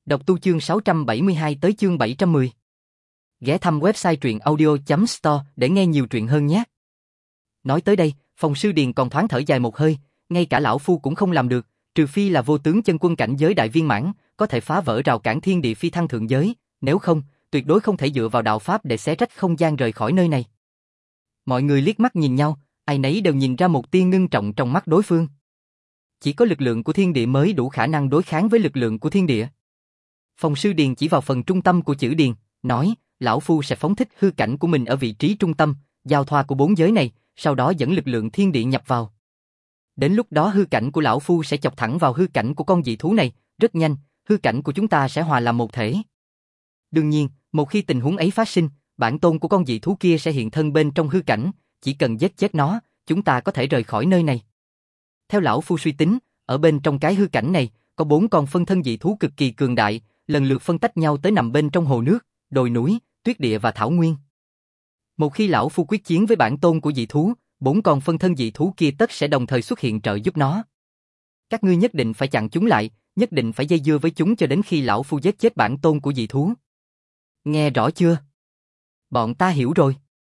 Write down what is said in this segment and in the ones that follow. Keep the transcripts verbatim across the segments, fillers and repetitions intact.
Đọc tu chương sáu trăm bảy mươi hai tới chương bảy trăm mười. Ghé thăm website truyện audio chấm store để nghe nhiều truyện hơn nhé. Nói tới đây, Phòng Sư Điền còn thoáng thở dài một hơi, ngay cả lão phu cũng không làm được, trừ phi là vô tướng chân quân cảnh giới đại viên mãn, có thể phá vỡ rào cản thiên địa phi thăng thượng giới, nếu không, tuyệt đối không thể dựa vào đạo pháp để xé rách không gian rời khỏi nơi này. Mọi người liếc mắt nhìn nhau, ai nấy đều nhìn ra một tia ngưng trọng trong mắt đối phương. Chỉ có lực lượng của thiên địa mới đủ khả năng đối kháng với lực lượng của thiên địa. Phòng Sư Điền chỉ vào phần trung tâm của chữ điền, nói, lão phu sẽ phóng thích hư cảnh của mình ở vị trí trung tâm, giao thoa của bốn giới này, sau đó dẫn lực lượng thiên địa nhập vào. Đến lúc đó hư cảnh của lão phu sẽ chọc thẳng vào hư cảnh của con dị thú này, rất nhanh, hư cảnh của chúng ta sẽ hòa làm một thể. Đương nhiên, một khi tình huống ấy phát sinh, bản tôn của con dị thú kia sẽ hiện thân bên trong hư cảnh, chỉ cần giết chết nó, chúng ta có thể rời khỏi nơi này. Theo lão phu suy tính, ở bên trong cái hư cảnh này, có bốn con phân thân dị thú cực kỳ cường đại, lần lượt phân tách nhau tới nằm bên trong hồ nước, đồi núi, tuyết địa và thảo nguyên. Một khi lão phu quyết chiến với bản tôn của dị thú, bốn con phân thân dị thú kia tất sẽ đồng thời xuất hiện trợ giúp nó. Các ngươi nhất định phải chặn chúng lại, nhất định phải dây dưa với chúng cho đến khi lão phu giết chết bản tôn của dị thú. Nghe rõ chưa? Bọn ta hiểu rồi.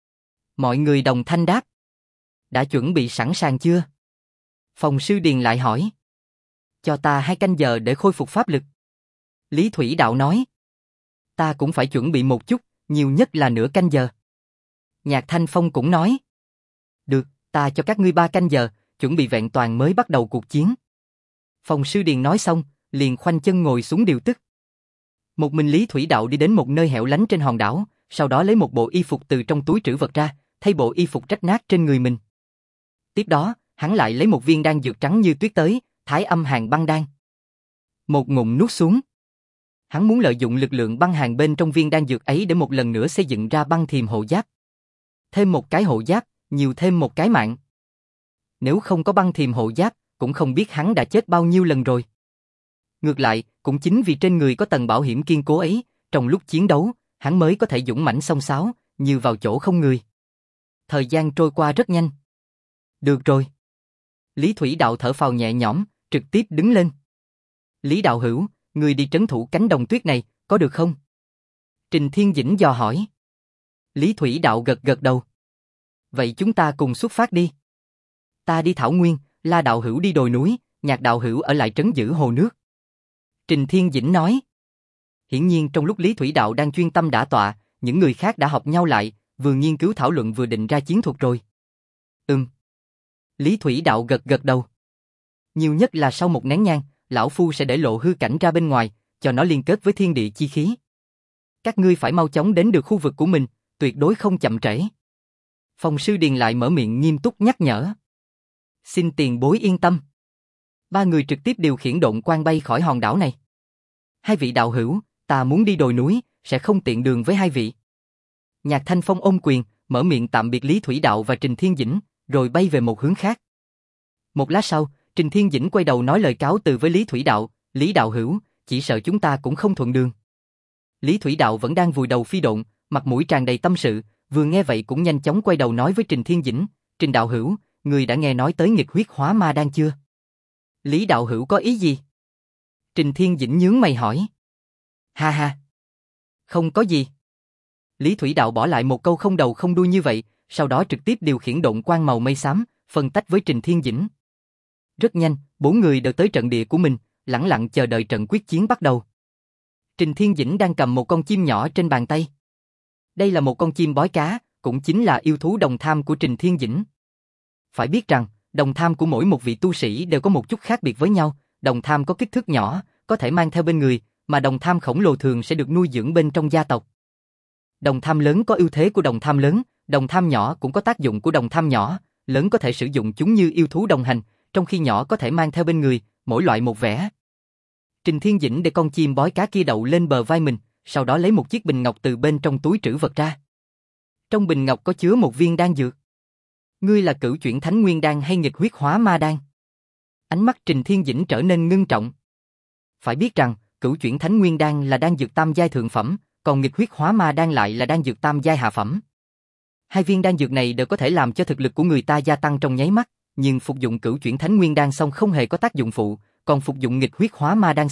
Mọi người đồng thanh đáp. Đã chuẩn bị sẵn sàng chưa? Phòng Sư Điền lại hỏi. Cho ta hai canh giờ để khôi phục pháp lực. Lý Thủy Đạo nói. Ta cũng phải chuẩn bị một chút, nhiều nhất là nửa canh giờ. Nhạc Thanh Phong cũng nói. Được, ta cho các ngươi ba canh giờ, chuẩn bị vẹn toàn mới bắt đầu cuộc chiến. Phòng Sư Điền nói xong, liền khoanh chân ngồi xuống điều tức. Một mình Lý Thủy Đạo đi đến một nơi hẻo lánh trên hòn đảo, sau đó lấy một bộ y phục từ trong túi trữ vật ra, thay bộ y phục rách nát trên người mình. Tiếp đó, hắn lại lấy một viên đan dược trắng như tuyết tới, Thái Âm Hàn Băng Đan. Một ngụm nuốt xuống. Hắn muốn lợi dụng lực lượng băng hàn bên trong viên đan dược ấy để một lần nữa xây dựng ra băng thiềm hộ giáp. Thêm một cái hộ giáp, nhiều thêm một cái mạng. Nếu không có băng thiềm hộ giáp, cũng không biết hắn đã chết bao nhiêu lần rồi. Ngược lại, cũng chính vì trên người có tầng bảo hiểm kiên cố ấy, trong lúc chiến đấu, hắn mới có thể dũng mãnh xông xáo, như vào chỗ không người. Thời gian trôi qua rất nhanh. Được rồi. Lý Thủy Đạo thở phào nhẹ nhõm, trực tiếp đứng lên. Lý Đạo Hữu, người đi trấn thủ cánh đồng tuyết này, có được không? Trình Thiên Dĩnh dò hỏi. Lý Thủy Đạo gật gật đầu. Vậy chúng ta cùng xuất phát đi. Ta đi thảo nguyên, La Đạo Hữu đi đồi núi, Nhạc Đạo Hữu ở lại trấn giữ hồ nước. Trình Thiên Dĩnh nói. Hiển nhiên trong lúc Lý Thủy Đạo đang chuyên tâm đả tọa, những người khác đã họp nhau lại, vừa nghiên cứu thảo luận vừa định ra chiến thuật rồi. Ừm. Lý Thủy Đạo gật gật đầu. Nhiều nhất là sau một nén nhang, lão phu sẽ để lộ hư cảnh ra bên ngoài, cho nó liên kết với thiên địa chi khí. Các ngươi phải mau chóng đến được khu vực của mình, tuyệt đối không chậm trễ. Phòng Sư Điền lại mở miệng nghiêm túc nhắc nhở. Xin tiền bối yên tâm. Ba người trực tiếp điều khiển độn quang bay khỏi hòn đảo này. Hai vị đạo hữu, ta muốn đi đồi núi, sẽ không tiện đường với hai vị. Nhạc Thanh Phong ôm quyền, mở miệng tạm biệt Lý Thủy Đạo và Trình Thiên Dĩnh, rồi bay về một hướng khác. Một lát sau, Trình Thiên Dĩnh quay đầu nói lời cáo từ với Lý Thủy Đạo, Lý Đạo Hữu, chỉ sợ chúng ta cũng không thuận đường. Lý Thủy Đạo vẫn đang vùi đầu phi độn, mặt mũi tràn đầy tâm sự, vừa nghe vậy cũng nhanh chóng quay đầu nói với Trình Thiên Dĩnh, Trình Đạo Hữu, người đã nghe nói tới nghịch huyết hóa ma đan chưa? Lý Đạo Hữu có ý gì? Trình Thiên Dĩnh nhướng mày hỏi. Ha ha. Không có gì. Lý Thủy Đạo bỏ lại một câu không đầu không đuôi như vậy, sau đó trực tiếp điều khiển độn quang màu mây xám, phân tách với Trình Thiên Dĩnh. Rất nhanh, bốn người đều tới trận địa của mình, lẳng lặng chờ đợi trận quyết chiến bắt đầu. Trình Thiên Dĩnh đang cầm một con chim nhỏ trên bàn tay. Đây là một con chim bói cá, cũng chính là yêu thú đồng tham của Trình Thiên Dĩnh. Phải biết rằng, đồng tham của mỗi một vị tu sĩ đều có một chút khác biệt với nhau, đồng tham có kích thước nhỏ, có thể mang theo bên người, mà đồng tham khổng lồ thường sẽ được nuôi dưỡng bên trong gia tộc. Đồng tham lớn có ưu thế của đồng tham lớn, đồng tham nhỏ cũng có tác dụng của đồng tham nhỏ, lớn có thể sử dụng chúng như yêu thú đồng hành, trong khi nhỏ có thể mang theo bên người, mỗi loại một vẻ. Trình Thiên Dĩnh để con chim bói cá kia đậu lên bờ vai mình, sau đó lấy một chiếc bình ngọc từ bên trong túi trữ vật ra. Trong bình ngọc có chứa một viên đan dược. Ngươi là cửu chuyển thánh nguyên đan hay nghịch huyết hóa ma đan? Ánh mắt Trình Thiên Dĩnh trở nên ngưng trọng. Phải biết rằng, cửu chuyển thánh nguyên đan là đan dược tam giai thượng phẩm, còn nghịch huyết hóa ma đan lại là đan dược tam giai hạ phẩm. Hai viên đan dược này đều có thể làm cho thực lực của người ta gia tăng trong nháy mắt, nhưng phục dụng cửu chuyển thánh nguyên đan xong không hề có tác dụng phụ, còn phục dụng nghịch huyết hóa ma đan xong,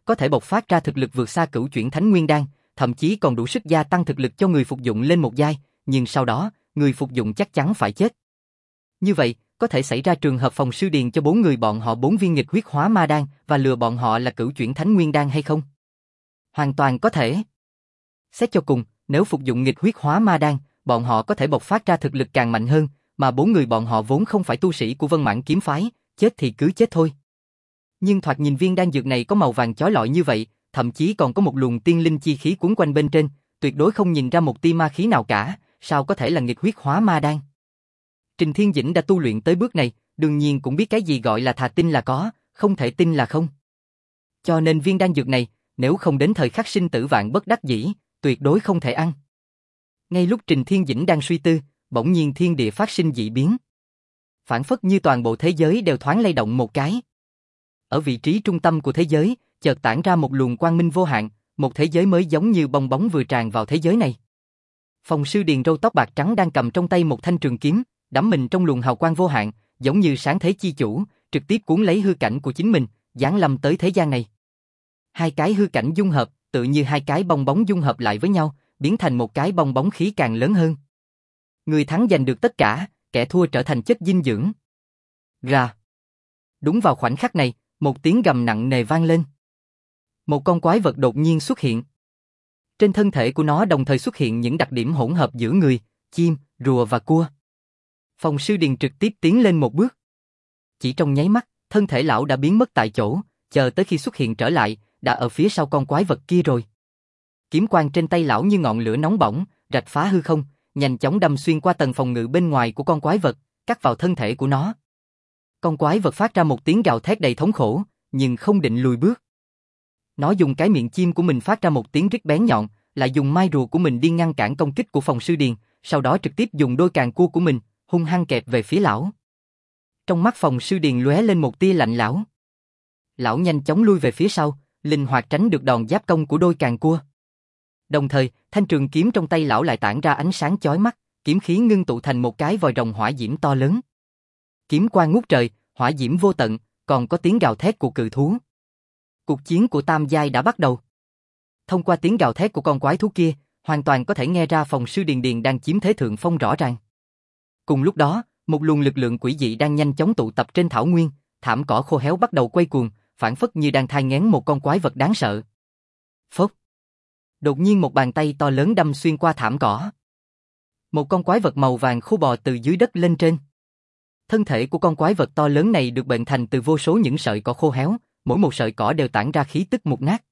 có thể bộc phát ra thực lực vượt xa cửu chuyển thánh nguyên đan, thậm chí còn đủ sức gia tăng thực lực cho người phục dụng lên một giai, nhưng sau đó, người phục dụng chắc chắn phải chết. Như vậy, có thể xảy ra trường hợp Phòng Sư Điền cho bốn người bọn họ bốn viên nghịch huyết hóa ma đan và lừa bọn họ là cửu chuyển thánh nguyên đan hay không? Hoàn toàn có thể. Xét cho cùng, nếu phục dụng nghịch huyết hóa ma đan, bọn họ có thể bộc phát ra thực lực càng mạnh hơn, mà bốn người bọn họ vốn không phải tu sĩ của Vân Mãn kiếm phái, chết thì cứ chết thôi. Nhưng thoạt nhìn viên đan dược này có màu vàng chói lọi như vậy, thậm chí còn có một luồng tiên linh chi khí cuốn quanh bên trên, tuyệt đối không nhìn ra một tia ma khí nào cả, sao có thể là nghịch huyết hóa ma đan? Trình Thiên Dĩnh đã tu luyện tới bước này, đương nhiên cũng biết cái gì gọi là thà tin là có, không thể tin là không. Cho nên viên đan dược này, nếu không đến thời khắc sinh tử vạn bất đắc dĩ, tuyệt đối không thể ăn. Ngay lúc Trình Thiên Dĩnh đang suy tư, bỗng nhiên thiên địa phát sinh dị biến. Phản phất như toàn bộ thế giới đều thoáng lay động một cái. Ở vị trí trung tâm của thế giới, chợt tản ra một luồng quang minh vô hạn, một thế giới mới giống như bong bóng vừa tràn vào thế giới này. Phòng Sư Điền râu tóc bạc trắng đang cầm trong tay một thanh trường kiếm, đắm mình trong luồng hào quang vô hạn, giống như sáng thế chi chủ, trực tiếp cuốn lấy hư cảnh của chính mình, giáng lâm tới thế gian này. Hai cái hư cảnh dung hợp, tự như hai cái bong bóng dung hợp lại với nhau, biến thành một cái bong bóng khí càng lớn hơn. Người thắng giành được tất cả, kẻ thua trở thành chất dinh dưỡng. Ra. Đúng vào khoảnh khắc này, một tiếng gầm nặng nề vang lên. Một con quái vật đột nhiên xuất hiện. Trên thân thể của nó đồng thời xuất hiện những đặc điểm hỗn hợp giữa người, chim, rùa và cua. Phòng Sư Điền trực tiếp tiến lên một bước. Chỉ trong nháy mắt, thân thể lão đã biến mất tại chỗ, chờ tới khi xuất hiện trở lại, đã ở phía sau con quái vật kia rồi. Kiếm quang trên tay lão như ngọn lửa nóng bỏng, rạch phá hư không, nhanh chóng đâm xuyên qua tầng phòng ngự bên ngoài của con quái vật, cắt vào thân thể của nó. Con quái vật phát ra một tiếng gào thét đầy thống khổ, nhưng không định lùi bước. Nó dùng cái miệng chim của mình phát ra một tiếng rít bén nhọn, lại dùng mai rùa của mình đi ngăn cản công kích của Phòng Sư Điền, sau đó trực tiếp dùng đôi càng cua của mình, hung hăng kẹp về phía lão. Trong mắt Phòng Sư Điền lóe lên một tia lạnh lão. Lão nhanh chóng lui về phía sau, linh hoạt tránh được đòn giáp công của đôi càng cua. Đồng thời, thanh trường kiếm trong tay lão lại tản ra ánh sáng chói mắt, kiếm khí ngưng tụ thành một cái vòi rồng hỏa diễm to lớn. Kiếm quang ngút trời, hỏa diễm vô tận, còn có tiếng gào thét của cự thú. Cuộc chiến của tam giai đã bắt đầu. Thông qua tiếng gào thét của con quái thú kia, hoàn toàn có thể nghe ra Phòng Sư Điền Điền đang chiếm thế thượng phong rõ ràng. Cùng lúc đó, một luồng lực lượng quỷ dị đang nhanh chóng tụ tập trên thảo nguyên, thảm cỏ khô héo bắt đầu quay cuồng, phảng phất như đang thai nghén một con quái vật đáng sợ. Phốc. Đột nhiên một bàn tay to lớn đâm xuyên qua thảm cỏ. Một con quái vật màu vàng khô bò từ dưới đất lên trên. Thân thể của con quái vật to lớn này được bệnh thành từ vô số những sợi cỏ khô héo, mỗi một sợi cỏ đều tản ra khí tức mục nát.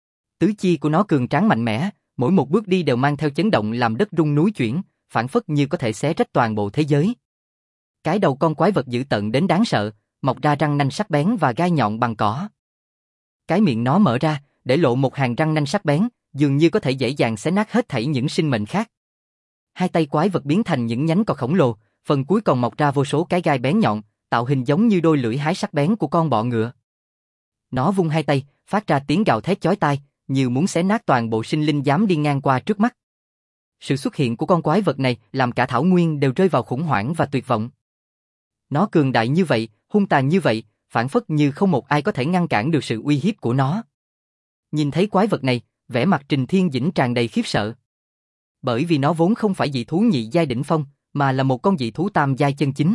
Tứ chi của nó cường tráng mạnh mẽ, mỗi một bước đi đều mang theo chấn động làm đất rung núi chuyển, phảng phất như có thể xé rách toàn bộ thế giới. Cái đầu con quái vật dữ tợn đến đáng sợ, mọc ra răng nanh sắc bén và gai nhọn bằng cỏ. Cái miệng nó mở ra, để lộ một hàng răng nanh sắc bén, dường như có thể dễ dàng xé nát hết thảy những sinh mệnh khác. Hai tay quái vật biến thành những nhánh cỏ khổng lồ, phần cuối còn mọc ra vô số cái gai bén nhọn, tạo hình giống như đôi lưỡi hái sắc bén của con bọ ngựa. Nó vung hai tay, phát ra tiếng gào thét chói tai, như muốn xé nát toàn bộ sinh linh dám đi ngang qua trước mắt. Sự xuất hiện của con quái vật này làm cả thảo nguyên đều rơi vào khủng hoảng và tuyệt vọng. Nó cường đại như vậy, hung tàn như vậy, phảng phất như không một ai có thể ngăn cản được sự uy hiếp của nó. Nhìn thấy quái vật này, vẻ mặt Trình Thiên Dĩnh tràn đầy khiếp sợ. Bởi vì nó vốn không phải dị thú nhị giai đỉnh phong, mà là một con dị thú tam giai chân chính.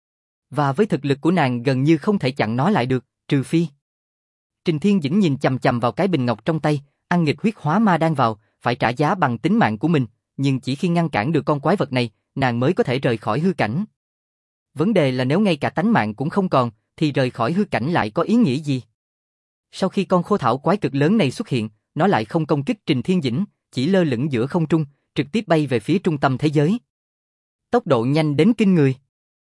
Và với thực lực của nàng gần như không thể chặn nó lại được, trừ phi. Trình Thiên Dĩnh nhìn chằm chằm vào cái bình ngọc trong tay, ăn nghịch huyết hóa ma đan vào, phải trả giá bằng tính mạng của mình, nhưng chỉ khi ngăn cản được con quái vật này, nàng mới có thể rời khỏi hư cảnh. Vấn đề là nếu ngay cả tánh mạng cũng không còn, thì rời khỏi hư cảnh lại có ý nghĩa gì? Sau khi con khô thảo quái cực lớn này xuất hiện, nó lại không công kích Trình Thiên Dĩnh, chỉ lơ lửng giữa không trung, trực tiếp bay về phía trung tâm thế giới. Tốc độ nhanh đến kinh người.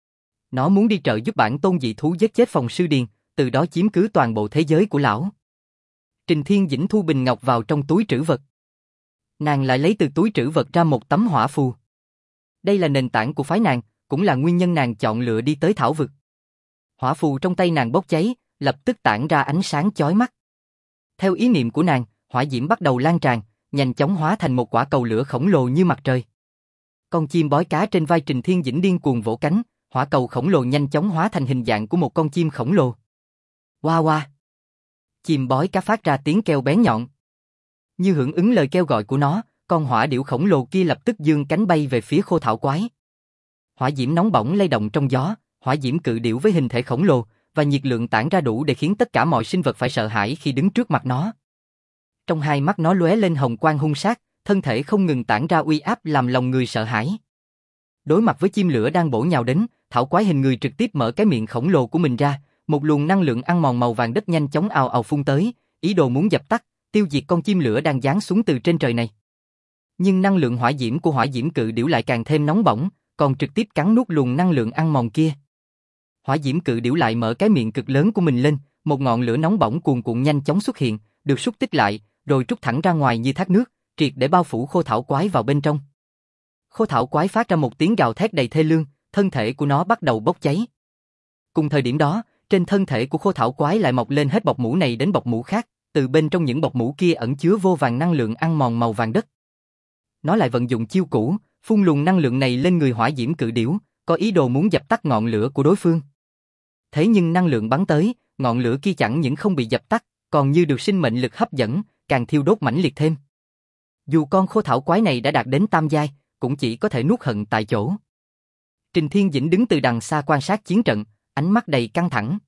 Nó muốn đi trợ giúp bản tôn dị thú giết chết Phòng Sư Điền, từ đó chiếm cứ toàn bộ thế giới của lão. Trình Thiên Dĩnh thu bình ngọc vào trong túi trữ vật. Nàng lại lấy từ túi trữ vật ra một tấm hỏa phù. Đây là nền tảng của phái nàng, cũng là nguyên nhân nàng chọn lựa đi tới thảo vực. Hỏa phù trong tay nàng bốc cháy, lập tức tản ra ánh sáng chói mắt. Theo ý niệm của nàng, hỏa diễm bắt đầu lan tràn, nhanh chóng hóa thành một quả cầu lửa khổng lồ như mặt trời. Con chim bói cá trên vai Trình Thiên Dĩnh điên cuồng vỗ cánh, hỏa cầu khổng lồ nhanh chóng hóa thành hình dạng của một con chim khổng lồ. Oa oa. Chim bói cá phát ra tiếng kêu bén nhọn. Như hưởng ứng lời kêu gọi của nó, con hỏa điểu khổng lồ kia lập tức giương cánh bay về phía khô thảo quái. Hỏa diễm nóng bỏng lay động trong gió, hỏa diễm cự điểu với hình thể khổng lồ và nhiệt lượng tản ra đủ để khiến tất cả mọi sinh vật phải sợ hãi khi đứng trước mặt nó. Trong hai mắt nó lóe lên hồng quang hung sát, thân thể không ngừng tản ra uy áp làm lòng người sợ hãi. Đối mặt với chim lửa đang bổ nhào đến, thảo quái hình người trực tiếp mở cái miệng khổng lồ của mình ra, một luồng năng lượng ăn mòn màu vàng đất nhanh chóng ào ào phun tới, ý đồ muốn dập tắt, tiêu diệt con chim lửa đang giáng xuống từ trên trời này. Nhưng năng lượng hỏa diễm của hỏa diễm cự điểu lại càng thêm nóng bỏng, còn trực tiếp cắn nuốt luồng năng lượng ăn mòn kia. Hỏa diễm cự điểu lại mở cái miệng cực lớn của mình lên, một ngọn lửa nóng bỏng cuồn cuộn nhanh chóng xuất hiện, được xúc tích lại, rồi trút thẳng ra ngoài như thác nước, triệt để bao phủ khô thảo quái vào bên trong. Khô thảo quái phát ra một tiếng gào thét đầy thê lương, thân thể của nó bắt đầu bốc cháy. Cùng thời điểm đó, trên thân thể của khô thảo quái lại mọc lên hết bọc mủ này đến bọc mủ khác, từ bên trong những bọc mủ kia ẩn chứa vô vàn năng lượng ăn mòn màu vàng đất. Nó lại vận dụng chiêu cũ, phun luồng năng lượng này lên người hỏa diễm cự điểu, có ý đồ muốn dập tắt ngọn lửa của đối phương. Thế nhưng năng lượng bắn tới, ngọn lửa kia chẳng những không bị dập tắt, còn như được sinh mệnh lực hấp dẫn, càng thiêu đốt mãnh liệt thêm. Dù con khô thảo quái này đã đạt đến tam giai, cũng chỉ có thể nuốt hận tại chỗ. Trình Thiên Dĩnh đứng từ đằng xa quan sát chiến trận, ánh mắt đầy căng thẳng.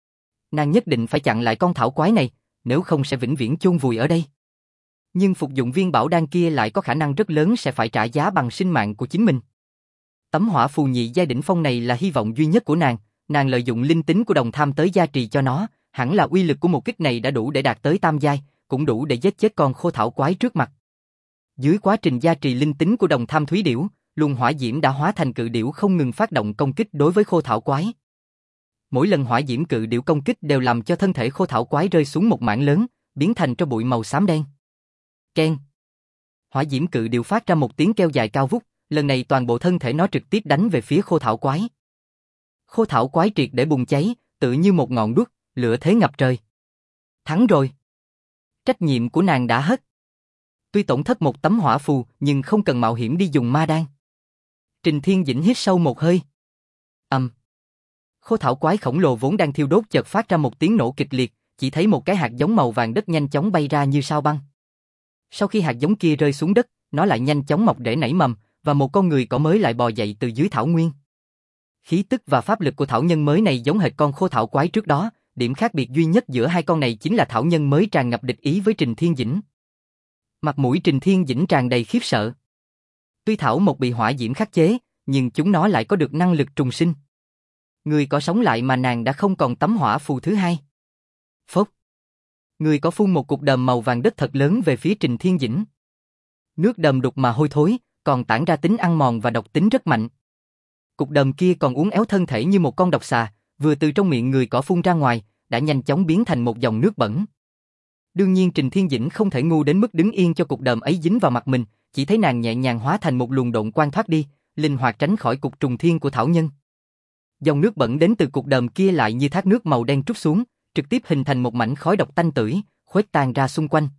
Nàng nhất định phải chặn lại con thảo quái này, nếu không sẽ vĩnh viễn chôn vùi ở đây. Nhưng phục dụng viên bảo đan kia lại có khả năng rất lớn sẽ phải trả giá bằng sinh mạng của chính mình. Tấm hỏa phù nhị giai đỉnh phong này là hy vọng duy nhất của nàng, nàng lợi dụng linh tính của đồng tham tới gia trì cho nó, hẳn là uy lực của một kích này đã đủ để đạt tới tam giai, cũng đủ để giết chết con khô thảo quái trước mặt. Dưới quá trình gia trì linh tính của đồng tham thúy điểu, luồng hỏa diễm đã hóa thành cự điểu không ngừng phát động công kích đối với khô thảo quái. Mỗi lần hỏa diễm cự điểu công kích đều làm cho thân thể khô thảo quái rơi xuống một mảng lớn, biến thành tro bụi màu xám đen. Keng. Hỏa diễm cự điểu phát ra một tiếng kêu dài cao vút, lần này toàn bộ thân thể nó trực tiếp đánh về phía khô thảo quái. Khô thảo quái triệt để bùng cháy, tự như một ngọn đuốc, lửa thế ngập trời. Thắng rồi. Trách nhiệm của nàng đã hết. Tuy tổn thất một tấm hỏa phù, nhưng không cần mạo hiểm đi dùng ma đan. Trình Thiên Dĩnh hít sâu một hơi. Ầm. Um. Khô thảo quái khổng lồ vốn đang thiêu đốt chợt phát ra một tiếng nổ kịch liệt, chỉ thấy một cái hạt giống màu vàng đất nhanh chóng bay ra như sao băng. Sau khi hạt giống kia rơi xuống đất, nó lại nhanh chóng mọc rễ nảy mầm, và một con người cỏ mới lại bò dậy từ dưới thảo nguyên. Khí tức và pháp lực của thảo nhân mới này giống hệt con khô thảo quái trước đó, điểm khác biệt duy nhất giữa hai con này chính là thảo nhân mới tràn ngập địch ý với Trình Thiên Dĩnh. Mặt mũi Trình Thiên Dĩnh tràn đầy khiếp sợ. Tuy thảo một bị hỏa diễm khắc chế, nhưng chúng nó lại có được năng lực trùng sinh. Người cỏ sống lại mà nàng đã không còn tấm hỏa phù thứ hai. Phốc. Người cỏ phun một cục đờm màu vàng đất thật lớn về phía Trình Thiên Dĩnh. Nước đờm đục mà hôi thối, còn tản ra tính ăn mòn và độc tính rất mạnh. Cục đờm kia còn uốn éo thân thể như một con độc xà, vừa từ trong miệng người cỏ phun ra ngoài, đã nhanh chóng biến thành một dòng nước bẩn. Đương nhiên Trình Thiên Dĩnh không thể ngu đến mức đứng yên cho cục đờm ấy dính vào mặt mình, chỉ thấy nàng nhẹ nhàng hóa thành một luồng độn quang thoát đi, linh hoạt tránh khỏi cục trùng thiên của thảo nhân. Dòng nước bẩn đến từ cục đờm kia lại như thác nước màu đen trút xuống, trực tiếp hình thành một mảnh khói độc tanh tưởi, khuếch tán ra xung quanh.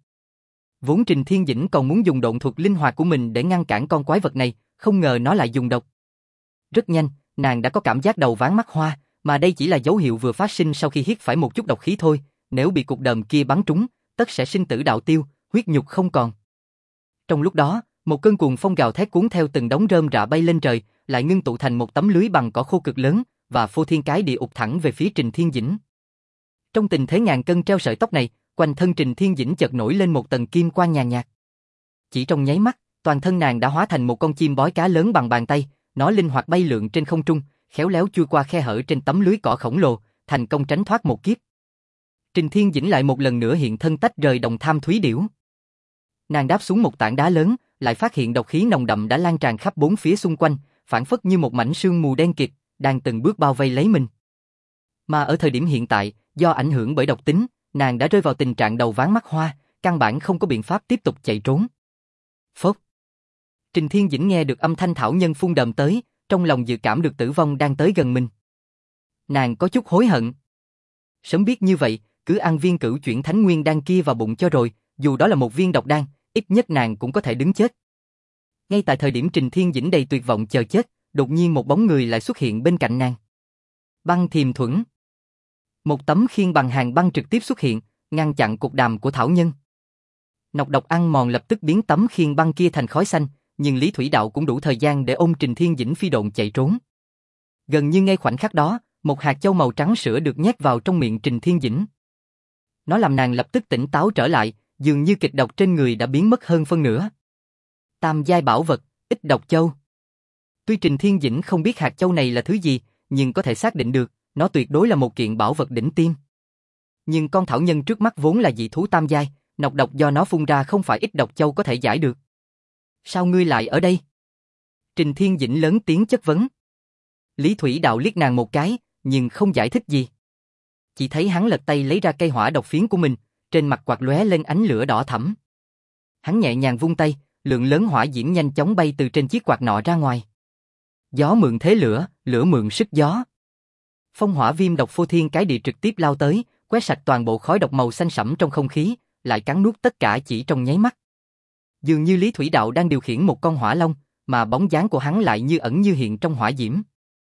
Vốn Trình Thiên Dĩnh còn muốn dùng độn thuật linh hoạt của mình để ngăn cản con quái vật này, không ngờ nó lại dùng độc. Rất nhanh, nàng đã có cảm giác đầu váng mắt hoa, mà đây chỉ là dấu hiệu vừa phát sinh sau khi hít phải một chút độc khí thôi, nếu bị cục đờm kia bắn trúng, tất sẽ sinh tử đạo tiêu, huyết nhục không còn. Trong lúc đó, một cơn cuồng phong gào thét cuốn theo từng đống rơm rạ bay lên trời, lại ngưng tụ thành một tấm lưới bằng cỏ khô cực lớn, và phô thiên cái địa ụp thẳng về phía Trình Thiên Dĩnh. Trong tình thế ngàn cân treo sợi tóc này, quanh thân Trình Thiên Dĩnh chợt nổi lên một tầng kim quang nhàn nhạt. Chỉ trong nháy mắt, toàn thân nàng đã hóa thành một con chim bói cá lớn bằng bàn tay, nó linh hoạt bay lượn trên không trung, khéo léo chui qua khe hở trên tấm lưới cỏ khổng lồ, thành công tránh thoát một kiếp. Trình Thiên Dĩnh lại một lần nữa hiện thân tách rời đồng tham thúy điểu. Nàng đáp xuống một tảng đá lớn, lại phát hiện độc khí nồng đậm đã lan tràn khắp bốn phía xung quanh, phảng phất như một mảnh sương mù đen kịt, đang từng bước bao vây lấy mình. Mà ở thời điểm hiện tại, do ảnh hưởng bởi độc tính, nàng đã rơi vào tình trạng đầu váng mắt hoa, căn bản không có biện pháp tiếp tục chạy trốn. Phốc. Trình Thiên Dĩnh nghe được âm thanh thảo nhân phun đờm tới, trong lòng dự cảm được tử vong đang tới gần mình. Nàng có chút hối hận. Sớm biết như vậy, cứ ăn viên cửu chuyển thánh nguyên đan kia vào bụng cho rồi, dù đó là một viên độc đan, ít nhất nàng cũng có thể đứng chết. Ngay tại thời điểm Trình Thiên Dĩnh đầy tuyệt vọng chờ chết, đột nhiên một bóng người lại xuất hiện bên cạnh nàng. Băng Thiềm Thuẫn. Một tấm khiên bằng hàng băng trực tiếp xuất hiện, ngăn chặn cuộc đàm của thảo nhân. Nọc độc ăn mòn lập tức biến tấm khiên băng kia thành khói xanh, nhưng Lý Thủy Đạo cũng đủ thời gian để ôm Trình Thiên Dĩnh phi độn chạy trốn. Gần như ngay khoảnh khắc đó, một hạt châu màu trắng sữa được nhét vào trong miệng Trình Thiên Dĩnh. Nó làm nàng lập tức tỉnh táo trở lại, dường như kịch độc trên người đã biến mất hơn phân nửa. Tam giai bảo vật, ít độc châu. Tuy Trình Thiên Dĩnh không biết hạt châu này là thứ gì, nhưng có thể xác định được, nó tuyệt đối là một kiện bảo vật đỉnh tiêm. Nhưng con thảo nhân trước mắt vốn là dị thú tam giai, nọc độc do nó phun ra không phải ít độc châu có thể giải được. Sao ngươi lại ở đây? Trình Thiên Dĩnh lớn tiếng chất vấn. Lý Thủy Đạo liếc nàng một cái, nhưng không giải thích gì. Chỉ thấy hắn lật tay lấy ra cây hỏa độc phiến của mình, trên mặt quạt lóe lên ánh lửa đỏ thẫm. Hắn nhẹ nhàng vung tay, lượng lớn hỏa diễm nhanh chóng bay từ trên chiếc quạt nọ ra ngoài. Gió mượn thế lửa, lửa mượn sức gió. Phong hỏa viêm độc phô thiên cái địa trực tiếp lao tới, quét sạch toàn bộ khói độc màu xanh sẫm trong không khí, lại cắn nuốt tất cả chỉ trong nháy mắt. Dường như Lý Thủy Đạo đang điều khiển một con hỏa long, mà bóng dáng của hắn lại như ẩn như hiện trong hỏa diễm.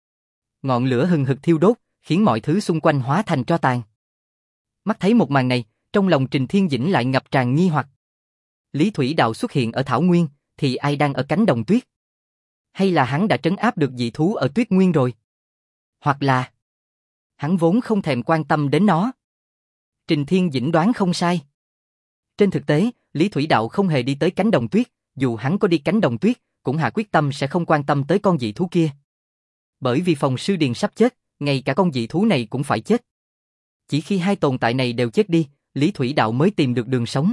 Ngọn lửa hừng hực thiêu đốt, khiến mọi thứ xung quanh hóa thành tro tàn. Mắt thấy một màn này, trong lòng Trình Thiên Dĩnh lại ngập tràn nghi hoặc. Lý Thủy Đạo xuất hiện ở Thảo Nguyên, thì ai đang ở cánh đồng tuyết? Hay là hắn đã trấn áp được dị thú ở Tuyết Nguyên rồi? Hoặc là hắn vốn không thèm quan tâm đến nó? Trình Thiên Dĩnh đoán không sai. Trên thực tế, Lý Thủy Đạo không hề đi tới cánh đồng tuyết, dù hắn có đi cánh đồng tuyết, cũng hạ quyết tâm sẽ không quan tâm tới con dị thú kia. Bởi vì Phòng Sư Điền sắp chết, ngay cả con dị thú này cũng phải chết. Chỉ khi hai tồn tại này đều chết đi, Lý Thủy Đạo mới tìm được đường sống.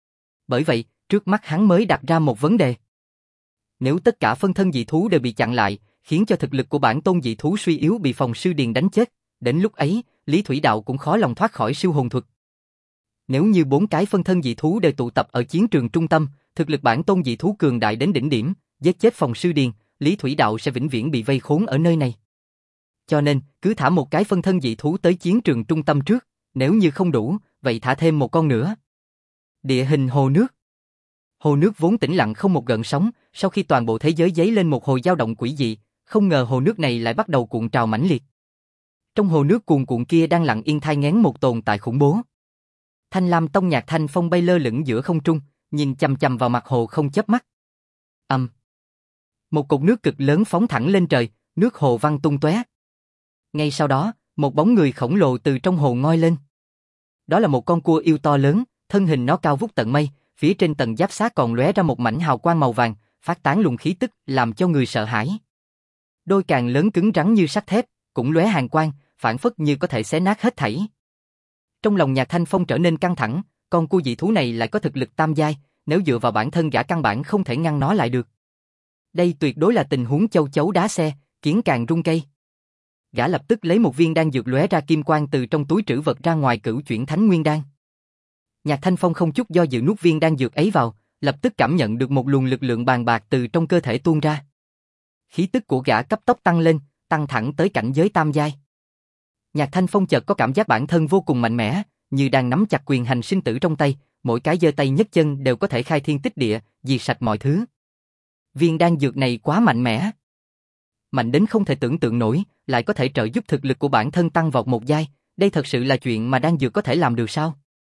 Bởi vậy, trước mắt hắn mới đặt ra một vấn đề. Nếu tất cả phân thân dị thú đều bị chặn lại, khiến cho thực lực của bản tôn dị thú suy yếu bị Phòng Sư Điền đánh chết, đến lúc ấy, Lý Thủy Đạo cũng khó lòng thoát khỏi siêu hồn thuật. Nếu như bốn cái phân thân dị thú đều tụ tập ở chiến trường trung tâm, thực lực bản tôn dị thú cường đại đến đỉnh điểm, giết chết Phòng Sư Điền, Lý Thủy Đạo sẽ vĩnh viễn bị vây khốn ở nơi này. Cho nên, cứ thả một cái phân thân dị thú tới chiến trường trung tâm trước, nếu như không đủ, vậy thả thêm một con nữa. Địa hình hồ nước. Hồ nước vốn tĩnh lặng không một gợn sóng, sau khi toàn bộ thế giới dấy lên một hồi dao động quỷ dị, không ngờ hồ nước này lại bắt đầu cuộn trào mãnh liệt. Trong hồ nước cuồn cuộn kia đang lặng yên thai nghén một tồn tại khủng bố. Thanh lam tông nhạc thanh phong bay lơ lửng giữa không trung, nhìn chằm chằm vào mặt hồ không chớp mắt. Ầm. Một cột nước cực lớn phóng thẳng lên trời, nước hồ văng tung tóe. Ngay sau đó, một bóng người khổng lồ từ trong hồ ngoi lên. Đó là một con cua yêu to lớn, thân hình nó cao vút tận mây, phía trên tầng giáp xác còn lóe ra một mảnh hào quang màu vàng, phát tán luồng khí tức làm cho người sợ hãi. Đôi càng lớn cứng rắn như sắt thép, cũng lóe hàn quang, phảng phất như có thể xé nát hết thảy. Trong lòng Nhạc Thanh Phong trở nên căng thẳng, con cua dị thú này lại có thực lực tam giai, nếu dựa vào bản thân gã căn bản không thể ngăn nó lại được. Đây tuyệt đối là tình huống châu chấu đá xe, kiến càng rung cây. Gã lập tức lấy một viên đan dược lóe ra kim quang từ trong túi trữ vật ra ngoài cửu chuyển thánh nguyên đan. Nhạc Thanh Phong không chút do dự nuốt viên đan dược ấy vào, lập tức cảm nhận được một luồng lực lượng bàn bạc từ trong cơ thể tuôn ra. Khí tức của gã cấp tốc tăng lên, tăng thẳng tới cảnh giới tam giai. Nhạc Thanh Phong chợt có cảm giác bản thân vô cùng mạnh mẽ, như đang nắm chặt quyền hành sinh tử trong tay, mỗi cái giơ tay nhấc chân đều có thể khai thiên tích địa, diệt sạch mọi thứ. Viên đan dược này quá mạnh mẽ. Mạnh đến không thể tưởng tượng nổi, lại có thể trợ giúp thực lực của bản thân tăng vọt một giai, đây thật sự là chuyện mà đan dược có thể làm được sao?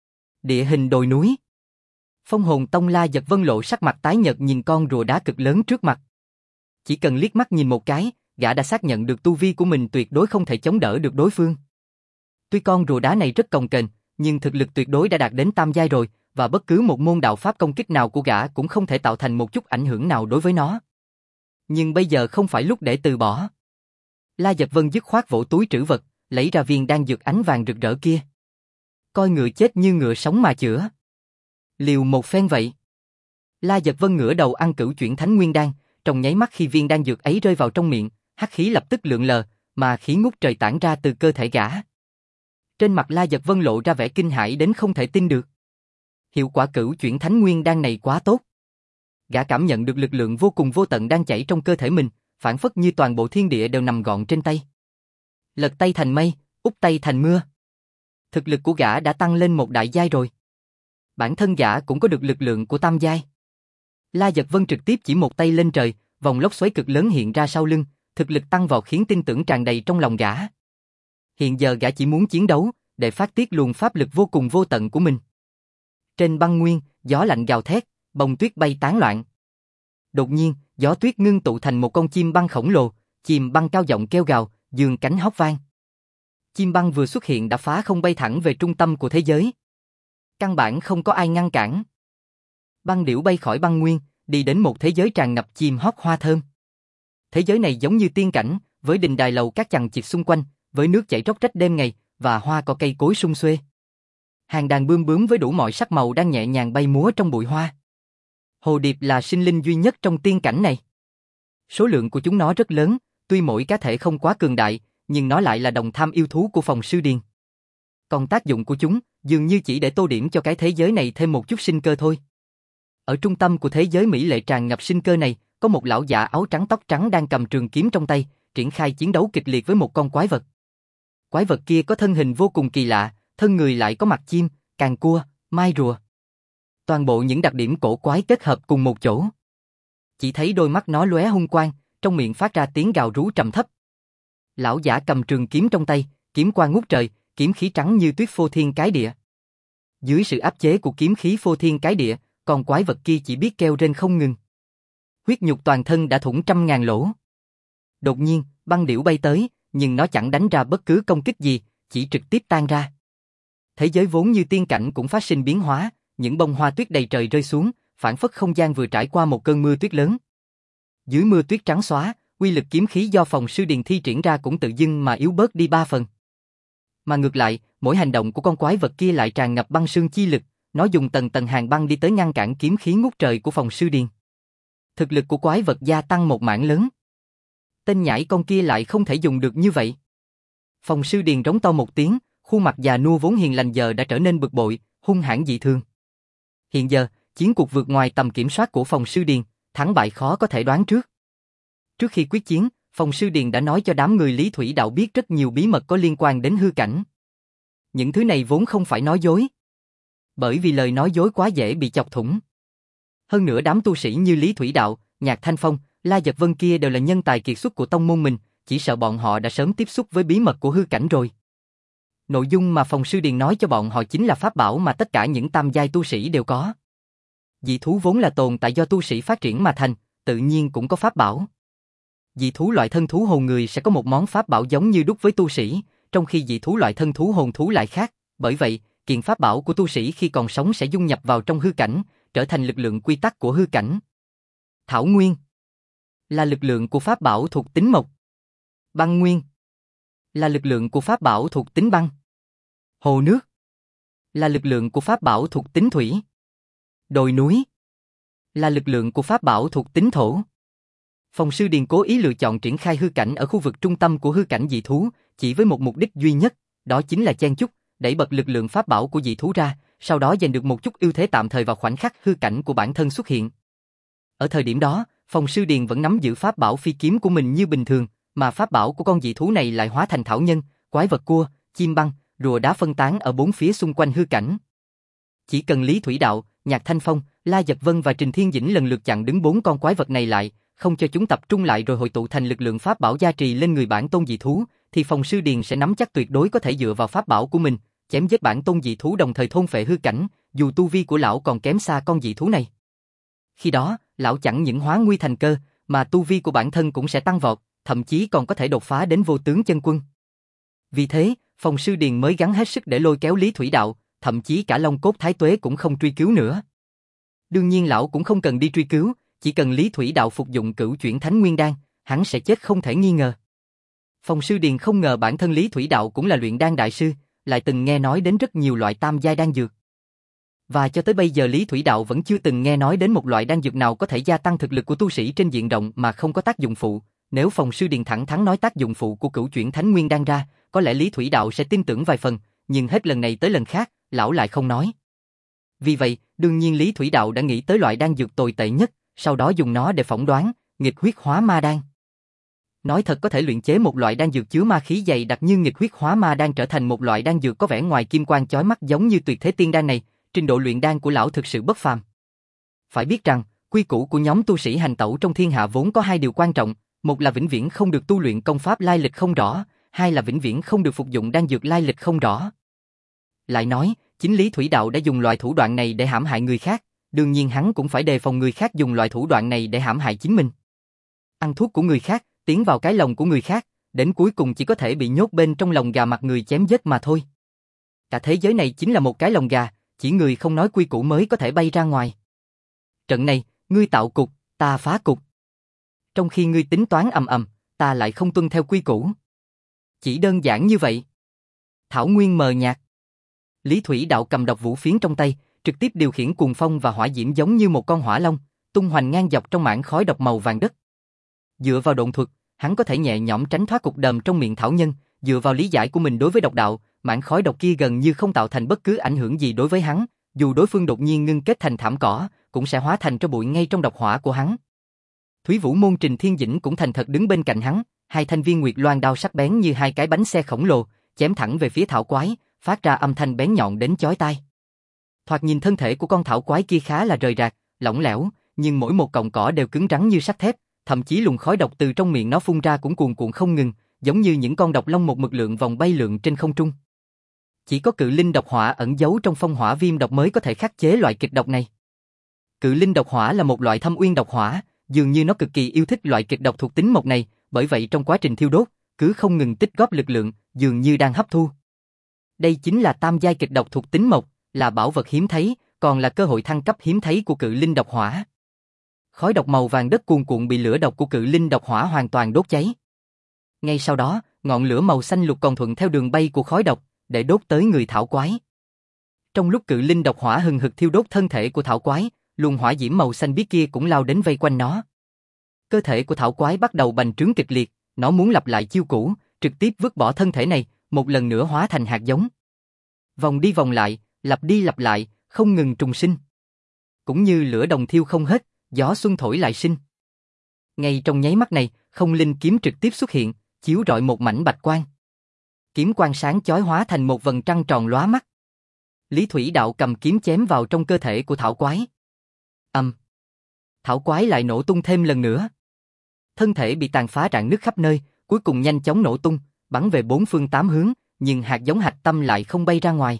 Địa hình đồi núi. Phong hồn tông La Giật Vân lộ sắc mặt tái nhợt nhìn con rùa đá cực lớn trước mặt. Chỉ cần liếc mắt nhìn một cái, gã đã xác nhận được tu vi của mình tuyệt đối không thể chống đỡ được đối phương. Tuy con rùa đá này rất cồng kềnh, nhưng thực lực tuyệt đối đã đạt đến tam giai rồi, và bất cứ một môn đạo pháp công kích nào của gã cũng không thể tạo thành một chút ảnh hưởng nào đối với nó. Nhưng bây giờ không phải lúc để từ bỏ. La Giật Vân dứt khoát vỗ túi trữ vật, lấy ra viên đan dược ánh vàng rực rỡ kia. Coi ngựa chết như ngựa sống mà chữa. Liều một phen vậy. La Giật Vân ngửa đầu ăn cửu chuyển thánh nguyên đan, trong nháy mắt khi viên đan dược ấy rơi vào trong miệng, hắc khí lập tức lượn lờ, mà khí ngút trời tản ra từ cơ thể gã. Trên mặt La Giật Vân lộ ra vẻ kinh hãi đến không thể tin được. Hiệu quả cửu chuyển thánh nguyên đan này quá tốt. Gã cảm nhận được lực lượng vô cùng vô tận đang chảy trong cơ thể mình, phảng phất như toàn bộ thiên địa đều nằm gọn trên tay. Lật tay thành mây, úp tay thành mưa. Thực lực của gã đã tăng lên một đại giai rồi. Bản thân gã cũng có được lực lượng của tam giai. La Giật Vân trực tiếp chỉ một tay lên trời, vòng lốc xoáy cực lớn hiện ra sau lưng, thực lực tăng vọt khiến tin tưởng tràn đầy trong lòng gã. Hiện giờ gã chỉ muốn chiến đấu, để phát tiết luồng pháp lực vô cùng vô tận của mình. Trên băng nguyên, gió lạnh gào thét, bông tuyết bay tán loạn. Đột nhiên, gió tuyết ngưng tụ thành một con chim băng khổng lồ, chim băng cao giọng kêu gào, giương cánh hót vang. Chim băng vừa xuất hiện đã phá không bay thẳng về trung tâm của thế giới. Căn bản không có ai ngăn cản. Băng điểu bay khỏi băng nguyên, đi đến một thế giới tràn ngập chim hót hoa thơm. Thế giới này giống như tiên cảnh, với đình đài lầu các chằng chịt xung quanh, với nước chảy róc rách đêm ngày, và hoa cỏ cây cối sum xuê. Hàng đàn bươm bướm với đủ mọi sắc màu đang nhẹ nhàng bay múa trong bụi hoa. Hồ điệp là sinh linh duy nhất trong tiên cảnh này. Số lượng của chúng nó rất lớn, tuy mỗi cá thể không quá cường đại, nhưng nó lại là đồng tham yêu thú của phòng sư điền. Còn tác dụng của chúng, dường như chỉ để tô điểm cho cái thế giới này thêm một chút sinh cơ thôi. Ở trung tâm của thế giới mỹ lệ tràn ngập sinh cơ này, có một lão giả áo trắng tóc trắng đang cầm trường kiếm trong tay, triển khai chiến đấu kịch liệt với một con quái vật. Quái vật kia có thân hình vô cùng kỳ lạ, thân người lại có mặt chim, càng cua, mai rùa. Toàn bộ những đặc điểm cổ quái kết hợp cùng một chỗ. Chỉ thấy đôi mắt nó lóe hung quang, trong miệng phát ra tiếng gào rú trầm thấp. Lão giả cầm trường kiếm trong tay, kiếm quang ngút trời, kiếm khí trắng như tuyết phô thiên cái địa. Dưới sự áp chế của kiếm khí phô thiên cái địa, con quái vật kia chỉ biết kêu rên không ngừng. Huyết nhục toàn thân đã thủng trăm ngàn lỗ. Đột nhiên, băng điểu bay tới, nhưng nó chẳng đánh ra bất cứ công kích gì, chỉ trực tiếp tan ra. Thế giới vốn như tiên cảnh cũng phát sinh biến hóa, những bông hoa tuyết đầy trời rơi xuống, phảng phất không gian vừa trải qua một cơn mưa tuyết lớn. Dưới mưa tuyết trắng xóa, uy lực kiếm khí do phòng sư điền thi triển ra cũng tự dưng mà yếu bớt đi ba phần. Mà ngược lại, mỗi hành động của con quái vật kia lại tràn ngập băng sương chi lực, nó dùng tầng tầng hàng băng đi tới ngăn cản kiếm khí ngút trời của phòng sư điền. Thực lực của quái vật gia tăng một mảng lớn. Tên nhãi con kia lại không thể dùng được như vậy. Phòng sư điền rống to một tiếng, khuôn mặt già nua vốn hiền lành giờ đã trở nên bực bội, hung hãn dị thường. Hiện giờ, chiến cuộc vượt ngoài tầm kiểm soát của phòng sư điền, thắng bại khó có thể đoán trước. Trước khi quyết chiến, phòng sư điền đã nói cho đám người Lý Thủy Đạo biết rất nhiều bí mật có liên quan đến hư cảnh. Những thứ này vốn không phải nói dối. Bởi vì lời nói dối quá dễ bị chọc thủng. Hơn nữa đám tu sĩ như Lý Thủy Đạo, Nhạc Thanh Phong, La Giật Vân kia đều là nhân tài kiệt xuất của tông môn mình, chỉ sợ bọn họ đã sớm tiếp xúc với bí mật của hư cảnh rồi. Nội dung mà phòng sư điền nói cho bọn họ chính là pháp bảo mà tất cả những tam giai tu sĩ đều có. Dị thú vốn là tồn tại do tu sĩ phát triển mà thành, tự nhiên cũng có pháp bảo. Dị thú loại thân thú hồn người sẽ có một món pháp bảo giống như đúc với tu sĩ, trong khi dị thú loại thân thú hồn thú lại khác, bởi vậy, kiện pháp bảo của tu sĩ khi còn sống sẽ dung nhập vào trong hư cảnh, trở thành lực lượng quy tắc của hư cảnh. Thảo Nguyên là lực lượng của pháp bảo thuộc tính mộc. Băng Nguyên là lực lượng của pháp bảo thuộc tính băng. Hồ nước là lực lượng của pháp bảo thuộc tính thủy. Đồi núi là lực lượng của pháp bảo thuộc tính thổ. Phòng sư điền cố ý lựa chọn triển khai hư cảnh ở khu vực trung tâm của hư cảnh dị thú, chỉ với một mục đích duy nhất, đó chính là chen chúc, đẩy bật lực lượng pháp bảo của dị thú ra, sau đó giành được một chút ưu thế tạm thời vào khoảnh khắc hư cảnh của bản thân xuất hiện. Ở thời điểm đó, phòng sư điền vẫn nắm giữ pháp bảo phi kiếm của mình như bình thường, mà pháp bảo của con dị thú này lại hóa thành thảo nhân, quái vật cua, chim băng, rùa đá phân tán ở bốn phía xung quanh hư cảnh. Chỉ cần Lý Thủy Đạo, Nhạc Thanh Phong, La Giật Vân và Trình Thiên Dĩnh lần lượt chặn đứng bốn con quái vật này lại, không cho chúng tập trung lại rồi hội tụ thành lực lượng pháp bảo gia trì lên người bản tôn dị thú, thì phòng sư điền sẽ nắm chắc tuyệt đối có thể dựa vào pháp bảo của mình, chém giết bản tôn dị thú đồng thời thôn phệ hư cảnh, dù tu vi của lão còn kém xa con dị thú này. Khi đó, lão chẳng những hóa nguy thành cơ, mà tu vi của bản thân cũng sẽ tăng vọt, thậm chí còn có thể đột phá đến vô tướng chân quân. Vì thế, phòng sư điền mới gắng hết sức để lôi kéo Lý Thủy Đạo, thậm chí cả Long Cốt Thái Tuế cũng không truy cứu nữa. Đương nhiên lão cũng không cần đi truy cứu, chỉ cần Lý Thủy Đạo phục dụng cửu chuyển thánh nguyên đan, hắn sẽ chết không thể nghi ngờ. Phòng sư điền không ngờ bản thân Lý Thủy Đạo cũng là luyện đan đại sư, lại từng nghe nói đến rất nhiều loại tam giai đan dược. Và cho tới bây giờ Lý Thủy Đạo vẫn chưa từng nghe nói đến một loại đan dược nào có thể gia tăng thực lực của tu sĩ trên diện rộng mà không có tác dụng phụ. Nếu phòng sư điền thẳng thắn nói tác dụng phụ của cửu chuyển thánh nguyên đan ra, có lẽ Lý Thủy Đạo sẽ tin tưởng vài phần, nhưng hết lần này tới lần khác, lão lại không nói. Vì vậy, đương nhiên Lý Thủy Đạo đã nghĩ tới loại đan dược tồi tệ nhất, sau đó dùng nó để phỏng đoán, nghịch huyết hóa ma đan. Nói thật có thể luyện chế một loại đan dược chứa ma khí dày đặc như nghịch huyết hóa ma đan trở thành một loại đan dược có vẻ ngoài kim quang chói mắt giống như tuyệt thế tiên đan này, trình độ luyện đan của lão thực sự bất phàm. Phải biết rằng, quy củ của nhóm tu sĩ hành tẩu trong thiên hạ vốn có hai điều quan trọng, một là vĩnh viễn không được tu luyện công pháp lai lịch không rõ, hai là vĩnh viễn không được phục dụng đan dược lai lịch không rõ. lại nói, chính Lý Thủy Đạo đã dùng loại thủ đoạn này để hãm hại người khác, đương nhiên hắn cũng phải đề phòng người khác dùng loại thủ đoạn này để hãm hại chính mình. Ăn thuốc của người khác, tiến vào cái lồng của người khác, đến cuối cùng chỉ có thể bị nhốt bên trong lồng gà mặt người chém giết mà thôi. Cả thế giới này chính là một cái lồng gà, chỉ người không nói quy củ mới có thể bay ra ngoài. Trận này, ngươi tạo cục, ta phá cục. Trong khi ngươi tính toán ầm ầm, ta lại không tuân theo quy củ. Chỉ đơn giản như vậy. Thảo nguyên mờ nhạt. Lý Thủy Đạo cầm độc vũ phiến trong tay, trực tiếp điều khiển cuồng phong và hỏa diễm giống như một con hỏa long, tung hoành ngang dọc trong mảng khói độc màu vàng đất. Dựa vào độn thuật, hắn có thể nhẹ nhõm tránh thoát cục đờm trong miệng thảo nhân, dựa vào lý giải của mình đối với độc đạo, mảng khói độc kia gần như không tạo thành bất cứ ảnh hưởng gì đối với hắn, dù đối phương đột nhiên ngưng kết thành thảm cỏ, cũng sẽ hóa thành tro bụi ngay trong độc hỏa của hắn. Thúy Vũ Môn Trình Thiên Dĩnh cũng thành thật đứng bên cạnh hắn, hai thanh viên nguyệt loan đao sắc bén như hai cái bánh xe khổng lồ, chém thẳng về phía thảo quái, phát ra âm thanh bén nhọn đến chói tai. Thoạt nhìn thân thể của con thảo quái kia khá là rời rạc, lỏng lẻo, nhưng mỗi một cọng cỏ đều cứng rắn như sắt thép, thậm chí luồng khói độc từ trong miệng nó phun ra cũng cuồn cuộn không ngừng, giống như những con độc long một mực lượn vòng bay lượn trên không trung. Chỉ có cự linh độc hỏa ẩn giấu trong phong hỏa viêm độc mới có thể khắc chế loại kịch độc này. Cự linh độc hỏa là một loại thâm uyên độc hỏa, dường như nó cực kỳ yêu thích loại kịch độc thuộc tính mộc này, bởi vậy trong quá trình thiêu đốt, cứ không ngừng tích góp lực lượng, dường như đang hấp thu. Đây chính là tam giai kịch độc thuộc tính mộc, là bảo vật hiếm thấy, còn là cơ hội thăng cấp hiếm thấy của cự linh độc hỏa. Khói độc màu vàng đất cuồn cuộn bị lửa độc của cự linh độc hỏa hoàn toàn đốt cháy. Ngay sau đó, ngọn lửa màu xanh lục còn thuận theo đường bay của khói độc, để đốt tới người thảo quái. Trong lúc cự linh độc hỏa hừng hực thiêu đốt thân thể của thảo quái, luồng hỏa diễm màu xanh biếc kia cũng lao đến vây quanh nó. Cơ thể của thảo quái bắt đầu bành trướng kịch liệt, nó muốn lặp lại chiêu cũ, trực tiếp vứt bỏ thân thể này, một lần nữa hóa thành hạt giống. Vòng đi vòng lại, lặp đi lặp lại, không ngừng trùng sinh. Cũng như lửa đồng thiêu không hết, gió xuân thổi lại sinh. Ngay trong nháy mắt này, không linh kiếm trực tiếp xuất hiện, chiếu rọi một mảnh bạch quang. Kiếm quang sáng chói hóa thành một vầng trăng tròn lóa mắt. Lý Thủy Đạo cầm kiếm chém vào trong cơ thể của thảo quái. Ầm. Um. Thảo quái lại nổ tung thêm lần nữa. Thân thể bị tàn phá rạn nứt khắp nơi, cuối cùng nhanh chóng nổ tung, bắn về bốn phương tám hướng, nhưng hạt giống hạch tâm lại không bay ra ngoài.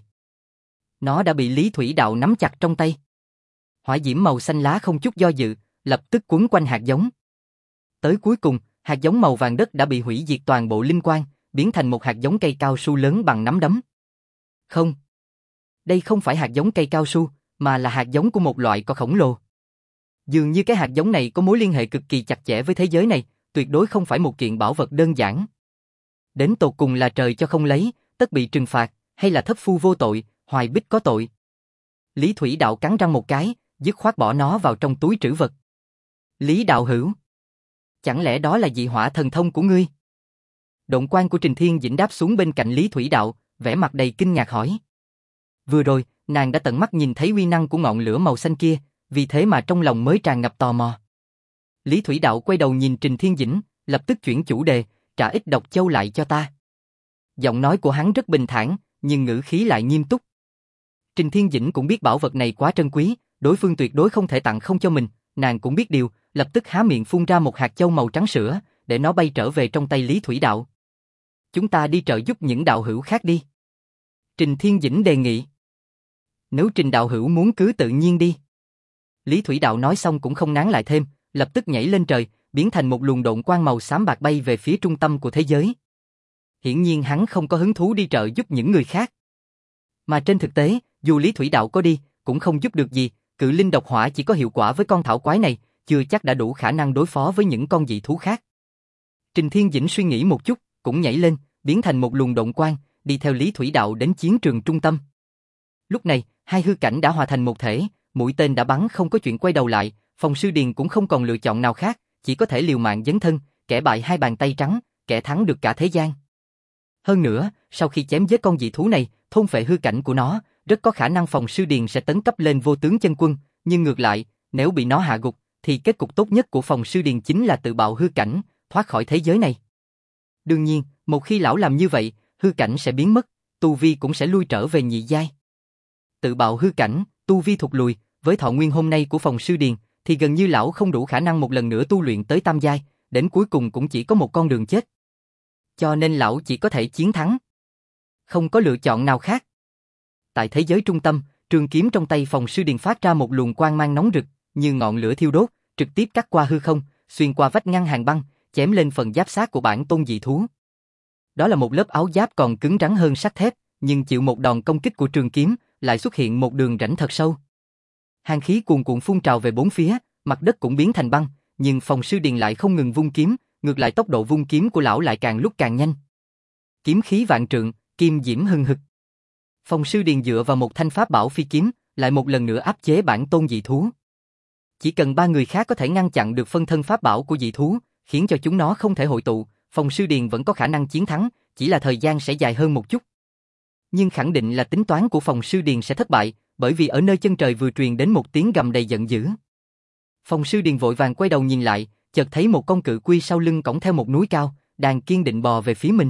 Nó đã bị Lý Thủy Đạo nắm chặt trong tay. Hỏa diễm màu xanh lá không chút do dự, lập tức quấn quanh hạt giống. Tới cuối cùng, hạt giống màu vàng đất đã bị hủy diệt toàn bộ linh quang, biến thành một hạt giống cây cao su lớn bằng nắm đấm. Không. Đây không phải hạt giống cây cao su, mà là hạt giống của một loại cỏ khổng lồ. Dường như cái hạt giống này có mối liên hệ cực kỳ chặt chẽ với thế giới này, tuyệt đối không phải một kiện bảo vật đơn giản. Đến tột cùng là trời cho không lấy, tất bị trừng phạt, hay là thất phu vô tội, hoài bích có tội. Lý Thủy Đạo cắn răng một cái, dứt khoát bỏ nó vào trong túi trữ vật. Lý đạo hữu, chẳng lẽ đó là dị hỏa thần thông của ngươi? Độn quang của Trình Thiên Dĩnh đáp xuống bên cạnh Lý Thủy Đạo, vẻ mặt đầy kinh ngạc hỏi. Vừa rồi, nàng đã tận mắt nhìn thấy uy năng của ngọn lửa màu xanh kia, vì thế mà trong lòng mới tràn ngập tò mò. Lý Thủy Đạo quay đầu nhìn Trình Thiên Dĩnh, lập tức chuyển chủ đề, trả ít độc châu lại cho ta. Giọng nói của hắn rất bình thản, nhưng ngữ khí lại nghiêm túc. Trình Thiên Dĩnh cũng biết bảo vật này quá trân quý, đối phương tuyệt đối không thể tặng không cho mình, nàng cũng biết điều, lập tức há miệng phun ra một hạt châu màu trắng sữa, để nó bay trở về trong tay Lý Thủy Đạo. Chúng ta đi trợ giúp những đạo hữu khác đi. Trình Thiên Dĩnh đề nghị. Nếu Trình đạo hữu muốn cứ tự nhiên đi. Lý Thủy Đạo nói xong cũng không nán lại thêm, lập tức nhảy lên trời, biến thành một luồng độn quang màu xám bạc bay về phía trung tâm của thế giới. Hiển nhiên hắn không có hứng thú đi trợ giúp những người khác. Mà trên thực tế, dù Lý Thủy Đạo có đi, cũng không giúp được gì, cự linh độc hỏa chỉ có hiệu quả với con thảo quái này, chưa chắc đã đủ khả năng đối phó với những con dị thú khác. Trình Thiên Dĩnh suy nghĩ một chút, cũng nhảy lên, biến thành một luồng độn quang, đi theo Lý Thủy Đạo đến chiến trường trung tâm. Lúc này, hai hư cảnh đã hòa thành một thể, mũi tên đã bắn không có chuyện quay đầu lại, Phong Sư Điền cũng không còn lựa chọn nào khác, chỉ có thể liều mạng dấn thân, kẻ bại hai bàn tay trắng, kẻ thắng được cả thế gian. Hơn nữa, sau khi chém giết con dị thú này, thôn phệ hư cảnh của nó, rất có khả năng Phong Sư Điền sẽ tấn cấp lên vô tướng chân quân, nhưng ngược lại, nếu bị nó hạ gục, thì kết cục tốt nhất của Phong Sư Điền chính là tự bạo hư cảnh, thoát khỏi thế giới này. Đương nhiên, một khi lão làm như vậy, hư cảnh sẽ biến mất, tu vi cũng sẽ lui trở về nhị giai. Tự bạo hư cảnh, tu vi thụt lùi, với thọ nguyên hôm nay của Phong Sư Điền, thì gần như lão không đủ khả năng một lần nữa tu luyện tới tam giai, đến cuối cùng cũng chỉ có một con đường chết. Cho nên lão chỉ có thể chiến thắng. Không có lựa chọn nào khác. Tại thế giới trung tâm, trường kiếm trong tay Phòng Sư Điền phát ra một luồng quang mang nóng rực, như ngọn lửa thiêu đốt, trực tiếp cắt qua hư không, xuyên qua vách ngăn hàng băng, chém lên phần giáp xác của bản tôn dị thú. Đó là một lớp áo giáp còn cứng rắn hơn sắt thép, nhưng chịu một đòn công kích của trường kiếm, lại xuất hiện một đường rãnh thật sâu. Hàn khí cuồn cuộn phun trào về bốn phía, mặt đất cũng biến thành băng, nhưng Phòng Sư Điền lại không ngừng vung kiếm, ngược lại tốc độ vung kiếm của lão lại càng lúc càng nhanh. Kiếm khí vạn trượng, kim diễm hừng hực. Phòng Sư Điền dựa vào một thanh pháp bảo phi kiếm, lại một lần nữa áp chế bản tôn dị thú. Chỉ cần ba người khác có thể ngăn chặn được phân thân pháp bảo của dị thú, khiến cho chúng nó không thể hội tụ, Phòng Sư Điền vẫn có khả năng chiến thắng, chỉ là thời gian sẽ dài hơn một chút. Nhưng khẳng định là tính toán của Phòng Sư Điền sẽ thất bại, bởi vì ở nơi chân trời vừa truyền đến một tiếng gầm đầy giận dữ. Phòng Sư Điền vội vàng quay đầu nhìn lại, chợt thấy một con cự quy sau lưng cõng theo một núi cao, đang kiên định bò về phía mình.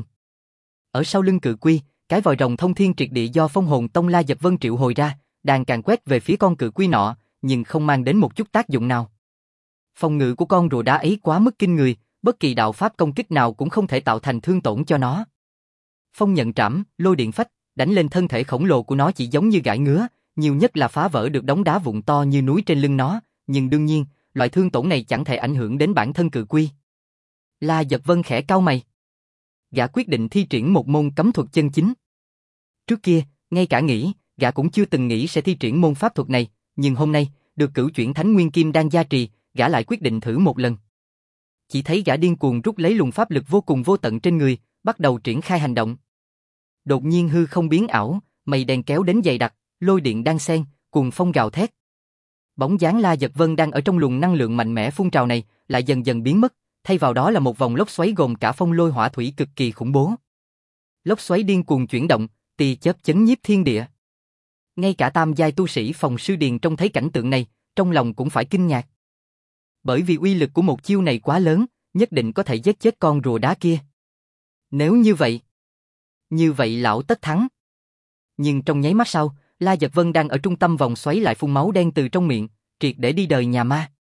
Ở sau lưng cự quy, cái vòi rồng thông thiên triệt địa do Phong Hồn Tông La Giật Vân triệu hồi ra, đang càng quét về phía con cự quy nọ, nhưng không mang đến một chút tác dụng nào. Phòng ngự của con rùa đá ấy quá mức kinh người, bất kỳ đạo pháp công kích nào cũng không thể tạo thành thương tổn cho nó. Phong nhận trảm, lôi điện phách, đánh lên thân thể khổng lồ của nó chỉ giống như gãi ngứa, nhiều nhất là phá vỡ được đống đá vụn to như núi trên lưng nó, nhưng đương nhiên, loại thương tổn này chẳng thể ảnh hưởng đến bản thân cự quy. La Giật Vân khẽ cau mày. Gã quyết định thi triển một môn cấm thuật chân chính. Trước kia, ngay cả nghĩ, gã cũng chưa từng nghĩ sẽ thi triển môn pháp thuật này, nhưng hôm nay, được cửu chuyển thánh nguyên kim đang gia trì, gã lại quyết định thử một lần. Chỉ thấy gã điên cuồng rút lấy luồng pháp lực vô cùng vô tận trên người, bắt đầu triển khai hành động. Đột nhiên hư không biến ảo, mây đen kéo đến dày đặc, lôi điện đan xen, cuồng phong gào thét. Bóng dáng La Giật Vân đang ở trong luồng năng lượng mạnh mẽ phun trào này, lại dần dần biến mất, thay vào đó là một vòng lốc xoáy gồm cả phong lôi hỏa thủy cực kỳ khủng bố. Lốc xoáy điên cuồng chuyển động, tia chớp chấn nhiếp thiên địa. Ngay cả tam giai tu sĩ Phòng Sư Điền trông thấy cảnh tượng này, trong lòng cũng phải kinh ngạc. Bởi vì uy lực của một chiêu này quá lớn, nhất định có thể giết chết con rùa đá kia. Nếu như vậy, như vậy lão tất thắng. Nhưng trong nháy mắt sau, La Giật Vân đang ở trung tâm vòng xoáy lại phun máu đen từ trong miệng, triệt để đi đời nhà ma.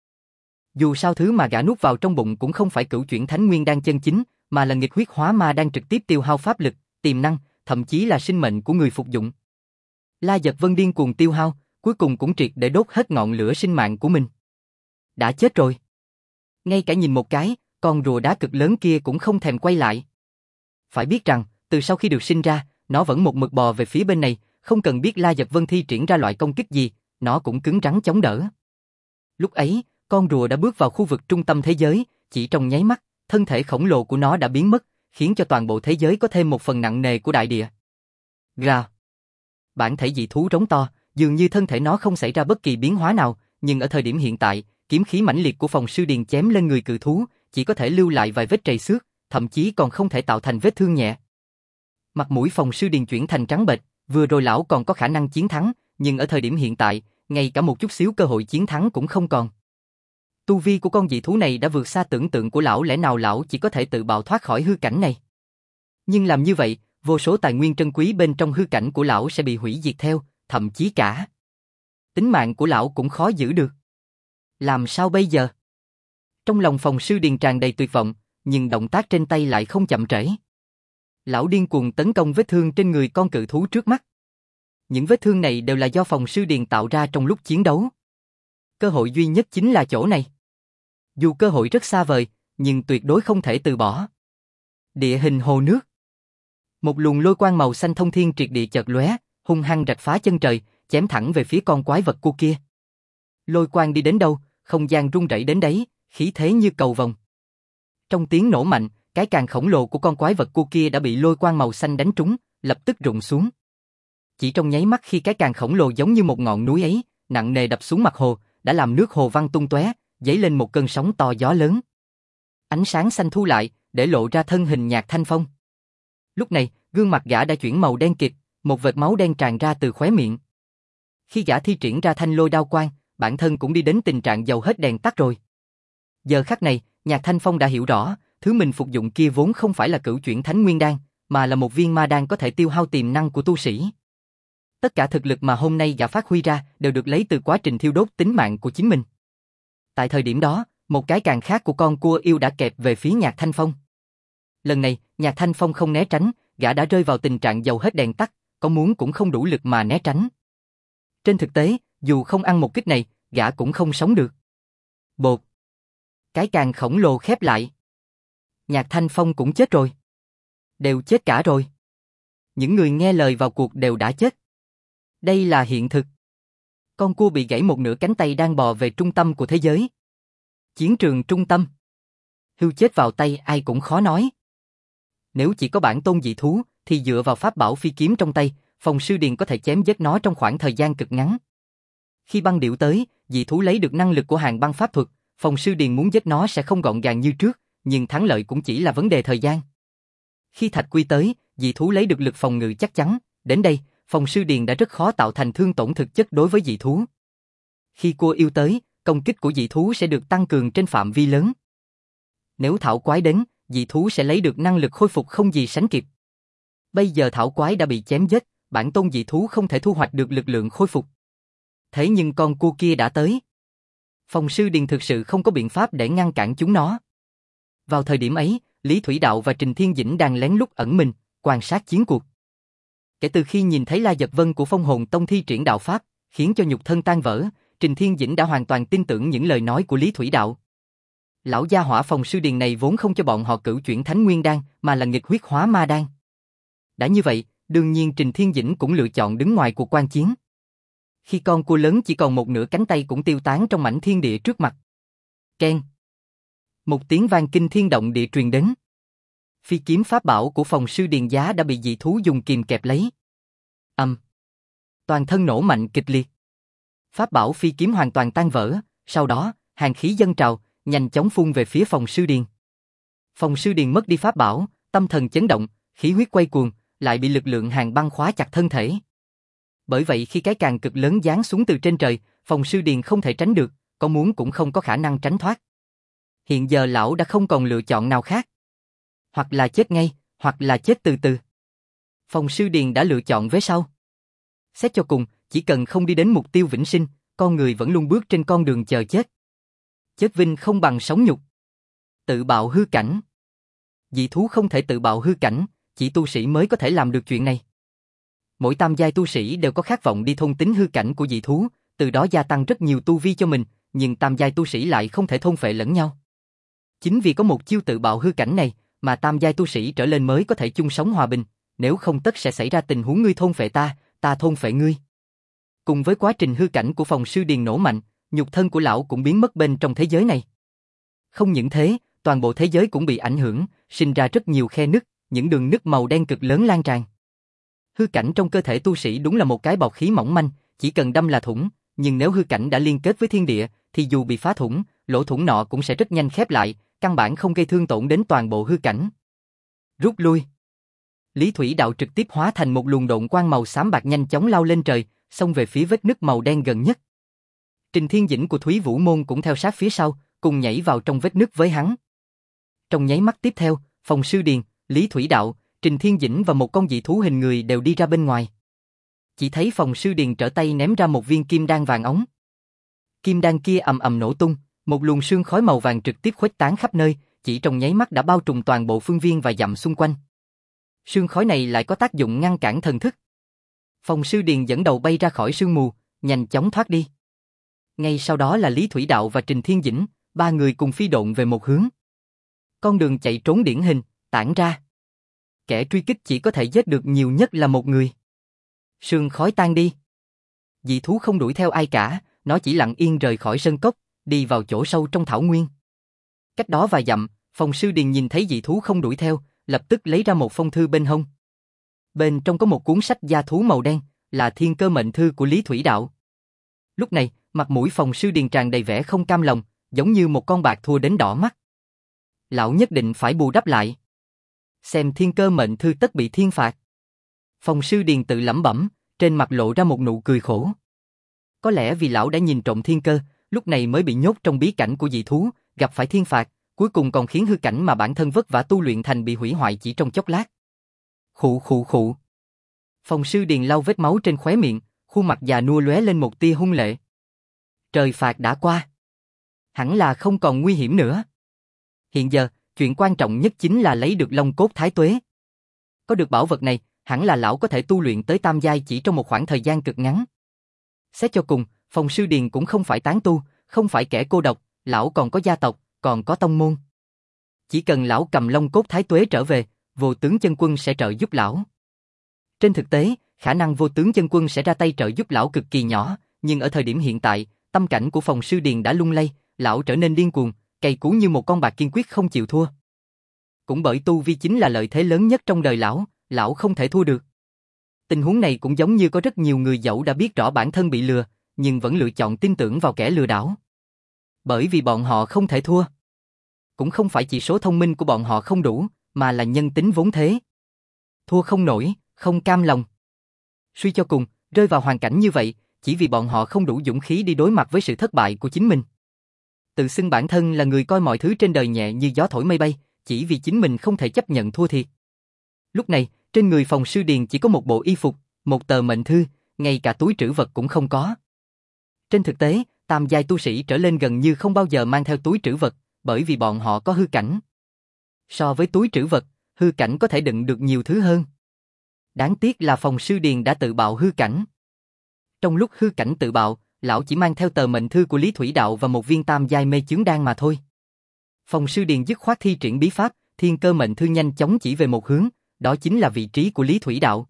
Dù sao thứ mà gã nuốt vào trong bụng cũng không phải cửu chuyển thánh nguyên đan chân chính, mà là nghịch huyết hóa ma đang trực tiếp tiêu hao pháp lực, tiềm năng, thậm chí là sinh mệnh của người phục dụng. La Giật Vân điên cuồng tiêu hao, cuối cùng cũng triệt để đốt hết ngọn lửa sinh mạng của mình. Đã chết rồi. Ngay cả nhìn một cái, con rùa đá cực lớn kia cũng không thèm quay lại. Phải biết rằng, từ sau khi được sinh ra, nó vẫn một mực bò về phía bên này, không cần biết La Giật Vân thi triển ra loại công kích gì, nó cũng cứng rắn chống đỡ. Lúc ấy, con rùa đã bước vào khu vực trung tâm thế giới, chỉ trong nháy mắt, thân thể khổng lồ của nó đã biến mất, khiến cho toàn bộ thế giới có thêm một phần nặng nề của đại địa. Gào. Bản thể dị thú rống to, dường như thân thể nó không xảy ra bất kỳ biến hóa nào, nhưng ở thời điểm hiện tại, kiếm khí mãnh liệt của Phòng Sư Điền chém lên người cự thú, chỉ có thể lưu lại vài vết trầy xước, thậm chí còn không thể tạo thành vết thương nhẹ. Mặt mũi Phòng Sư Điền chuyển thành trắng bệch, vừa rồi lão còn có khả năng chiến thắng, nhưng ở thời điểm hiện tại, ngay cả một chút xíu cơ hội chiến thắng cũng không còn. Tu vi của con dị thú này đã vượt xa tưởng tượng của lão, lẽ nào lão chỉ có thể tự bạo thoát khỏi hư cảnh này. Nhưng làm như vậy, vô số tài nguyên trân quý bên trong hư cảnh của lão sẽ bị hủy diệt theo, thậm chí cả tính mạng của lão cũng khó giữ được. Làm sao bây giờ? Trong lòng Phòng Sư Điền tràn đầy tuyệt vọng, nhưng động tác trên tay lại không chậm trễ. Lão điên cuồng tấn công vết thương trên người con cự thú trước mắt. Những vết thương này đều là do Phòng Sư Điền tạo ra trong lúc chiến đấu. Cơ hội duy nhất chính là chỗ này. Dù cơ hội rất xa vời, nhưng tuyệt đối không thể từ bỏ. Địa hình hồ nước. Một luồng lôi quang màu xanh thông thiên triệt địa chợt lóe, hung hăng rạch phá chân trời, chém thẳng về phía con quái vật cua kia. Lôi quang đi đến đâu, không gian rung rẩy đến đấy, khí thế như cầu vồng. Trong tiếng nổ mạnh, cái càng khổng lồ của con quái vật cua kia đã bị lôi quang màu xanh đánh trúng, lập tức rụng xuống. Chỉ trong nháy mắt khi cái càng khổng lồ giống như một ngọn núi ấy, nặng nề đập xuống mặt hồ, đã làm nước hồ văng tung tóe, dấy lên một cơn sóng to gió lớn. Ánh sáng xanh thu lại, để lộ ra thân hình Nhạc Thanh Phong. Lúc này, gương mặt gã đã chuyển màu đen kịt, một vệt máu đen tràn ra từ khóe miệng. Khi gã thi triển ra thanh lôi đao quang, bản thân cũng đi đến tình trạng dầu hết đèn tắt rồi. Giờ khắc này, Nhạc Thanh Phong đã hiểu rõ, thứ mình phục dụng kia vốn không phải là cửu chuyển thánh nguyên đan, mà là một viên ma đan có thể tiêu hao tiềm năng của tu sĩ. Tất cả thực lực mà hôm nay gã phát huy ra đều được lấy từ quá trình thiêu đốt tính mạng của chính mình. Tại thời điểm đó, một cái càng khác của con cua yêu đã kẹp về phía Nhạc Thanh Phong. Lần này, Nhạc Thanh Phong không né tránh, gã đã rơi vào tình trạng dầu hết đèn tắt, có muốn cũng không đủ lực mà né tránh. Trên thực tế, dù không ăn một kích này, gã cũng không sống được. Bột. Cái càng khổng lồ khép lại. Nhạc Thanh Phong cũng chết rồi. Đều chết cả rồi. Những người nghe lời vào cuộc đều đã chết. Đây là hiện thực. Con cua bị gãy một nửa cánh tay đang bò về trung tâm của thế giới. Chiến trường trung tâm. Hưu chết vào tay ai cũng khó nói. Nếu chỉ có bản tôn dị thú, thì dựa vào pháp bảo phi kiếm trong tay, Phong Sư Điền có thể chém giết nó trong khoảng thời gian cực ngắn. Khi băng điểu tới, dị thú lấy được năng lực của hàng băng pháp thuật, Phong Sư Điền muốn giết nó sẽ không gọn gàng như trước, nhưng thắng lợi cũng chỉ là vấn đề thời gian. Khi Thạch Quy tới, dị thú lấy được lực phòng ngự chắc chắn, đến đây, Phong Sư Điền đã rất khó tạo thành thương tổn thực chất đối với dị thú. Khi cua yêu tới, công kích của dị thú sẽ được tăng cường trên phạm vi lớn. Nếu thảo quái đến, dị thú sẽ lấy được năng lực khôi phục không gì sánh kịp. Bây giờ thảo quái đã bị chém giết, bản tôn dị thú không thể thu hoạch được lực lượng khôi phục. Thế nhưng con cua kia đã tới. Phong Sư Điền thực sự không có biện pháp để ngăn cản chúng nó. Vào thời điểm ấy, Lý Thủy Đạo và Trình Thiên Dĩnh đang lén lút ẩn mình, quan sát chiến cuộc. Kể từ khi nhìn thấy La Giật Vân của Phong Hồn Tông thi triển đạo pháp, khiến cho nhục thân tan vỡ, Trình Thiên Dĩnh đã hoàn toàn tin tưởng những lời nói của Lý Thủy Đạo. Lão gia hỏa Phong Sư Điền này vốn không cho bọn họ cửu chuyển Thánh Nguyên Đan, mà là nghịch huyết hóa ma đan. Đã như vậy, đương nhiên Trình Thiên Dĩnh cũng lựa chọn đứng ngoài cuộc quan chiến. Khi con cua lớn chỉ còn một nửa cánh tay cũng tiêu tán trong mảnh thiên địa trước mặt. Keng. Một tiếng vang kinh thiên động địa truyền đến. Phi kiếm pháp bảo của Phong Sư Điền giá đã bị dị thú dùng kìm kẹp lấy. Âm. Toàn thân nổ mạnh kịch liệt. Pháp bảo phi kiếm hoàn toàn tan vỡ, sau đó, hàn khí dâng trào, nhanh chóng phun về phía Phong Sư Điền. Phong Sư Điền mất đi pháp bảo, tâm thần chấn động, khí huyết quay cuồng, lại bị lực lượng hàn băng khóa chặt thân thể. Bởi vậy khi cái càng cực lớn giáng xuống từ trên trời, Phong Sư Điền không thể tránh được, có muốn cũng không có khả năng tránh thoát. Hiện giờ lão đã không còn lựa chọn nào khác. Hoặc là chết ngay, hoặc là chết từ từ. Phong Sư Điền đã lựa chọn vế sau. Xét cho cùng, chỉ cần không đi đến mục tiêu vĩnh sinh, con người vẫn luôn bước trên con đường chờ chết. Chết vinh không bằng sống nhục. Tự bạo hư cảnh. Dị thú không thể tự bạo hư cảnh, chỉ tu sĩ mới có thể làm được chuyện này. Mỗi tam giai tu sĩ đều có khát vọng đi thôn tính hư cảnh của dị thú, từ đó gia tăng rất nhiều tu vi cho mình, nhưng tam giai tu sĩ lại không thể thôn phệ lẫn nhau. Chính vì có một chiêu tự bạo hư cảnh này, mà tam giai tu sĩ trở lên mới có thể chung sống hòa bình, nếu không tất sẽ xảy ra tình huống ngươi thôn phệ ta, ta thôn phệ ngươi. Cùng với quá trình hư cảnh của Phong Sư Điền nổ mạnh, nhục thân của lão cũng biến mất bên trong thế giới này. Không những thế, toàn bộ thế giới cũng bị ảnh hưởng, sinh ra rất nhiều khe nứt, những đường nứt màu đen cực lớn lan tràn. Hư cảnh trong cơ thể tu sĩ đúng là một cái bọc khí mỏng manh, chỉ cần đâm là thủng, nhưng nếu hư cảnh đã liên kết với thiên địa, thì dù bị phá thủng, lỗ thủng nọ cũng sẽ rất nhanh khép lại, căn bản không gây thương tổn đến toàn bộ hư cảnh. Rút lui. Lý Thủy Đạo trực tiếp hóa thành một luồng độn quang màu xám bạc nhanh chóng lao lên trời, xông về phía vết nứt màu đen gần nhất. Trình Thiên Dĩnh của Thúy Vũ Môn cũng theo sát phía sau, cùng nhảy vào trong vết nứt với hắn. Trong nháy mắt tiếp theo, Phong Sư Điền, Lý Thủy Đạo, Trình Thiên Dĩnh và một con dị thú hình người đều đi ra bên ngoài. Chỉ thấy Phong Sư Điền trở tay ném ra một viên kim đan vàng óng. Kim đan kia ầm ầm nổ tung, một luồng sương khói màu vàng trực tiếp khuếch tán khắp nơi, chỉ trong nháy mắt đã bao trùm toàn bộ phương viên và dặm xung quanh. Sương khói này lại có tác dụng ngăn cản thần thức. Phong Sư Điền dẫn đầu bay ra khỏi sương mù, nhanh chóng thoát đi. Ngay sau đó là Lý Thủy Đạo và Trình Thiên Dĩnh, ba người cùng phi độn về một hướng. Con đường chạy trốn điển hình, tản ra. Kẻ truy kích chỉ có thể giết được nhiều nhất là một người. Sương khói tan đi. Dị thú không đuổi theo ai cả, nó chỉ lặng yên rời khỏi sân cốc, đi vào chỗ sâu trong thảo nguyên. Cách đó vài dặm, Phong Sư Điền nhìn thấy dị thú không đuổi theo, lập tức lấy ra một phong thư bên hông. Bên trong có một cuốn sách gia thú màu đen, là thiên cơ mệnh thư của Lý Thủy Đạo. Lúc này, mặt mũi Phong Sư Điền tràn đầy vẻ không cam lòng, giống như một con bạc thua đến đỏ mắt. Lão nhất định phải bù đắp lại. Xem thiên cơ mệnh thư tất bị thiên phạt. Phong Sư Điền tự lẩm bẩm, trên mặt lộ ra một nụ cười khổ. Có lẽ vì lão đã nhìn trộm thiên cơ, lúc này mới bị nhốt trong bí cảnh của dị thú, gặp phải thiên phạt, cuối cùng còn khiến hư cảnh mà bản thân vất vả tu luyện thành bị hủy hoại chỉ trong chốc lát. Khụ khụ khụ. Phong Sư Điền lau vết máu trên khóe miệng, khuôn mặt già nua lóe lên một tia hung lệ. Trời phạt đã qua. Hẳn là không còn nguy hiểm nữa. Hiện giờ, chuyện quan trọng nhất chính là lấy được long cốt thái tuế. Có được bảo vật này, hẳn là lão có thể tu luyện tới tam giai chỉ trong một khoảng thời gian cực ngắn. Xét cho cùng, Phong Sư Điền cũng không phải tán tu, không phải kẻ cô độc, lão còn có gia tộc, còn có tông môn. Chỉ cần lão cầm Long Cốt Thái Tuế trở về, Vô Tướng Chân Quân sẽ trợ giúp lão. Trên thực tế, khả năng Vô Tướng Chân Quân sẽ ra tay trợ giúp lão cực kỳ nhỏ, nhưng ở thời điểm hiện tại, tâm cảnh của Phong Sư Điền đã lung lay, lão trở nên điên cuồng, cày cú như một con bạc kiên quyết không chịu thua. Cũng bởi tu vi chính là lợi thế lớn nhất trong đời lão, lão không thể thua được. Tình huống này cũng giống như có rất nhiều người dẫu đã biết rõ bản thân bị lừa, nhưng vẫn lựa chọn tin tưởng vào kẻ lừa đảo. Bởi vì bọn họ không thể thua. Cũng không phải chỉ số thông minh của bọn họ không đủ, mà là nhân tính vốn thế. Thua không nổi, không cam lòng. Suy cho cùng, rơi vào hoàn cảnh như vậy, chỉ vì bọn họ không đủ dũng khí đi đối mặt với sự thất bại của chính mình. Tự xưng bản thân là người coi mọi thứ trên đời nhẹ như gió thổi mây bay, chỉ vì chính mình không thể chấp nhận thua thiệt. Lúc này, trên người Phong Sư Điền chỉ có một bộ y phục, một tờ mệnh thư, ngay cả túi trữ vật cũng không có. Trên thực tế, tam giai tu sĩ trở lên gần như không bao giờ mang theo túi trữ vật, bởi vì bọn họ có hư cảnh. So với túi trữ vật, hư cảnh có thể đựng được nhiều thứ hơn. Đáng tiếc là Phong Sư Điền đã tự bạo hư cảnh. Trong lúc hư cảnh tự bạo, lão chỉ mang theo tờ mệnh thư của Lý Thủy Đạo và một viên tam giai mê chướng đan mà thôi. Phong Sư Điền dứt khoát thi triển bí pháp, thiên cơ mệnh thư nhanh chóng chỉ về một hướng, đó chính là vị trí của Lý Thủy Đạo.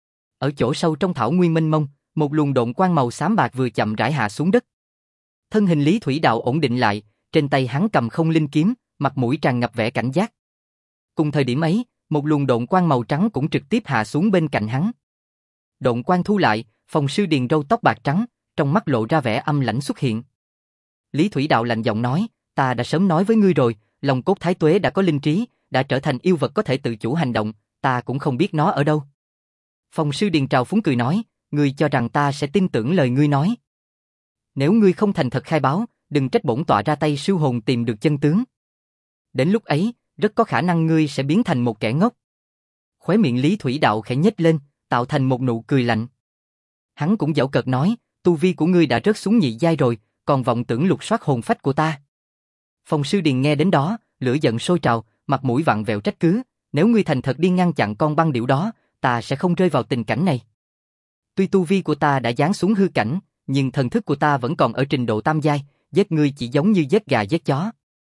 Ở chỗ sâu trong thảo nguyên mênh mông, một luồng độn quang màu xám bạc vừa chậm rãi hạ xuống đất. Thân hình Lý Thủy Đạo ổn định lại, trên tay hắn cầm không linh kiếm, mặt mũi tràn ngập vẻ cảnh giác. Cùng thời điểm ấy, một luồng độn quang màu trắng cũng trực tiếp hạ xuống bên cạnh hắn. Độn quang thu lại, Phong Sư Điền râu tóc bạc trắng, trong mắt lộ ra vẻ âm lãnh xuất hiện. Lý Thủy Đạo lạnh giọng nói, ta đã sớm nói với ngươi rồi, Long Cốt Thái Tuế đã có linh trí, đã trở thành yêu vật có thể tự chủ hành động, ta cũng không biết nó ở đâu. Phong Sư Điền trào phúng cười nói, ngươi cho rằng ta sẽ tin tưởng lời ngươi nói. Nếu ngươi không thành thật khai báo, đừng trách bổn tọa ra tay siêu hồn tìm được chân tướng. Đến lúc ấy, rất có khả năng ngươi sẽ biến thành một kẻ ngốc. Khóe miệng Lý Thủy Đạo khẽ nhếch lên, tạo thành một nụ cười lạnh. Hắn cũng giễu cợt nói, tu vi của ngươi đã rớt xuống nhị giai rồi, còn vọng tưởng lục soát hồn phách của ta. Phong Sư Điền nghe đến đó, lửa giận sôi trào, mặt mũi vặn vẹo trách cứ, nếu ngươi thành thật đi ngăn chặn con băng điểu đó, ta sẽ không rơi vào tình cảnh này. Tuy tu vi của ta đã giáng xuống hư cảnh, nhưng thần thức của ta vẫn còn ở trình độ tam giai, giết ngươi chỉ giống như giết gà giết chó.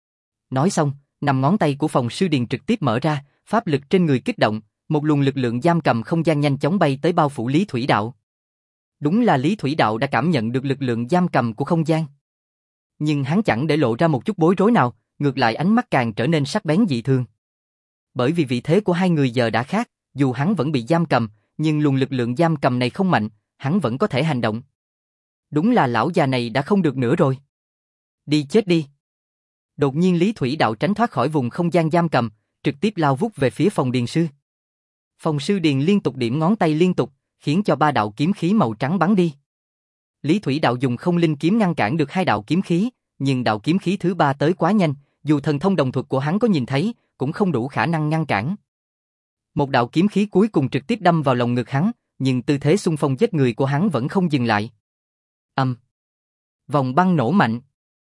Nói xong, năm ngón tay của Phong Sư Điền trực tiếp mở ra, pháp lực trên người kích động, một luồng lực lượng giam cầm không gian nhanh chóng bay tới bao phủ Lý Thủy Đạo. Đúng là Lý Thủy Đạo đã cảm nhận được lực lượng giam cầm của không gian. Nhưng hắn chẳng để lộ ra một chút bối rối nào, ngược lại ánh mắt càng trở nên sắc bén dị thường. Bởi vì vị thế của hai người giờ đã khác, dù hắn vẫn bị giam cầm, nhưng luồng lực lượng giam cầm này không mạnh, hắn vẫn có thể hành động. Đúng là lão già này đã không được nữa rồi. Đi chết đi. Đột nhiên Lý Thủy Đạo tránh thoát khỏi vùng không gian giam cầm, trực tiếp lao vút về phía Phong Điền Sư. Phong Sư Điền liên tục điểm ngón tay liên tục, khiến cho ba đạo kiếm khí màu trắng bắn đi. Lý Thủy Đạo dùng không linh kiếm ngăn cản được hai đạo kiếm khí, nhưng đạo kiếm khí thứ ba tới quá nhanh, dù thần thông đồng thuật của hắn có nhìn thấy, cũng không đủ khả năng ngăn cản. Một đạo kiếm khí cuối cùng trực tiếp đâm vào lồng ngực hắn, nhưng tư thế xung phong giết người của hắn vẫn không dừng lại. Ầm. Vòng băng nổ mạnh.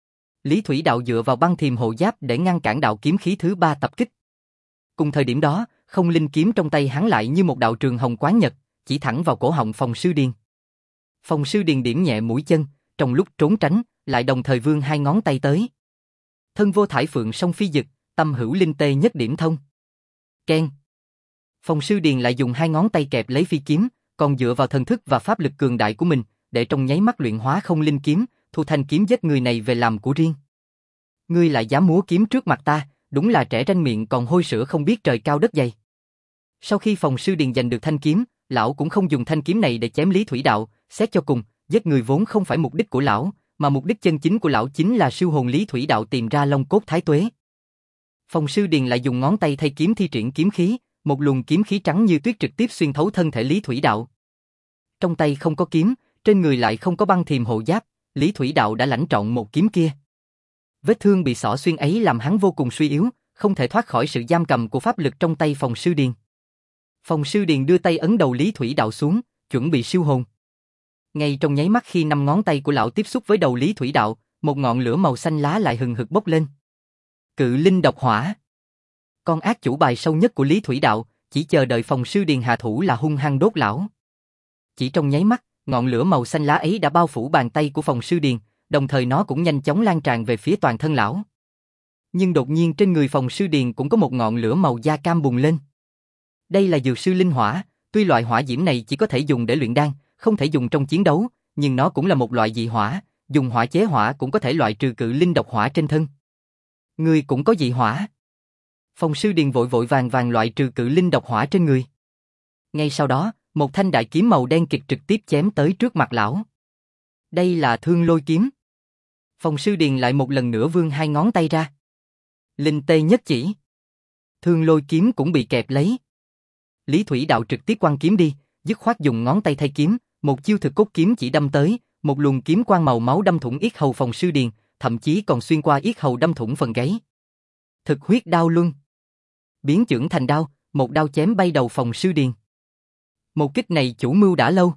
Lý Thủy Đạo dựa vào băng thiềm hộ giáp để ngăn cản đạo kiếm khí thứ ba tập kích. Cùng thời điểm đó, không linh kiếm trong tay hắn lại như một đạo trường hồng quán nhật, chỉ thẳng vào cổ họng Phong Sư Điền. Phong Sư Điền điểm nhẹ mũi chân, trong lúc trốn tránh, lại đồng thời vươn hai ngón tay tới. Thân vô thải phượng song phi dực, tâm hữu linh tê nhất điểm thông. Keng. Phong Sư Điền lại dùng hai ngón tay kẹp lấy phi kiếm, còn dựa vào thần thức và pháp lực cường đại của mình, để trong nháy mắt luyện hóa không linh kiếm, thu thanh kiếm giết người này về làm của riêng. Ngươi lại dám múa kiếm trước mặt ta, đúng là trẻ ranh miệng còn hôi sữa không biết trời cao đất dày. Sau khi Phong Sư Điền giành được thanh kiếm, lão cũng không dùng thanh kiếm này để chém Lý Thủy Đạo, xét cho cùng, giết người vốn không phải mục đích của lão, mà mục đích chân chính của lão chính là siêu hồn Lý Thủy Đạo tìm ra Long Cốt Thái Tuế. Phong Sư Điền lại dùng ngón tay thay kiếm thi triển kiếm khí, một luồng kiếm khí trắng như tuyết trực tiếp xuyên thấu thân thể Lý Thủy Đạo. Trong tay không có kiếm, trên người lại không có băng thiềm hộ giáp, Lý Thủy Đạo đã lãnh trọn một kiếm kia. Vết thương bị xỏ xuyên ấy làm hắn vô cùng suy yếu, không thể thoát khỏi sự giam cầm của pháp lực trong tay Phong Sư Điền. Phong Sư Điền đưa tay ấn đầu Lý Thủy Đạo xuống, chuẩn bị siêu hồn. Ngay trong nháy mắt khi năm ngón tay của lão tiếp xúc với đầu Lý Thủy Đạo, một ngọn lửa màu xanh lá lại hừng hực bốc lên. Cự linh độc hỏa. Con ác chủ bài sâu nhất của Lý Thủy Đạo, chỉ chờ đợi Phòng Sư Điền hạ thủ là hung hăng đốt lão. Chỉ trong nháy mắt, ngọn lửa màu xanh lá ấy đã bao phủ bàn tay của Phòng Sư Điền, đồng thời nó cũng nhanh chóng lan tràn về phía toàn thân lão. Nhưng đột nhiên trên người Phòng Sư Điền cũng có một ngọn lửa màu da cam bùng lên. Đây là dược sư linh hỏa, tuy loại hỏa diễm này chỉ có thể dùng để luyện đan, không thể dùng trong chiến đấu, nhưng nó cũng là một loại dị hỏa, dùng hỏa chế hỏa cũng có thể loại trừ cự linh độc hỏa trên thân. Người cũng có dị hỏa. Phòng Sư Điền vội vội vàng vàng loại trừ cự linh độc hỏa trên người. Ngay sau đó, một thanh đại kiếm màu đen kịt trực tiếp chém tới trước mặt lão. Đây là Thương Lôi kiếm. Phòng Sư Điền lại một lần nữa vươn hai ngón tay ra. Linh tê nhất chỉ. Thương Lôi kiếm cũng bị kẹp lấy. Lý Thủy Đạo trực tiếp quăng kiếm đi, dứt khoát dùng ngón tay thay kiếm, một chiêu thực cốt kiếm chỉ đâm tới, một luồng kiếm quang màu máu đâm thủng yết hầu Phòng Sư Điền, thậm chí còn xuyên qua yết hầu đâm thủng phần gáy. Thực huyết đao luân. Biến chưởng thành đao, một đao chém bay đầu Phòng Sư Điền. Một kích này chủ mưu đã lâu.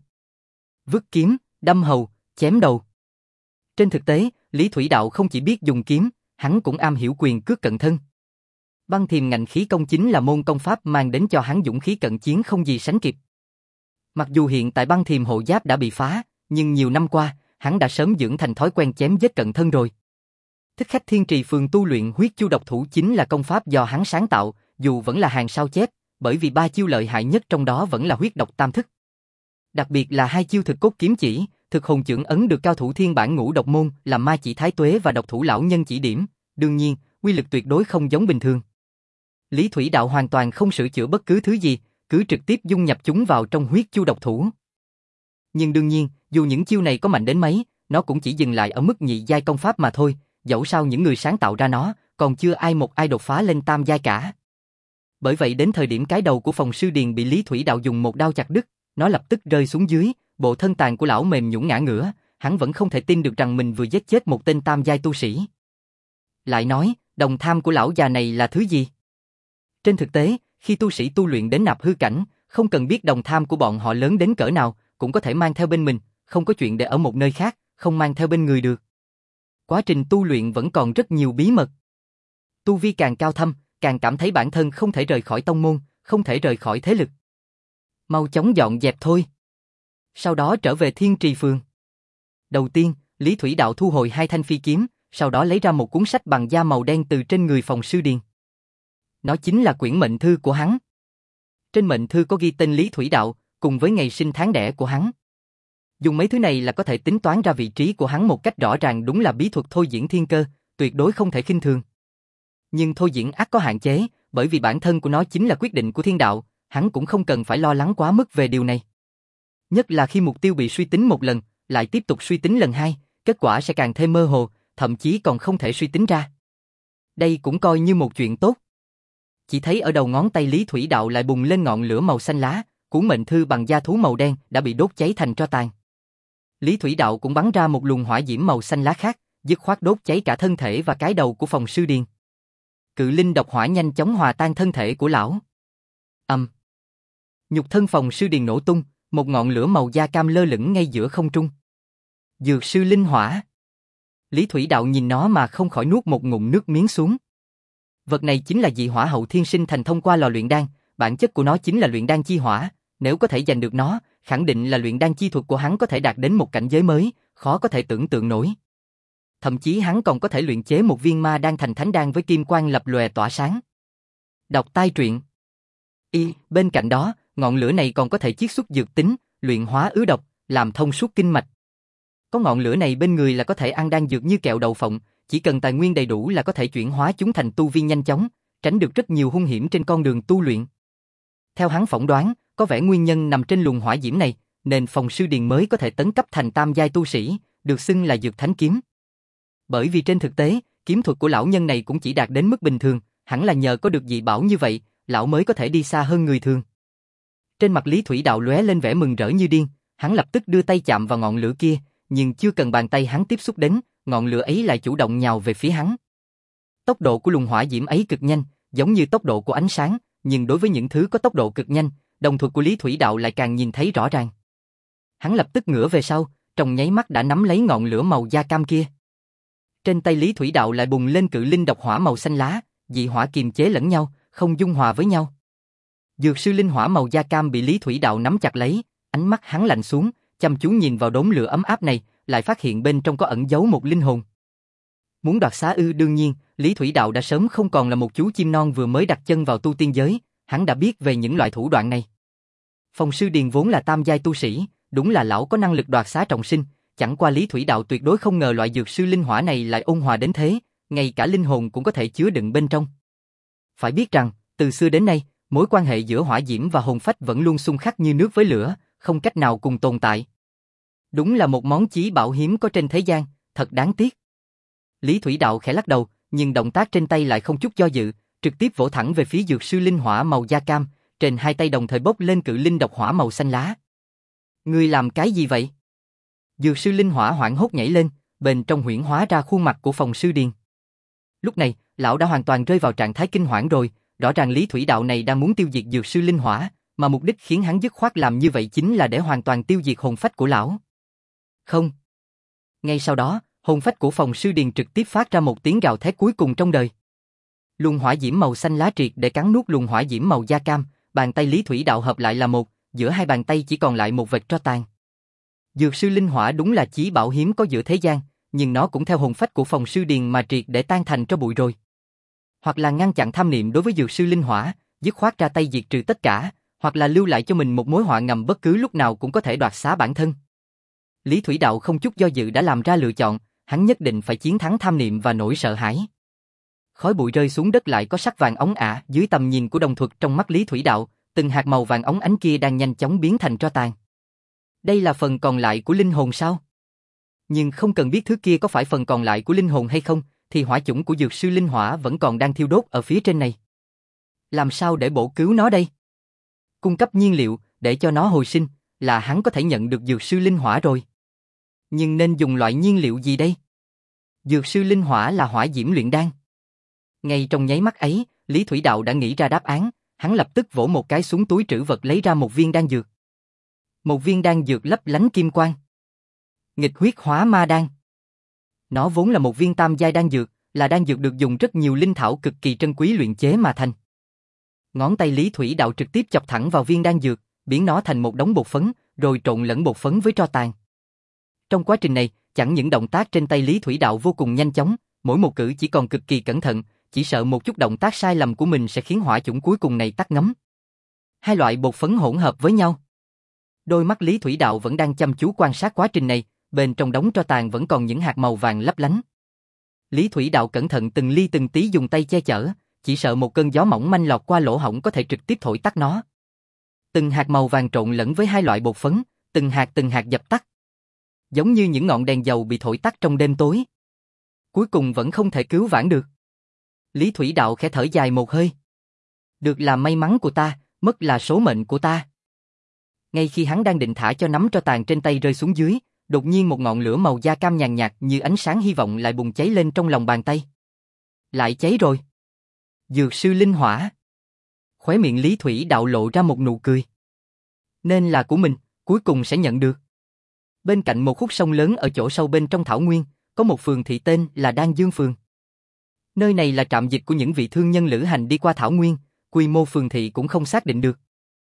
Vứt kiếm, đâm hầu, chém đầu. Trên thực tế, Lý Thủy Đạo không chỉ biết dùng kiếm, hắn cũng am hiểu quyền cước cận thân. Băng Thiềm Ngạnh Khí Công chính là môn công pháp mang đến cho hắn dũng khí cận chiến không gì sánh kịp. Mặc dù hiện tại Băng Thiềm hộ giáp đã bị phá, nhưng nhiều năm qua, hắn đã sớm dưỡng thành thói quen chém giết cận thân rồi. Thích Khách Thiên Trì Phường tu luyện huyết chu độc thủ chính là công pháp do hắn sáng tạo, dù vẫn là hàng sao chép, bởi vì ba chiêu lợi hại nhất trong đó vẫn là huyết độc tam thức. Đặc biệt là hai chiêu thực cốt kiếm chỉ, thực hồn chưởng ấn được cao thủ thiên bản ngũ độc môn là Ma Chỉ Thái Tuế và độc thủ lão nhân chỉ điểm, đương nhiên, uy lực tuyệt đối không giống bình thường. Lý Thủy Đạo hoàn toàn không sửa chữa bất cứ thứ gì, cứ trực tiếp dung nhập chúng vào trong huyết chu độc thủ. Nhưng đương nhiên, dù những chiêu này có mạnh đến mấy, nó cũng chỉ dừng lại ở mức nhị giai công pháp mà thôi, dẫu sao những người sáng tạo ra nó, còn chưa ai một ai đột phá lên tam giai cả. Bởi vậy đến thời điểm cái đầu của Phòng Sư Điền bị Lý Thủy Đạo dùng một đao chặt đứt, nó lập tức rơi xuống dưới, bộ thân tàn của lão mềm nhũn ngã ngửa, hắn vẫn không thể tin được rằng mình vừa giết chết một tên tam giai tu sĩ. Lại nói, đồng tham của lão già này là thứ gì? Trên thực tế, khi tu sĩ tu luyện đến nạp hư cảnh, không cần biết đồng tham của bọn họ lớn đến cỡ nào, cũng có thể mang theo bên mình, không có chuyện để ở một nơi khác, không mang theo bên người được. Quá trình tu luyện vẫn còn rất nhiều bí mật. Tu vi càng cao thâm, càng cảm thấy bản thân không thể rời khỏi tông môn, không thể rời khỏi thế lực. Mau chóng dọn dẹp thôi. Sau đó trở về Thiên Trì Phường. Đầu tiên, Lý Thủy Đạo thu hồi hai thanh phi kiếm, sau đó lấy ra một cuốn sách bằng da màu đen từ trên người Phòng Sư Điền. Nó chính là quyển mệnh thư của hắn. Trên mệnh thư có ghi tên Lý Thủy Đạo, cùng với ngày sinh tháng đẻ của hắn. Dùng mấy thứ này là có thể tính toán ra vị trí của hắn một cách rõ ràng, đúng là bí thuật thôi diễn thiên cơ, tuyệt đối không thể khinh thường. Nhưng thôi diễn ắt có hạn chế, bởi vì bản thân của nó chính là quyết định của thiên đạo, hắn cũng không cần phải lo lắng quá mức về điều này. Nhất là khi mục tiêu bị suy tính một lần, lại tiếp tục suy tính lần hai, kết quả sẽ càng thêm mơ hồ, thậm chí còn không thể suy tính ra. Đây cũng coi như một chuyện tốt. Chỉ thấy ở đầu ngón tay Lý Thủy Đạo lại bùng lên ngọn lửa màu xanh lá, cuốn mệnh thư bằng da thú màu đen đã bị đốt cháy thành tro tàn. Lý Thủy Đạo cũng bắn ra một luồng hỏa diễm màu xanh lá khác, dứt khoát đốt cháy cả thân thể và cái đầu của Phòng Sư Điền. Cự linh độc hỏa nhanh chóng hòa tan thân thể của lão. Ầm. Um. Nhục thân Phòng Sư Điền nổ tung, một ngọn lửa màu da cam lơ lửng ngay giữa không trung. Dược sư linh hỏa. Lý Thủy Đạo nhìn nó mà không khỏi nuốt một ngụm nước miếng xuống. Vật này chính là dị hỏa hậu thiên sinh thành thông qua lò luyện đan, bản chất của nó chính là luyện đan chi hỏa, nếu có thể giành được nó, khẳng định là luyện đan chi thuật của hắn có thể đạt đến một cảnh giới mới, khó có thể tưởng tượng nổi. Thậm chí hắn còn có thể luyện chế một viên ma đan thành thánh đan với kim quang lập lòe tỏa sáng. Đọc tai truyện. Y, bên cạnh đó, ngọn lửa này còn có thể chiết xuất dược tính, luyện hóa ứ độc, làm thông suốt kinh mạch. Có ngọn lửa này bên người là có thể ăn đan dược như kẹo đậu phộng, chỉ cần tài nguyên đầy đủ là có thể chuyển hóa chúng thành tu vi nhanh chóng, tránh được rất nhiều hung hiểm trên con đường tu luyện. Theo hắn phỏng đoán, có vẻ nguyên nhân nằm trên luồng hỏa diễm này, nên Phòng Sư Điền mới có thể tấn cấp thành tam giai tu sĩ, được xưng là dược thánh kiếm. Bởi vì trên thực tế, kiếm thuật của lão nhân này cũng chỉ đạt đến mức bình thường, hẳn là nhờ có được dị bảo như vậy, lão mới có thể đi xa hơn người thường. Trên mặt Lý Thủy Đạo lóe lên vẻ mừng rỡ như điên, hắn lập tức đưa tay chạm vào ngọn lửa kia, nhưng chưa cần bàn tay hắn tiếp xúc đến, ngọn lửa ấy lại chủ động nhào về phía hắn. Tốc độ của luồng hỏa diễm ấy cực nhanh, giống như tốc độ của ánh sáng, nhưng đối với những thứ có tốc độ cực nhanh, đồng thuật của Lý Thủy Đạo lại càng nhìn thấy rõ ràng. Hắn lập tức ngửa về sau, trong nháy mắt đã nắm lấy ngọn lửa màu da cam kia. Trên tay Lý Thủy Đạo lại bùng lên cự linh độc hỏa màu xanh lá, dị hỏa kiềm chế lẫn nhau, không dung hòa với nhau. Dược sư linh hỏa màu da cam bị Lý Thủy Đạo nắm chặt lấy, ánh mắt hắn lạnh xuống, chăm chú nhìn vào đốm lửa ấm áp này, lại phát hiện bên trong có ẩn giấu một linh hồn. Muốn đoạt xá ư? Đương nhiên, Lý Thủy Đạo đã sớm không còn là một chú chim non vừa mới đặt chân vào tu tiên giới, hắn đã biết về những loại thủ đoạn này. Phong Sư Điền vốn là tam giai tu sĩ, đúng là lão có năng lực đoạt xá trọng sinh, chẳng qua Lý Thủy Đạo tuyệt đối không ngờ loại dược sư linh hỏa này lại ôn hòa đến thế, ngay cả linh hồn cũng có thể chứa đựng bên trong. Phải biết rằng, từ xưa đến nay, mối quan hệ giữa hỏa diễm và hồn phách vẫn luôn xung khắc như nước với lửa, không cách nào cùng tồn tại. Đúng là một món chí bảo hiếm có trên thế gian, thật đáng tiếc. Lý Thủy Đạo khẽ lắc đầu, nhưng động tác trên tay lại không chút do dự, trực tiếp vỗ thẳng về phía dược sư linh hỏa màu da cam, trên hai tay đồng thời bốc lên cự linh độc hỏa màu xanh lá. Ngươi làm cái gì vậy? Dược sư linh hỏa hoảng hốt nhảy lên, bên trong huyễn hóa ra khuôn mặt của Phong Sư Điền. Lúc này, lão đã hoàn toàn rơi vào trạng thái kinh hoảng rồi, rõ ràng Lý Thủy Đạo này đang muốn tiêu diệt dược sư linh hỏa, mà mục đích khiến hắn dứt khoát làm như vậy chính là để hoàn toàn tiêu diệt hồn phách của lão. Không. Ngay sau đó, hồn phách của Phong Sư Điền trực tiếp phát ra một tiếng gào thét cuối cùng trong đời. Luồng hỏa diễm màu xanh lá triệt để cắn nuốt luồng hỏa diễm màu da cam, bàn tay Lý Thủy Đạo hợp lại là một, giữa hai bàn tay chỉ còn lại một vệt tro tàn. Dược sư linh hỏa đúng là chí bảo hiếm có giữa thế gian, nhưng nó cũng theo hồn phách của Phong Sư Điền mà triệt để tan thành tro bụi rồi. Hoặc là ngăn chặn tham niệm đối với dược sư linh hỏa, dứt khoát ra tay diệt trừ tất cả, hoặc là lưu lại cho mình một mối họa ngầm bất cứ lúc nào cũng có thể đoạt xá bản thân. Lý Thủy Đạo không chút do dự đã làm ra lựa chọn, hắn nhất định phải chiến thắng tham niệm và nỗi sợ hãi. Khói bụi rơi xuống đất lại có sắc vàng óng ả, dưới tầm nhìn của đồng thuật trong mắt Lý Thủy Đạo, từng hạt màu vàng óng ánh kia đang nhanh chóng biến thành tro tàn. Đây là phần còn lại của linh hồn sao? Nhưng không cần biết thứ kia có phải phần còn lại của linh hồn hay không, thì hỏa chủng của dược sư linh hỏa vẫn còn đang thiêu đốt ở phía trên này. Làm sao để bổ cứu nó đây? Cung cấp nhiên liệu, để cho nó hồi sinh, là hắn có thể nhận được dược sư linh hỏa rồi. Nhưng nên dùng loại nhiên liệu gì đây? Dược sư linh hỏa là hỏa diễm luyện đan. Ngay trong nháy mắt ấy, Lý Thủy Đạo đã nghĩ ra đáp án, hắn lập tức vỗ một cái xuống túi trữ vật lấy ra một viên đan dược. Một viên đan dược lấp lánh kim quang. Nghịch huyết hóa ma đan. Nó vốn là một viên tam giai đan dược, là đan dược được dùng rất nhiều linh thảo cực kỳ trân quý luyện chế mà thành. Ngón tay Lý Thủy Đạo trực tiếp chọc thẳng vào viên đan dược, biến nó thành một đống bột phấn, rồi trộn lẫn bột phấn với tro tàn. Trong quá trình này, chẳng những động tác trên tay Lý Thủy Đạo vô cùng nhanh chóng, mỗi một cử chỉ còn cực kỳ cẩn thận, chỉ sợ một chút động tác sai lầm của mình sẽ khiến hỏa chủng cuối cùng này tắt ngấm. Hai loại bột phấn hỗn hợp với nhau. Đôi mắt Lý Thủy Đạo vẫn đang chăm chú quan sát quá trình này, bên trong đống tro tàn vẫn còn những hạt màu vàng lấp lánh. Lý Thủy Đạo cẩn thận từng ly từng tí dùng tay che chở, chỉ sợ một cơn gió mỏng manh lọt qua lỗ hổng có thể trực tiếp thổi tắt nó. Từng hạt màu vàng trộn lẫn với hai loại bột phấn, từng hạt từng hạt dập tắt. Giống như những ngọn đèn dầu bị thổi tắt trong đêm tối. Cuối cùng vẫn không thể cứu vãn được. Lý Thủy Đạo khẽ thở dài một hơi. Được là may mắn của ta, mất là số mệnh của ta. Ngay khi hắn đang định thả cho nắm tro tàn trên tay rơi xuống dưới, đột nhiên một ngọn lửa màu da cam nhàn nhạt như ánh sáng hy vọng lại bùng cháy lên trong lòng bàn tay. Lại cháy rồi. Dược sư linh hỏa. Khóe miệng Lý Thủy Đạo lộ ra một nụ cười. Nên là của mình, cuối cùng sẽ nhận được. Bên cạnh một khúc sông lớn ở chỗ sâu bên trong thảo nguyên, có một phường thị tên là Đan Dương Phường. Nơi này là trạm dịch của những vị thương nhân lữ hành đi qua thảo nguyên, quy mô phường thị cũng không xác định được.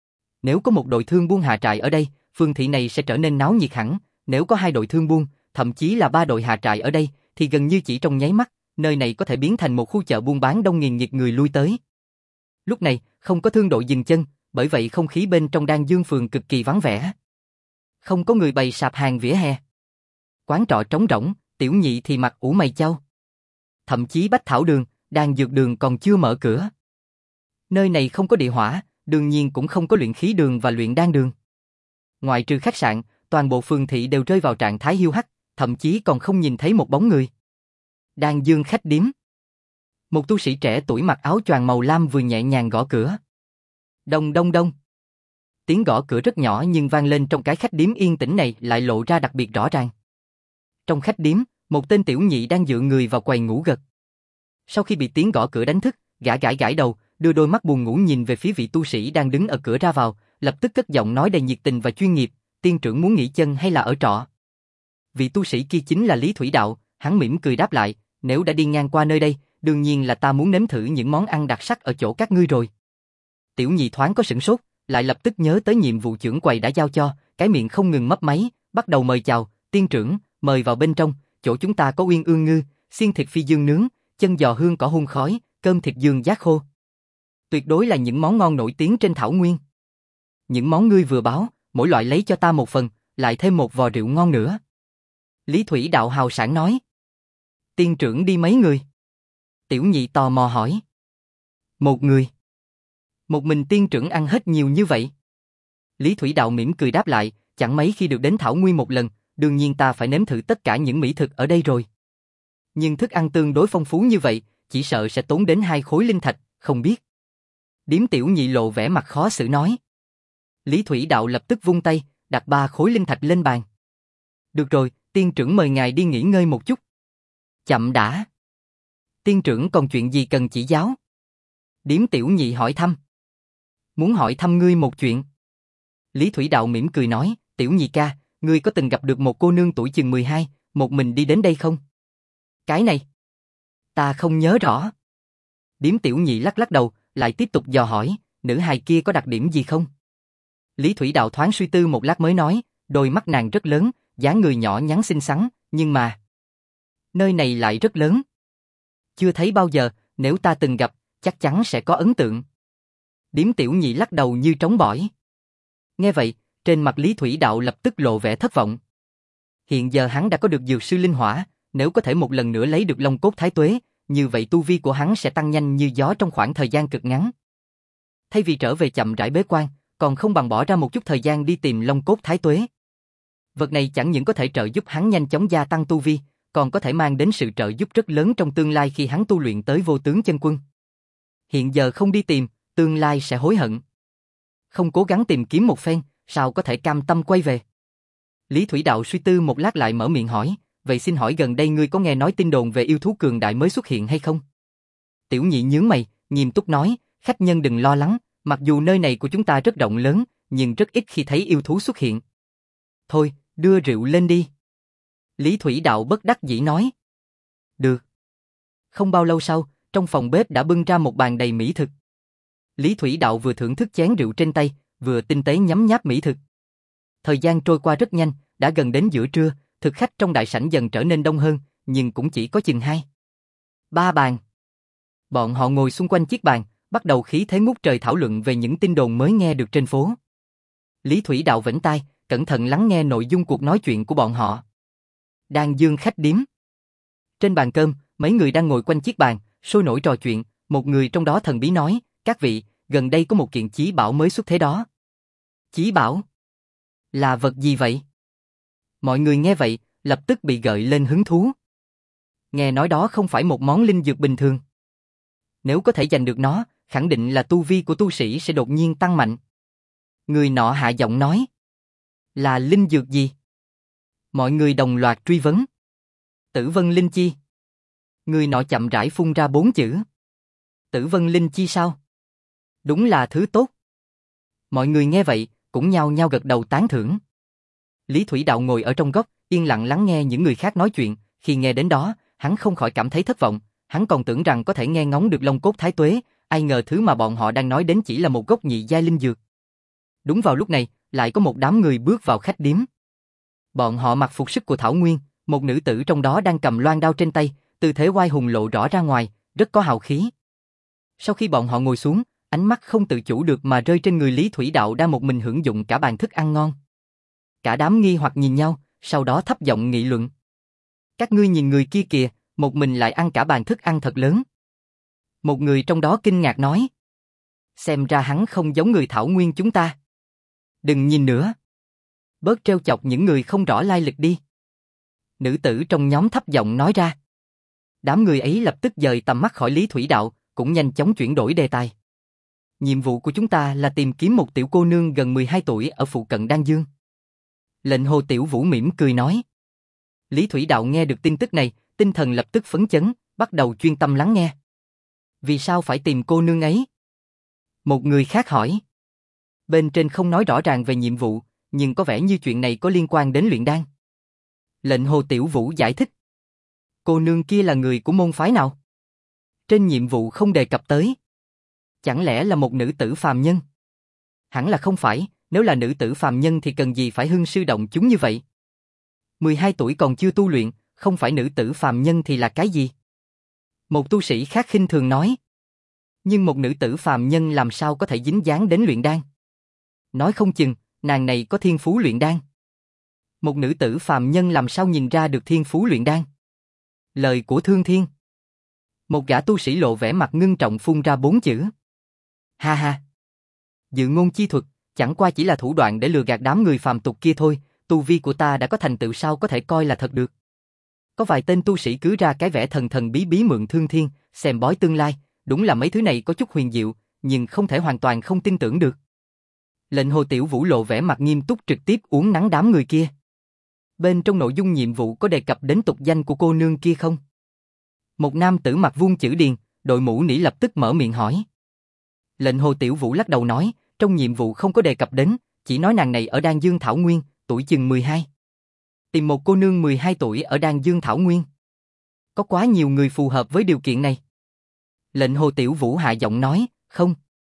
Nếu có một đội thương buôn hạ trại ở đây, phường thị này sẽ trở nên náo nhiệt hẳn, nếu có hai đội thương buôn, thậm chí là ba đội hạ trại ở đây, thì gần như chỉ trong nháy mắt, nơi này có thể biến thành một khu chợ buôn bán đông nghìn nghịt người lui tới. Lúc này, không có thương đội dừng chân, bởi vậy không khí bên trong Đan Dương Phường cực kỳ vắng vẻ. Không có người bày sạp hàng vỉa hè. Quán trọ trống rỗng, tiểu nhị thì mặt ủ mày chau. Thậm chí Bách Thảo Đường, Đan Dược Đường còn chưa mở cửa. Nơi này không có địa hỏa, đương nhiên cũng không có luyện khí đường và luyện đan đường. Ngoại trừ khách sạn, toàn bộ phường thị đều rơi vào trạng thái hiu hắt, thậm chí còn không nhìn thấy một bóng người. Đan Dương khách điếm. Một tu sĩ trẻ tuổi mặc áo choàng màu lam vừa nhẹ nhàng gõ cửa. Đông đông đông. Tiếng gõ cửa rất nhỏ nhưng vang lên trong cái khách điếm yên tĩnh này lại lộ ra đặc biệt rõ ràng. Trong khách điếm, một tên tiểu nhị đang dựa người vào quầy ngủ gật. Sau khi bị tiếng gõ cửa đánh thức, gã gãi gãi đầu, đưa đôi mắt buồn ngủ nhìn về phía vị tu sĩ đang đứng ở cửa ra vào, lập tức cất giọng nói đầy nhiệt tình và chuyên nghiệp, tiên trưởng muốn nghỉ chân hay là ở trọ? Vị tu sĩ kia chính là Lý Thủy Đạo, hắn mỉm cười đáp lại, nếu đã đi ngang qua nơi đây, đương nhiên là ta muốn nếm thử những món ăn đặc sắc ở chỗ các ngươi rồi. Tiểu nhị thoáng có sửng sốt, lại lập tức nhớ tới nhiệm vụ trưởng quầy đã giao cho, cái miệng không ngừng mấp máy, bắt đầu mời chào, tiên trưởng, mời vào bên trong, chỗ chúng ta có uyên ương ngư, xiên thịt phi dương nướng, chân giò hương cỏ hun khói, cơm thịt dương giá khô. Tuyệt đối là những món ngon nổi tiếng trên thảo nguyên. Những món ngươi vừa báo, mỗi loại lấy cho ta một phần, lại thêm một vò rượu ngon nữa. Lý Thủy Đạo hào sảng nói. Tiên trưởng đi mấy người? Tiểu nhị tò mò hỏi. Một người. Một mình tiên trưởng ăn hết nhiều như vậy? Lý Thủy Đạo mỉm cười đáp lại, chẳng mấy khi được đến thảo nguyên một lần, đương nhiên ta phải nếm thử tất cả những mỹ thực ở đây rồi. Nhưng thức ăn tương đối phong phú như vậy, chỉ sợ sẽ tốn đến hai khối linh thạch, không biết. Điếm tiểu nhị lộ vẻ mặt khó xử nói. Lý Thủy Đạo lập tức vung tay, đặt ba khối linh thạch lên bàn. Được rồi, tiên trưởng mời ngài đi nghỉ ngơi một chút. Chậm đã. Tiên trưởng còn chuyện gì cần chỉ giáo? Điếm tiểu nhị hỏi thăm. Muốn hỏi thăm ngươi một chuyện. Lý Thủy Đạo mỉm cười nói, tiểu nhị ca, ngươi có từng gặp được một cô nương tuổi chừng mười hai, một mình đi đến đây không? Cái này, ta không nhớ rõ. Điếm tiểu nhị lắc lắc đầu, lại tiếp tục dò hỏi, nữ hài kia có đặc điểm gì không? Lý Thủy Đạo thoáng suy tư một lát mới nói, đôi mắt nàng rất lớn, dáng người nhỏ nhắn xinh xắn, nhưng mà nơi này lại rất lớn. Chưa thấy bao giờ, nếu ta từng gặp, chắc chắn sẽ có ấn tượng. Điếm tiểu nhị lắc đầu như trống bỏi. Nghe vậy, trên mặt Lý Thủy Đạo lập tức lộ vẻ thất vọng. Hiện giờ hắn đã có được dược sư linh hỏa, nếu có thể một lần nữa lấy được long cốt thái tuế, như vậy tu vi của hắn sẽ tăng nhanh như gió trong khoảng thời gian cực ngắn. Thay vì trở về chậm rãi bế quan, còn không bằng bỏ ra một chút thời gian đi tìm long cốt thái tuế. Vật này chẳng những có thể trợ giúp hắn nhanh chóng gia tăng tu vi, còn có thể mang đến sự trợ giúp rất lớn trong tương lai khi hắn tu luyện tới vô tướng chân quân. Hiện giờ không đi tìm, tương lai sẽ hối hận. Không cố gắng tìm kiếm một phen, sao có thể cam tâm quay về? Lý Thủy Đạo suy tư một lát lại mở miệng hỏi, vậy xin hỏi gần đây ngươi có nghe nói tin đồn về yêu thú cường đại mới xuất hiện hay không? Tiểu nhị nhướng mày, nghiêm túc nói, khách nhân đừng lo lắng, mặc dù nơi này của chúng ta rất rộng lớn, nhưng rất ít khi thấy yêu thú xuất hiện. Thôi, đưa rượu lên đi. Lý Thủy Đạo bất đắc dĩ nói. Được. Không bao lâu sau, trong phòng bếp đã bưng ra một bàn đầy mỹ thực. Lý Thủy Đạo vừa thưởng thức chén rượu trên tay, vừa tinh tế nhấm nháp mỹ thực. Thời gian trôi qua rất nhanh, đã gần đến giữa trưa, thực khách trong đại sảnh dần trở nên đông hơn, nhưng cũng chỉ có chừng hai. Ba bàn. Bọn họ ngồi xung quanh chiếc bàn, bắt đầu khí thế ngút trời thảo luận về những tin đồn mới nghe được trên phố. Lý Thủy Đạo vểnh tai, cẩn thận lắng nghe nội dung cuộc nói chuyện của bọn họ. Đan Dương khách điếm. Trên bàn cơm, mấy người đang ngồi quanh chiếc bàn, sôi nổi trò chuyện, một người trong đó thần bí nói, các vị, gần đây có một kiện chí bảo mới xuất thế đó. Chí bảo? Là vật gì vậy? Mọi người nghe vậy, lập tức bị gợi lên hứng thú. Nghe nói đó không phải một món linh dược bình thường. Nếu có thể giành được nó, khẳng định là tu vi của tu sĩ sẽ đột nhiên tăng mạnh. Người nọ hạ giọng nói. Là linh dược gì? Mọi người đồng loạt truy vấn. Tử vân linh chi. Người nọ chậm rãi phun ra bốn chữ. Tử vân linh chi sao? Đúng là thứ tốt. Mọi người nghe vậy, cũng nhao nhao gật đầu tán thưởng. Lý Thủy Đạo ngồi ở trong góc, yên lặng lắng nghe những người khác nói chuyện, khi nghe đến đó, hắn không khỏi cảm thấy thất vọng, hắn còn tưởng rằng có thể nghe ngóng được long cốt thái tuế, ai ngờ thứ mà bọn họ đang nói đến chỉ là một gốc nhị giai linh dược. Đúng vào lúc này, lại có một đám người bước vào khách điếm. Bọn họ mặc phục sức của Thảo Nguyên, một nữ tử trong đó đang cầm loan đao trên tay, tư thế oai hùng lộ rõ ra ngoài, rất có hào khí. Sau khi bọn họ ngồi xuống, ánh mắt không tự chủ được mà rơi trên người Lý Thủy Đạo đang một mình hưởng dụng cả bàn thức ăn ngon. Cả đám nghi hoặc nhìn nhau, sau đó thấp giọng nghị luận. Các ngươi nhìn người kia kìa, một mình lại ăn cả bàn thức ăn thật lớn. Một người trong đó kinh ngạc nói. Xem ra hắn không giống người Thảo Nguyên chúng ta. Đừng nhìn nữa. Bớt trêu chọc những người không rõ lai lịch đi. Nữ tử trong nhóm thấp giọng nói ra. Đám người ấy lập tức dời tầm mắt khỏi Lý Thủy Đạo, cũng nhanh chóng chuyển đổi đề tài. Nhiệm vụ của chúng ta là tìm kiếm một tiểu cô nương gần mười hai tuổi ở phụ cận Đan Dương. Lệnh Hồ Tiểu Vũ mỉm cười nói. Lý Thủy Đạo nghe được tin tức này, tinh thần lập tức phấn chấn, bắt đầu chuyên tâm lắng nghe. Vì sao phải tìm cô nương ấy? Một người khác hỏi. Bên trên không nói rõ ràng về nhiệm vụ, nhưng có vẻ như chuyện này có liên quan đến luyện đan. Lệnh Hồ Tiểu Vũ giải thích. Cô nương kia là người của môn phái nào? Trên nhiệm vụ không đề cập tới. Chẳng lẽ là một nữ tử phàm nhân? Hẳn là không phải, nếu là nữ tử phàm nhân thì cần gì phải hưng sư động chúng như vậy? mười hai tuổi còn chưa tu luyện, không phải nữ tử phàm nhân thì là cái gì? Một tu sĩ khác khinh thường nói. Nhưng một nữ tử phàm nhân làm sao có thể dính dáng đến luyện đan? Nói không chừng, nàng này có thiên phú luyện đan. Một nữ tử phàm nhân làm sao nhìn ra được thiên phú luyện đan? Lời của Thương Thiên. Một gã tu sĩ lộ vẻ mặt ngưng trọng phun ra bốn chữ. Ha ha. Dự ngôn chi thuật, chẳng qua chỉ là thủ đoạn để lừa gạt đám người phàm tục kia thôi, tu vi của ta đã có thành tựu sao có thể coi là thật được. Có vài tên tu sĩ cứ ra cái vẻ thần thần bí bí mượn Thương Thiên, xem bói tương lai, đúng là mấy thứ này có chút huyền diệu, nhưng không thể hoàn toàn không tin tưởng được. Lệnh Hồ Tiểu Vũ lộ vẻ mặt nghiêm túc trực tiếp uốn nắn đám người kia. Bên trong nội dung nhiệm vụ có đề cập đến tục danh của cô nương kia không? Một nam tử mặc vuông chữ điền, đội mũ nỉ lập tức mở miệng hỏi. Lệnh Hồ Tiểu Vũ lắc đầu nói, trong nhiệm vụ không có đề cập đến, chỉ nói nàng này ở Đan Dương Thảo Nguyên, tuổi chừng mười hai. Tìm một cô nương mười hai tuổi ở Đan Dương Thảo Nguyên. Có quá nhiều người phù hợp với điều kiện này. Lệnh Hồ Tiểu Vũ hạ giọng nói, không.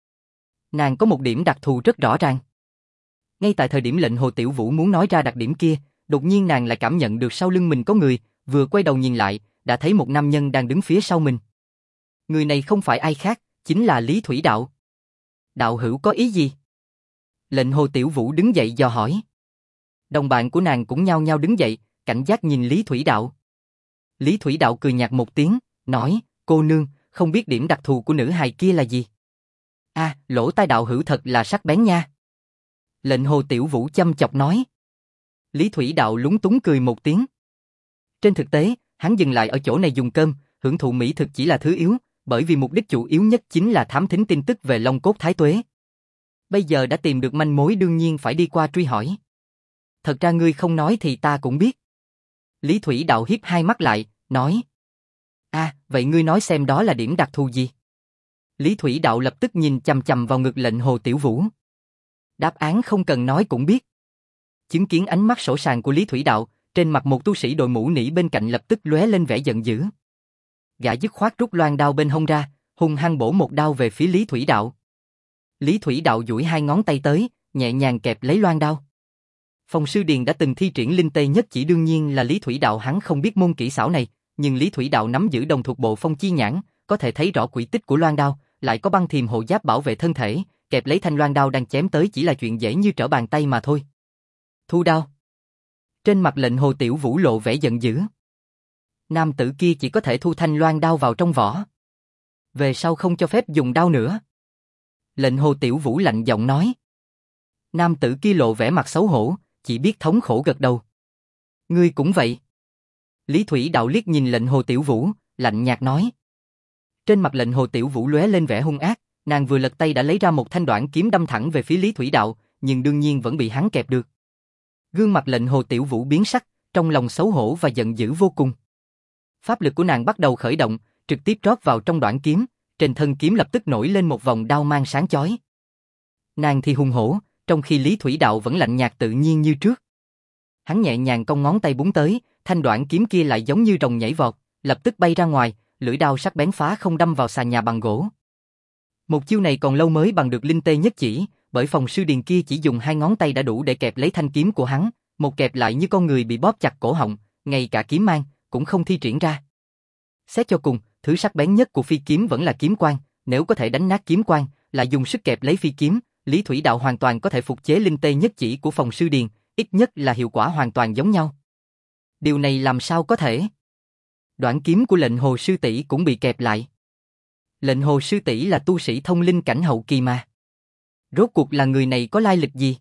Nàng có một điểm đặc thù rất rõ ràng. Ngay tại thời điểm lệnh Hồ Tiểu Vũ muốn nói ra đặc điểm kia, đột nhiên nàng lại cảm nhận được sau lưng mình có người, vừa quay đầu nhìn lại, đã thấy một nam nhân đang đứng phía sau mình. Người này không phải ai khác, chính là Lý Thủy Đạo. Đạo hữu có ý gì? Lệnh Hồ Tiểu Vũ đứng dậy dò hỏi. Đồng bạn của nàng cũng nhao nhao đứng dậy, cảnh giác nhìn Lý Thủy Đạo. Lý Thủy Đạo cười nhạt một tiếng, nói, cô nương, không biết điểm đặc thù của nữ hài kia là gì? A, à, lỗ tai đạo hữu thật là sắc bén nha. Lệnh Hồ Tiểu Vũ chăm chọc nói. Lý Thủy Đạo lúng túng cười một tiếng. Trên thực tế, hắn dừng lại ở chỗ này dùng cơm, hưởng thụ mỹ thực chỉ là thứ yếu, bởi vì mục đích chủ yếu nhất chính là thám thính tin tức về Long Cốt Thái Tuế. Bây giờ đã tìm được manh mối đương nhiên phải đi qua truy hỏi. Thật ra ngươi không nói thì ta cũng biết. Lý Thủy Đạo hiếp hai mắt lại, nói. A, à, vậy ngươi nói xem đó là điểm đặc thù gì? Lý Thủy Đạo lập tức nhìn chằm chằm vào ngực lệnh Hồ Tiểu Vũ. Đáp án không cần nói cũng biết. Chứng kiến ánh mắt sổ sàng của Lý Thủy Đạo, trên mặt một tu sĩ đội mũ nỉ bên cạnh lập tức lóe lên vẻ giận dữ. Gã dứt khoát rút loan đao bên hông ra, hung hăng bổ một đao về phía Lý Thủy Đạo. Lý Thủy Đạo duỗi hai ngón tay tới, nhẹ nhàng kẹp lấy loan đao. Phong Sư Điền đã từng thi triển linh tê nhất chỉ, đương nhiên là Lý Thủy Đạo hắn không biết môn kỹ xảo này, nhưng Lý Thủy Đạo nắm giữ đồng thuộc bộ phong chi nhãn, có thể thấy rõ quỹ tích của loan đao, lại có băng thiềm hộ giáp bảo vệ thân thể, kẹp lấy thanh loan đao đang chém tới chỉ là chuyện dễ như trở bàn tay mà thôi. Thu đao. Trên mặt lệnh Hồ Tiểu Vũ lộ vẻ giận dữ. Nam tử kia chỉ có thể thu thanh loan đao vào trong vỏ. Về sau không cho phép dùng đao nữa. Lệnh Hồ Tiểu Vũ lạnh giọng nói. Nam tử kia lộ vẻ mặt xấu hổ, chỉ biết thống khổ gật đầu. Ngươi cũng vậy. Lý Thủy Đạo liếc nhìn lệnh Hồ Tiểu Vũ, lạnh nhạt nói. Trên mặt lệnh Hồ Tiểu Vũ lóe lên vẻ hung ác, nàng vừa lật tay đã lấy ra một thanh đoản kiếm đâm thẳng về phía Lý Thủy Đạo, nhưng đương nhiên vẫn bị hắn kẹp được. Gương mặt lệnh Hồ Tiểu Vũ biến sắc, trong lòng xấu hổ và giận dữ vô cùng. Pháp lực của nàng bắt đầu khởi động, trực tiếp rót vào trong đoản kiếm, trên thân kiếm lập tức nổi lên một vòng đao mang sáng chói. Nàng thì hùng hổ, trong khi Lý Thủy Đạo vẫn lạnh nhạt tự nhiên như trước. Hắn nhẹ nhàng cong ngón tay búng tới, thanh đoản kiếm kia lại giống như rồng nhảy vọt, lập tức bay ra ngoài, lưỡi đao sắc bén phá không đâm vào sàn nhà bằng gỗ. Một chiêu này còn lâu mới bằng được linh tê nhất chỉ, bởi Phong Sư Điền kia chỉ dùng hai ngón tay đã đủ để kẹp lấy thanh kiếm của hắn, một kẹp lại như con người bị bóp chặt cổ họng, ngay cả kiếm mang cũng không thi triển ra. Xét cho cùng, thứ sắc bén nhất của phi kiếm vẫn là kiếm quang, nếu có thể đánh nát kiếm quang, lại dùng sức kẹp lấy phi kiếm, Lý Thủy Đạo hoàn toàn có thể phục chế linh tê nhất chỉ của Phong Sư Điền, ít nhất là hiệu quả hoàn toàn giống nhau. Điều này làm sao có thể? Đoản kiếm của lệnh Hồ sư tỷ cũng bị kẹp lại. Lệnh Hồ sư tỷ là tu sĩ thông linh cảnh hậu kỳ mà. Rốt cuộc là người này có lai lịch gì?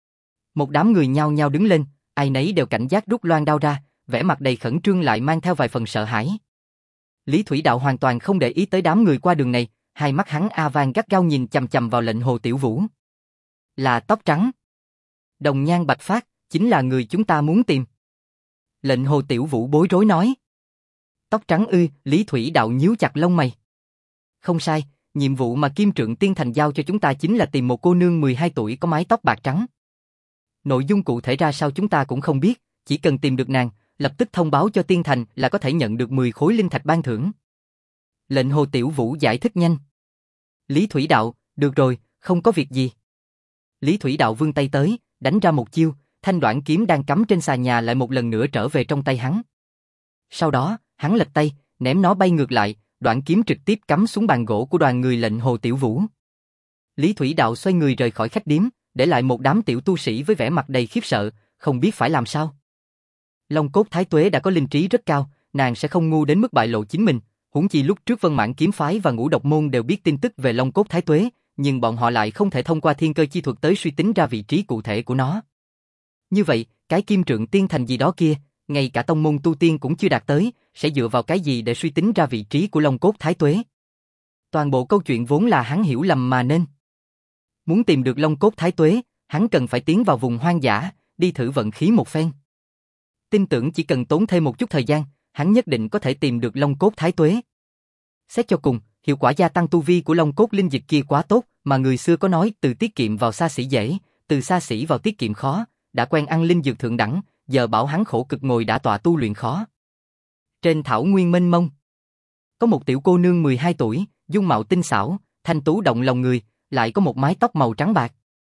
Một đám người nhao nhao đứng lên, ai nấy đều cảnh giác rút loan đao ra, vẻ mặt đầy khẩn trương lại mang theo vài phần sợ hãi. Lý Thủy Đạo hoàn toàn không để ý tới đám người qua đường này, hai mắt hắn a vang gắt gao nhìn chằm chằm vào lệnh Hồ Tiểu Vũ. Là tóc trắng. Đồng nhan bạch phát, chính là người chúng ta muốn tìm. Lệnh Hồ Tiểu Vũ bối rối nói. Tóc trắng ư? Lý Thủy Đạo nhíu chặt lông mày. Không sai, nhiệm vụ mà Kim Trượng Tiên Thành giao cho chúng ta chính là tìm một cô nương mười hai tuổi có mái tóc bạc trắng. Nội dung cụ thể ra sao chúng ta cũng không biết, chỉ cần tìm được nàng, lập tức thông báo cho Tiên Thành là có thể nhận được mười khối linh thạch ban thưởng. Lệnh Hồ Tiểu Vũ giải thích nhanh. Lý Thủy Đạo, được rồi, không có việc gì. Lý Thủy Đạo vươn tay tới, đánh ra một chiêu, thanh đoạn kiếm đang cắm trên xà nhà lại một lần nữa trở về trong tay hắn. Sau đó, hắn lật tay, ném nó bay ngược lại, đoạn kiếm trực tiếp cắm xuống bàn gỗ của đoàn người lệnh Hồ Tiểu Vũ. Lý Thủy Đạo xoay người rời khỏi khách điếm, để lại một đám tiểu tu sĩ với vẻ mặt đầy khiếp sợ, không biết phải làm sao. Long Cốt Thái Tuế đã có linh trí rất cao, nàng sẽ không ngu đến mức bại lộ chính mình, huống chi lúc trước Vân Mãn Kiếm Phái và Ngũ Độc Môn đều biết tin tức về Long Cốt Thái Tuế, nhưng bọn họ lại không thể thông qua thiên cơ chi thuật tới suy tính ra vị trí cụ thể của nó. Như vậy, cái Kim Trượng Tiên Thành gì đó kia, ngay cả tông môn tu tiên cũng chưa đạt tới, sẽ dựa vào cái gì để suy tính ra vị trí của Long Cốt Thái Tuế? Toàn bộ câu chuyện vốn là hắn hiểu lầm mà nên. Muốn tìm được Long Cốt Thái Tuế, hắn cần phải tiến vào vùng hoang dã, đi thử vận khí một phen. Tin tưởng chỉ cần tốn thêm một chút thời gian, hắn nhất định có thể tìm được Long Cốt Thái Tuế. Xét cho cùng, hiệu quả gia tăng tu vi của Long Cốt linh dịch kia quá tốt, mà người xưa có nói từ tiết kiệm vào xa xỉ dễ, từ xa xỉ vào tiết kiệm khó, đã quen ăn linh dược thượng đẳng, giờ bảo hắn khổ cực ngồi đả tọa tu luyện khó. Trên thảo nguyên mênh mông, có một tiểu cô nương mười hai tuổi, dung mạo tinh xảo, thanh tú động lòng người, lại có một mái tóc màu trắng bạc.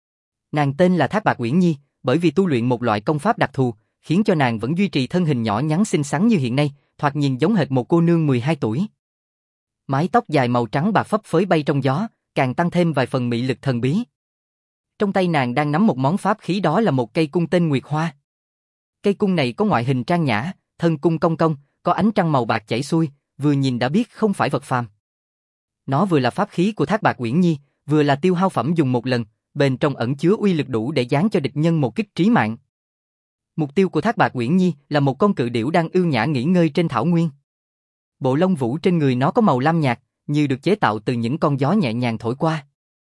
Nàng tên là Thác Bạc Uyển Nhi, bởi vì tu luyện một loại công pháp đặc thù, khiến cho nàng vẫn duy trì thân hình nhỏ nhắn xinh xắn như hiện nay, thoạt nhìn giống hệt một cô nương mười hai tuổi. Mái tóc dài màu trắng bạc phấp phới bay trong gió, càng tăng thêm vài phần mị lực thần bí. Trong tay nàng đang nắm một món pháp khí, đó là một cây cung tên Nguyệt Hoa. Cây cung này có ngoại hình trang nhã, thân cung cong cong, có ánh trăng màu bạc chảy xuôi, vừa nhìn đã biết không phải vật phàm. Nó vừa là pháp khí của Thác Bạc Uyển Nhi, vừa là tiêu hao phẩm dùng một lần, bên trong ẩn chứa uy lực đủ để giáng cho địch nhân một kích trí mạng. Mục tiêu của Thác Bạc Uyển Nhi là một con cự điểu đang ưu nhã nghỉ ngơi trên thảo nguyên. Bộ lông vũ trên người nó có màu lam nhạt, như được chế tạo từ những con gió nhẹ nhàng thổi qua.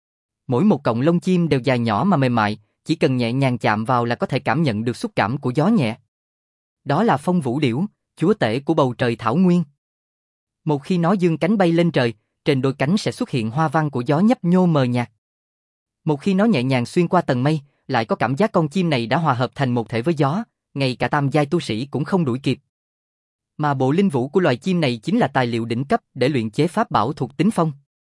Mỗi một cọng lông chim đều dài nhỏ mà mềm mại, chỉ cần nhẹ nhàng chạm vào là có thể cảm nhận được xúc cảm của gió nhẹ. Đó là Phong Vũ Điểu, chúa tể của bầu trời thảo nguyên. Một khi nó dương cánh bay lên trời, trên đôi cánh sẽ xuất hiện hoa văn của gió nhấp nhô mờ nhạt. Một khi nó nhẹ nhàng xuyên qua tầng mây, lại có cảm giác con chim này đã hòa hợp thành một thể với gió, ngay cả tam giai tu sĩ cũng không đuổi kịp. Mà bộ linh vũ của loài chim này chính là tài liệu đỉnh cấp để luyện chế pháp bảo thuộc tính phong.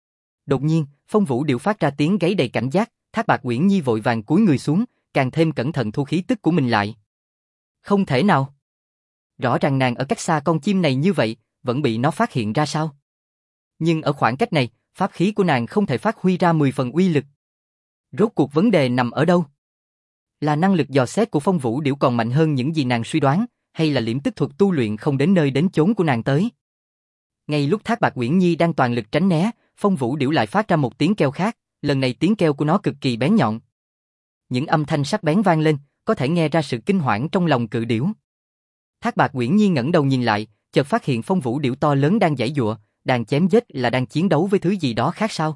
Đột nhiên, Phong Vũ Điểu phát ra tiếng gáy đầy cảnh giác, Thác Bạc Uyển Nhi vội vàng cúi người xuống, càng thêm cẩn thận thu khí tức của mình lại. Không thể nào. Rõ ràng nàng ở cách xa con chim này như vậy, vẫn bị nó phát hiện ra sao? Nhưng ở khoảng cách này, pháp khí của nàng không thể phát huy ra mười phần uy lực. Rốt cuộc vấn đề nằm ở đâu? Là năng lực dò xét của Phong Vũ Điểu còn mạnh hơn những gì nàng suy đoán, hay là liễm tức thuật tu luyện không đến nơi đến chốn của nàng tới? Ngay lúc Thác Bạc Uyển Nhi đang toàn lực tránh né, Phong Vũ Điểu lại phát ra một tiếng kêu khác, lần này tiếng kêu của nó cực kỳ bén nhọn. Những âm thanh sắc bén vang lên, có thể nghe ra sự kinh hoảng trong lòng cự điểu. Thác Bạc Uyển Nhi ngẩng đầu nhìn lại, chợt phát hiện Phong Vũ Điểu to lớn đang giãy giụa, đang chém giết là đang chiến đấu với thứ gì đó khác sao?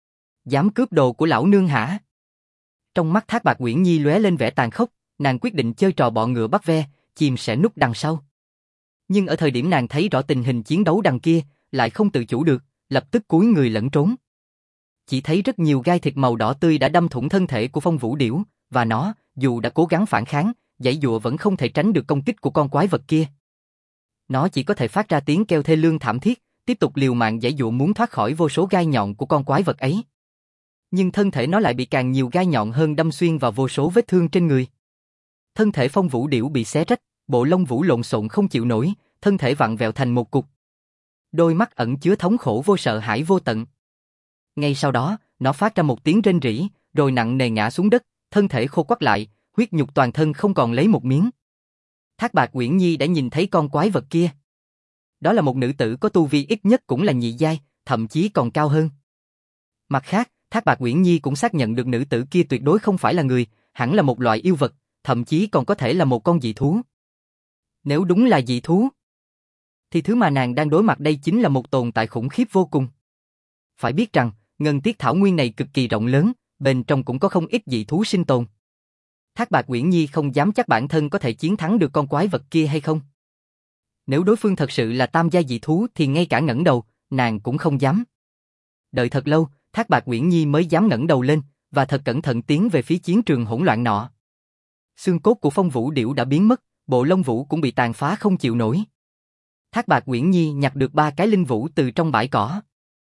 Dám cướp đồ của lão nương hả? Trong mắt Thác Bạc Uyển Nhi lóe lên vẻ tàn khốc, nàng quyết định chơi trò bọ ngựa bắt ve, chim sẽ núp đằng sau. Nhưng ở thời điểm nàng thấy rõ tình hình chiến đấu đằng kia, lại không tự chủ được, lập tức cúi người lẫn trốn. Chỉ thấy rất nhiều gai thịt màu đỏ tươi đã đâm thủng thân thể của Phong Vũ Điểu, và nó, dù đã cố gắng phản kháng, giãy giụa vẫn không thể tránh được công kích của con quái vật kia. Nó chỉ có thể phát ra tiếng kêu thê lương thảm thiết, tiếp tục liều mạng giãy giụa muốn thoát khỏi vô số gai nhọn của con quái vật ấy. Nhưng thân thể nó lại bị càng nhiều gai nhọn hơn đâm xuyên vào vô số vết thương trên người. Thân thể Phong Vũ Điểu bị xé rách, bộ lông vũ lộn xộn không chịu nổi, thân thể vặn vẹo thành một cục. Đôi mắt ẩn chứa thống khổ vô sợ hãi vô tận. Ngay sau đó, nó phát ra một tiếng rên rỉ, rồi nặng nề ngã xuống đất, thân thể khô quắt lại, huyết nhục toàn thân không còn lấy một miếng. Thác Bạc Uyển Nhi đã nhìn thấy con quái vật kia. Đó là một nữ tử có tu vi ít nhất cũng là nhị giai, thậm chí còn cao hơn. Mặt khác, Thác Bạc Uyển Nhi cũng xác nhận được nữ tử kia tuyệt đối không phải là người, hẳn là một loại yêu vật, thậm chí còn có thể là một con dị thú. Nếu đúng là dị thú, thì thứ mà nàng đang đối mặt đây chính là một tồn tại khủng khiếp vô cùng. Phải biết rằng, ngân tiết thảo nguyên này cực kỳ rộng lớn, bên trong cũng có không ít dị thú sinh tồn. Thác Bạc Uyển Nhi không dám chắc bản thân có thể chiến thắng được con quái vật kia hay không. Nếu đối phương thật sự là tam giai dị thú thì ngay cả ngẩng đầu, nàng cũng không dám. Đợi thật lâu, Thác Bạc Uyển Nhi mới dám ngẩng đầu lên, và thật cẩn thận tiến về phía chiến trường hỗn loạn nọ. Xương cốt của Phong Vũ Điểu đã biến mất, bộ lông vũ cũng bị tàn phá không chịu nổi. Thác Bạc Uyển Nhi nhặt được ba cái linh vũ từ trong bãi cỏ.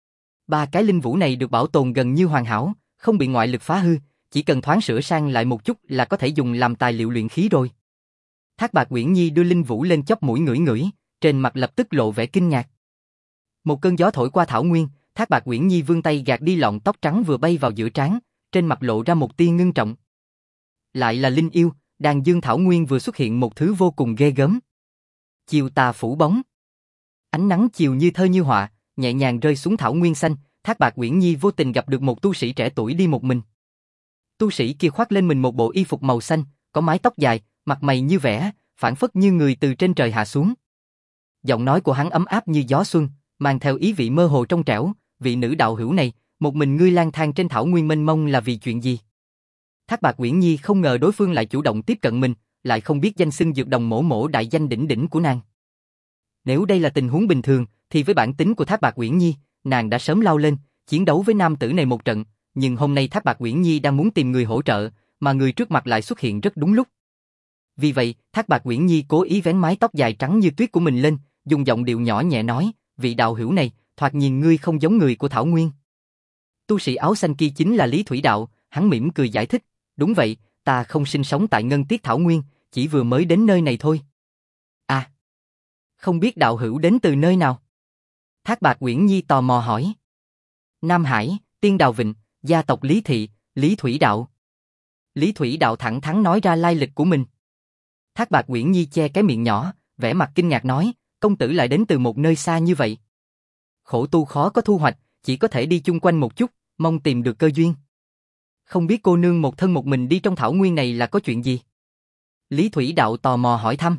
Ba cái linh vũ này được bảo tồn gần như hoàn hảo, không bị ngoại lực phá hư, chỉ cần thoáng sửa sang lại một chút là có thể dùng làm tài liệu luyện khí rồi. Thác Bạt Uyển Nhi đưa linh vũ lên chóp mũi ngửi ngửi, trên mặt lập tức lộ vẻ kinh ngạc. Một cơn gió thổi qua thảo nguyên, Thác Bạt Uyển Nhi vươn tay gạt đi lọn tóc trắng vừa bay vào giữa trán, trên mặt lộ ra một tia ngưng trọng. Lại là linh yêu, đàn dương thảo nguyên vừa xuất hiện một thứ vô cùng ghê gớm. Chiều tà phủ bóng. Ánh nắng chiều như thơ như họa, nhẹ nhàng rơi xuống thảo nguyên xanh, Thác Bạt Uyển Nhi vô tình gặp được một tu sĩ trẻ tuổi đi một mình. Tu sĩ kia khoác lên mình một bộ y phục màu xanh, có mái tóc dài, mặt mày như vẽ, phảng phất như người từ trên trời hạ xuống. Giọng nói của hắn ấm áp như gió xuân, mang theo ý vị mơ hồ trong trẻo. Vị nữ đạo hữu này, một mình ngươi lang thang trên thảo nguyên mênh mông là vì chuyện gì? Thác Bạt Uyển Nhi không ngờ đối phương lại chủ động tiếp cận mình, lại không biết danh xưng dược đồng mổ mổ đại danh đỉnh đỉnh của nàng. Nếu đây là tình huống bình thường, thì với bản tính của Thác Bạt Uyển Nhi, nàng đã sớm lao lên, chiến đấu với nam tử này một trận, nhưng hôm nay Thác Bạt Uyển Nhi đang muốn tìm người hỗ trợ, mà người trước mặt lại xuất hiện rất đúng lúc. Vì vậy, Thác Bạt Uyển Nhi cố ý vén mái tóc dài trắng như tuyết của mình lên, dùng giọng điệu nhỏ nhẹ nói, vị đạo hữu này, thoạt nhìn ngươi không giống người của Thảo Nguyên. Tu sĩ áo xanh kia chính là Lý Thủy Đạo, hắn mỉm cười giải thích, đúng vậy, ta không sinh sống tại Ngân Tiết Thảo Nguyên, chỉ vừa mới đến nơi này thôi. À, không biết đạo hữu đến từ nơi nào? Thác Bạt Uyển Nhi tò mò hỏi. Nam Hải, Tiên Đào Vịnh, gia tộc Lý Thị, Lý Thủy Đạo. Lý Thủy Đạo thẳng thắn nói ra lai lịch của mình. Thác Bạt Uyển Nhi che cái miệng nhỏ, vẻ mặt kinh ngạc nói, công tử lại đến từ một nơi xa như vậy. Khổ tu khó có thu hoạch, chỉ có thể đi chung quanh một chút, mong tìm được cơ duyên. Không biết cô nương một thân một mình đi trong thảo nguyên này là có chuyện gì? Lý Thủy Đạo tò mò hỏi thăm.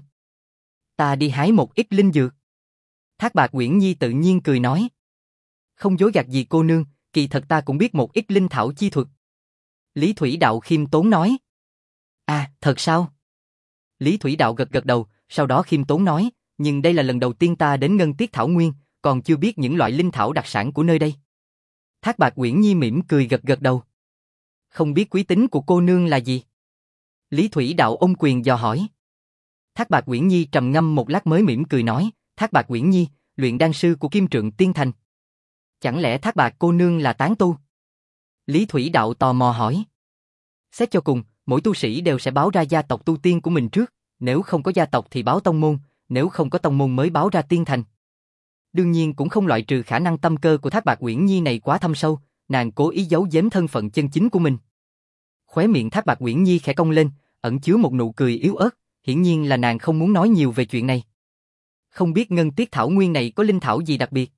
Ta đi hái một ít linh dược. Thác Bạt Uyển Nhi tự nhiên cười nói. Không dối gạt gì cô nương, kỳ thật ta cũng biết một ít linh thảo chi thuật. Lý Thủy Đạo khiêm tốn nói. À, thật sao? Lý Thủy Đạo gật gật đầu, sau đó khiêm tốn nói, nhưng đây là lần đầu tiên ta đến Ngân Tiết Thảo Nguyên, còn chưa biết những loại linh thảo đặc sản của nơi đây. Thác Bạt Uyển Nhi mỉm cười gật gật đầu. Không biết quý tính của cô nương là gì? Lý Thủy Đạo ôm quyền dò hỏi. Thác Bạt Uyển Nhi trầm ngâm một lát mới mỉm cười nói, Thác Bạt Uyển Nhi, luyện đan sư của Kim Trượng Tiên Thành. Chẳng lẽ Thác Bạt cô nương là tán tu? Lý Thủy Đạo tò mò hỏi. Xét cho cùng, mỗi tu sĩ đều sẽ báo ra gia tộc tu tiên của mình trước, nếu không có gia tộc thì báo tông môn, nếu không có tông môn mới báo ra tiên thành. Đương nhiên cũng không loại trừ khả năng tâm cơ của Thác Bạt Uyển Nhi này quá thâm sâu, nàng cố ý giấu giếm thân phận chân chính của mình. Khóe miệng Thác Bạt Uyển Nhi khẽ cong lên, ẩn chứa một nụ cười yếu ớt, hiển nhiên là nàng không muốn nói nhiều về chuyện này. Không biết Ngân Tiết Thảo Nguyên này có linh thảo gì đặc biệt?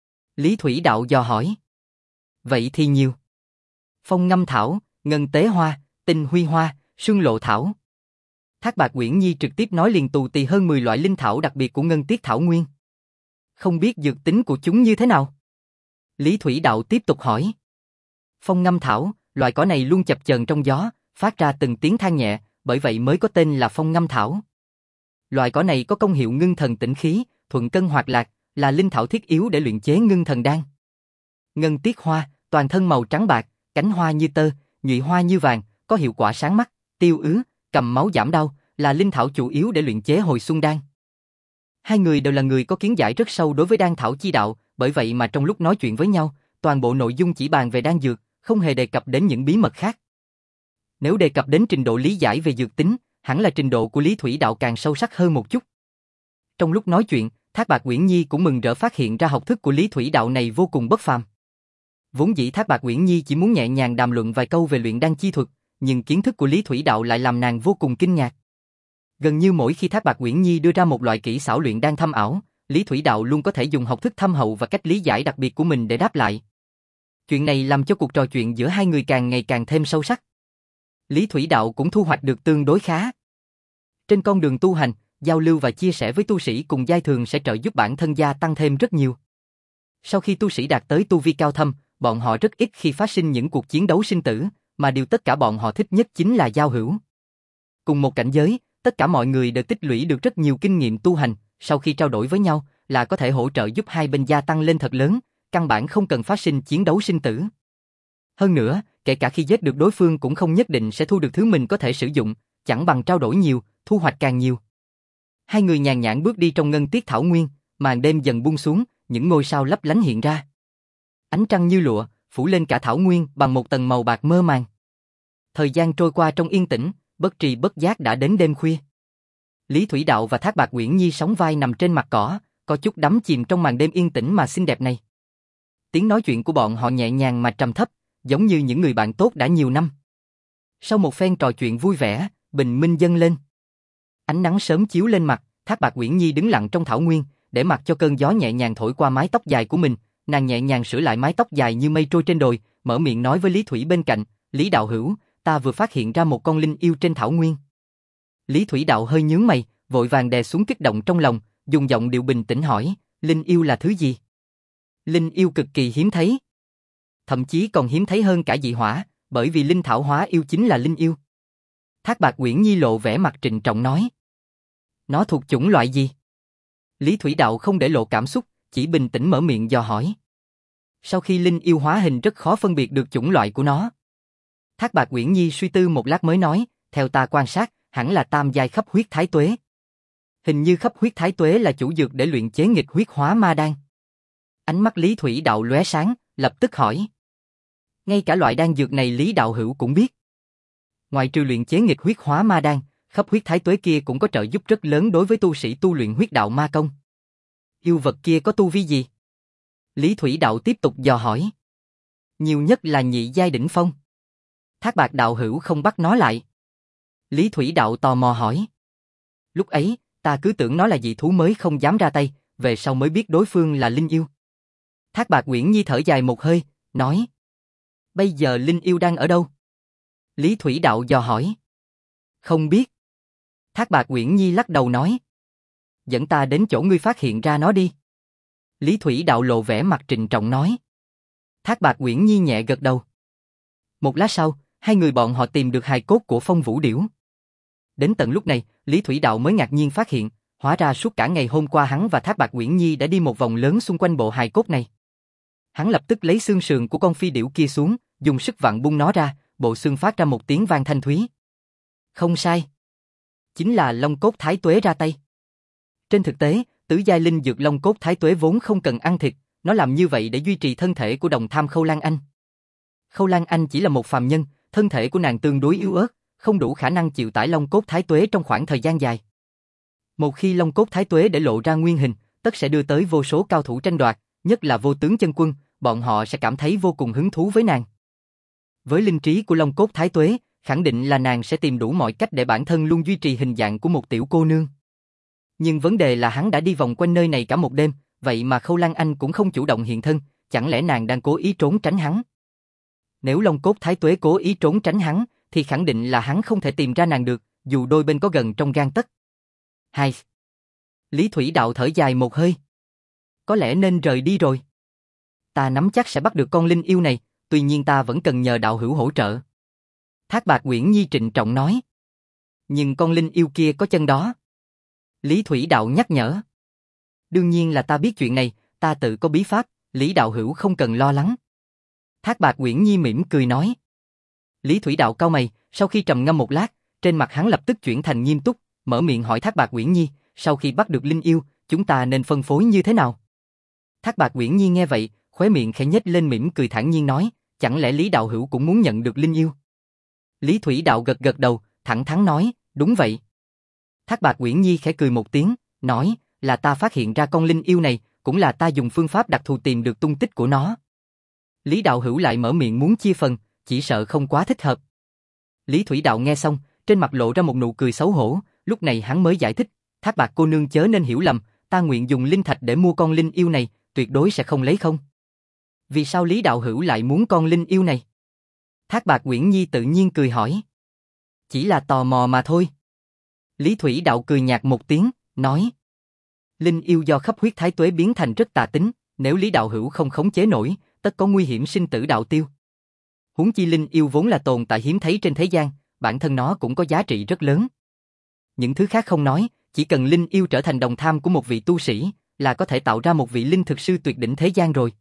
Lý Thủy Đạo dò hỏi. Vậy thì nhiều. Phong ngâm thảo, ngân tế hoa, tinh huy hoa, sương lộ thảo. Thác Bạt Uyển Nhi trực tiếp nói liền tù tì hơn mười loại linh thảo đặc biệt của Ngân Tiết Thảo Nguyên. Không biết dược tính của chúng như thế nào? Lý Thủy Đạo tiếp tục hỏi. Phong ngâm thảo, loại cỏ này luôn chập chờn trong gió, phát ra từng tiếng than nhẹ, bởi vậy mới có tên là phong ngâm thảo. Loại cỏ này có công hiệu ngưng thần tĩnh khí, thuận cân hoạt lạc, là linh thảo thiết yếu để luyện chế ngưng thần đan. Ngân tiết hoa, toàn thân màu trắng bạc, cánh hoa như tơ, nhụy hoa như vàng, có hiệu quả sáng mắt, tiêu ứ, cầm máu giảm đau, là linh thảo chủ yếu để luyện chế hồi xuân đan. Hai người đều là người có kiến giải rất sâu đối với đan thảo chi đạo, bởi vậy mà trong lúc nói chuyện với nhau, toàn bộ nội dung chỉ bàn về đan dược, không hề đề cập đến những bí mật khác. Nếu đề cập đến trình độ lý giải về dược tính, hẳn là trình độ của Lý Thủy Đạo càng sâu sắc hơn một chút. Trong lúc nói chuyện, Thác Bạt Uyển Nhi cũng mừng rỡ phát hiện ra học thức của Lý Thủy Đạo này vô cùng bất phàm. Vốn dĩ Thác Bạt Uyển Nhi chỉ muốn nhẹ nhàng đàm luận vài câu về luyện đan chi thuật, nhưng kiến thức của Lý Thủy Đạo lại làm nàng vô cùng kinh ngạc. Gần như mỗi khi Thác Bạt Uyển Nhi đưa ra một loại kỹ xảo luyện đan thâm ảo, Lý Thủy Đạo luôn có thể dùng học thức thâm hậu và cách lý giải đặc biệt của mình để đáp lại. Chuyện này làm cho cuộc trò chuyện giữa hai người càng ngày càng thêm sâu sắc. Lý Thủy Đạo cũng thu hoạch được tương đối khá. Trên con đường tu hành, giao lưu và chia sẻ với tu sĩ cùng giai thường sẽ trợ giúp bản thân gia tăng thêm rất nhiều. Sau khi tu sĩ đạt tới tu vi cao thâm, bọn họ rất ít khi phát sinh những cuộc chiến đấu sinh tử, mà điều tất cả bọn họ thích nhất chính là giao hữu. Cùng một cảnh giới, tất cả mọi người đều tích lũy được rất nhiều kinh nghiệm tu hành, sau khi trao đổi với nhau là có thể hỗ trợ giúp hai bên gia tăng lên thật lớn, căn bản không cần phát sinh chiến đấu sinh tử. Hơn nữa, kể cả khi giết được đối phương cũng không nhất định sẽ thu được thứ mình có thể sử dụng, chẳng bằng trao đổi nhiều, thu hoạch càng nhiều. Hai người nhàn nhãn bước đi trong ngân tiết thảo nguyên, màn đêm dần buông xuống, những ngôi sao lấp lánh hiện ra. Ánh trăng như lụa, phủ lên cả thảo nguyên bằng một tầng màu bạc mơ màng. Thời gian trôi qua trong yên tĩnh, bất tri bất giác đã đến đêm khuya. Lý Thủy Đạo và Thác Bạt Uyển Nhi sóng vai nằm trên mặt cỏ, có chút đắm chìm trong màn đêm yên tĩnh mà xinh đẹp này. Tiếng nói chuyện của bọn họ nhẹ nhàng mà trầm thấp, giống như những người bạn tốt đã nhiều năm. Sau một phen trò chuyện vui vẻ, bình minh dâng lên. Ánh nắng sớm chiếu lên mặt, Thác Bạt Uyển Nhi đứng lặng trong thảo nguyên, để mặc cho cơn gió nhẹ nhàng thổi qua mái tóc dài của mình. Nàng nhẹ nhàng sửa lại mái tóc dài như mây trôi trên đồi, mở miệng nói với Lý Thủy bên cạnh, Lý đạo hữu, ta vừa phát hiện ra một con linh yêu trên thảo nguyên. Lý Thủy Đạo hơi nhướng mày, vội vàng đè xuống kích động trong lòng, dùng giọng điệu bình tĩnh hỏi, linh yêu là thứ gì? Linh yêu cực kỳ hiếm thấy. Thậm chí còn hiếm thấy hơn cả dị hỏa, bởi vì linh thảo hóa yêu chính là linh yêu. Thác Bạt Uyển Nhi lộ vẻ mặt trịnh trọng nói. Nó thuộc chủng loại gì? Lý Thủy Đạo không để lộ cảm xúc, chỉ bình tĩnh mở miệng dò hỏi. Sau khi linh yêu hóa hình rất khó phân biệt được chủng loại của nó. Thác Bạt Uyển Nhi suy tư một lát mới nói, theo ta quan sát, hẳn là tam giai khắp huyết thái tuế. Hình như khắp huyết thái tuế là chủ dược để luyện chế nghịch huyết hóa ma đan. Ánh mắt Lý Thủy Đạo lóe sáng, lập tức hỏi. Ngay cả loại đan dược này Lý đạo hữu cũng biết. Ngoài trừ luyện chế nghịch huyết hóa ma đan, khắp huyết thái tuế kia cũng có trợ giúp rất lớn đối với tu sĩ tu luyện huyết đạo ma công. Yêu vật kia có tu vi gì? Lý Thủy Đạo tiếp tục dò hỏi. Nhiều nhất là nhị giai đỉnh phong. Thác Bạt đạo hữu không bắt nó lại. Lý Thủy Đạo tò mò hỏi. Lúc ấy, ta cứ tưởng nó là dị thú mới không dám ra tay, về sau mới biết đối phương là linh yêu. Thác Bạt Uyển Nhi thở dài một hơi, nói. Bây giờ linh yêu đang ở đâu? Lý Thủy Đạo dò hỏi. Không biết. Thác Bạt Uyển Nhi lắc đầu nói. Dẫn ta đến chỗ ngươi phát hiện ra nó đi. Lý Thủy Đạo lộ vẻ mặt trịnh trọng nói. Thác Bạt Uyển Nhi nhẹ gật đầu. Một lát sau, hai người bọn họ tìm được hài cốt của Phong Vũ Điểu. Đến tận lúc này, Lý Thủy Đạo mới ngạc nhiên phát hiện, hóa ra suốt cả ngày hôm qua hắn và Thác Bạt Uyển Nhi đã đi một vòng lớn xung quanh bộ hài cốt này. Hắn lập tức lấy xương sườn của con phi điểu kia xuống, dùng sức vặn bung nó ra, bộ xương phát ra một tiếng vang thanh thúy. Không sai. Chính là Long Cốt Thái Tuế ra tay. Trên thực tế, tứ giai linh dược Long Cốt Thái Tuế vốn không cần ăn thịt, nó làm như vậy để duy trì thân thể của đồng tham Khâu Lan Anh. Khâu Lan Anh chỉ là một phàm nhân, thân thể của nàng tương đối yếu ớt, không đủ khả năng chịu tải Long Cốt Thái Tuế trong khoảng thời gian dài. Một khi Long Cốt Thái Tuế để lộ ra nguyên hình, tất sẽ đưa tới vô số cao thủ tranh đoạt, nhất là Vô Tướng Chân Quân, bọn họ sẽ cảm thấy vô cùng hứng thú với nàng. Với linh trí của Long Cốt Thái Tuế, khẳng định là nàng sẽ tìm đủ mọi cách để bản thân luôn duy trì hình dạng của một tiểu cô nương. Nhưng vấn đề là hắn đã đi vòng quanh nơi này cả một đêm, vậy mà Khâu Lan Anh cũng không chủ động hiện thân, chẳng lẽ nàng đang cố ý trốn tránh hắn? Nếu Long Cốt Thái Tuế cố ý trốn tránh hắn, thì khẳng định là hắn không thể tìm ra nàng được, dù đôi bên có gần trong gang tấc. Hai. Lý Thủy Đạo thở dài một hơi. Có lẽ nên rời đi rồi. Ta nắm chắc sẽ bắt được con linh yêu này, tuy nhiên ta vẫn cần nhờ đạo hữu hỗ trợ. Thác Bạt Uyển Nhi trịnh trọng nói. Nhưng con linh yêu kia có chân đó. Lý Thủy Đạo nhắc nhở. Đương nhiên là ta biết chuyện này, ta tự có bí pháp, Lý đạo hữu không cần lo lắng. Thác Bạt Uyển Nhi mỉm cười nói. Lý Thủy Đạo cau mày, sau khi trầm ngâm một lát, trên mặt hắn lập tức chuyển thành nghiêm túc, mở miệng hỏi Thác Bạt Uyển Nhi, sau khi bắt được linh yêu, chúng ta nên phân phối như thế nào? Thác Bạt Uyển Nhi nghe vậy, khóe miệng khẽ nhếch lên mỉm cười thản nhiên nói, chẳng lẽ Lý đạo hữu cũng muốn nhận được linh yêu? Lý Thủy Đạo gật gật đầu, thẳng thắn nói, đúng vậy. Thác Bạt Uyển Nhi khẽ cười một tiếng, nói, là ta phát hiện ra con linh yêu này, cũng là ta dùng phương pháp đặc thù tìm được tung tích của nó. Lý đạo hữu lại mở miệng muốn chia phần, chỉ sợ không quá thích hợp. Lý Thủy Đạo nghe xong, trên mặt lộ ra một nụ cười xấu hổ, lúc này hắn mới giải thích, Thác Bạt cô nương chớ nên hiểu lầm, ta nguyện dùng linh thạch để mua con linh yêu này, tuyệt đối sẽ không lấy không. Vì sao Lý đạo hữu lại muốn con linh yêu này? Thác Bạt Uyển Nhi tự nhiên cười hỏi. Chỉ là tò mò mà thôi. Lý Thủy Đạo cười nhạt một tiếng, nói. Linh yêu do khắp huyết thái tuế biến thành rất tà tính, nếu Lý đạo hữu không khống chế nổi, tất có nguy hiểm sinh tử đạo tiêu. Huống chi linh yêu vốn là tồn tại hiếm thấy trên thế gian, bản thân nó cũng có giá trị rất lớn. Những thứ khác không nói, chỉ cần linh yêu trở thành đồng tham của một vị tu sĩ, là có thể tạo ra một vị linh thực sư tuyệt đỉnh thế gian rồi.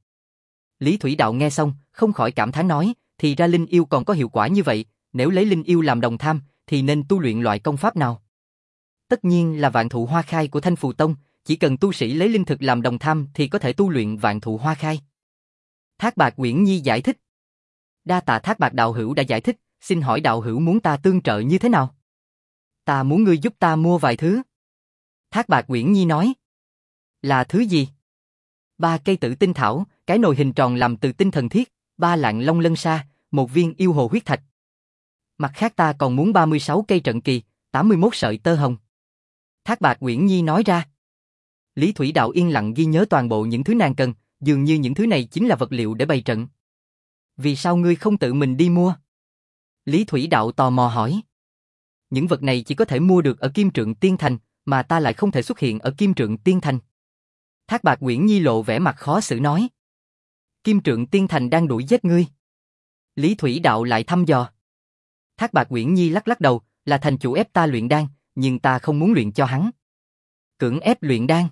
Lý Thủy Đạo nghe xong, không khỏi cảm thán nói, thì ra linh yêu còn có hiệu quả như vậy, nếu lấy linh yêu làm đồng tham, thì nên tu luyện loại công pháp nào? Tất nhiên là Vạn Thụ Hoa Khai của Thanh Phù Tông, chỉ cần tu sĩ lấy linh thực làm đồng tham thì có thể tu luyện Vạn Thụ Hoa Khai. Thác Bạt Uyển Nhi giải thích. Đa tạ Thác Bạt đạo hữu đã giải thích, xin hỏi đạo hữu muốn ta tương trợ như thế nào? Ta muốn ngươi giúp ta mua vài thứ. Thác Bạt Uyển Nhi nói. Là thứ gì? Ba cây tử tinh thảo, cái nồi hình tròn làm từ tinh thần thiết, ba lạng long lân sa, một viên yêu hồ huyết thạch. Mặt khác ta còn muốn ba mươi sáu cây trận kỳ, tám mươi mốt sợi tơ hồng. Thác Bạt Uyển Nhi nói ra. Lý Thủy Đạo yên lặng ghi nhớ toàn bộ những thứ nàng cần, dường như những thứ này chính là vật liệu để bày trận. Vì sao ngươi không tự mình đi mua? Lý Thủy Đạo tò mò hỏi. Những vật này chỉ có thể mua được ở Kim Trượng Tiên Thành, mà ta lại không thể xuất hiện ở Kim Trượng Tiên Thành. Thác Bạt Uyển Nhi lộ vẻ mặt khó xử nói. Kim Trượng Tiên Thành đang đuổi giết ngươi. Lý Thủy Đạo lại thăm dò. Thác Bạt Uyển Nhi lắc lắc đầu, là thành chủ ép ta luyện đan, nhưng ta không muốn luyện cho hắn. Cưỡng ép luyện đan.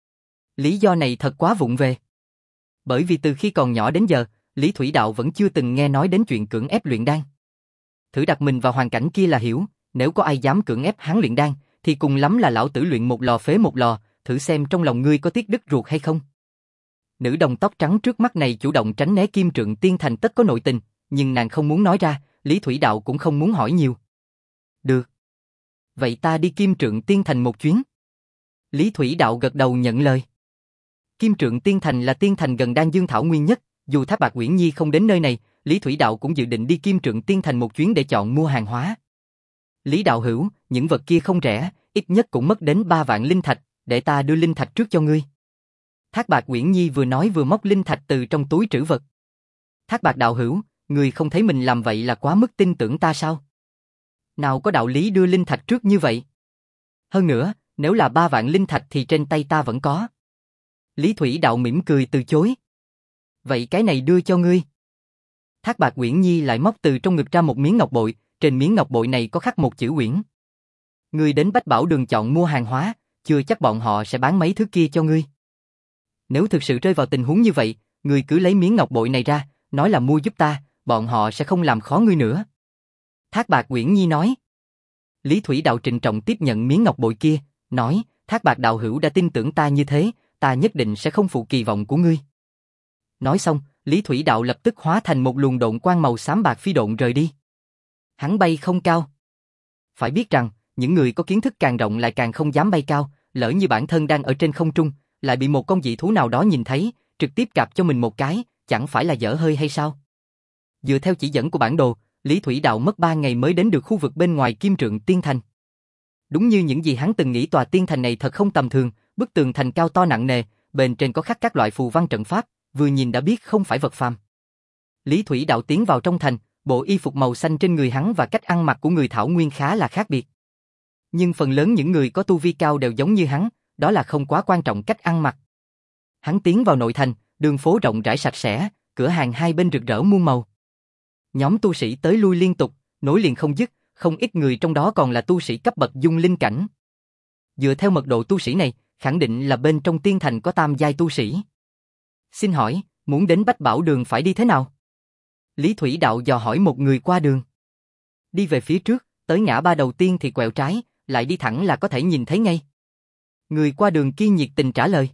Lý do này thật quá vụng về. Bởi vì từ khi còn nhỏ đến giờ, Lý Thủy Đạo vẫn chưa từng nghe nói đến chuyện cưỡng ép luyện đan. Thử đặt mình vào hoàn cảnh kia là hiểu, nếu có ai dám cưỡng ép hắn luyện đan, thì cùng lắm là lão tử luyện một lò phế một lò, thử xem trong lòng ngươi có tiếc đứt ruột hay không. Nữ đồng tóc trắng trước mắt này chủ động tránh né Kim Trượng Tiên Thành tất có nội tình, nhưng nàng không muốn nói ra, Lý Thủy Đạo cũng không muốn hỏi nhiều. Được. Vậy ta đi Kim Trượng Tiên Thành một chuyến. Lý Thủy Đạo gật đầu nhận lời. Kim Trượng Tiên Thành là tiên thành gần Đan Dương Thảo Nguyên nhất, dù Thác Bạt Uyển Nhi không đến nơi này, Lý Thủy Đạo cũng dự định đi Kim Trượng Tiên Thành một chuyến để chọn mua hàng hóa. Lý đạo hữu, những vật kia không rẻ, ít nhất cũng mất đến ba vạn linh thạch, để ta đưa linh thạch trước cho ngươi. Thác Bạt Uyển Nhi vừa nói vừa móc linh thạch từ trong túi trữ vật. Thác Bạt đạo hữu, ngươi không thấy mình làm vậy là quá mức tin tưởng ta sao? Nào có đạo lý đưa linh thạch trước như vậy? Hơn nữa, nếu là ba vạn linh thạch thì trên tay ta vẫn có. Lý Thủy Đạo mỉm cười từ chối. Vậy cái này đưa cho ngươi. Thác Bạt Uyển Nhi lại móc từ trong ngực ra một miếng ngọc bội, trên miếng ngọc bội này có khắc một chữ Uyển. Ngươi đến Bách Bảo Đường chọn mua hàng hóa, chưa chắc bọn họ sẽ bán mấy thứ kia cho ngươi. Nếu thực sự rơi vào tình huống như vậy, ngươi cứ lấy miếng ngọc bội này ra, nói là mua giúp ta, bọn họ sẽ không làm khó ngươi nữa. Thác Bạt Uyển Nhi nói. Lý Thủy Đạo trịnh trọng tiếp nhận miếng ngọc bội kia, nói, Thác Bạt đạo hữu đã tin tưởng ta như thế, ta nhất định sẽ không phụ kỳ vọng của ngươi. Nói xong, Lý Thủy Đạo lập tức hóa thành một luồng độn quang màu xám bạc phi độn rời đi. Hắn bay không cao. Phải biết rằng, những người có kiến thức càng rộng lại càng không dám bay cao, lỡ như bản thân đang ở trên không trung, lại bị một con dị thú nào đó nhìn thấy, trực tiếp cạp cho mình một cái, chẳng phải là dở hơi hay sao? Dựa theo chỉ dẫn của bản đồ, Lý Thủy Đạo mất ba ngày mới đến được khu vực bên ngoài Kim Trượng Tiên Thành. Đúng như những gì hắn từng nghĩ, tòa tiên thành này thật không tầm thường, bức tường thành cao to nặng nề, bên trên có khắc các loại phù văn trận pháp, vừa nhìn đã biết không phải vật phàm. Lý Thủy Đạo tiến vào trong thành, bộ y phục màu xanh trên người hắn và cách ăn mặc của người Thảo Nguyên khá là khác biệt. Nhưng phần lớn những người có tu vi cao đều giống như hắn, đó là không quá quan trọng cách ăn mặc. Hắn tiến vào nội thành, đường phố rộng rãi sạch sẽ, cửa hàng hai bên rực rỡ muôn màu. Nhóm tu sĩ tới lui liên tục, nối liền không dứt, không ít người trong đó còn là tu sĩ cấp bậc dung linh cảnh. Dựa theo mật độ tu sĩ này, khẳng định là bên trong tiên thành có tam giai tu sĩ. Xin hỏi, muốn đến Bách Bảo Đường phải đi thế nào? Lý Thủy Đạo dò hỏi một người qua đường. Đi về phía trước, tới ngã ba đầu tiên thì quẹo trái, lại đi thẳng là có thể nhìn thấy ngay. Người qua đường kia nhiệt tình trả lời.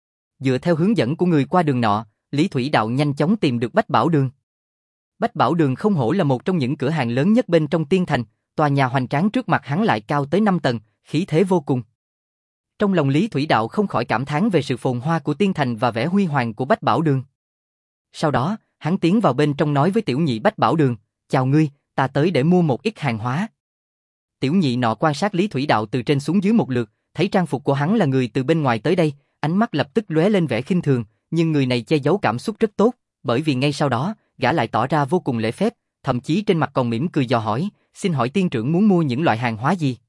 Dựa theo hướng dẫn của người qua đường nọ, Lý Thủy Đạo nhanh chóng tìm được Bách Bảo Đường. Bách Bảo Đường không hổ là một trong những cửa hàng lớn nhất bên trong tiên thành, tòa nhà hoành tráng trước mặt hắn lại cao tới năm tầng, khí thế vô cùng. Trong lòng Lý Thủy Đạo không khỏi cảm thán về sự phồn hoa của tiên thành và vẻ huy hoàng của Bách Bảo Đường. Sau đó, hắn tiến vào bên trong nói với tiểu nhị Bách Bảo Đường, chào ngươi, ta tới để mua một ít hàng hóa. Tiểu nhị nọ quan sát Lý Thủy Đạo từ trên xuống dưới một lượt, thấy trang phục của hắn là người từ bên ngoài tới đây, ánh mắt lập tức lóe lên vẻ khinh thường, nhưng người này che giấu cảm xúc rất tốt, bởi vì ngay sau đó, gã lại tỏ ra vô cùng lễ phép, thậm chí trên mặt còn mỉm cười dò hỏi, xin hỏi tiên trưởng muốn mua những loại hàng hóa gì?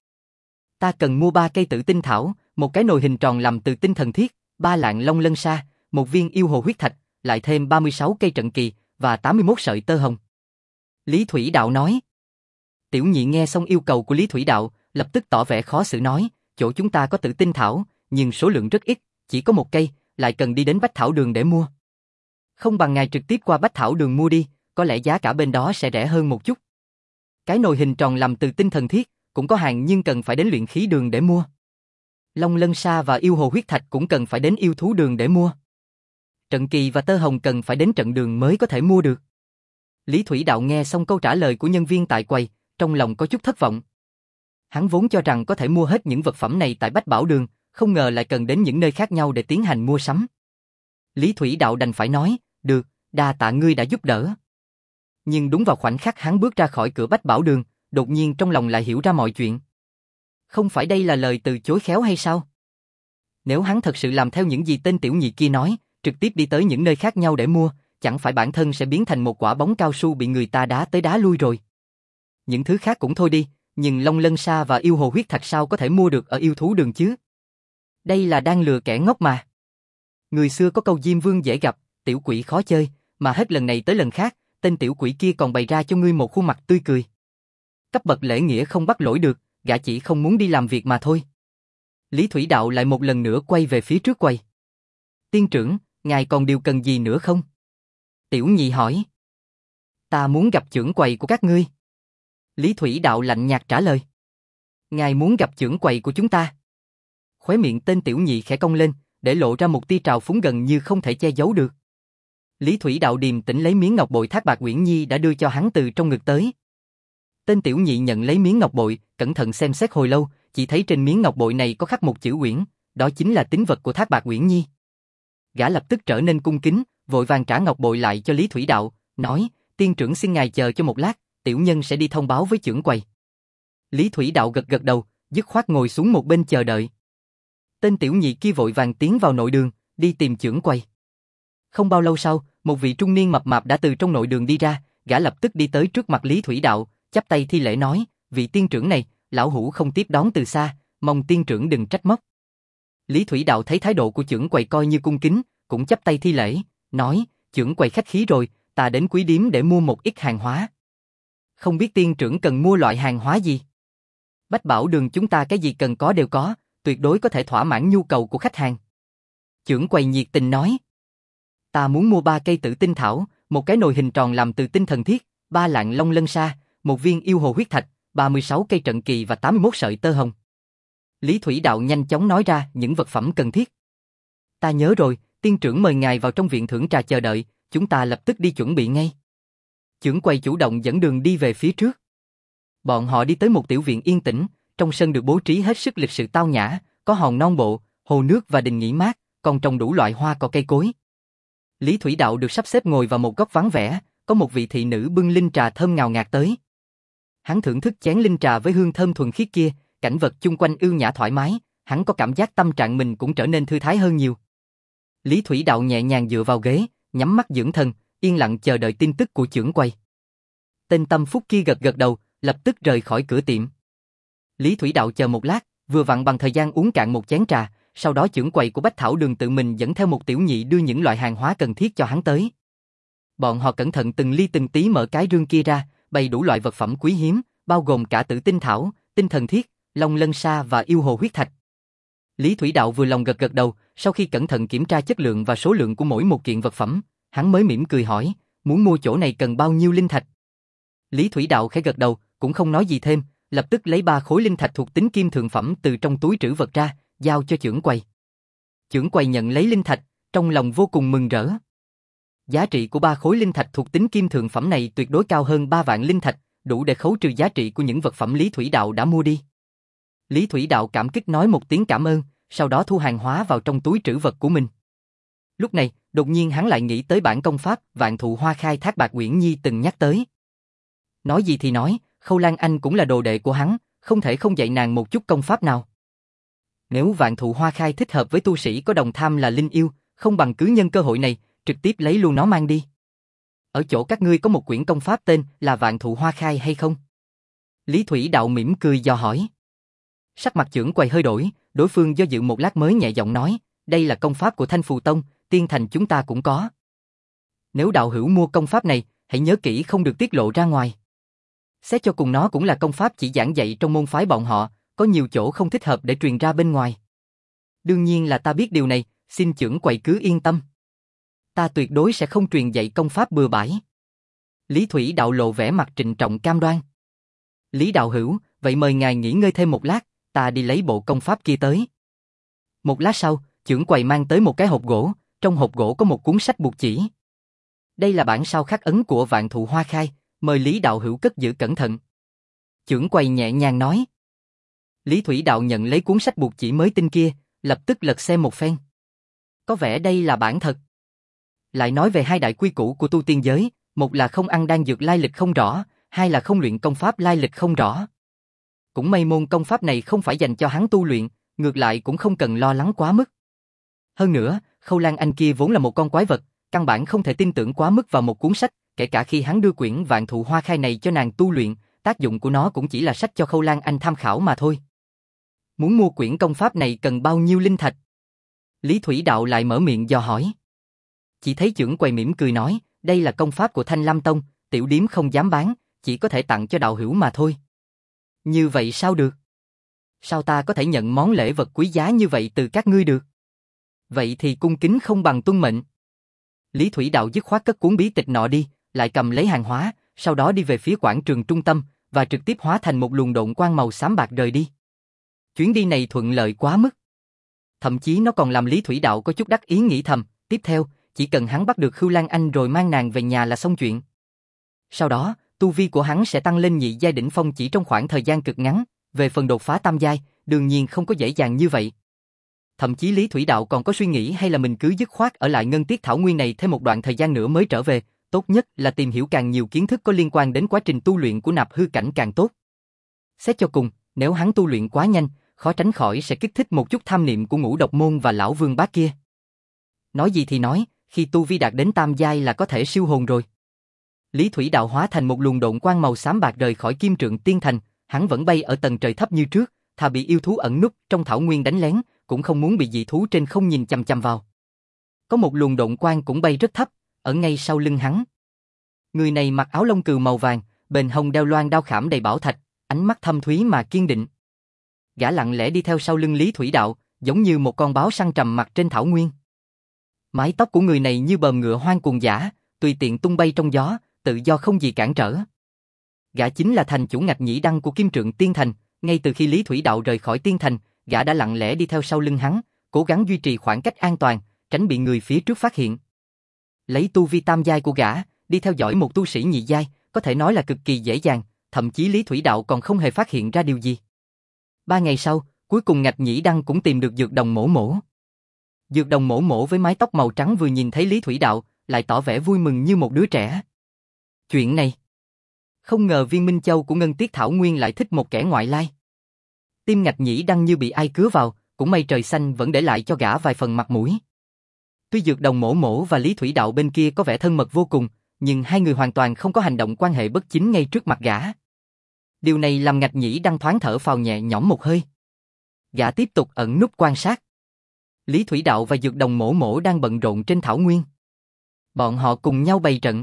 Ta cần mua ba cây tử tinh thảo, một cái nồi hình tròn làm từ tinh thần thiết, ba lạng long lân sa, một viên yêu hồ huyết thạch, lại thêm ba mươi sáu cây trận kỳ và tám mươi mốt sợi tơ hồng. Lý Thủy Đạo nói. Tiểu nhị nghe xong yêu cầu của Lý Thủy Đạo, lập tức tỏ vẻ khó xử nói, chỗ chúng ta có tử tinh thảo, nhưng số lượng rất ít, chỉ có một cây, lại cần đi đến Bách Thảo Đường để mua. Không bằng ngài trực tiếp qua Bách Thảo Đường mua đi, có lẽ giá cả bên đó sẽ rẻ hơn một chút. Cái nồi hình tròn làm từ tinh thần thiết, cũng có hàng nhưng cần phải đến luyện khí đường để mua. Long lân sa và yêu hồ huyết thạch cũng cần phải đến yêu thú đường để mua. trận kỳ và tơ hồng cần phải đến trận đường mới có thể mua được. Lý Thủy Đạo nghe xong câu trả lời của nhân viên tại quầy, trong lòng có chút thất vọng. Hắn vốn cho rằng có thể mua hết những vật phẩm này tại Bách Bảo Đường, không ngờ lại cần đến những nơi khác nhau để tiến hành mua sắm. Lý Thủy Đạo đành phải nói, được, đa tạ ngươi đã giúp đỡ. Nhưng đúng vào khoảnh khắc hắn bước ra khỏi cửa Bách Bảo Đường, đột nhiên trong lòng lại hiểu ra mọi chuyện. Không phải đây là lời từ chối khéo hay sao? Nếu hắn thật sự làm theo những gì tên tiểu nhị kia nói, trực tiếp đi tới những nơi khác nhau để mua, chẳng phải bản thân sẽ biến thành một quả bóng cao su bị người ta đá tới đá lui rồi. Những thứ khác cũng thôi đi, nhưng Long Lân Sa và yêu hồ huyết thạch sao có thể mua được ở yêu thú đường chứ? Đây là đang lừa kẻ ngốc mà. Người xưa có câu Diêm Vương dễ gặp, tiểu quỷ khó chơi, mà hết lần này tới lần khác, tên tiểu quỷ kia còn bày ra cho ngươi một khuôn mặt tươi cười. Cấp bậc lễ nghĩa không bắt lỗi được, gã chỉ không muốn đi làm việc mà thôi. Lý Thủy Đạo lại một lần nữa quay về phía trước quầy. Tiên trưởng, ngài còn điều cần gì nữa không? Tiểu nhị hỏi. Ta muốn gặp trưởng quầy của các ngươi. Lý Thủy Đạo lạnh nhạt trả lời. Ngài muốn gặp trưởng quầy của chúng ta? Khóe miệng tên tiểu nhị khẽ cong lên, để lộ ra một tia trào phúng gần như không thể che giấu được. Lý Thủy Đạo điềm tĩnh lấy miếng ngọc bội Thác Bạt Uyển Nhi đã đưa cho hắn từ trong ngực tới. Tên tiểu nhị nhận lấy miếng ngọc bội, cẩn thận xem xét hồi lâu, chỉ thấy trên miếng ngọc bội này có khắc một chữ Uyển, đó chính là tín vật của Thác Bạt Uyển Nhi. Gã lập tức trở nên cung kính, vội vàng trả ngọc bội lại cho Lý Thủy Đạo, nói, tiên trưởng xin ngài chờ cho một lát, tiểu nhân sẽ đi thông báo với trưởng quầy. Lý Thủy Đạo gật gật đầu, dứt khoát ngồi xuống một bên chờ đợi. Tên tiểu nhị kia vội vàng tiến vào nội đường, đi tìm trưởng quầy. Không bao lâu sau, một vị trung niên mập mạp đã từ trong nội đường đi ra, gã lập tức đi tới trước mặt Lý Thủy Đạo, chắp tay thi lễ nói, vị tiên trưởng này, lão hủ không tiếp đón từ xa, mong tiên trưởng đừng trách móc. Lý Thủy Đạo thấy thái độ của trưởng quầy coi như cung kính, cũng chắp tay thi lễ, nói, trưởng quầy khách khí rồi, ta đến Quý Điếm để mua một ít hàng hóa. Không biết tiên trưởng cần mua loại hàng hóa gì? Bách Bảo Đường chúng ta cái gì cần có đều có, tuyệt đối có thể thỏa mãn nhu cầu của khách hàng. Trưởng quầy nhiệt tình nói, ta muốn mua ba cây tử tinh thảo, một cái nồi hình tròn làm từ tinh thần thiết, ba lạng long lân sa, một viên yêu hồ huyết thạch, ba mươi sáu cây trận kỳ và tám mươi mốt sợi tơ hồng. Lý Thủy Đạo nhanh chóng nói ra những vật phẩm cần thiết. Ta nhớ rồi, tiên trưởng mời ngài vào trong viện thưởng trà chờ đợi, chúng ta lập tức đi chuẩn bị ngay. Trưởng quầy chủ động dẫn đường đi về phía trước. Bọn họ đi tới một tiểu viện yên tĩnh, trong sân được bố trí hết sức lịch sự tao nhã, có hòn non bộ, hồ nước và đình nghỉ mát, còn trồng đủ loại hoa cỏ cây cối. Lý Thủy Đạo được sắp xếp ngồi vào một góc vắng vẻ, có một vị thị nữ bưng linh trà thơm ngào ngạt tới. Hắn thưởng thức chén linh trà với hương thơm thuần khiết kia, cảnh vật chung quanh ưu nhã thoải mái, hắn có cảm giác tâm trạng mình cũng trở nên thư thái hơn nhiều. Lý Thủy Đạo nhẹ nhàng dựa vào ghế, nhắm mắt dưỡng thần, yên lặng chờ đợi tin tức của trưởng quầy. Tên tâm phúc kia gật gật đầu, lập tức rời khỏi cửa tiệm. Lý Thủy Đạo chờ một lát, vừa vặn bằng thời gian uống cạn một chén trà, sau đó trưởng quầy của Bách Thảo Đường tự mình dẫn theo một tiểu nhị đưa những loại hàng hóa cần thiết cho hắn tới. Bọn họ cẩn thận từng ly từng tí mở cái rương kia ra, bày đủ loại vật phẩm quý hiếm, bao gồm cả tử tinh thảo, tinh thần thiết, long lân sa và yêu hồ huyết thạch. Lý Thủy Đạo vừa lòng gật gật đầu, sau khi cẩn thận kiểm tra chất lượng và số lượng của mỗi một kiện vật phẩm, hắn mới mỉm cười hỏi, muốn mua chỗ này cần bao nhiêu linh thạch? Lý Thủy Đạo khẽ gật đầu, cũng không nói gì thêm, lập tức lấy ba khối linh thạch thuộc tính kim thượng phẩm từ trong túi trữ vật ra, giao cho trưởng quầy. Trưởng quầy nhận lấy linh thạch, trong lòng vô cùng mừng rỡ. Giá trị của ba khối linh thạch thuộc tính kim thượng phẩm này tuyệt đối cao hơn ba vạn linh thạch, đủ để khấu trừ giá trị của những vật phẩm Lý Thủy Đạo đã mua đi. Lý Thủy Đạo cảm kích nói một tiếng cảm ơn, sau đó thu hàng hóa vào trong túi trữ vật của mình. Lúc này, đột nhiên hắn lại nghĩ tới bản công pháp Vạn Thụ Hoa Khai Thác Bạt Uyển Nhi từng nhắc tới. Nói gì thì nói, Khâu Lan Anh cũng là đồ đệ của hắn, không thể không dạy nàng một chút công pháp nào. Nếu Vạn Thụ Hoa Khai thích hợp với tu sĩ có đồng tham là linh yêu, không bằng cứ nhân cơ hội này, trực tiếp lấy luôn nó mang đi. Ở chỗ các ngươi có một quyển công pháp tên là Vạn Thụ Hoa Khai hay không? Lý Thủy Đạo mỉm cười dò hỏi. Sắc mặt trưởng quầy hơi đổi, đối phương do dự một lát mới nhẹ giọng nói, đây là công pháp của Thanh Phù Tông, Tiên Thành chúng ta cũng có. Nếu đạo hữu mua công pháp này, hãy nhớ kỹ không được tiết lộ ra ngoài. Xét cho cùng nó cũng là công pháp chỉ giảng dạy trong môn phái bọn họ, có nhiều chỗ không thích hợp để truyền ra bên ngoài. Đương nhiên là ta biết điều này, xin trưởng quầy cứ yên tâm. Ta tuyệt đối sẽ không truyền dạy công pháp bừa bãi. Lý Thủy Đạo lộ vẻ mặt trịnh trọng cam đoan. Lý đạo hữu, vậy mời ngài nghỉ ngơi thêm một lát, ta đi lấy bộ công pháp kia tới. Một lát sau, trưởng quầy mang tới một cái hộp gỗ, trong hộp gỗ có một cuốn sách buộc chỉ. Đây là bản sao khắc ấn của Vạn Thụ Hoa Khai, mời Lý đạo hữu cất giữ cẩn thận. Chưởng quầy nhẹ nhàng nói. Lý Thủy Đạo nhận lấy cuốn sách buộc chỉ mới tinh kia, lập tức lật xem một phen. Có vẻ đây là bản thật. Lại nói về hai đại quy củ của tu tiên giới, một là không ăn đan dược lai lịch không rõ, hai là không luyện công pháp lai lịch không rõ. Cũng may môn công pháp này không phải dành cho hắn tu luyện, ngược lại cũng không cần lo lắng quá mức. Hơn nữa, Khâu Lan Anh kia vốn là một con quái vật, căn bản không thể tin tưởng quá mức vào một cuốn sách, kể cả khi hắn đưa quyển Vạn Thụ Hoa Khai này cho nàng tu luyện, tác dụng của nó cũng chỉ là sách cho Khâu Lan Anh tham khảo mà thôi. Muốn mua quyển công pháp này cần bao nhiêu linh thạch? Lý Thủy Đạo lại mở miệng dò hỏi. Chỉ thấy chưởng quầy mỉm cười nói, đây là công pháp của Thanh Lam Tông, tiểu điếm không dám bán, chỉ có thể tặng cho đạo hữu mà thôi. Như vậy sao được? Sao ta có thể nhận món lễ vật quý giá như vậy từ các ngươi được? Vậy thì cung kính không bằng tuân mệnh. Lý Thủy Đạo dứt khoát cất cuốn bí tịch nọ đi, lại cầm lấy hàng hóa, sau đó đi về phía quảng trường trung tâm, và trực tiếp hóa thành một luồng độn quang màu xám bạc rời đi. Chuyến đi này thuận lợi quá mức. Thậm chí nó còn làm Lý Thủy Đạo có chút đắc ý nghĩ thầm, tiếp theo, chỉ cần hắn bắt được Khưu Lan Anh rồi mang nàng về nhà là xong chuyện. Sau đó, tu vi của hắn sẽ tăng lên nhị giai đỉnh phong chỉ trong khoảng thời gian cực ngắn, về phần đột phá tam giai, đương nhiên không có dễ dàng như vậy. Thậm chí Lý Thủy Đạo còn có suy nghĩ hay là mình cứ dứt khoát ở lại Ngân Tiết Thảo Nguyên này thêm một đoạn thời gian nữa mới trở về, tốt nhất là tìm hiểu càng nhiều kiến thức có liên quan đến quá trình tu luyện của nạp hư cảnh càng tốt. Xét cho cùng, nếu hắn tu luyện quá nhanh, khó tránh khỏi sẽ kích thích một chút tham niệm của Ngũ Độc Môn và lão Vương Bá kia. Nói gì thì nói, khi tu vi đạt đến tam giai là có thể siêu hồn rồi. Lý Thủy Đạo hóa thành một luồng độn quang màu xám bạc rời khỏi Kim Trượng Tiên Thành, hắn vẫn bay ở tầng trời thấp như trước, thà bị yêu thú ẩn núp trong thảo nguyên đánh lén, cũng không muốn bị dị thú trên không nhìn chằm chằm vào. Có một luồng độn quang cũng bay rất thấp, ở ngay sau lưng hắn. Người này mặc áo lông cừu màu vàng, bền hông đeo loan đao khảm đầy bảo thạch, ánh mắt thâm thúy mà kiên định. Gã lặng lẽ đi theo sau lưng Lý Thủy Đạo, giống như một con báo săn trầm mặc trên thảo nguyên. Mái tóc của người này như bờm ngựa hoang cuồng dã, tùy tiện tung bay trong gió, tự do không gì cản trở. Gã chính là thành chủ Ngạch Nhĩ Đăng của Kim Trượng Tiên Thành, ngay từ khi Lý Thủy Đạo rời khỏi Tiên Thành, gã đã lặng lẽ đi theo sau lưng hắn, cố gắng duy trì khoảng cách an toàn, tránh bị người phía trước phát hiện. Lấy tu vi tam giai của gã, đi theo dõi một tu sĩ nhị giai, có thể nói là cực kỳ dễ dàng, thậm chí Lý Thủy Đạo còn không hề phát hiện ra điều gì. Ba ngày sau, cuối cùng Ngạch Nhĩ Đăng cũng tìm được dược đồng mổ mổ. Dược đồng mổ mổ với mái tóc màu trắng vừa nhìn thấy Lý Thủy Đạo, lại tỏ vẻ vui mừng như một đứa trẻ. Chuyện này, không ngờ Viên Minh Châu của Ngân Tiết Thảo Nguyên lại thích một kẻ ngoại lai. Tim Ngạch Nhĩ Đăng như bị ai cứa vào, cũng may trời xanh vẫn để lại cho gã vài phần mặt mũi. Tuy dược đồng mổ mổ và Lý Thủy Đạo bên kia có vẻ thân mật vô cùng, nhưng hai người hoàn toàn không có hành động quan hệ bất chính ngay trước mặt gã. Điều này làm Ngạch Nhĩ Đăng thoáng thở phào nhẹ nhõm một hơi. Gã tiếp tục ẩn núp quan sát. Lý Thủy Đạo và dược đồng mổ mổ đang bận rộn trên thảo nguyên. Bọn họ cùng nhau bày trận.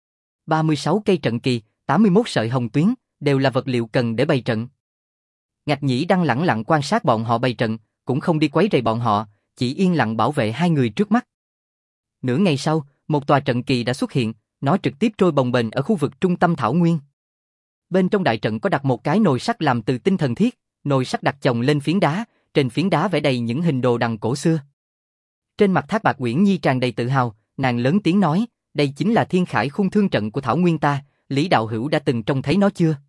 ba mươi sáu cây trận kỳ, tám mươi mốt sợi hồng tuyến, đều là vật liệu cần để bày trận. Ngạch Nhĩ Đăng lẳng lặng quan sát bọn họ bày trận, cũng không đi quấy rầy bọn họ, chỉ yên lặng bảo vệ hai người trước mắt. Nửa ngày sau, một tòa trận kỳ đã xuất hiện, nó trực tiếp trôi bồng bềnh ở khu vực trung tâm thảo nguyên. Bên trong đại trận có đặt một cái nồi sắt làm từ tinh thần thiết, nồi sắt đặt chồng lên phiến đá, trên phiến đá vẽ đầy những hình đồ đằng cổ xưa. Trên mặt Thác Bạc Uyển Nhi tràn đầy tự hào, nàng lớn tiếng nói, đây chính là thiên khải khung thương trận của thảo nguyên ta, Lý đạo hữu đã từng trông thấy nó chưa?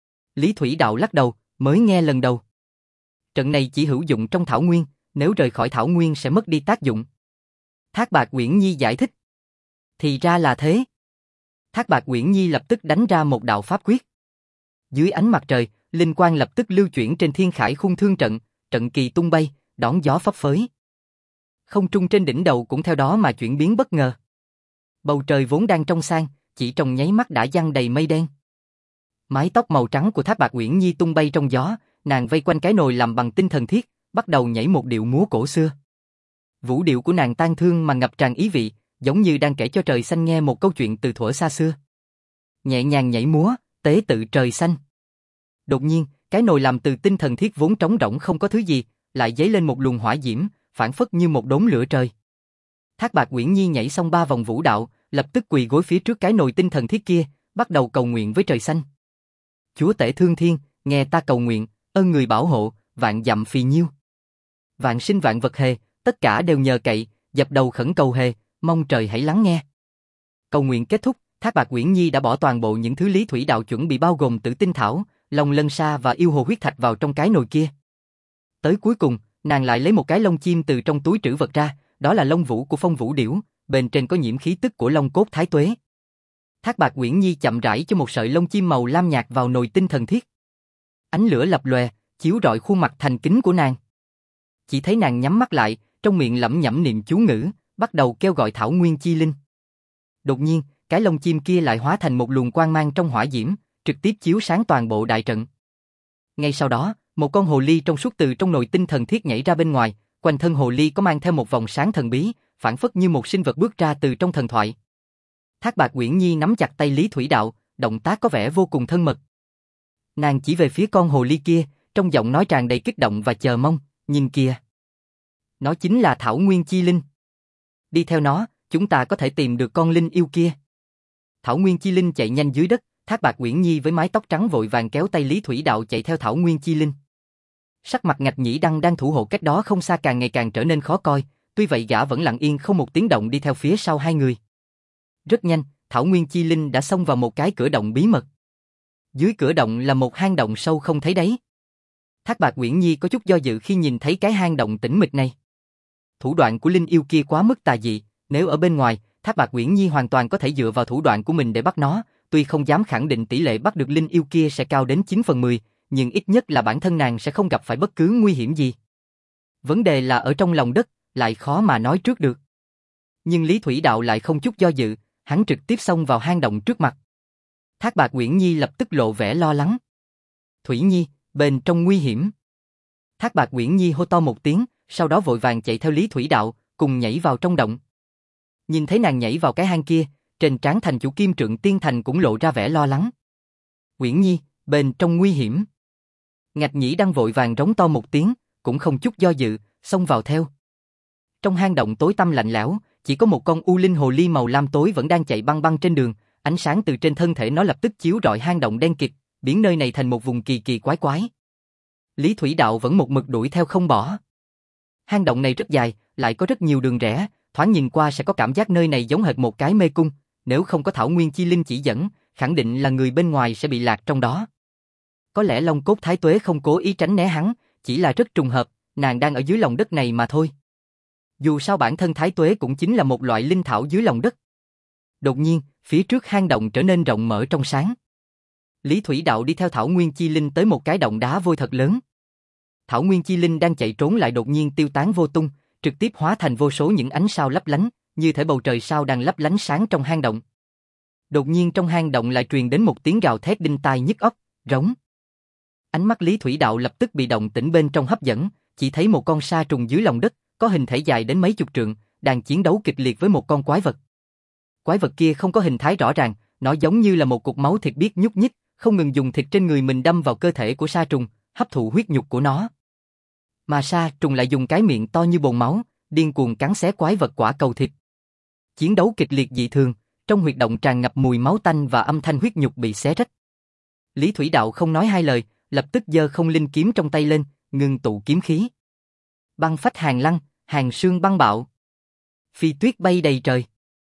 Lý Thủy Đạo lắc đầu, mới nghe lần đầu. Trận này chỉ hữu dụng trong thảo nguyên, nếu rời khỏi thảo nguyên sẽ mất đi tác dụng. Thác Bạc Uyển Nhi giải thích. Thì ra là thế. Thác Bạc Uyển Nhi lập tức đánh ra một đạo pháp quyết. Dưới ánh mặt trời, linh quang lập tức lưu chuyển trên thiên khải khung thương trận, trận kỳ tung bay, đón gió phấp phới. Không trung trên đỉnh đầu cũng theo đó mà chuyển biến bất ngờ. Bầu trời vốn đang trong xanh, chỉ trong nháy mắt đã giăng đầy mây đen. Mái tóc màu trắng của Thác Bạc Uyển Nhi tung bay trong gió, nàng vây quanh cái nồi làm bằng tinh thần thiết, bắt đầu nhảy một điệu múa cổ xưa. Vũ điệu của nàng tang thương mà ngập tràn ý vị, giống như đang kể cho trời xanh nghe một câu chuyện từ thuở xa xưa. Nhẹ nhàng nhảy múa, tế tự trời xanh. Đột nhiên, cái nồi làm từ tinh thần thiết vốn trống rỗng không có thứ gì, lại dấy lên một luồng hỏa diễm, phảng phất như một đốm lửa trời. Thác Bạc Uyển Nhi nhảy xong ba vòng vũ đạo, lập tức quỳ gối phía trước cái nồi tinh thần thiết kia, bắt đầu cầu nguyện với trời xanh. Chúa tể thương thiên, nghe ta cầu nguyện, ơn người bảo hộ, vạn dặm phì nhiêu. Vạn sinh vạn vật hề, tất cả đều nhờ cậy, dập đầu khẩn cầu hề, mong trời hãy lắng nghe. Cầu nguyện kết thúc, Thác Bạt Uyển Nhi đã bỏ toàn bộ những thứ Lý Thủy Đạo chuẩn bị bao gồm Tử Tinh Thảo, Long Lân Sa và yêu hồ huyết thạch vào trong cái nồi kia. Tới cuối cùng, nàng lại lấy một cái lông chim từ trong túi trữ vật ra, đó là lông vũ của Phong Vũ Điểu, bên trên có nhiễm khí tức của Long Cốt Thái Tuế. Thác Bạt Uyển Nhi chậm rãi cho một sợi lông chim màu lam nhạt vào nồi tinh thần thiết. Ánh lửa lập lòe, chiếu rọi khuôn mặt thành kính của nàng. Chỉ thấy nàng nhắm mắt lại, trong miệng lẩm nhẩm niệm chú ngữ, bắt đầu kêu gọi Thảo Nguyên Chi Linh. Đột nhiên, cái lông chim kia lại hóa thành một luồng quang mang trong hỏa diễm, trực tiếp chiếu sáng toàn bộ đại trận. Ngay sau đó, một con hồ ly trong suốt từ trong nồi tinh thần thiết nhảy ra bên ngoài, quanh thân hồ ly có mang theo một vòng sáng thần bí, phảng phất như một sinh vật bước ra từ trong thần thoại. Thác Bạt Uyển Nhi nắm chặt tay Lý Thủy Đạo, động tác có vẻ vô cùng thân mật. Nàng chỉ về phía con hồ ly kia, trong giọng nói tràn đầy kích động và chờ mong, nhìn kìa. Nó chính là Thảo Nguyên Chi Linh. Đi theo nó, chúng ta có thể tìm được con linh yêu kia. Thảo Nguyên Chi Linh chạy nhanh dưới đất, Thác Bạt Uyển Nhi với mái tóc trắng vội vàng kéo tay Lý Thủy Đạo chạy theo Thảo Nguyên Chi Linh. Sắc mặt Ngạch Nhĩ Đăng đang thủ hộ cách đó không xa càng ngày càng trở nên khó coi, tuy vậy gã vẫn lặng yên không một tiếng động đi theo phía sau hai người. Rất nhanh, Thảo Nguyên Chi Linh đã xông vào một cái cửa động bí mật. Dưới cửa động là một hang động sâu không thấy đáy. Thác Bạt Uyển Nhi có chút do dự khi nhìn thấy cái hang động tĩnh mịch này. Thủ đoạn của linh yêu kia quá mức tà dị, nếu ở bên ngoài, Thác Bạt Uyển Nhi hoàn toàn có thể dựa vào thủ đoạn của mình để bắt nó, tuy không dám khẳng định tỷ lệ bắt được linh yêu kia sẽ cao đến chín phần mười, nhưng ít nhất là bản thân nàng sẽ không gặp phải bất cứ nguy hiểm gì. Vấn đề là ở trong lòng đất, lại khó mà nói trước được. Nhưng Lý Thủy Đạo lại không chút do dự, hắn trực tiếp xông vào hang động trước mặt. Thác Bạt Uyển Nhi lập tức lộ vẻ lo lắng. Thủy Nhi, bên trong nguy hiểm. Thác Bạt Uyển Nhi hô to một tiếng, sau đó vội vàng chạy theo Lý Thủy Đạo, cùng nhảy vào trong động. Nhìn thấy nàng nhảy vào cái hang kia, trên trán thành chủ Kim Trượng Tiên Thành cũng lộ ra vẻ lo lắng. Uyển Nhi, bên trong nguy hiểm. Ngạch Nhĩ Đăng vội vàng rống to một tiếng, cũng không chút do dự, xông vào theo. Trong hang động tối tăm lạnh lẽo, chỉ có một con u linh hồ ly màu lam tối vẫn đang chạy băng băng trên đường, ánh sáng từ trên thân thể nó lập tức chiếu rọi hang động đen kịt, biến nơi này thành một vùng kỳ kỳ quái quái. Lý Thủy Đạo vẫn một mực đuổi theo không bỏ. Hang động này rất dài, lại có rất nhiều đường rẽ, thoáng nhìn qua sẽ có cảm giác nơi này giống hệt một cái mê cung, nếu không có Thảo Nguyên Chi Linh chỉ dẫn, khẳng định là người bên ngoài sẽ bị lạc trong đó. Có lẽ Long Cốt Thái Tuế không cố ý tránh né hắn, chỉ là rất trùng hợp, nàng đang ở dưới lòng đất này mà thôi. Dù sao bản thân Thái Tuế cũng chính là một loại linh thảo dưới lòng đất. Đột nhiên, phía trước hang động trở nên rộng mở trong sáng. Lý Thủy Đạo đi theo Thảo Nguyên Chi Linh tới một cái động đá vôi thật lớn. Thảo Nguyên Chi Linh đang chạy trốn lại đột nhiên tiêu tán vô tung, trực tiếp hóa thành vô số những ánh sao lấp lánh, như thể bầu trời sao đang lấp lánh sáng trong hang động. Đột nhiên trong hang động lại truyền đến một tiếng gào thét đinh tai nhức óc, rống. Ánh mắt Lý Thủy Đạo lập tức bị động tĩnh bên trong hấp dẫn, chỉ thấy một con sa trùng dưới lòng đất, có hình thể dài đến mấy chục trượng, đang chiến đấu kịch liệt với một con quái vật. Quái vật kia không có hình thái rõ ràng, nó giống như là một cục máu thịt biết nhúc nhích, không ngừng dùng thịt trên người mình đâm vào cơ thể của sa trùng, hấp thụ huyết nhục của nó. Mà sa trùng lại dùng cái miệng to như bồn máu, điên cuồng cắn xé quái vật quả cầu thịt. Chiến đấu kịch liệt dị thường, trong huyệt động tràn ngập mùi máu tanh và âm thanh huyết nhục bị xé rách. Lý Thủy Đạo không nói hai lời, lập tức giơ không linh kiếm trong tay lên, ngưng tụ kiếm khí. Băng phách hàng lăng, hàng sương băng bạo. Phi tuyết bay đầy trời.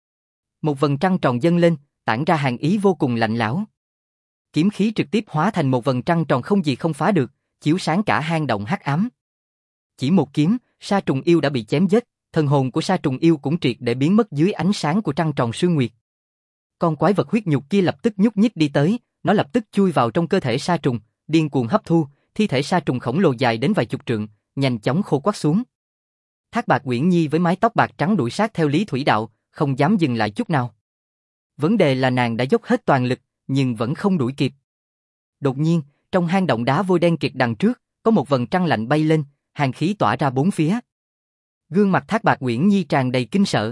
Một vầng trăng tròn dâng lên, tản ra hàn ý vô cùng lạnh lẽo. Kiếm khí trực tiếp hóa thành một vầng trăng tròn không gì không phá được, chiếu sáng cả hang động hắc ám. Chỉ một kiếm, sa trùng yêu đã bị chém giết, thần hồn của sa trùng yêu cũng triệt để biến mất dưới ánh sáng của trăng tròn sương nguyệt. Con quái vật huyết nhục kia lập tức nhúc nhích đi tới, nó lập tức chui vào trong cơ thể sa trùng, điên cuồng hấp thu, thi thể sa trùng khổng lồ dài đến vài chục trượng, nhanh chóng khô quắt xuống. Thác Bạt Uyển Nhi với mái tóc bạc trắng đuổi sát theo Lý Thủy Đạo, không dám dừng lại chút nào. Vấn đề là nàng đã dốc hết toàn lực, nhưng vẫn không đuổi kịp. Đột nhiên, trong hang động đá vôi đen kịt đằng trước, có một vầng trăng lạnh bay lên, hàn khí tỏa ra bốn phía. Gương mặt Thác Bạt Uyển Nhi tràn đầy kinh sợ.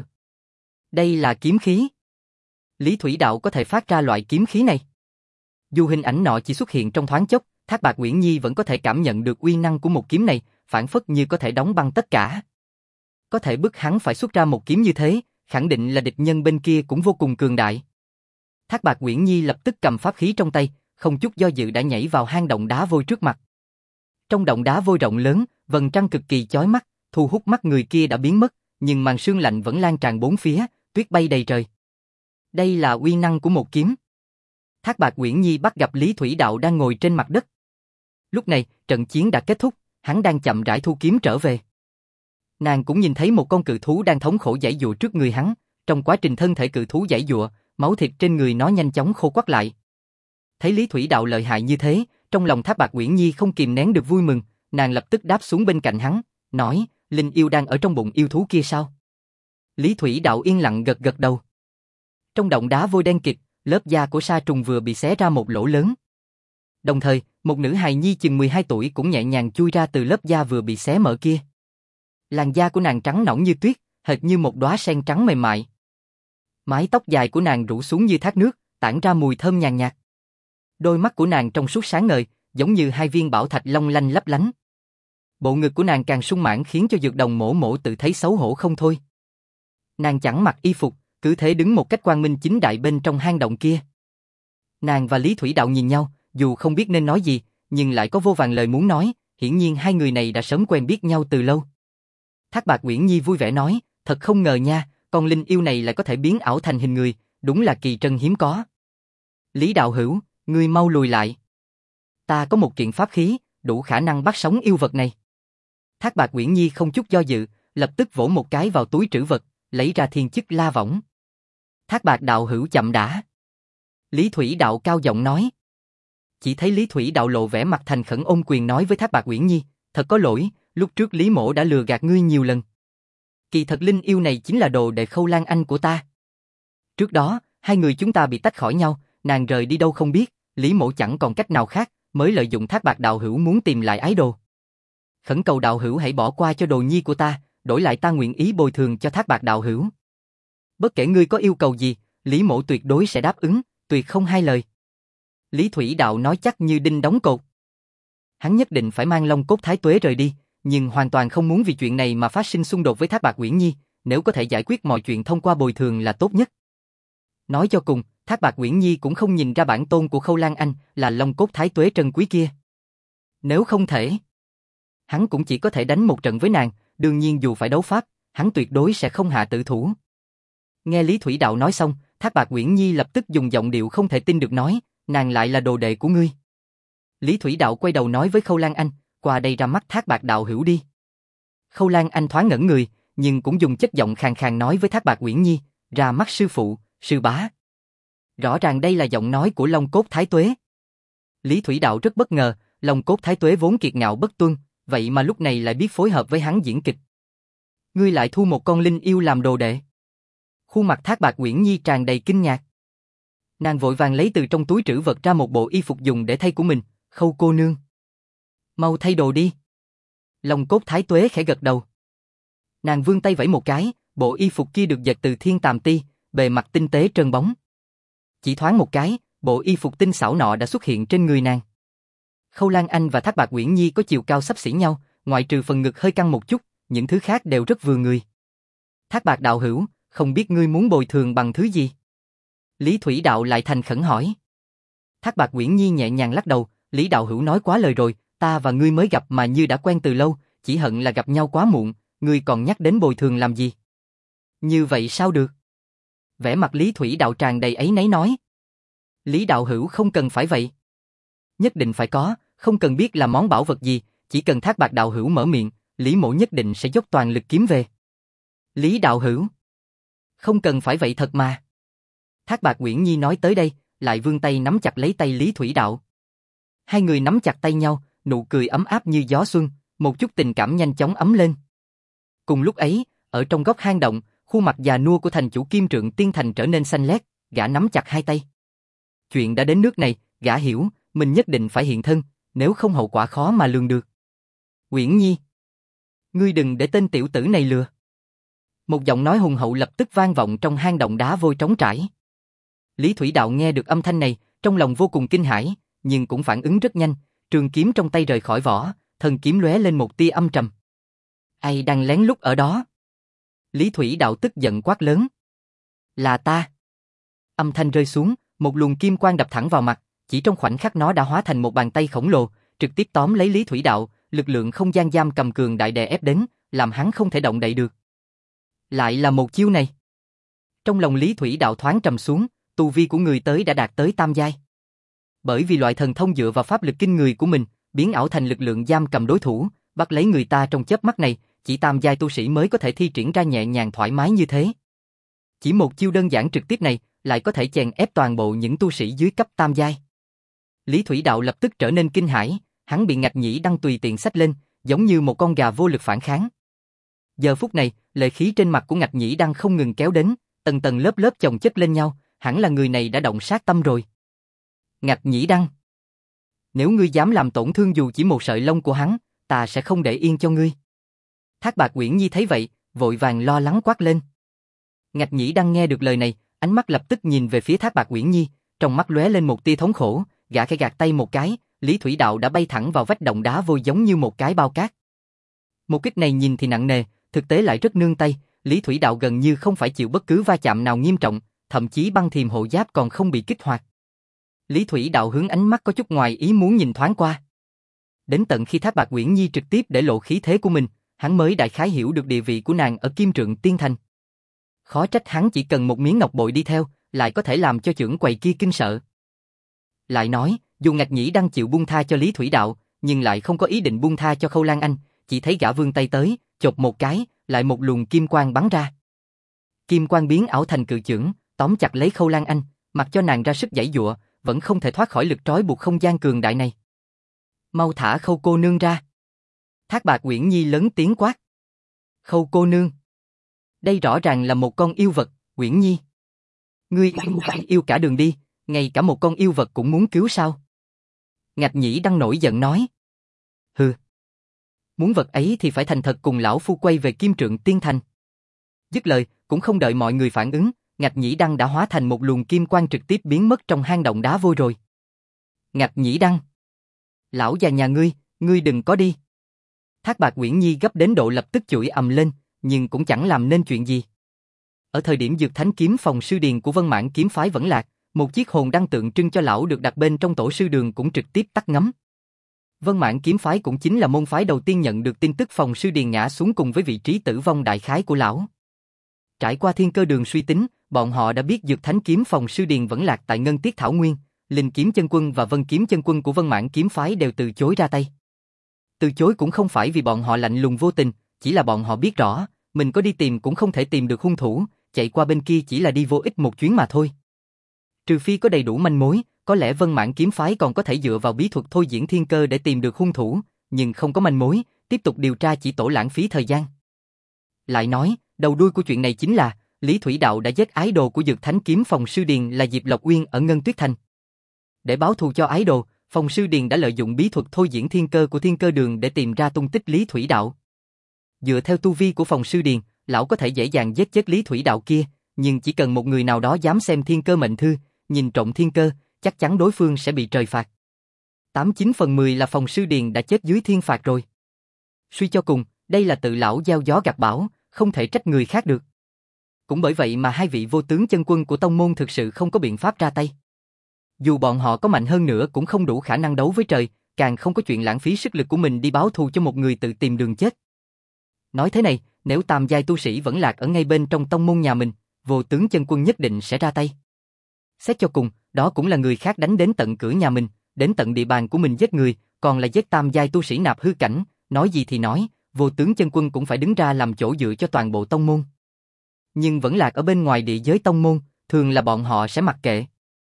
Đây là kiếm khí. Lý Thủy Đạo có thể phát ra loại kiếm khí này. Dù hình ảnh nọ chỉ xuất hiện trong thoáng chốc, Thác Bạt Uyển Nhi vẫn có thể cảm nhận được uy năng của một kiếm này, phảng phất như có thể đóng băng tất cả. Có thể bức hắn phải xuất ra một kiếm như thế, khẳng định là địch nhân bên kia cũng vô cùng cường đại. Thác Bạt Uyển Nhi lập tức cầm pháp khí trong tay, không chút do dự đã nhảy vào hang động đá vôi trước mặt. Trong động đá vôi rộng lớn, vầng trăng cực kỳ chói mắt, thu hút mắt người kia đã biến mất, nhưng màn sương lạnh vẫn lan tràn bốn phía, tuyết bay đầy trời. Đây là uy năng của một kiếm. Thác Bạt Uyển Nhi bắt gặp Lý Thủy Đạo đang ngồi trên mặt đất. Lúc này, trận chiến đã kết thúc, hắn đang chậm rãi thu kiếm trở về. Nàng cũng nhìn thấy một con cự thú đang thống khổ giãy giụa trước người hắn, trong quá trình thân thể cự thú giãy giụa, máu thịt trên người nó nhanh chóng khô quắt lại. Thấy Lý Thủy Đạo lợi hại như thế, trong lòng Thác Bạt Uyển Nhi không kìm nén được vui mừng, nàng lập tức đáp xuống bên cạnh hắn, nói, linh yêu đang ở trong bụng yêu thú kia sao? Lý Thủy Đạo yên lặng gật gật đầu. Trong động đá vôi đen kịt, lớp da của sa trùng vừa bị xé ra một lỗ lớn. Đồng thời, một nữ hài nhi chừng mười hai tuổi cũng nhẹ nhàng chui ra từ lớp da vừa bị xé mở kia. Làn da của nàng trắng nõn như tuyết, hệt như một đóa sen trắng mềm mại. Mái tóc dài của nàng rủ xuống như thác nước, tản ra mùi thơm nhàn nhạt. Đôi mắt của nàng trong suốt sáng ngời, giống như hai viên bảo thạch long lanh lấp lánh. Bộ ngực của nàng càng sung mãn khiến cho Dược Đồng mổ mổ tự thấy xấu hổ không thôi. Nàng chẳng mặc y phục, cứ thế đứng một cách quang minh chính đại bên trong hang động kia. Nàng và Lý Thủy Đạo nhìn nhau, dù không biết nên nói gì, nhưng lại có vô vàn lời muốn nói, hiển nhiên hai người này đã sớm quen biết nhau từ lâu. Thác Bạt Uyển Nhi vui vẻ nói, thật không ngờ nha, con linh yêu này lại có thể biến ảo thành hình người, đúng là kỳ trân hiếm có. Lý đạo hữu, ngươi mau lùi lại. Ta có một kiện pháp khí, đủ khả năng bắt sống yêu vật này. Thác Bạt Uyển Nhi không chút do dự, lập tức vỗ một cái vào túi trữ vật, lấy ra thiên chức la võng. Thác Bạt đạo hữu chậm đã. Lý Thủy Đạo cao giọng nói. Chỉ thấy Lý Thủy Đạo lộ vẻ mặt thành khẩn ôm quyền nói với Thác Bạt Uyển Nhi, thật có lỗi, lúc trước Lý mỗ đã lừa gạt ngươi nhiều lần. Kỳ thật linh yêu này chính là đồ đệ Khâu Lan Anh của ta. Trước đó, hai người chúng ta bị tách khỏi nhau, nàng rời đi đâu không biết, Lý mỗ chẳng còn cách nào khác, mới lợi dụng Thác Bạt đạo hữu muốn tìm lại ái đồ. Khẩn cầu đạo hữu hãy bỏ qua cho đồ nhi của ta, đổi lại ta nguyện ý bồi thường cho Thác Bạt đạo hữu. Bất kể ngươi có yêu cầu gì, Lý mỗ tuyệt đối sẽ đáp ứng, tuyệt không hai lời. Lý Thủy Đạo nói chắc như đinh đóng cột. Hắn nhất định phải mang Long Cốt Thái Tuế rời đi, nhưng hoàn toàn không muốn vì chuyện này mà phát sinh xung đột với Thác Bạt Uyển Nhi, nếu có thể giải quyết mọi chuyện thông qua bồi thường là tốt nhất. Nói cho cùng, Thác Bạt Uyển Nhi cũng không nhìn ra bản tôn của Khâu Lan Anh là Long Cốt Thái Tuế trân quý kia. Nếu không thể, hắn cũng chỉ có thể đánh một trận với nàng, đương nhiên dù phải đấu pháp, hắn tuyệt đối sẽ không hạ tử thủ. Nghe Lý Thủy Đạo nói xong, Thác Bạt Uyển Nhi lập tức dùng giọng điệu không thể tin được nói, nàng lại là đồ đệ của ngươi. Lý Thủy Đạo quay đầu nói với Khâu Lan Anh, qua đây ra mắt Thác Bạt đạo hữu đi. Khâu Lan Anh thoáng ngẩn người, nhưng cũng dùng chất giọng khàn khàn nói với Thác Bạt Uyển Nhi, ra mắt sư phụ, sư bá. Rõ ràng đây là giọng nói của Long Cốt Thái Tuế. Lý Thủy Đạo rất bất ngờ, Long Cốt Thái Tuế vốn kiệt ngạo bất tuân, vậy mà lúc này lại biết phối hợp với hắn diễn kịch. Ngươi lại thu một con linh yêu làm đồ đệ. Khuôn mặt Thác Bạt Uyển Nhi tràn đầy kinh ngạc. Nàng vội vàng lấy từ trong túi trữ vật ra một bộ y phục dùng để thay của mình, Khâu cô nương. Mau thay đồ đi. Long Cốt Thái Tuế khẽ gật đầu. Nàng vươn tay vẫy một cái, bộ y phục kia được dệt từ thiên tàm ti, bề mặt tinh tế trơn bóng. Chỉ thoáng một cái, bộ y phục tinh xảo nọ đã xuất hiện trên người nàng. Khâu Lan Anh và Thác Bạt Uyển Nhi có chiều cao xấp xỉ nhau, ngoại trừ phần ngực hơi căng một chút, những thứ khác đều rất vừa người. Thác Bạt đạo hữu, không biết ngươi muốn bồi thường bằng thứ gì? Lý Thủy Đạo lại thành khẩn hỏi. Thác Bạt Uyển Nhi nhẹ nhàng lắc đầu, Lý đạo hữu nói quá lời rồi, ta và ngươi mới gặp mà như đã quen từ lâu, chỉ hận là gặp nhau quá muộn, ngươi còn nhắc đến bồi thường làm gì? Như vậy sao được? Vẻ mặt Lý Thủy Đạo tràn đầy áy náy nói. Lý đạo hữu không cần phải vậy. Nhất định phải có, không cần biết là món bảo vật gì, chỉ cần Thác Bạt đạo hữu mở miệng, Lý mỗ nhất định sẽ dốc toàn lực kiếm về. Lý đạo hữu. Không cần phải vậy thật mà. Thác Bạt Uyển Nhi nói tới đây, lại vươn tay nắm chặt lấy tay Lý Thủy Đạo. Hai người nắm chặt tay nhau, nụ cười ấm áp như gió xuân, một chút tình cảm nhanh chóng ấm lên. Cùng lúc ấy, ở trong góc hang động, khuôn mặt già nua của thành chủ Kim Trượng Tiên Thành trở nên xanh lét, gã nắm chặt hai tay. Chuyện đã đến nước này, gã hiểu, mình nhất định phải hiện thân, nếu không hậu quả khó mà lường được. Uyển Nhi, ngươi đừng để tên tiểu tử này lừa. Một giọng nói hùng hậu lập tức vang vọng trong hang động đá vôi trống trải. Lý Thủy Đạo nghe được âm thanh này, trong lòng vô cùng kinh hãi, nhưng cũng phản ứng rất nhanh, trường kiếm trong tay rời khỏi vỏ, thân kiếm lóe lên một tia âm trầm. Ai đang lén lút ở đó? Lý Thủy Đạo tức giận quát lớn. Là ta. Âm thanh rơi xuống, một luồng kim quang đập thẳng vào mặt, chỉ trong khoảnh khắc nó đã hóa thành một bàn tay khổng lồ, trực tiếp tóm lấy Lý Thủy Đạo, lực lượng không gian giam cầm cường đại đè ép đến, làm hắn không thể động đậy được. Lại là một chiêu này. Trong lòng Lý Thủy Đạo thoáng trầm xuống, tu vi của người tới đã đạt tới tam giai. Bởi vì loại thần thông dựa vào pháp lực kinh người của mình, biến ảo thành lực lượng giam cầm đối thủ, bắt lấy người ta trong chớp mắt này, chỉ tam giai tu sĩ mới có thể thi triển ra nhẹ nhàng thoải mái như thế. Chỉ một chiêu đơn giản trực tiếp này, lại có thể chèn ép toàn bộ những tu sĩ dưới cấp tam giai. Lý Thủy Đạo lập tức trở nên kinh hãi, hắn bị Ngạch Nhĩ Đăng tùy tiện xách lên, giống như một con gà vô lực phản kháng. Giờ phút này, lệ khí trên mặt của Ngạch Nhĩ Đăng không ngừng kéo đến, tầng tầng lớp lớp chồng chất lên nhau, hẳn là người này đã động sát tâm rồi. Ngạch Nhĩ Đăng, nếu ngươi dám làm tổn thương dù chỉ một sợi lông của hắn, ta sẽ không để yên cho ngươi. Thác Bạt Uyển Nhi thấy vậy, vội vàng lo lắng quát lên. Ngạch Nhĩ Đăng nghe được lời này, ánh mắt lập tức nhìn về phía Thác Bạt Uyển Nhi, trong mắt lóe lên một tia thống khổ, gã khẽ gạt tay một cái, Lý Thủy Đạo đã bay thẳng vào vách động đá vôi giống như một cái bao cát. Một kích này nhìn thì nặng nề, thực tế lại rất nương tay, Lý Thủy Đạo gần như không phải chịu bất cứ va chạm nào nghiêm trọng, thậm chí băng thiềm hộ giáp còn không bị kích hoạt. Lý Thủy Đạo hướng ánh mắt có chút ngoài ý muốn nhìn thoáng qua. Đến tận khi Thác Bạt Uyển Nhi trực tiếp để lộ khí thế của mình, hắn mới đại khái hiểu được địa vị của nàng ở Kim Trượng Tiên Thành. Khó trách hắn chỉ cần một miếng ngọc bội đi theo, lại có thể làm cho chưởng quầy kia kinh sợ. Lại nói, dù Ngạch Nhĩ Đăng chịu buông tha cho Lý Thủy Đạo, nhưng lại không có ý định buông tha cho Khâu Lan Anh, chỉ thấy gã vươn tay tới, chộp một cái, lại một luồng kim quang bắn ra. Kim quang biến ảo thành cự chưởng, tóm chặt lấy Khâu Lan Anh, mặc cho nàng ra sức giãy giụa, vẫn không thể thoát khỏi lực trói buộc không gian cường đại này. Mau thả Khâu cô nương ra. Thác Bạt Uyển Nhi lớn tiếng quát. Khâu cô nương. Đây rõ ràng là một con yêu vật, Uyển Nhi. Ngươi yêu cả đường đi, ngay cả một con yêu vật cũng muốn cứu sao? Ngạch Nhĩ Đăng nổi giận nói. Hừ. Muốn vật ấy thì phải thành thật cùng lão phu quay về Kim Trượng Tiên Thành. Dứt lời, cũng không đợi mọi người phản ứng, Ngạch Nhĩ Đăng đã hóa thành một luồng kim quang trực tiếp biến mất trong hang động đá vôi rồi. Ngạch Nhĩ Đăng. Lão già nhà ngươi, ngươi đừng có đi. Thác Bạt Uyển Nhi gấp đến độ lập tức chửi ầm lên, nhưng cũng chẳng làm nên chuyện gì. Ở thời điểm Dược Thánh kiếm phòng sư điền của Vân Mãn kiếm phái vẫn lạc, một chiếc hồn đăng tượng trưng cho lão được đặt bên trong tổ sư đường cũng trực tiếp tắt ngấm. Vân Mãn kiếm phái cũng chính là môn phái đầu tiên nhận được tin tức phòng sư điền ngã xuống cùng với vị trí tử vong đại khái của lão. Trải qua thiên cơ đường suy tính, bọn họ đã biết Dược Thánh kiếm phòng sư điền vẫn lạc tại Ngân Tiết Thảo Nguyên, Linh kiếm chân quân và Vân kiếm chân quân của Vân Mãn kiếm phái đều từ chối ra tay. Từ chối cũng không phải vì bọn họ lạnh lùng vô tình, chỉ là bọn họ biết rõ, mình có đi tìm cũng không thể tìm được hung thủ, chạy qua bên kia chỉ là đi vô ích một chuyến mà thôi. Trừ phi có đầy đủ manh mối, có lẽ Vân Mãn kiếm phái còn có thể dựa vào bí thuật thôi diễn thiên cơ để tìm được hung thủ, nhưng không có manh mối, tiếp tục điều tra chỉ tổ lãng phí thời gian. Lại nói, đầu đuôi của chuyện này chính là, Lý Thủy Đạo đã giết ái đồ của Dược Thánh kiếm phòng sư điền là Diệp Lộc Uyên ở Ngân Tuyết Thành. Để báo thù cho ái đồ, phòng sư điền đã lợi dụng bí thuật thôi diễn thiên cơ của thiên cơ đường để tìm ra tung tích Lý Thủy Đạo. Dựa theo tu vi của phòng sư điền, lão có thể dễ dàng giết chết Lý Thủy Đạo kia, nhưng chỉ cần một người nào đó dám xem thiên cơ mệnh thư, nhìn trộm thiên cơ, chắc chắn đối phương sẽ bị trời phạt. Tám chín phần mười là phòng sư điền đã chết dưới thiên phạt rồi. Suy cho cùng, đây là tự lão gieo gió gặt bão, không thể trách người khác được. Cũng bởi vậy mà hai vị vô tướng chân quân của tông môn thực sự không có biện pháp ra tay. Dù bọn họ có mạnh hơn nữa cũng không đủ khả năng đấu với trời, càng không có chuyện lãng phí sức lực của mình đi báo thù cho một người tự tìm đường chết. Nói thế này, nếu tam giai tu sĩ vẫn lạc ở ngay bên trong tông môn nhà mình, vô tướng chân quân nhất định sẽ ra tay. Xét cho cùng, đó cũng là người khác đánh đến tận cửa nhà mình, đến tận địa bàn của mình giết người, còn là giết tam giai tu sĩ nạp hư cảnh, nói gì thì nói, vô tướng chân quân cũng phải đứng ra làm chỗ dựa cho toàn bộ tông môn. Nhưng vẫn lạc ở bên ngoài địa giới tông môn, thường là bọn họ sẽ mặc kệ.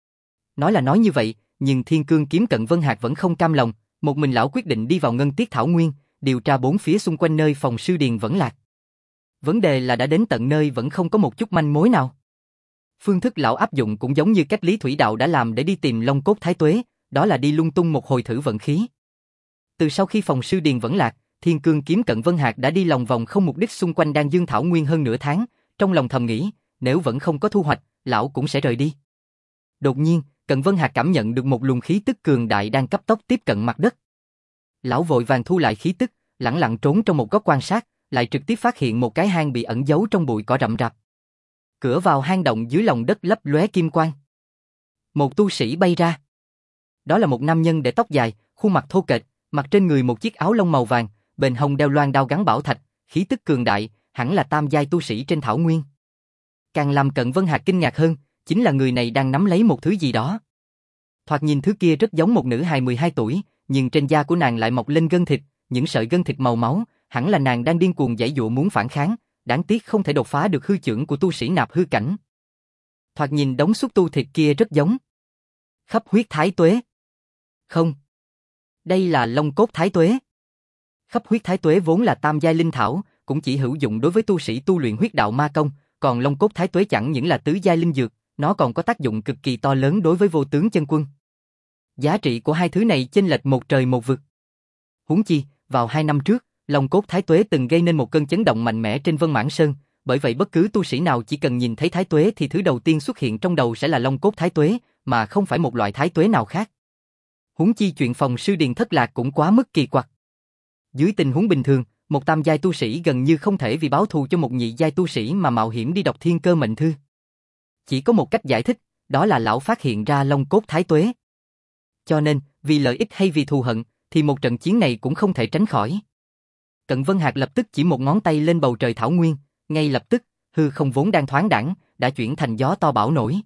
Nói là nói như vậy, nhưng Thiên Cương kiếm Cận Vân Hạc vẫn không cam lòng, một mình lão quyết định đi vào Ngân Tiết Thảo Nguyên, điều tra bốn phía xung quanh nơi phòng sư điền vẫn lạc. Vấn đề là đã đến tận nơi vẫn không có một chút manh mối nào. Phương thức lão áp dụng cũng giống như cách Lý Thủy Đạo đã làm để đi tìm Long Cốt Thái Tuế, đó là đi lung tung một hồi thử vận khí. Từ sau khi phòng sư điền vẫn lạc, Thiên Cương kiếm Cận Vân Hạc đã đi lòng vòng không mục đích xung quanh Đan Dương Thảo Nguyên hơn nửa tháng, trong lòng thầm nghĩ, nếu vẫn không có thu hoạch, lão cũng sẽ rời đi. Đột nhiên, Cận Vân Hạc cảm nhận được một luồng khí tức cường đại đang cấp tốc tiếp cận mặt đất. Lão vội vàng thu lại khí tức, lẳng lặng trốn trong một góc quan sát, lại trực tiếp phát hiện một cái hang bị ẩn giấu trong bụi cỏ rậm rạp. Cửa vào hang động dưới lòng đất lấp lóe kim quang. Một tu sĩ bay ra. Đó là một nam nhân để tóc dài, khuôn mặt thô kệch, mặc trên người một chiếc áo lông màu vàng, bên hông đeo loan đao gắn bảo thạch, khí tức cường đại, hẳn là tam giai tu sĩ trên thảo nguyên. Càng làm Cận Vân Hạc kinh ngạc hơn, chính là người này đang nắm lấy một thứ gì đó. Thoạt nhìn thứ kia rất giống một nữ hài mười hai tuổi, nhưng trên da của nàng lại mọc lên gân thịt, những sợi gân thịt màu máu, hẳn là nàng đang điên cuồng giãy giụa muốn phản kháng, đáng tiếc không thể đột phá được hư chưởng của tu sĩ nạp hư cảnh. Thoạt nhìn đống xúc tu thịt kia rất giống Khắp huyết thái tuế. Không, đây là Long cốt thái tuế. Khắp huyết thái tuế vốn là tam giai linh thảo, cũng chỉ hữu dụng đối với tu sĩ tu luyện huyết đạo ma công, còn Long cốt thái tuế chẳng những là tứ giai linh dược, nó còn có tác dụng cực kỳ to lớn đối với vô tướng chân quân. Giá trị của hai thứ này chênh lệch một trời một vực. Huống chi, vào hai năm trước, Long cốt thái tuế từng gây nên một cơn chấn động mạnh mẽ trên Vân Mãn Sơn, bởi vậy bất cứ tu sĩ nào chỉ cần nhìn thấy thái tuế thì thứ đầu tiên xuất hiện trong đầu sẽ là Long cốt thái tuế, mà không phải một loại thái tuế nào khác. Huống chi chuyện phòng sư điền thất lạc cũng quá mức kỳ quặc. Dưới tình huống bình thường, một tam giai tu sĩ gần như không thể vì báo thù cho một nhị giai tu sĩ mà mạo hiểm đi đọc thiên cơ mệnh thư. Chỉ có một cách giải thích, đó là lão phát hiện ra Long cốt thái tuế. Cho nên, vì lợi ích hay vì thù hận, thì một trận chiến này cũng không thể tránh khỏi. Cận Vân Hạc lập tức chỉ một ngón tay lên bầu trời thảo nguyên, ngay lập tức, hư không vốn đang thoáng đãng, đã chuyển thành gió to bão nổi.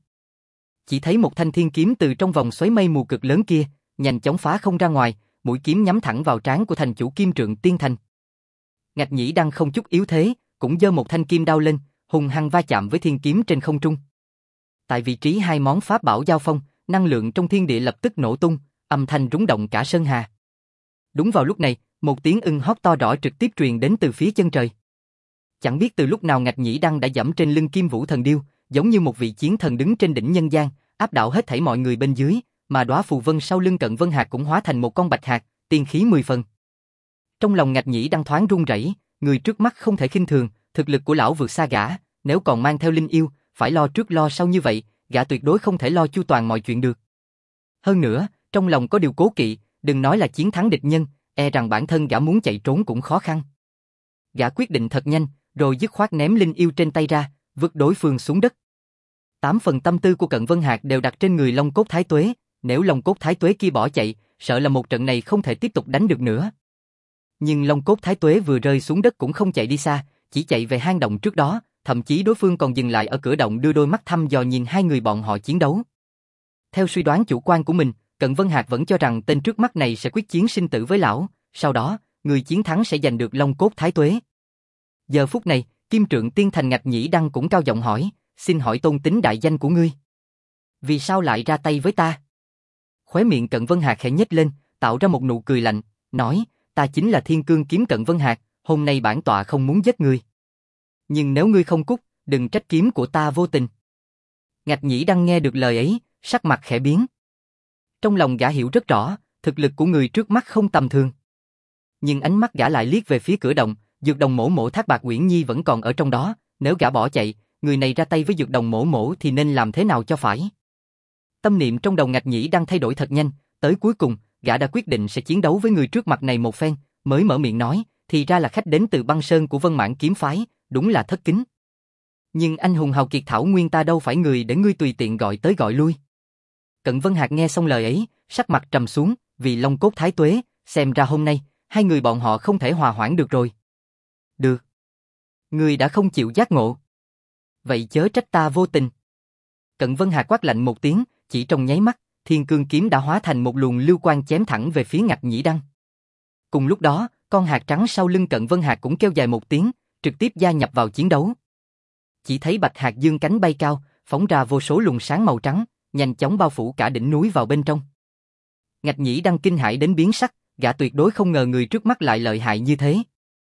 Chỉ thấy một thanh thiên kiếm từ trong vòng xoáy mây mù cực lớn kia, nhanh chóng phá không ra ngoài, mũi kiếm nhắm thẳng vào trán của thành chủ Kim Trượng Tiên Thành. Ngạch Nhĩ Đăng không chút yếu thế, cũng giơ một thanh kim đao lên, hung hăng va chạm với thiên kiếm trên không trung. Tại vị trí hai món pháp bảo giao phong, năng lượng trong thiên địa lập tức nổ tung, âm thanh rúng động cả sơn hà. Đúng vào lúc này, một tiếng ưng hót to rõ trực tiếp truyền đến từ phía chân trời. Chẳng biết từ lúc nào Ngạch Nhĩ Đăng đã dẫm trên lưng Kim Vũ Thần Điêu, giống như một vị chiến thần đứng trên đỉnh nhân gian, áp đảo hết thảy mọi người bên dưới, mà đóa phù vân sau lưng Cận Vân Hạc cũng hóa thành một con bạch hạc, tiên khí mười phần. Trong lòng Ngạch Nhĩ Đăng thoáng run rẩy, người trước mắt không thể khinh thường, thực lực của lão vượt xa gã, nếu còn mang theo linh yêu, phải lo trước lo sau như vậy, gã tuyệt đối không thể lo chu toàn mọi chuyện được. Hơn nữa, trong lòng có điều cố kỵ, đừng nói là chiến thắng địch nhân, e rằng bản thân gã muốn chạy trốn cũng khó khăn. Gã quyết định thật nhanh, rồi dứt khoát ném linh yêu trên tay ra, vứt đối phương xuống đất. Tám phần tâm tư của Cận Vân Hạc đều đặt trên người Long cốt thái tuế, nếu Long cốt thái tuế kia bỏ chạy, sợ là một trận này không thể tiếp tục đánh được nữa. Nhưng Long cốt thái tuế vừa rơi xuống đất cũng không chạy đi xa, chỉ chạy về hang động trước đó, thậm chí đối phương còn dừng lại ở cửa động đưa đôi mắt thăm dò nhìn hai người bọn họ chiến đấu. Theo suy đoán chủ quan của mình, Cận Vân Hạc vẫn cho rằng tên trước mắt này sẽ quyết chiến sinh tử với lão, sau đó, người chiến thắng sẽ giành được Long cốt thái tuế. Giờ phút này, Kim Trượng Tiên Thành Ngạch Nhĩ Đăng cũng cao giọng hỏi, xin hỏi tôn tính đại danh của ngươi. Vì sao lại ra tay với ta? Khóe miệng Cận Vân Hạc khẽ nhếch lên, tạo ra một nụ cười lạnh, nói, ta chính là Thiên Cương Kiếm Cận Vân Hạc, hôm nay bản tọa không muốn giết ngươi. Nhưng nếu ngươi không cút, đừng trách kiếm của ta vô tình. Ngạch Nhĩ Đăng nghe được lời ấy, sắc mặt khẽ biến. Trong lòng gã hiểu rất rõ, thực lực của người trước mắt không tầm thường. Nhưng ánh mắt gã lại liếc về phía cửa động, Dược Đồng Mỗ Mỗ Thác Bạc Uyển Nhi vẫn còn ở trong đó, nếu gã bỏ chạy, người này ra tay với Dược Đồng Mỗ Mỗ thì nên làm thế nào cho phải. Tâm niệm trong đầu Ngạch Nhĩ đang thay đổi thật nhanh, tới cuối cùng, gã đã quyết định sẽ chiến đấu với người trước mặt này một phen, mới mở miệng nói, thì ra là khách đến từ băng sơn của Vân Mãn Kiếm Phái, đúng là thất kính. Nhưng anh hùng hào kiệt thảo nguyên ta đâu phải người để ngươi tùy tiện gọi tới gọi lui. Cận Vân Hạc nghe xong lời ấy, sắc mặt trầm xuống, vì Long cốt thái tuế, xem ra hôm nay, hai người bọn họ không thể hòa hoãn được rồi. Được. Ngươi đã không chịu giác ngộ. Vậy chớ trách ta vô tình. Cận Vân Hạc quát lạnh một tiếng, chỉ trong nháy mắt, Thiên Cương Kiếm đã hóa thành một luồng lưu quang chém thẳng về phía Ngạch Nhĩ Đăng. Cùng lúc đó, con hạc trắng sau lưng Cận Vân Hạc cũng kêu dài một tiếng, trực tiếp gia nhập vào chiến đấu. Chỉ thấy bạch hạc dương cánh bay cao, phóng ra vô số luồng sáng màu trắng, nhanh chóng bao phủ cả đỉnh núi vào bên trong. Ngạch Nhĩ Đăng kinh hãi đến biến sắc, gã tuyệt đối không ngờ người trước mắt lại lợi hại như thế.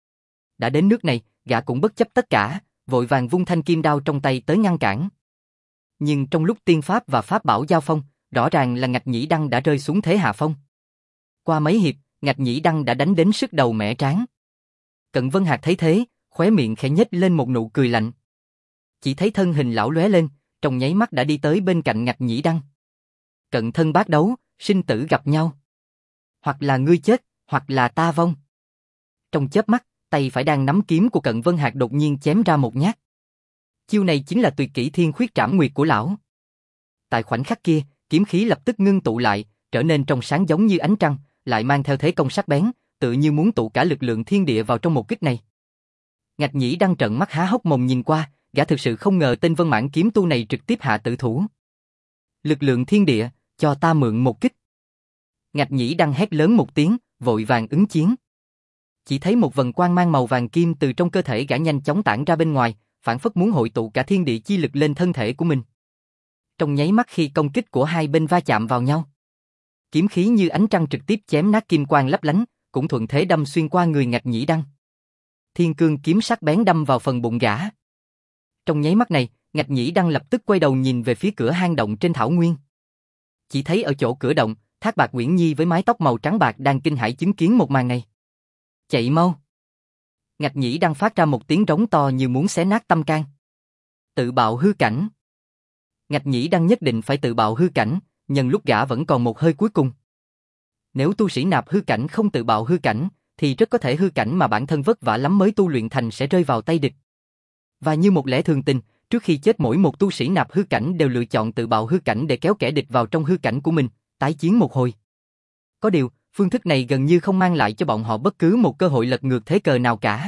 Đã đến nước này, gã cũng bất chấp tất cả, vội vàng vung thanh kim đao trong tay tới ngăn cản. Nhưng trong lúc tiên pháp và pháp bảo giao phong, rõ ràng là Ngạch Nhĩ Đăng đã rơi xuống thế hạ phong. Qua mấy hiệp, Ngạch Nhĩ Đăng đã đánh đến sức đầu mẻ trán. Cận Vân Hạc thấy thế, khóe miệng khẽ nhếch lên một nụ cười lạnh. Chỉ thấy thân hình lão lóe lên, trong nháy mắt đã đi tới bên cạnh Ngạch Nhĩ Đăng. Cận thân bát đấu, sinh tử gặp nhau. Hoặc là ngươi chết, hoặc là ta vong. Trong chớp mắt, tay phải đang nắm kiếm của Cận Vân Hạc đột nhiên chém ra một nhát. Chiêu này chính là tuyệt kỹ Thiên Khuyết Trảm Nguyệt của lão. Tại khoảnh khắc kia, kiếm khí lập tức ngưng tụ lại, trở nên trong sáng giống như ánh trăng, lại mang theo thế công sắc bén, tự như muốn tụ cả lực lượng thiên địa vào trong một kích này. Ngạch Nhĩ Đăng trợn mắt há hốc mồm nhìn qua, gã thực sự không ngờ tên Vân Mãn kiếm tu này trực tiếp hạ tử thủ. Lực lượng thiên địa, cho ta mượn một kích. Ngạch Nhĩ Đăng hét lớn một tiếng, vội vàng ứng chiến. Chỉ thấy một vần quang mang màu vàng kim từ trong cơ thể gã nhanh chóng tản ra bên ngoài, phảng phất muốn hội tụ cả thiên địa chi lực lên thân thể của mình. Trong nháy mắt khi công kích của hai bên va chạm vào nhau, kiếm khí như ánh trăng trực tiếp chém nát kim quang lấp lánh, cũng thuận thế đâm xuyên qua người Ngạch Nhĩ Đăng. Thiên cương kiếm sắc bén đâm vào phần bụng gã. Trong nháy mắt này, Ngạch Nhĩ Đăng lập tức quay đầu nhìn về phía cửa hang động trên thảo nguyên. Chỉ thấy ở chỗ cửa động, Thác Bạt Uyển Nhi với mái tóc màu trắng bạc đang kinh hãi chứng kiến một màn này. Chạy mau! Ngạch Nhĩ Đăng phát ra một tiếng rống to như muốn xé nát tâm can. Tự bạo hư cảnh. Ngạch Nhĩ Đăng nhất định phải tự bạo hư cảnh, nhân lúc gã vẫn còn một hơi cuối cùng. Nếu tu sĩ nạp hư cảnh không tự bạo hư cảnh, thì rất có thể hư cảnh mà bản thân vất vả lắm mới tu luyện thành sẽ rơi vào tay địch. Và như một lẽ thường tình, trước khi chết mỗi một tu sĩ nạp hư cảnh đều lựa chọn tự bạo hư cảnh để kéo kẻ địch vào trong hư cảnh của mình, tái chiến một hồi. Có điều, phương thức này gần như không mang lại cho bọn họ bất cứ một cơ hội lật ngược thế cờ nào cả.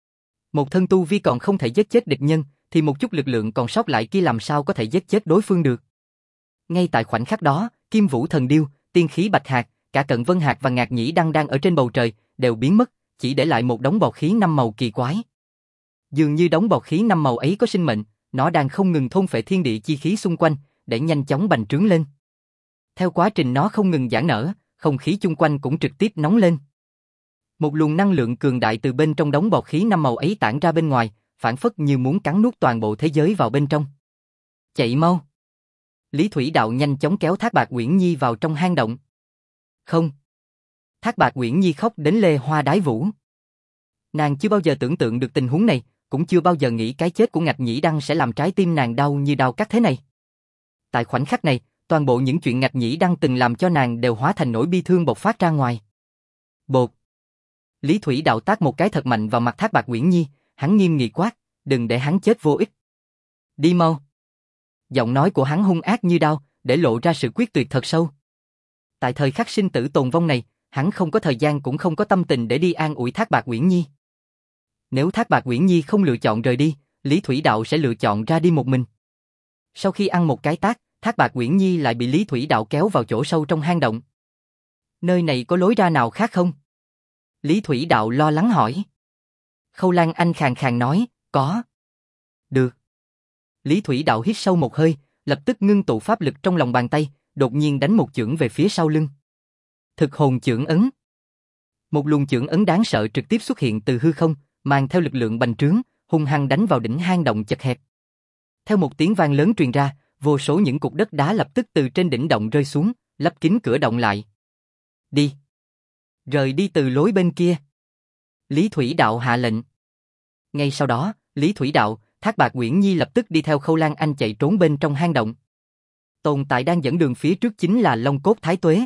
Một thân tu vi còn không thể giết chết địch nhân, thì một chút lực lượng còn sót lại kia làm sao có thể giết chết đối phương được. Ngay tại khoảnh khắc đó, Kim Vũ Thần Điêu, Tiên Khí Bạch Hạc, cả Cận Vân Hạc và Ngạc Nhĩ Đăng đang ở trên bầu trời, đều biến mất, chỉ để lại một đống bọt khí năm màu kỳ quái. Dường như đống bọt khí năm màu ấy có sinh mệnh, nó đang không ngừng thôn phệ thiên địa chi khí xung quanh, để nhanh chóng bành trướng lên. Theo quá trình nó không ngừng giãn nở, không khí chung quanh cũng trực tiếp nóng lên. Một luồng năng lượng cường đại từ bên trong đống bọt khí năm màu ấy tản ra bên ngoài, phảng phất như muốn cắn nuốt toàn bộ thế giới vào bên trong. Chạy mau! Lý Thủy Đạo nhanh chóng kéo Thác Bạt Uyển Nhi vào trong hang động. Không! Thác Bạt Uyển Nhi khóc đến lê hoa đái vũ. Nàng chưa bao giờ tưởng tượng được tình huống này, cũng chưa bao giờ nghĩ cái chết của Ngạch Nhĩ Đăng sẽ làm trái tim nàng đau như đau cắt thế này. Tại khoảnh khắc này, toàn bộ những chuyện Ngạch Nhĩ Đăng từng làm cho nàng đều hóa thành nỗi bi thương bộc phát ra ngoài. Bột! Lý Thủy Đạo tát một cái thật mạnh vào mặt Thác Bạt Uyển Nhi, hắn nghiêm nghị quát, đừng để hắn chết vô ích. Đi mau! Giọng nói của hắn hung ác như đao, để lộ ra sự quyết tuyệt thật sâu. Tại thời khắc sinh tử tồn vong này, hắn không có thời gian cũng không có tâm tình để đi an ủi Thác Bạt Uyển Nhi. Nếu Thác Bạt Uyển Nhi không lựa chọn rời đi, Lý Thủy Đạo sẽ lựa chọn ra đi một mình. Sau khi ăn một cái tát, Thác Bạt Uyển Nhi lại bị Lý Thủy Đạo kéo vào chỗ sâu trong hang động. Nơi này có lối ra nào khác không? Lý Thủy Đạo lo lắng hỏi. Khâu Lan Anh khàn khàn nói, có. Được. Lý Thủy Đạo hít sâu một hơi, lập tức ngưng tụ pháp lực trong lòng bàn tay, đột nhiên đánh một chưởng về phía sau lưng. Thực hồn chưởng ấn. Một luồng chưởng ấn đáng sợ trực tiếp xuất hiện từ hư không, mang theo lực lượng bành trướng, hung hăng đánh vào đỉnh hang động chật hẹp. Theo một tiếng vang lớn truyền ra, vô số những cục đất đá lập tức từ trên đỉnh động rơi xuống, lấp kín cửa động lại. Đi. Rời đi từ lối bên kia. Lý Thủy Đạo hạ lệnh. Ngay sau đó, Lý Thủy Đạo, Thác Bạt Uyển Nhi lập tức đi theo Khâu Lan Anh chạy trốn bên trong hang động. Tồn tại đang dẫn đường phía trước chính là Long Cốt Thái Tuế.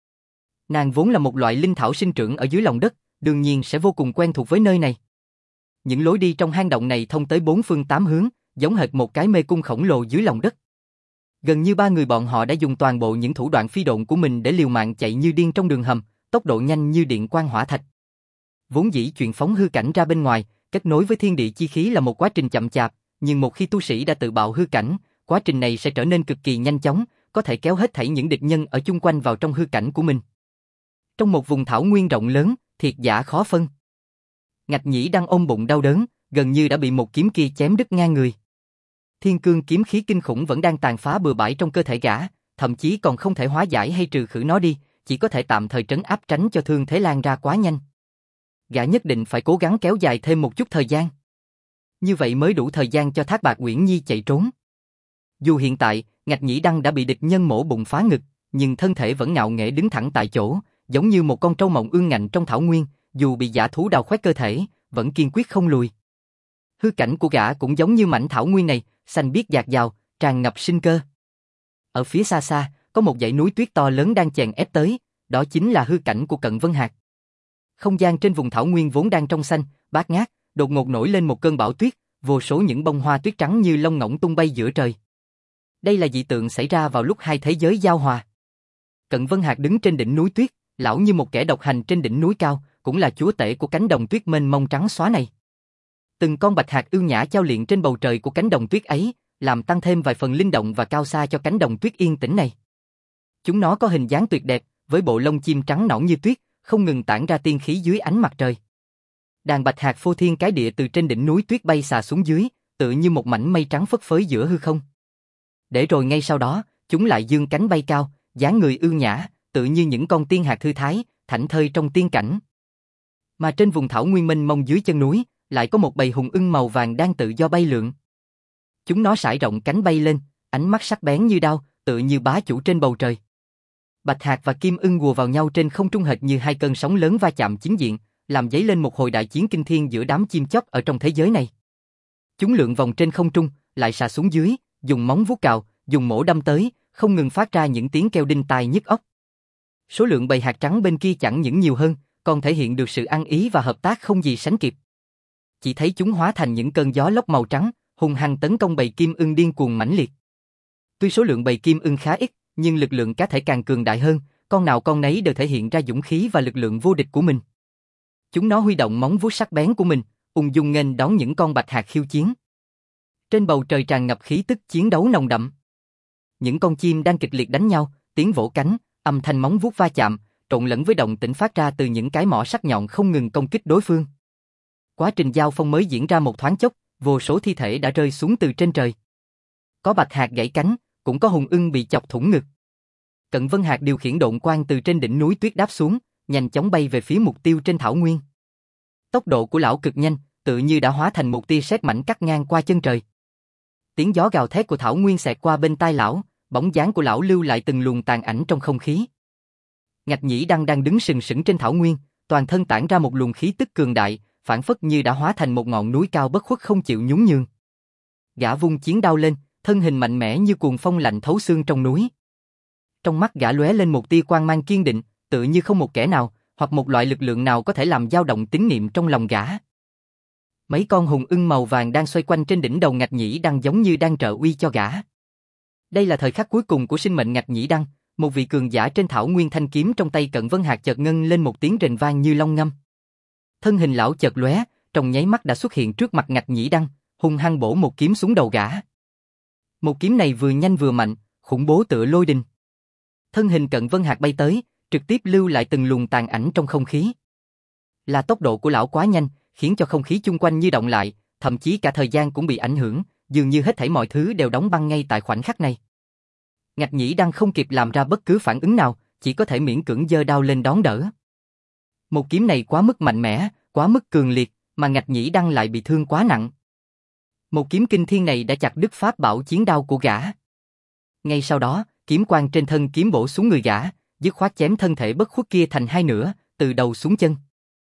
Nàng vốn là một loại linh thảo sinh trưởng ở dưới lòng đất, đương nhiên sẽ vô cùng quen thuộc với nơi này. Những lối đi trong hang động này thông tới bốn phương tám hướng, giống hệt một cái mê cung khổng lồ dưới lòng đất. Gần như ba người bọn họ đã dùng toàn bộ những thủ đoạn phi độn của mình để liều mạng chạy như điên trong đường hầm, tốc độ nhanh như điện quang hỏa thạch. Vốn dĩ chuyện phóng hư cảnh ra bên ngoài, kết nối với thiên địa chi khí là một quá trình chậm chạp, nhưng một khi tu sĩ đã tự bạo hư cảnh, quá trình này sẽ trở nên cực kỳ nhanh chóng, có thể kéo hết thảy những địch nhân ở chung quanh vào trong hư cảnh của mình. Trong một vùng thảo nguyên rộng lớn, thiệt giả khó phân. Ngạch Nhĩ đang ôm bụng đau đớn, gần như đã bị một kiếm kia chém đứt ngang người. Thiên cương kiếm khí kinh khủng vẫn đang tàn phá bừa bãi trong cơ thể gã, thậm chí còn không thể hóa giải hay trừ khử nó đi, chỉ có thể tạm thời trấn áp tránh cho thương thế lan ra quá nhanh. Gã nhất định phải cố gắng kéo dài thêm một chút thời gian. Như vậy mới đủ thời gian cho Thác Bạt Uyển Nhi chạy trốn. Dù hiện tại, Ngạch Nhĩ Đăng đã bị địch nhân mổ bụng phá ngực, nhưng thân thể vẫn ngạo nghễ đứng thẳng tại chỗ, giống như một con trâu mộng ương ngạnh trong thảo nguyên, dù bị dã thú đào khoét cơ thể, vẫn kiên quyết không lùi. Hư cảnh của gã cũng giống như mảnh thảo nguyên này, xanh biếc dạt dào, tràn ngập sinh cơ. Ở phía xa xa, có một dãy núi tuyết to lớn đang chèn ép tới, đó chính là hư cảnh của Cận Vân Hạc. Không gian trên vùng thảo nguyên vốn đang trong xanh, bát ngát, đột ngột nổi lên một cơn bão tuyết, vô số những bông hoa tuyết trắng như lông ngỗng tung bay giữa trời. Đây là dị tượng xảy ra vào lúc hai thế giới giao hòa. Cận Vân Hạc đứng trên đỉnh núi tuyết, lão như một kẻ độc hành trên đỉnh núi cao, cũng là chúa tể của cánh đồng tuyết mênh mông trắng xóa này. Từng con bạch hạt ưu nhã chao liệng trên bầu trời của cánh đồng tuyết ấy, làm tăng thêm vài phần linh động và cao xa cho cánh đồng tuyết yên tĩnh này. Chúng nó có hình dáng tuyệt đẹp, với bộ lông chim trắng nõn như tuyết, không ngừng tản ra tiên khí dưới ánh mặt trời. Đàn bạch hạt phô thiên cái địa từ trên đỉnh núi tuyết bay xà xuống dưới, tựa như một mảnh mây trắng phất phới giữa hư không. Để rồi ngay sau đó, chúng lại dương cánh bay cao, dáng người ưu nhã, tựa như những con tiên hạt thư thái, thảnh thơi trong tiên cảnh. Mà trên vùng thảo nguyên mênh mông dưới chân núi, lại có một bầy hùng ưng màu vàng đang tự do bay lượn. Chúng nó sải rộng cánh bay lên, ánh mắt sắc bén như đao, tựa như bá chủ trên bầu trời. Bạch hạt và kim ưng hùa vào nhau trên không trung hệt như hai cơn sóng lớn va chạm chính diện, làm dấy lên một hồi đại chiến kinh thiên giữa đám chim chóc ở trong thế giới này. Chúng lượn vòng trên không trung, lại xà xuống dưới, dùng móng vuốt cào, dùng mổ đâm tới, không ngừng phát ra những tiếng kêu đinh tai nhức óc. Số lượng bầy hạt trắng bên kia chẳng những nhiều hơn, còn thể hiện được sự ăn ý và hợp tác không gì sánh kịp. Chỉ thấy chúng hóa thành những cơn gió lốc màu trắng, hung hăng tấn công bầy kim ưng điên cuồng mãnh liệt. Tuy số lượng bầy kim ưng khá ít, nhưng lực lượng cá thể càng cường đại hơn, con nào con nấy đều thể hiện ra dũng khí và lực lượng vô địch của mình. Chúng nó huy động móng vuốt sắc bén của mình, ung dung nghênh đón những con bạch hạt khiêu chiến. Trên bầu trời tràn ngập khí tức chiến đấu nồng đậm. Những con chim đang kịch liệt đánh nhau, tiếng vỗ cánh, âm thanh móng vuốt va chạm, trộn lẫn với động tĩnh phát ra từ những cái mỏ sắc nhọn không ngừng công kích đối phương. Quá trình giao phong mới diễn ra một thoáng chốc, vô số thi thể đã rơi xuống từ trên trời. Có bạch hạt gãy cánh, cũng có hùng ưng bị chọc thủng ngực. Cận Vân Hạc điều khiển độn quang từ trên đỉnh núi tuyết đáp xuống, nhanh chóng bay về phía mục tiêu trên thảo nguyên. Tốc độ của lão cực nhanh, tự như đã hóa thành một tia sét mảnh cắt ngang qua chân trời. Tiếng gió gào thét của thảo nguyên xẹt qua bên tai lão, bóng dáng của lão lưu lại từng luồng tàn ảnh trong không khí. Ngạch Nhĩ Đăng đang đứng sừng sững trên thảo nguyên, toàn thân tản ra một luồng khí tức cường đại, phảng phất như đã hóa thành một ngọn núi cao bất khuất không chịu nhún nhường. Gã vung chiến đao lên, thân hình mạnh mẽ như cuồng phong lạnh thấu xương trong núi. Trong mắt gã lóe lên một tia quang mang kiên định, tự như không một kẻ nào, hoặc một loại lực lượng nào có thể làm dao động tín niệm trong lòng gã. Mấy con hùng ưng màu vàng đang xoay quanh trên đỉnh đầu Ngạch Nhĩ Đăng giống như đang trợ uy cho gã. Đây là thời khắc cuối cùng của sinh mệnh Ngạch Nhĩ Đăng, một vị cường giả trên thảo nguyên, thanh kiếm trong tay Cận Vân Hạc chợt ngân lên một tiếng rền vang như long ngâm. Thân hình lão chợt lóe, trong nháy mắt đã xuất hiện trước mặt Ngạch Nhĩ Đăng, hung hăng bổ một kiếm xuống đầu gã. Một kiếm này vừa nhanh vừa mạnh, khủng bố tựa lôi đình. Thân hình Cận Vân Hạc bay tới, trực tiếp lưu lại từng luồng tàn ảnh trong không khí. Là tốc độ của lão quá nhanh, khiến cho không khí chung quanh như động lại, thậm chí cả thời gian cũng bị ảnh hưởng, dường như hết thảy mọi thứ đều đóng băng ngay tại khoảnh khắc này. Ngạch Nhĩ Đăng không kịp làm ra bất cứ phản ứng nào, chỉ có thể miễn cưỡng giơ đao lên đón đỡ. Một kiếm này quá mức mạnh mẽ, quá mức cường liệt, mà Ngạch Nhĩ Đăng lại bị thương quá nặng. Một kiếm kinh thiên này đã chặt đứt pháp bảo chiến đao của gã. Ngay sau đó, kiếm quang trên thân kiếm bổ xuống người gã, dứt khoát chém thân thể bất khuất kia thành hai nửa, từ đầu xuống chân.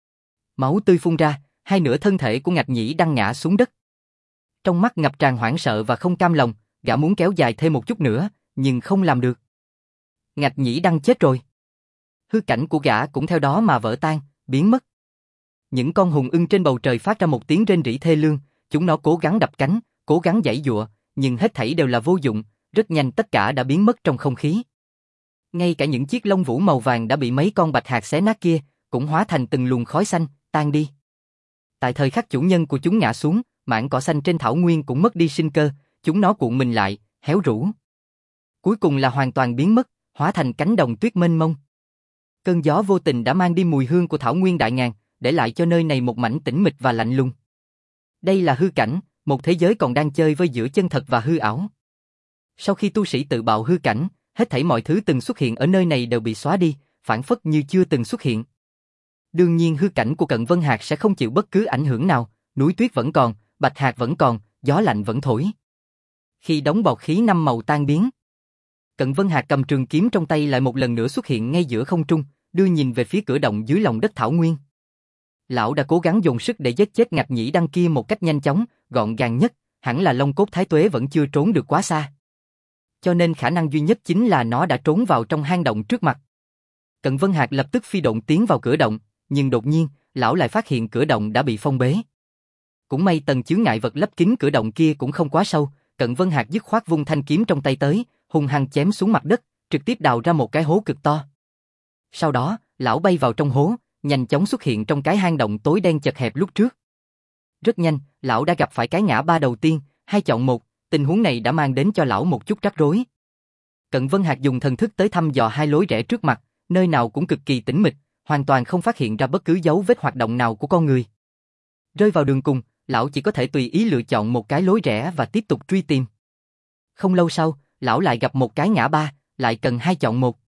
Máu tươi phun ra, hai nửa thân thể của Ngạch Nhĩ Đăng ngã xuống đất. Trong mắt ngập tràn hoảng sợ và không cam lòng, gã muốn kéo dài thêm một chút nữa, nhưng không làm được. Ngạch Nhĩ Đăng chết rồi. Hư cảnh của gã cũng theo đó mà vỡ tan, biến mất. Những con hùng ưng trên bầu trời phát ra một tiếng rên rỉ thê lương, chúng nó cố gắng đập cánh, cố gắng giãy giụa, nhưng hết thảy đều là vô dụng, rất nhanh tất cả đã biến mất trong không khí. Ngay cả những chiếc lông vũ màu vàng đã bị mấy con bạch hạt xé nát kia, cũng hóa thành từng luồng khói xanh, tan đi. Tại thời khắc chủ nhân của chúng ngã xuống, mảng cỏ xanh trên thảo nguyên cũng mất đi sinh cơ, chúng nó cuộn mình lại, héo rũ. Cuối cùng là hoàn toàn biến mất, hóa thành cánh đồng tuyết mênh mông. Cơn gió vô tình đã mang đi mùi hương của thảo nguyên đại ngàn, để lại cho nơi này một mảnh tĩnh mịch và lạnh lùng. Đây là hư cảnh, một thế giới còn đang chơi với giữa chân thật và hư ảo. Sau khi tu sĩ tự bạo hư cảnh, hết thảy mọi thứ từng xuất hiện ở nơi này đều bị xóa đi, phản phất như chưa từng xuất hiện. Đương nhiên hư cảnh của Cận Vân Hạc sẽ không chịu bất cứ ảnh hưởng nào, núi tuyết vẫn còn, bạch hạt vẫn còn, gió lạnh vẫn thổi. Khi đống bọt khí năm màu tan biến, Cận Vân Hạc cầm trường kiếm trong tay lại một lần nữa xuất hiện ngay giữa không trung, đưa nhìn về phía cửa động dưới lòng đất thảo nguyên. Lão đã cố gắng dùng sức để giết chết Ngạch Nhĩ Đăng kia một cách nhanh chóng, gọn gàng nhất, hẳn là Long Cốt Thái Tuế vẫn chưa trốn được quá xa. Cho nên khả năng duy nhất chính là nó đã trốn vào trong hang động trước mặt. Cận Vân Hạc lập tức phi độn tiến vào cửa động, nhưng đột nhiên, lão lại phát hiện cửa động đã bị phong bế. Cũng may tầng chướng ngại vật lấp kín cửa động kia cũng không quá sâu, Cận Vân Hạc dứt khoát vung thanh kiếm trong tay tới, hung hăng chém xuống mặt đất, trực tiếp đào ra một cái hố cực to. Sau đó, lão bay vào trong hố, nhanh chóng xuất hiện trong cái hang động tối đen chật hẹp lúc trước. Rất nhanh, lão đã gặp phải cái ngã ba đầu tiên, hai chọn một, tình huống này đã mang đến cho lão một chút rắc rối. Cận Vân Hạc dùng thần thức tới thăm dò hai lối rẽ trước mặt, nơi nào cũng cực kỳ tĩnh mịch, hoàn toàn không phát hiện ra bất cứ dấu vết hoạt động nào của con người. Rơi vào đường cùng, lão chỉ có thể tùy ý lựa chọn một cái lối rẽ và tiếp tục truy tìm. Không lâu sau, lão lại gặp một cái ngã ba, lại cần hai chọn một.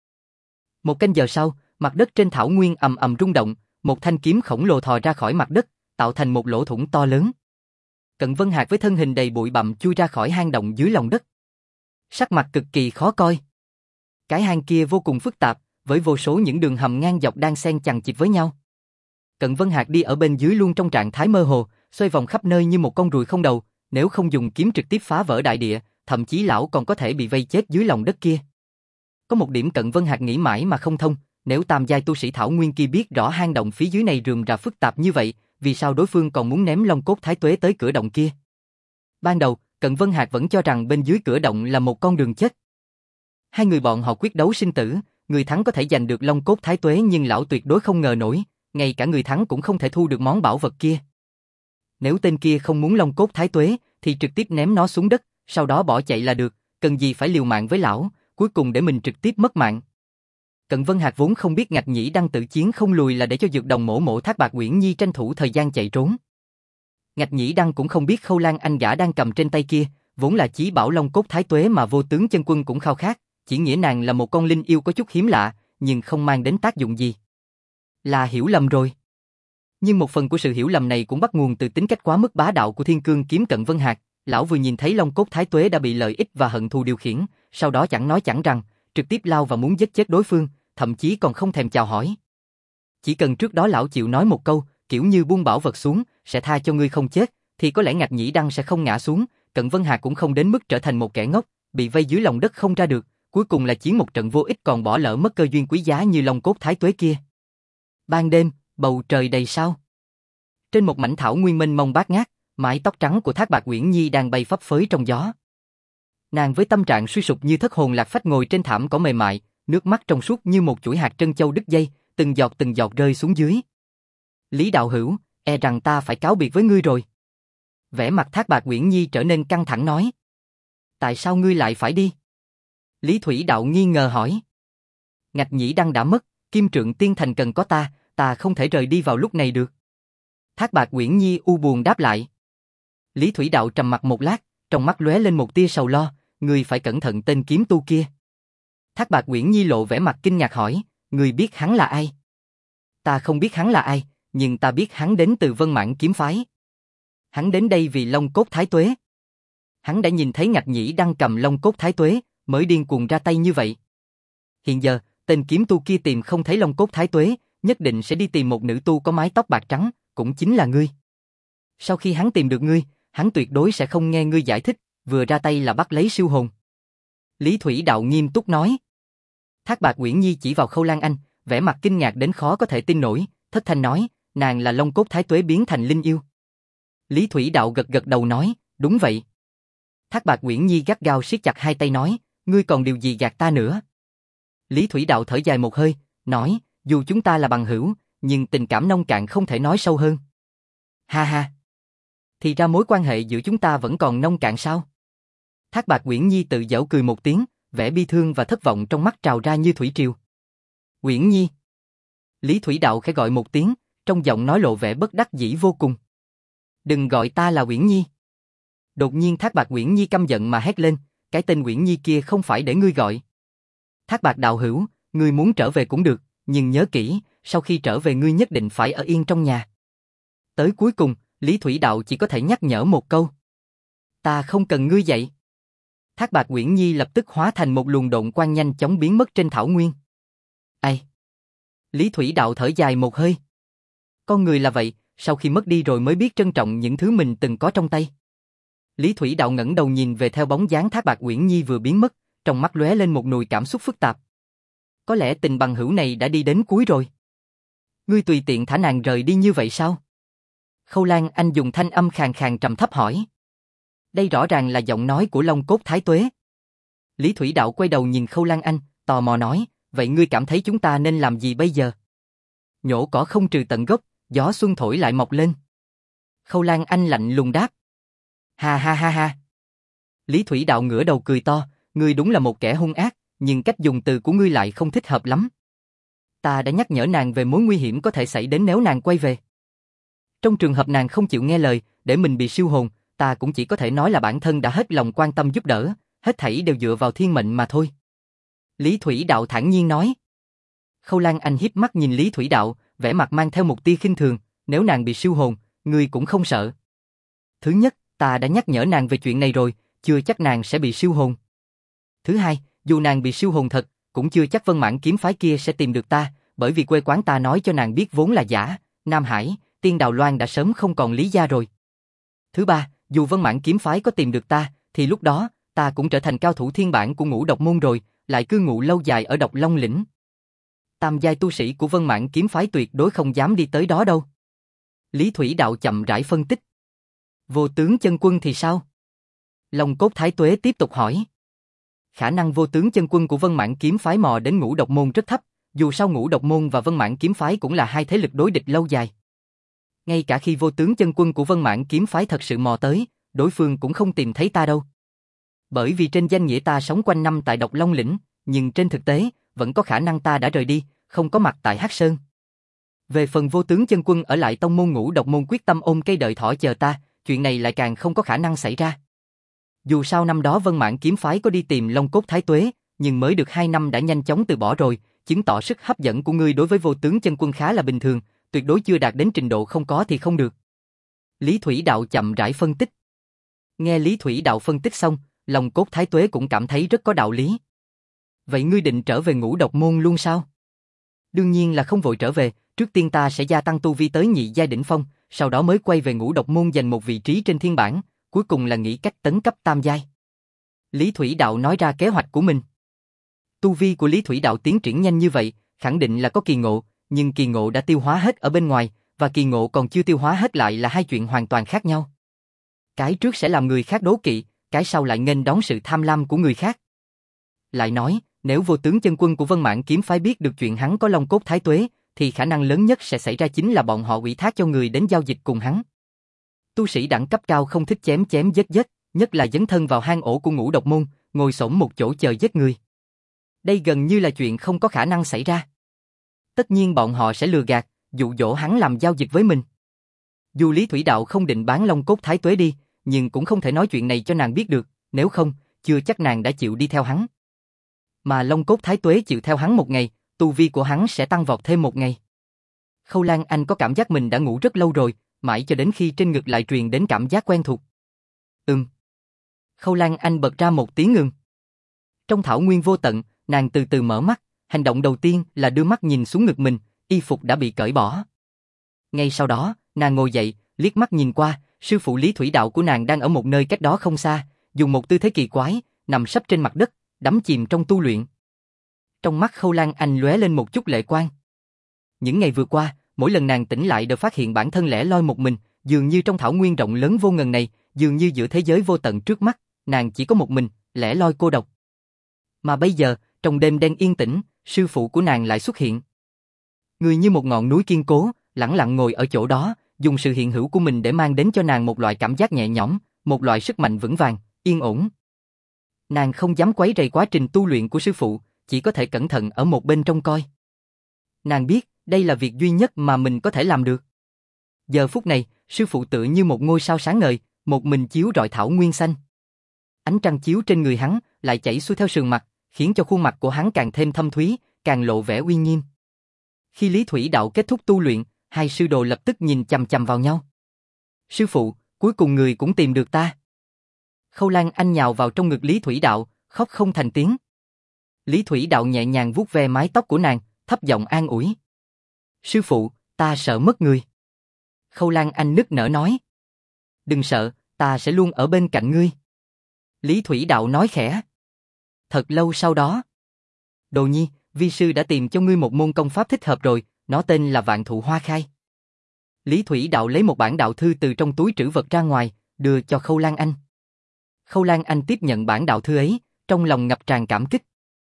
Một canh giờ sau, mặt đất trên thảo nguyên ầm ầm rung động, một thanh kiếm khổng lồ thò ra khỏi mặt đất, tạo thành một lỗ thủng to lớn. Cận Vân Hạc với thân hình đầy bụi bặm chui ra khỏi hang động dưới lòng đất. Sắc mặt cực kỳ khó coi. Cái hang kia vô cùng phức tạp, với vô số những đường hầm ngang dọc đang xen chằng chịt với nhau. Cận Vân Hạc đi ở bên dưới luôn trong trạng thái mơ hồ, xoay vòng khắp nơi như một con ruồi không đầu, nếu không dùng kiếm trực tiếp phá vỡ đại địa, thậm chí lão còn có thể bị vây chết dưới lòng đất kia. Có một điểm Cận Vân Hạc nghĩ mãi mà không thông, nếu tam giai tu sĩ thảo nguyên kia biết rõ hang động phía dưới này rườm rà phức tạp như vậy, vì sao đối phương còn muốn ném long cốt thái tuế tới cửa động kia? Ban đầu, Cận Vân Hạc vẫn cho rằng bên dưới cửa động là một con đường chết. Hai người bọn họ quyết đấu sinh tử, người thắng có thể giành được long cốt thái tuế, nhưng lão tuyệt đối không ngờ nổi, ngay cả người thắng cũng không thể thu được món bảo vật kia. Nếu tên kia không muốn long cốt thái tuế, thì trực tiếp ném nó xuống đất, sau đó bỏ chạy là được, cần gì phải liều mạng với lão, cuối cùng để mình trực tiếp mất mạng. Cận Vân Hạc vốn không biết Ngạch Nhĩ Đăng tự chiến không lùi là để cho Dược Đồng mổ mổ Thác Bạt Uyển Nhi tranh thủ thời gian chạy trốn. Ngạch Nhĩ Đăng cũng không biết Khâu Lan Anh gã đang cầm trên tay kia, vốn là chí bảo long cốt thái tuế mà Vô Tướng Chân Quân cũng khao khát, chỉ nghĩa nàng là một con linh yêu có chút hiếm lạ, nhưng không mang đến tác dụng gì. Là hiểu lầm rồi. Nhưng một phần của sự hiểu lầm này cũng bắt nguồn từ tính cách quá mức bá đạo của Thiên Cương kiếm Cận Vân Hạc. Lão vừa nhìn thấy long cốt thái tuế đã bị lợi ích và hận thù điều khiển, sau đó chẳng nói chẳng rằng, trực tiếp lao và muốn giết chết đối phương, thậm chí còn không thèm chào hỏi. Chỉ cần trước đó lão chịu nói một câu, kiểu như buông bảo vật xuống, sẽ tha cho ngươi không chết, thì có lẽ Ngạch Nhĩ Đăng sẽ không ngã xuống, Cận Vân Hạc cũng không đến mức trở thành một kẻ ngốc, bị vây dưới lòng đất không ra được, cuối cùng là chiến một trận vô ích còn bỏ lỡ mất cơ duyên quý giá như long cốt thái tuế kia. Ban đêm, bầu trời đầy sao. Trên một mảnh thảo nguyên mênh mông bát ngát, mái tóc trắng của Thác Bạt Uyển Nhi đang bay phấp phới trong gió. Nàng với tâm trạng suy sụp như thất hồn lạc phách ngồi trên thảm cỏ mềm mại, nước mắt trong suốt như một chuỗi hạt trân châu đứt dây, từng giọt từng giọt rơi xuống dưới. Lý đạo hữu, e rằng ta phải cáo biệt với ngươi rồi. Vẻ mặt Thác Bạt Uyển Nhi trở nên căng thẳng nói. Tại sao ngươi lại phải đi? Lý Thủy đạo nghi ngờ hỏi. Ngạch Nhĩ Đăng đã mất, Kim Trượng Tiên Thành cần có ta, ta không thể rời đi vào lúc này được. Thác Bạt Uyển Nhi u buồn đáp lại. Lý Thủy đạo trầm mặt một lát, trong mắt lóe lên một tia sầu lo, ngươi phải cẩn thận tên kiếm tu kia. Thác Bạt Uyển Nhi lộ vẻ mặt kinh ngạc hỏi, ngươi biết hắn là ai? Ta không biết hắn là ai, nhưng ta biết hắn đến từ Vân Mãn kiếm phái. Hắn đến đây vì long cốt thái tuế. Hắn đã nhìn thấy Ngạch Nhĩ Đăng cầm long cốt thái tuế, mới điên cuồng ra tay như vậy. Hiện giờ, tên kiếm tu kia tìm không thấy long cốt thái tuế, nhất định sẽ đi tìm một nữ tu có mái tóc bạc trắng, cũng chính là ngươi. Sau khi hắn tìm được ngươi, hắn tuyệt đối sẽ không nghe ngươi giải thích, vừa ra tay là bắt lấy siêu hồn. Lý Thủy đạo nghiêm túc nói. Thác Bạt Uyển Nhi chỉ vào Khâu Lan Anh, vẻ mặt kinh ngạc đến khó có thể tin nổi, thất thanh nói, nàng là long cốt thái tuế biến thành linh yêu. Lý Thủy đạo gật gật đầu nói, đúng vậy. Thác Bạt Uyển Nhi gắt gao siết chặt hai tay nói, ngươi còn điều gì gạt ta nữa? Lý Thủy đạo thở dài một hơi, nói, dù chúng ta là bằng hữu, nhưng tình cảm nông cạn không thể nói sâu hơn. Ha ha. Thì ra mối quan hệ giữa chúng ta vẫn còn nông cạn sao? Thác Bạt Uyển Nhi tự giễu cười một tiếng, vẻ bi thương và thất vọng trong mắt trào ra như thủy triều. Uyển Nhi. Lý Thủy đạo khẽ gọi một tiếng, trong giọng nói lộ vẻ bất đắc dĩ vô cùng. Đừng gọi ta là Uyển Nhi. Đột nhiên Thác Bạt Uyển Nhi căm giận mà hét lên, cái tên Uyển Nhi kia không phải để ngươi gọi. Thác Bạt đạo hữu, ngươi muốn trở về cũng được, nhưng nhớ kỹ, sau khi trở về ngươi nhất định phải ở yên trong nhà. Tới cuối cùng, Lý Thủy đạo chỉ có thể nhắc nhở một câu. Ta không cần ngươi dạy. Thác Bạt Uyển Nhi lập tức hóa thành một luồng độn quang nhanh chóng biến mất trên thảo nguyên. Ai? Lý Thủy đạo thở dài một hơi. Con người là vậy, sau khi mất đi rồi mới biết trân trọng những thứ mình từng có trong tay. Lý Thủy đạo ngẩng đầu nhìn về theo bóng dáng Thác Bạt Uyển Nhi vừa biến mất, trong mắt lóe lên một nùi cảm xúc phức tạp. Có lẽ tình bằng hữu này đã đi đến cuối rồi. Ngươi tùy tiện thả nàng rời đi như vậy sao? Khâu Lan Anh dùng thanh âm khàn khàn trầm thấp hỏi. Đây rõ ràng là giọng nói của long cốt thái tuế. Lý Thủy đạo quay đầu nhìn Khâu Lan Anh, tò mò nói, vậy ngươi cảm thấy chúng ta nên làm gì bây giờ? Nhổ cỏ không trừ tận gốc, gió xuân thổi lại mọc lên. Khâu Lan Anh lạnh lùng đáp. Ha ha ha ha. Lý Thủy Đạo ngửa đầu cười to, ngươi đúng là một kẻ hung ác, nhưng cách dùng từ của ngươi lại không thích hợp lắm. Ta đã nhắc nhở nàng về mối nguy hiểm có thể xảy đến nếu nàng quay về. Trong trường hợp nàng không chịu nghe lời, để mình bị siêu hồn, ta cũng chỉ có thể nói là bản thân đã hết lòng quan tâm giúp đỡ, hết thảy đều dựa vào thiên mệnh mà thôi. Lý Thủy Đạo thản nhiên nói. Khâu Lan Anh hiếp mắt nhìn Lý Thủy Đạo, vẻ mặt mang theo một tia khinh thường, nếu nàng bị siêu hồn, ngươi cũng không sợ. Thứ nhất, ta đã nhắc nhở nàng về chuyện này rồi, chưa chắc nàng sẽ bị siêu hồn. Thứ hai, dù nàng bị siêu hồn thật, cũng chưa chắc Vân Mãn kiếm phái kia sẽ tìm được ta, bởi vì quê quán ta nói cho nàng biết vốn là giả, Nam Hải, Tiên Đào Loan đã sớm không còn Lý gia rồi. Thứ ba, dù Vân Mãn kiếm phái có tìm được ta, thì lúc đó, ta cũng trở thành cao thủ thiên bản của Ngũ Độc môn rồi, lại cư ngụ lâu dài ở Độc Long lĩnh. Tam giai tu sĩ của Vân Mãn kiếm phái tuyệt đối không dám đi tới đó đâu. Lý Thủy Đạo chậm rãi phân tích. Vô tướng chân quân thì sao? Long Cốt Thái Tuế tiếp tục hỏi. Khả năng vô tướng chân quân của Vân Mãn kiếm phái mò đến Ngũ Độc môn rất thấp, dù sao Ngũ Độc môn và Vân Mãn kiếm phái cũng là hai thế lực đối địch lâu dài. Ngay cả khi vô tướng chân quân của Vân Mãn kiếm phái thật sự mò tới, đối phương cũng không tìm thấy ta đâu. Bởi vì trên danh nghĩa ta sống quanh năm tại Độc Long lĩnh, nhưng trên thực tế, vẫn có khả năng ta đã rời đi, không có mặt tại Hắc Sơn. Về phần vô tướng chân quân ở lại tông môn Ngũ Độc môn quyết tâm ôm cây đợi thỏ chờ ta, chuyện này lại càng không có khả năng xảy ra. Dù sao năm đó Vân Mãn kiếm phái có đi tìm Long Cốt Thái Tuế, nhưng mới được hai năm đã nhanh chóng từ bỏ rồi, chứng tỏ sức hấp dẫn của ngươi đối với vô tướng chân quân khá là bình thường, tuyệt đối chưa đạt đến trình độ không có thì không được. Lý Thủy Đạo chậm rãi phân tích. Nghe Lý Thủy Đạo phân tích xong, Long Cốt Thái Tuế cũng cảm thấy rất có đạo lý. Vậy ngươi định trở về Ngũ Độc môn luôn sao? Đương nhiên là không vội trở về, trước tiên ta sẽ gia tăng tu vi tới nhị giai đỉnh phong, sau đó mới quay về Ngũ Độc môn giành một vị trí trên thiên bảng, cuối cùng là nghĩ cách tấn cấp tam giai. Lý Thủy Đạo nói ra kế hoạch của mình. Tu vi của Lý Thủy Đạo tiến triển nhanh như vậy, khẳng định là có kỳ ngộ, nhưng kỳ ngộ đã tiêu hóa hết ở bên ngoài, và kỳ ngộ còn chưa tiêu hóa hết lại là hai chuyện hoàn toàn khác nhau. Cái trước sẽ làm người khác đố kỵ, cái sau lại nghênh đón sự tham lam của người khác. Lại nói, nếu vô tướng chân quân của Vân Mãn kiếm phái biết được chuyện hắn có Long Cốt Thái Tuế, thì khả năng lớn nhất sẽ xảy ra chính là bọn họ ủy thác cho người đến giao dịch cùng hắn. Tu sĩ đẳng cấp cao không thích chém chém giết giết, nhất là dấn thân vào hang ổ của Ngũ Độc môn, ngồi xổm một chỗ chờ giết người. Đây gần như là chuyện không có khả năng xảy ra. Tất nhiên bọn họ sẽ lừa gạt, dụ dỗ hắn làm giao dịch với mình. Dù Lý Thủy Đạo không định bán Long Cốt Thái Tuế đi, nhưng cũng không thể nói chuyện này cho nàng biết được, nếu không, chưa chắc nàng đã chịu đi theo hắn. Mà Long Cốt Thái Tuế chịu theo hắn một ngày, tu vi của hắn sẽ tăng vọt thêm một ngày. Khâu Lan Anh có cảm giác mình đã ngủ rất lâu rồi, mãi cho đến khi trên ngực lại truyền đến cảm giác quen thuộc. Ừm. Khâu Lan Anh bật ra một tiếng ngừng. Trong thảo nguyên vô tận, nàng từ từ mở mắt, hành động đầu tiên là đưa mắt nhìn xuống ngực mình, y phục đã bị cởi bỏ. Ngay sau đó, nàng ngồi dậy, liếc mắt nhìn qua, sư phụ Lý Thủy Đạo của nàng đang ở một nơi cách đó không xa, dùng một tư thế kỳ quái, nằm sấp trên mặt đất, đắm chìm trong tu luyện. Trong mắt Khâu Lan Anh lóe lên một chút lệ quang. Những ngày vừa qua, mỗi lần nàng tỉnh lại đều phát hiện bản thân lẻ loi một mình, dường như trong thảo nguyên rộng lớn vô ngần này, dường như giữa thế giới vô tận trước mắt, nàng chỉ có một mình, lẻ loi cô độc. Mà bây giờ, trong đêm đen yên tĩnh, sư phụ của nàng lại xuất hiện. Người như một ngọn núi kiên cố, lẳng lặng ngồi ở chỗ đó, dùng sự hiện hữu của mình để mang đến cho nàng một loại cảm giác nhẹ nhõm, một loại sức mạnh vững vàng, yên ổn. Nàng không dám quấy rầy quá trình tu luyện của sư phụ, chỉ có thể cẩn thận ở một bên trông coi. Nàng biết, đây là việc duy nhất mà mình có thể làm được. Giờ phút này, sư phụ tựa như một ngôi sao sáng ngời, một mình chiếu rọi thảo nguyên xanh. Ánh trăng chiếu trên người hắn, lại chảy xuôi theo sườn mặt, khiến cho khuôn mặt của hắn càng thêm thâm thúy, càng lộ vẻ uy nghiêm. Khi Lý Thủy Đạo kết thúc tu luyện, hai sư đồ lập tức nhìn chằm chằm vào nhau. Sư phụ, cuối cùng người cũng tìm được ta. Khâu Lan Anh nhào vào trong ngực Lý Thủy Đạo, khóc không thành tiếng. Lý Thủy Đạo nhẹ nhàng vuốt ve mái tóc của nàng, thấp giọng an ủi. Sư phụ, ta sợ mất người. Khâu Lan Anh nức nở nói. Đừng sợ, ta sẽ luôn ở bên cạnh ngươi. Lý Thủy Đạo nói khẽ. Thật lâu sau đó. Đồ nhi, vi sư đã tìm cho ngươi một môn công pháp thích hợp rồi, nó tên là Vạn Thụ Hoa Khai. Lý Thủy Đạo lấy một bản đạo thư từ trong túi trữ vật ra ngoài, đưa cho Khâu Lan Anh. Khâu Lan Anh tiếp nhận bản đạo thư ấy, trong lòng ngập tràn cảm kích.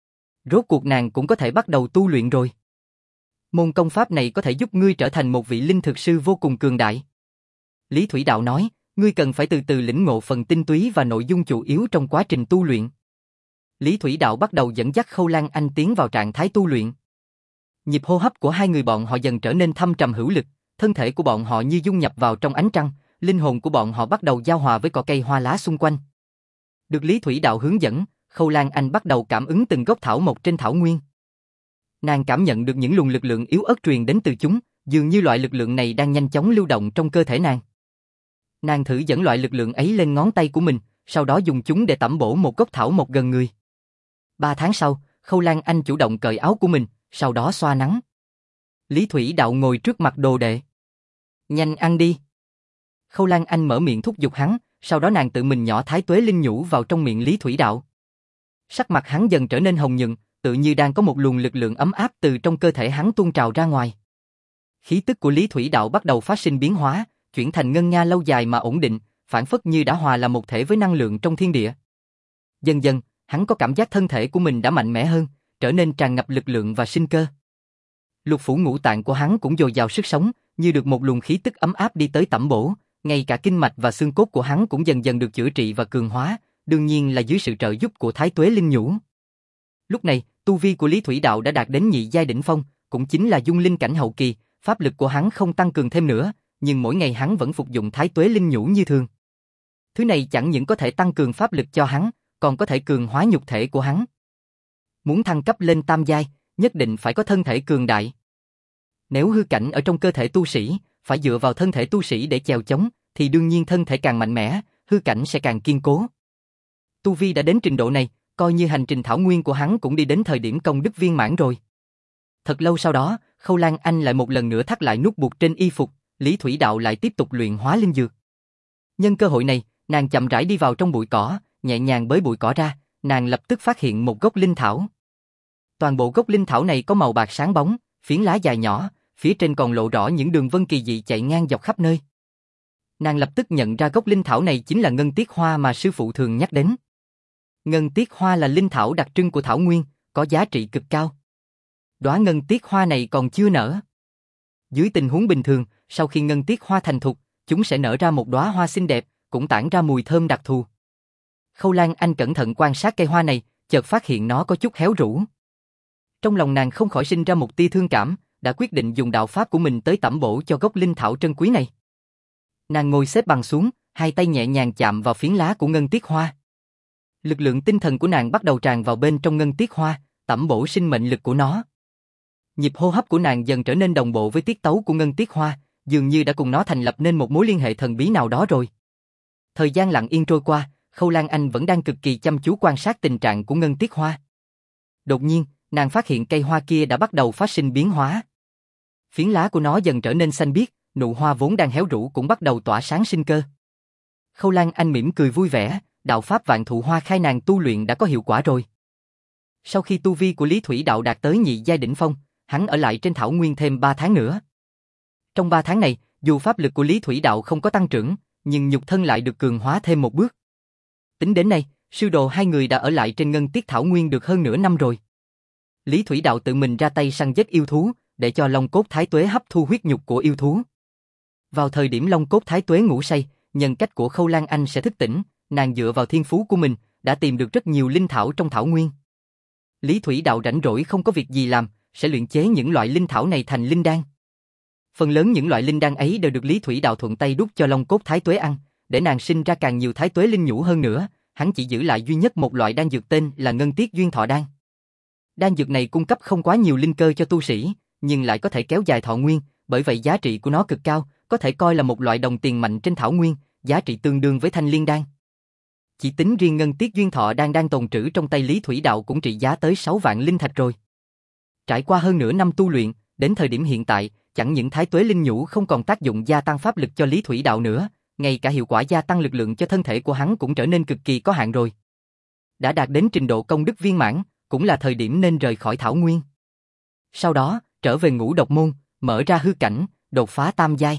Rốt cuộc nàng cũng có thể bắt đầu tu luyện rồi. Môn công pháp này có thể giúp ngươi trở thành một vị linh thực sư vô cùng cường đại. Lý Thủy Đạo nói, ngươi cần phải từ từ lĩnh ngộ phần tinh túy và nội dung chủ yếu trong quá trình tu luyện. Lý Thủy Đạo bắt đầu dẫn dắt Khâu Lan Anh tiến vào trạng thái tu luyện. Nhịp hô hấp của hai người bọn họ dần trở nên thâm trầm hữu lực, thân thể của bọn họ như dung nhập vào trong ánh trăng, linh hồn của bọn họ bắt đầu giao hòa với cỏ cây hoa lá xung quanh. Được Lý Thủy Đạo hướng dẫn, Khâu Lan Anh bắt đầu cảm ứng từng gốc thảo mộc trên thảo nguyên. Nàng cảm nhận được những luồng lực lượng yếu ớt truyền đến từ chúng, dường như loại lực lượng này đang nhanh chóng lưu động trong cơ thể nàng. Nàng thử dẫn loại lực lượng ấy lên ngón tay của mình, sau đó dùng chúng để tẩm bổ một gốc thảo mộc gần người. Ba tháng sau, Khâu Lan Anh chủ động cởi áo của mình, sau đó xoa nắng. Lý Thủy Đạo ngồi trước mặt đồ đệ. Nhanh ăn đi. Khâu Lan Anh mở miệng thúc giục hắn, sau đó nàng tự mình nhỏ thái tuế linh nhũ vào trong miệng Lý Thủy Đạo. Sắc mặt hắn dần trở nên hồng nhuận, tự như đang có một luồng lực lượng ấm áp từ trong cơ thể hắn tuôn trào ra ngoài. Khí tức của Lý Thủy Đạo bắt đầu phát sinh biến hóa, chuyển thành ngân nga lâu dài mà ổn định, phản phất như đã hòa là một thể với năng lượng trong thiên địa. Dần dần, hắn có cảm giác thân thể của mình đã mạnh mẽ hơn, trở nên tràn ngập lực lượng và sinh cơ. Lục phủ ngũ tạng của hắn cũng dồi dào sức sống, như được một luồng khí tức ấm áp đi tới tẩm bổ, ngay cả kinh mạch và xương cốt của hắn cũng dần dần được chữa trị và cường hóa, đương nhiên là dưới sự trợ giúp của Thái Tuế Linh Nhũ. Lúc này, tu vi của Lý Thủy Đạo đã đạt đến nhị giai đỉnh phong, cũng chính là dung linh cảnh hậu kỳ, pháp lực của hắn không tăng cường thêm nữa, nhưng mỗi ngày hắn vẫn phục dụng Thái Tuế Linh Nhũ như thường. Thứ này chẳng những có thể tăng cường pháp lực cho hắn, còn có thể cường hóa nhục thể của hắn. Muốn thăng cấp lên tam giai, nhất định phải có thân thể cường đại. Nếu hư cảnh ở trong cơ thể tu sĩ, phải dựa vào thân thể tu sĩ để chèo chống, thì đương nhiên thân thể càng mạnh mẽ, hư cảnh sẽ càng kiên cố. Tu vi đã đến trình độ này, coi như hành trình thảo nguyên của hắn cũng đi đến thời điểm công đức viên mãn rồi. Thật lâu sau đó, Khâu Lan Anh lại một lần nữa thắt lại nút buộc trên y phục, Lý Thủy Đạo lại tiếp tục luyện hóa linh dược. Nhân cơ hội này, nàng chậm rãi đi vào trong bụi cỏ, nhẹ nhàng bới bụi cỏ ra, nàng lập tức phát hiện một gốc linh thảo. Toàn bộ gốc linh thảo này có màu bạc sáng bóng, phiến lá dài nhỏ, phía trên còn lộ rõ những đường vân kỳ dị chạy ngang dọc khắp nơi. Nàng lập tức nhận ra gốc linh thảo này chính là ngân tiết hoa mà sư phụ thường nhắc đến. Ngân tiết hoa là linh thảo đặc trưng của thảo nguyên, có giá trị cực cao. Đóa ngân tiết hoa này còn chưa nở. Dưới tình huống bình thường, sau khi ngân tiết hoa thành thục, chúng sẽ nở ra một đóa hoa xinh đẹp, cũng tản ra mùi thơm đặc thù. Khâu Lan Anh cẩn thận quan sát cây hoa này, chợt phát hiện nó có chút héo rũ. Trong lòng nàng không khỏi sinh ra một tia thương cảm, đã quyết định dùng đạo pháp của mình tới tẩm bổ cho gốc linh thảo trân quý này. Nàng ngồi xếp bằng xuống, hai tay nhẹ nhàng chạm vào phiến lá của ngân tiết hoa. Lực lượng tinh thần của nàng bắt đầu tràn vào bên trong ngân tiết hoa, tẩm bổ sinh mệnh lực của nó. Nhịp hô hấp của nàng dần trở nên đồng bộ với tiết tấu của ngân tiết hoa, dường như đã cùng nó thành lập nên một mối liên hệ thần bí nào đó rồi. Thời gian lặng yên trôi qua, Khâu Lan Anh vẫn đang cực kỳ chăm chú quan sát tình trạng của ngân tiết hoa. Đột nhiên, nàng phát hiện cây hoa kia đã bắt đầu phát sinh biến hóa. Phiến lá của nó dần trở nên xanh biếc, nụ hoa vốn đang héo rũ cũng bắt đầu tỏa sáng sinh cơ. Khâu Lan Anh mỉm cười vui vẻ, đạo pháp vạn thụ hoa khai nàng tu luyện đã có hiệu quả rồi. Sau khi tu vi của Lý Thủy Đạo đạt tới nhị giai đỉnh phong, hắn ở lại trên thảo nguyên thêm ba tháng nữa. Trong ba tháng này, dù pháp lực của Lý Thủy Đạo không có tăng trưởng, nhưng nhục thân lại được cường hóa thêm một bước. Tính đến nay, sư đồ hai người đã ở lại trên ngân tiết thảo nguyên được hơn nửa năm rồi. Lý Thủy Đạo tự mình ra tay săn giết yêu thú, để cho Long Cốt Thái Tuế hấp thu huyết nhục của yêu thú. Vào thời điểm Long Cốt Thái Tuế ngủ say, nhân cách của Khâu Lan Anh sẽ thức tỉnh, nàng dựa vào thiên phú của mình, đã tìm được rất nhiều linh thảo trong thảo nguyên. Lý Thủy Đạo rảnh rỗi không có việc gì làm, sẽ luyện chế những loại linh thảo này thành linh đan. Phần lớn những loại linh đan ấy đều được Lý Thủy Đạo thuận tay đút cho Long Cốt Thái Tuế ăn, để nàng sinh ra càng nhiều Thái Tuế linh nhũ hơn nữa, hắn chỉ giữ lại duy nhất một loại đan dược tên là Ngân Tiết Duyên Thọ Đan. Đan dược này cung cấp không quá nhiều linh cơ cho tu sĩ, nhưng lại có thể kéo dài thọ nguyên, bởi vậy giá trị của nó cực cao, có thể coi là một loại đồng tiền mạnh trên thảo nguyên, giá trị tương đương với thanh liên đan. Chỉ tính riêng Ngân Tiết Duyên Thọ Đan đang tồn trữ trong tay Lý Thủy Đạo cũng trị giá tới sáu vạn linh thạch rồi. Trải qua hơn nửa năm tu luyện, đến thời điểm hiện tại, chẳng những Thái Tuế Linh Nhũ không còn tác dụng gia tăng pháp lực cho Lý Thủy Đạo nữa, ngay cả hiệu quả gia tăng lực lượng cho thân thể của hắn cũng trở nên cực kỳ có hạn rồi. Đã đạt đến trình độ công đức viên mãn, cũng là thời điểm nên rời khỏi thảo nguyên. Sau đó, trở về Ngũ Độc Môn, mở ra hư cảnh, đột phá tam giai.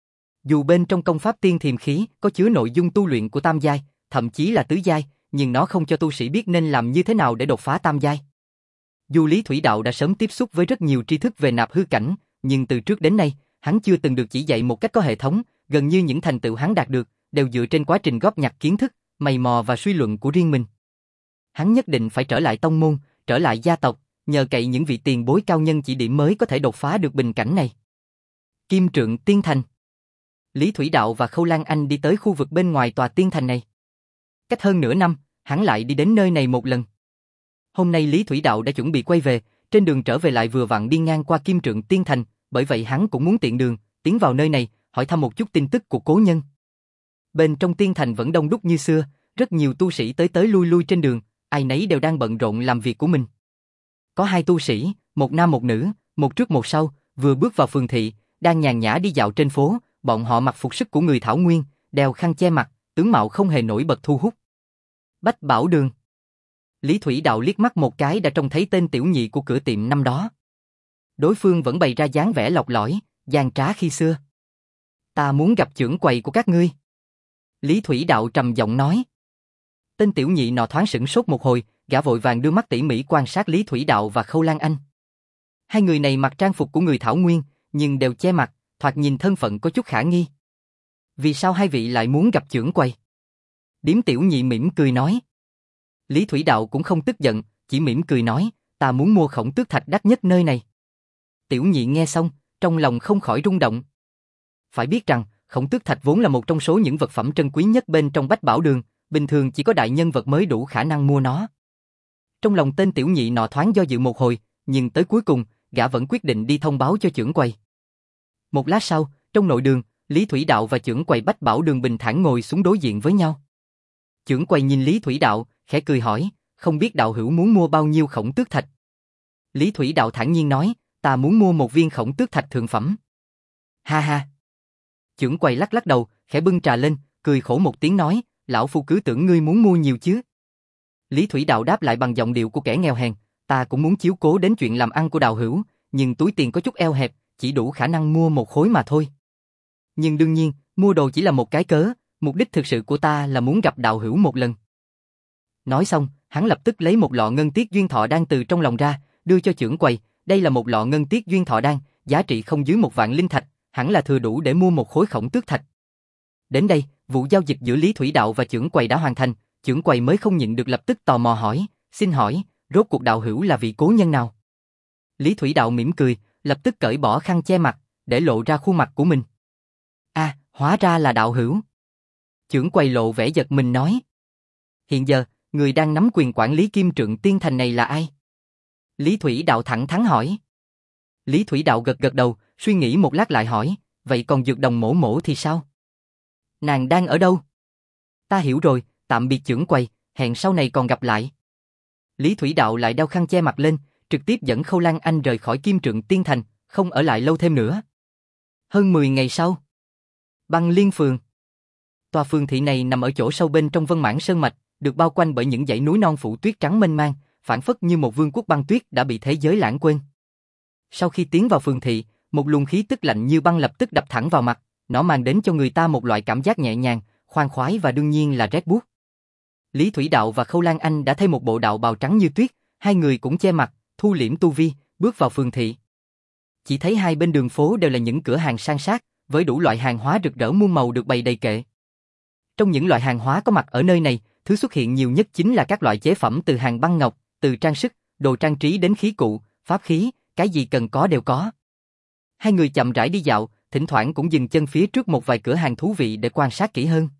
Dù bên trong công pháp tiên thiềm khí có chứa nội dung tu luyện của tam giai, thậm chí là tứ giai, nhưng nó không cho tu sĩ biết nên làm như thế nào để đột phá tam giai. Dù Lý Thủy Đạo đã sớm tiếp xúc với rất nhiều tri thức về nạp hư cảnh, nhưng từ trước đến nay, hắn chưa từng được chỉ dạy một cách có hệ thống, gần như những thành tựu hắn đạt được đều dựa trên quá trình góp nhặt kiến thức, mày mò và suy luận của riêng mình. Hắn nhất định phải trở lại tông môn, trở lại gia tộc, nhờ cậy những vị tiền bối cao nhân chỉ điểm mới có thể đột phá được bình cảnh này. Kim Trượng Tiên Thành. Lý Thủy Đạo và Khâu Lan Anh đi tới khu vực bên ngoài tòa tiên thành này. Cách hơn nửa năm, hắn lại đi đến nơi này một lần. Hôm nay Lý Thủy Đạo đã chuẩn bị quay về, trên đường trở về lại vừa vặn đi ngang qua Kim Trượng Tiên Thành, bởi vậy hắn cũng muốn tiện đường, tiến vào nơi này, hỏi thăm một chút tin tức của cố nhân. Bên trong tiên thành vẫn đông đúc như xưa, rất nhiều tu sĩ tới tới lui lui trên đường, ai nấy đều đang bận rộn làm việc của mình. Có hai tu sĩ, một nam một nữ, một trước một sau, vừa bước vào phường thị, đang nhàn nhã đi dạo trên phố, bọn họ mặc phục sức của người Thảo Nguyên, đeo khăn che mặt, tướng mạo không hề nổi bật thu hút. Bách Bảo Đường. Lý Thủy Đạo liếc mắt một cái đã trông thấy tên tiểu nhị của cửa tiệm năm đó. Đối phương vẫn bày ra dáng vẻ lọc lõi, gian trá khi xưa. Ta muốn gặp trưởng quầy của các ngươi. Lý Thủy Đạo trầm giọng nói. Tên tiểu nhị nọ thoáng sửng sốt một hồi, gã vội vàng đưa mắt tỉ mỉ quan sát Lý Thủy Đạo và Khâu Lan Anh. Hai người này mặc trang phục của người Thảo Nguyên, nhưng đều che mặt, thoạt nhìn thân phận có chút khả nghi. Vì sao hai vị lại muốn gặp trưởng quầy? Điếm tiểu nhị mỉm cười nói. Lý Thủy Đạo cũng không tức giận, chỉ mỉm cười nói, ta muốn mua khổng tước thạch đắt nhất nơi này. Tiểu nhị nghe xong, trong lòng không khỏi rung động. Phải biết rằng, khổng tước thạch vốn là một trong số những vật phẩm trân quý nhất bên trong Bách Bảo Đường, bình thường chỉ có đại nhân vật mới đủ khả năng mua nó. Trong lòng tên tiểu nhị nọ thoáng do dự một hồi, nhưng tới cuối cùng, gã vẫn quyết định đi thông báo cho trưởng quầy. Một lát sau, trong nội đường, Lý Thủy Đạo và trưởng quầy Bách Bảo Đường bình thản ngồi xuống đối diện với nhau. Trưởng quầy nhìn Lý Thủy Đạo, khẽ cười hỏi, không biết đạo hữu muốn mua bao nhiêu khổng tước thạch? Lý Thủy Đạo thản nhiên nói, ta muốn mua một viên khổng tước thạch thượng phẩm. Ha ha. Trưởng quầy lắc lắc đầu, khẽ bưng trà lên, cười khổ một tiếng nói, lão phu cứ tưởng ngươi muốn mua nhiều chứ. Lý Thủy Đạo đáp lại bằng giọng điệu của kẻ nghèo hèn, ta cũng muốn chiếu cố đến chuyện làm ăn của đạo hữu, nhưng túi tiền có chút eo hẹp, chỉ đủ khả năng mua một khối mà thôi. Nhưng đương nhiên, mua đồ chỉ là một cái cớ, mục đích thực sự của ta là muốn gặp đạo hữu một lần. Nói xong, hắn lập tức lấy một lọ ngân tiết duyên thọ đan từ trong lòng ra, đưa cho trưởng quầy, đây là một lọ ngân tiết duyên thọ đan, giá trị không dưới một vạn linh thạch, hẳn là thừa đủ để mua một khối khổng tước thạch. Đến đây, vụ giao dịch giữa Lý Thủy Đạo và trưởng quầy đã hoàn thành, trưởng quầy mới không nhịn được lập tức tò mò hỏi, xin hỏi, rốt cuộc đạo hữu là vị cố nhân nào? Lý Thủy Đạo mỉm cười, lập tức cởi bỏ khăn che mặt, để lộ ra khuôn mặt của mình. A, à, hóa ra là đạo hữu. Trưởng quầy lộ vẻ giật mình nói. Hiện giờ, người đang nắm quyền quản lý Kim Trượng Tiên Thành này là ai? Lý Thủy Đạo thẳng thắn hỏi. Lý Thủy Đạo gật gật đầu, suy nghĩ một lát lại hỏi, vậy còn dược đồng mổ mổ thì sao? Nàng đang ở đâu? Ta hiểu rồi, tạm biệt trưởng quầy, hẹn sau này còn gặp lại. Lý Thủy Đạo lại đeo khăn che mặt lên, trực tiếp dẫn Khâu Lan Anh rời khỏi Kim Trượng Tiên Thành, không ở lại lâu thêm nữa. Hơn mười ngày sau, Băng Liên Phường. Tòa phường thị này nằm ở chỗ sâu bên trong Vân Mãn Sơn Mạch, được bao quanh bởi những dãy núi non phủ tuyết trắng mênh mang, phảng phất như một vương quốc băng tuyết đã bị thế giới lãng quên. Sau khi tiến vào phường thị, một luồng khí tức lạnh như băng lập tức đập thẳng vào mặt, nó mang đến cho người ta một loại cảm giác nhẹ nhàng, khoan khoái và đương nhiên là rét buốt. Lý Thủy Đạo và Khâu Lan Anh đã thay một bộ đạo bào trắng như tuyết, hai người cũng che mặt, thu liễm tu vi, bước vào phường thị. Chỉ thấy hai bên đường phố đều là những cửa hàng san sát, với đủ loại hàng hóa rực rỡ muôn màu được bày đầy kệ. Trong những loại hàng hóa có mặt ở nơi này, thứ xuất hiện nhiều nhất chính là các loại chế phẩm từ hàng băng ngọc, từ trang sức, đồ trang trí đến khí cụ, pháp khí, cái gì cần có đều có. Hai người chậm rãi đi dạo, thỉnh thoảng cũng dừng chân phía trước một vài cửa hàng thú vị để quan sát kỹ hơn.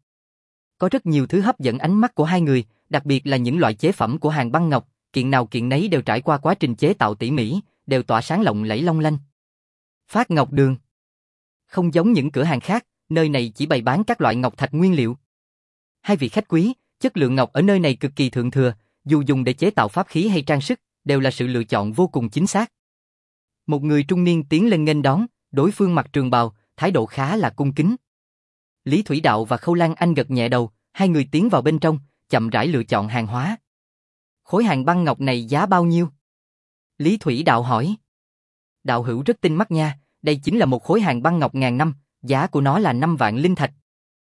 Có rất nhiều thứ hấp dẫn ánh mắt của hai người, đặc biệt là những loại chế phẩm của hàng băng ngọc, kiện nào kiện nấy đều trải qua quá trình chế tạo tỉ mỉ, đều tỏa sáng lộng lẫy long lanh. Phát Ngọc Đường. Không giống những cửa hàng khác, nơi này chỉ bày bán các loại ngọc thạch nguyên liệu. Hai vị khách quý, chất lượng ngọc ở nơi này cực kỳ thượng thừa, dù dùng để chế tạo pháp khí hay trang sức, đều là sự lựa chọn vô cùng chính xác. Một người trung niên tiến lên nghênh đón, đối phương mặc trường bào, thái độ khá là cung kính. Lý Thủy Đạo và Khâu Lan Anh gật nhẹ đầu, hai người tiến vào bên trong, chậm rãi lựa chọn hàng hóa. Khối hàng băng ngọc này giá bao nhiêu? Lý Thủy Đạo hỏi. Đạo hữu rất tinh mắt nha, đây chính là một khối hàng băng ngọc ngàn năm, giá của nó là năm vạn linh thạch.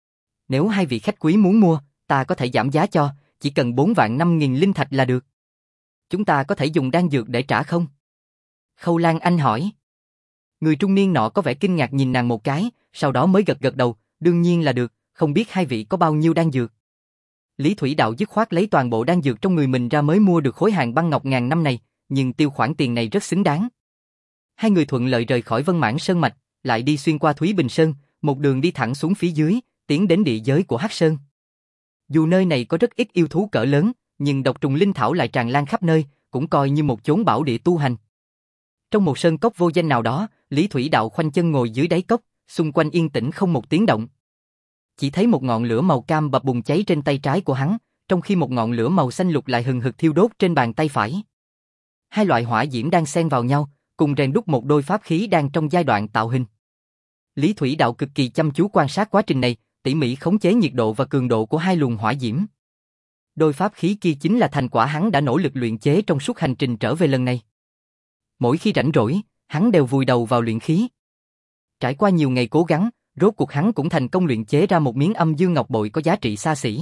Nếu hai vị khách quý muốn mua, ta có thể giảm giá cho, chỉ cần bốn vạn năm nghìn linh thạch là được. Chúng ta có thể dùng đan dược để trả không? Khâu Lan Anh hỏi. Người trung niên nọ có vẻ kinh ngạc nhìn nàng một cái, sau đó mới gật gật đầu, đương nhiên là được, không biết hai vị có bao nhiêu đan dược. Lý Thủy Đạo dứt khoát lấy toàn bộ đan dược trong người mình ra mới mua được khối hàng băng ngọc ngàn năm này, nhưng tiêu khoản tiền này rất xứng đáng. Hai người thuận lợi rời khỏi Vân Mãn Sơn Mạch, lại đi xuyên qua Thúy Bình Sơn, một đường đi thẳng xuống phía dưới, tiến đến địa giới của Hắc Sơn. Dù nơi này có rất ít yêu thú cỡ lớn, nhưng độc trùng linh thảo lại tràn lan khắp nơi, cũng coi như một chốn bảo địa tu hành. Trong một sơn cốc vô danh nào đó, Lý Thủy Đạo khoanh chân ngồi dưới đáy cốc, xung quanh yên tĩnh không một tiếng động. Chỉ thấy một ngọn lửa màu cam bập bùng cháy trên tay trái của hắn, trong khi một ngọn lửa màu xanh lục lại hừng hực thiêu đốt trên bàn tay phải. Hai loại hỏa diễm đang xen vào nhau, cùng rèn đúc một đôi pháp khí đang trong giai đoạn tạo hình. Lý Thủy Đạo cực kỳ chăm chú quan sát quá trình này, tỉ mỉ khống chế nhiệt độ và cường độ của hai luồng hỏa diễm. Đôi pháp khí kia chính là thành quả hắn đã nỗ lực luyện chế trong suốt hành trình trở về lần này. Mỗi khi rảnh rỗi, hắn đều vùi đầu vào luyện khí. Trải qua nhiều ngày cố gắng, rốt cuộc hắn cũng thành công luyện chế ra một miếng âm dương ngọc bội có giá trị xa xỉ.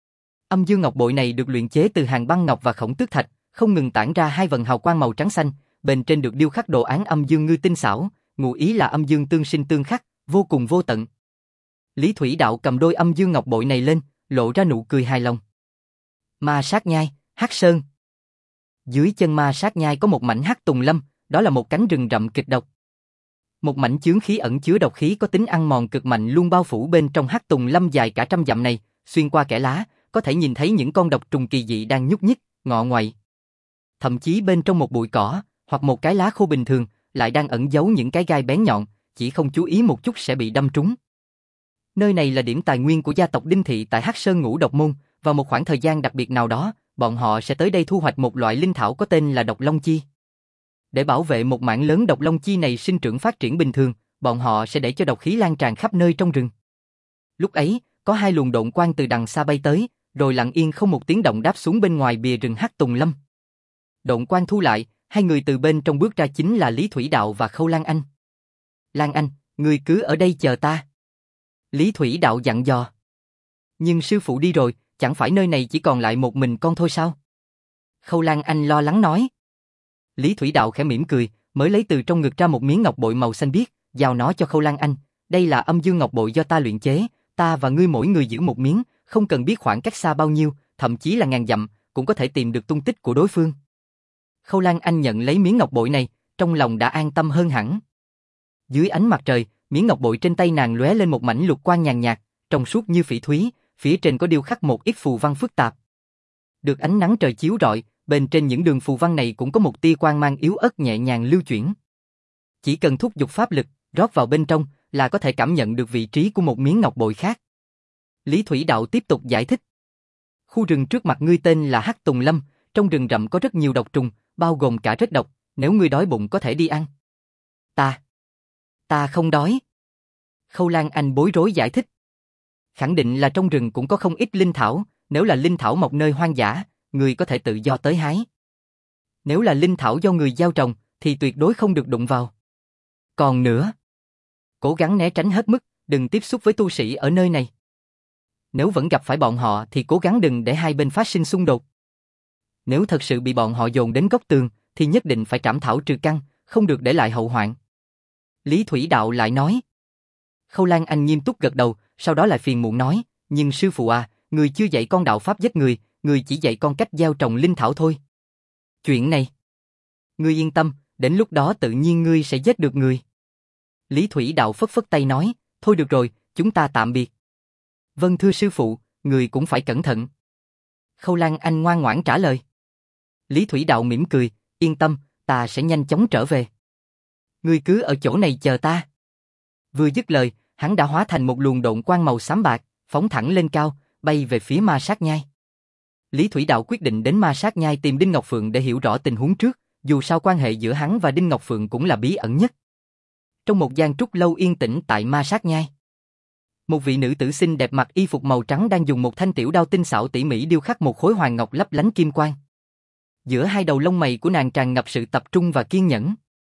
Âm dương ngọc bội này được luyện chế từ hàng băng ngọc và khổng tước thạch, không ngừng tản ra hai vầng hào quang màu trắng xanh, bên trên được điêu khắc đồ án âm dương ngư tinh xảo, ngụ ý là âm dương tương sinh tương khắc, vô cùng vô tận. Lý Thủy Đạo cầm đôi âm dương ngọc bội này lên, lộ ra nụ cười hài lòng. Ma sát nhai, Hắc Sơn. Dưới chân ma sát nhai có một mảnh hắc tùng lâm, đó là một cánh rừng rậm kịch độc. Một mảnh chướng khí ẩn chứa độc khí có tính ăn mòn cực mạnh luôn bao phủ bên trong hắc tùng lâm dài cả trăm dặm này, xuyên qua kẽ lá, có thể nhìn thấy những con độc trùng kỳ dị đang nhúc nhích, ngọ ngoại. Thậm chí bên trong một bụi cỏ, hoặc một cái lá khô bình thường, lại đang ẩn giấu những cái gai bén nhọn, chỉ không chú ý một chút sẽ bị đâm trúng. Nơi này là điểm tài nguyên của gia tộc Đinh Thị tại Hắc Sơn Ngũ Độc Môn, vào một khoảng thời gian đặc biệt nào đó, bọn họ sẽ tới đây thu hoạch một loại linh thảo có tên là độc long chi. Để bảo vệ một mảng lớn độc long chi này sinh trưởng phát triển bình thường, bọn họ sẽ để cho độc khí lan tràn khắp nơi trong rừng. Lúc ấy, có hai luồng độn quang từ đằng xa bay tới, rồi lặng yên không một tiếng động đáp xuống bên ngoài bìa rừng hắc tùng lâm. Độn quang thu lại, hai người từ bên trong bước ra chính là Lý Thủy Đạo và Khâu Lan Anh. Lan Anh, ngươi cứ ở đây chờ ta. Lý Thủy Đạo dặn dò. Nhưng sư phụ đi rồi, chẳng phải nơi này chỉ còn lại một mình con thôi sao? Khâu Lan Anh lo lắng nói. Lý Thủy Đạo khẽ mỉm cười, mới lấy từ trong ngực ra một miếng ngọc bội màu xanh biếc, giao nó cho Khâu Lan Anh. Đây là âm dương ngọc bội do ta luyện chế, ta và ngươi mỗi người giữ một miếng, không cần biết khoảng cách xa bao nhiêu, thậm chí là ngàn dặm, cũng có thể tìm được tung tích của đối phương. Khâu Lan Anh nhận lấy miếng ngọc bội này, trong lòng đã an tâm hơn hẳn. Dưới ánh mặt trời, miếng ngọc bội trên tay nàng lóe lên một mảnh lục quang nhàn nhạt, trong suốt như phỉ thúy, phía trên có điêu khắc một ít phù văn phức tạp. Được ánh nắng trời chiếu rọi, bên trên những đường phù văn này cũng có một tia quang mang yếu ớt nhẹ nhàng lưu chuyển. Chỉ cần thúc giục pháp lực, rót vào bên trong, là có thể cảm nhận được vị trí của một miếng ngọc bội khác. Lý Thủy Đạo tiếp tục giải thích. Khu rừng trước mặt ngươi tên là Hắc Tùng Lâm, trong rừng rậm có rất nhiều độc trùng, bao gồm cả rết độc, nếu ngươi đói bụng có thể đi ăn. Ta, ta không đói. Khâu Lan Anh bối rối giải thích. Khẳng định là trong rừng cũng có không ít linh thảo, nếu là linh thảo mọc nơi hoang dã, người có thể tự do tới hái. Nếu là linh thảo do người gieo trồng, thì tuyệt đối không được đụng vào. Còn nữa, cố gắng né tránh hết mức, đừng tiếp xúc với tu sĩ ở nơi này. Nếu vẫn gặp phải bọn họ thì cố gắng đừng để hai bên phát sinh xung đột. Nếu thật sự bị bọn họ dồn đến góc tường, thì nhất định phải trảm thảo trừ căn, không được để lại hậu hoạn. Lý Thủy Đạo lại nói. Khâu Lan Anh nghiêm túc gật đầu, sau đó lại phiền muộn nói, nhưng sư phụ à, người chưa dạy con đạo pháp giết người, người chỉ dạy con cách gieo trồng linh thảo thôi. Chuyện này, ngươi yên tâm, đến lúc đó tự nhiên ngươi sẽ giết được người. Lý Thủy Đạo phất phất tay nói, thôi được rồi, chúng ta tạm biệt. Vâng thưa sư phụ, người cũng phải cẩn thận. Khâu Lan Anh ngoan ngoãn trả lời. Lý Thủy Đạo mỉm cười, yên tâm, ta sẽ nhanh chóng trở về. Ngươi cứ ở chỗ này chờ ta. Vừa dứt lời, hắn đã hóa thành một luồng độn quang màu xám bạc, phóng thẳng lên cao, bay về phía ma sát nhai. Lý Thủy Đạo quyết định đến ma sát nhai tìm Đinh Ngọc Phượng để hiểu rõ tình huống trước, dù sao quan hệ giữa hắn và Đinh Ngọc Phượng cũng là bí ẩn nhất. Trong một gian trúc lâu yên tĩnh tại ma sát nhai, một vị nữ tử xinh đẹp mặc y phục màu trắng đang dùng một thanh tiểu đao tinh xảo tỉ mỉ điêu khắc một khối hoàng ngọc lấp lánh kim quang. Giữa hai đầu lông mày của nàng tràn ngập sự tập trung và kiên nhẫn.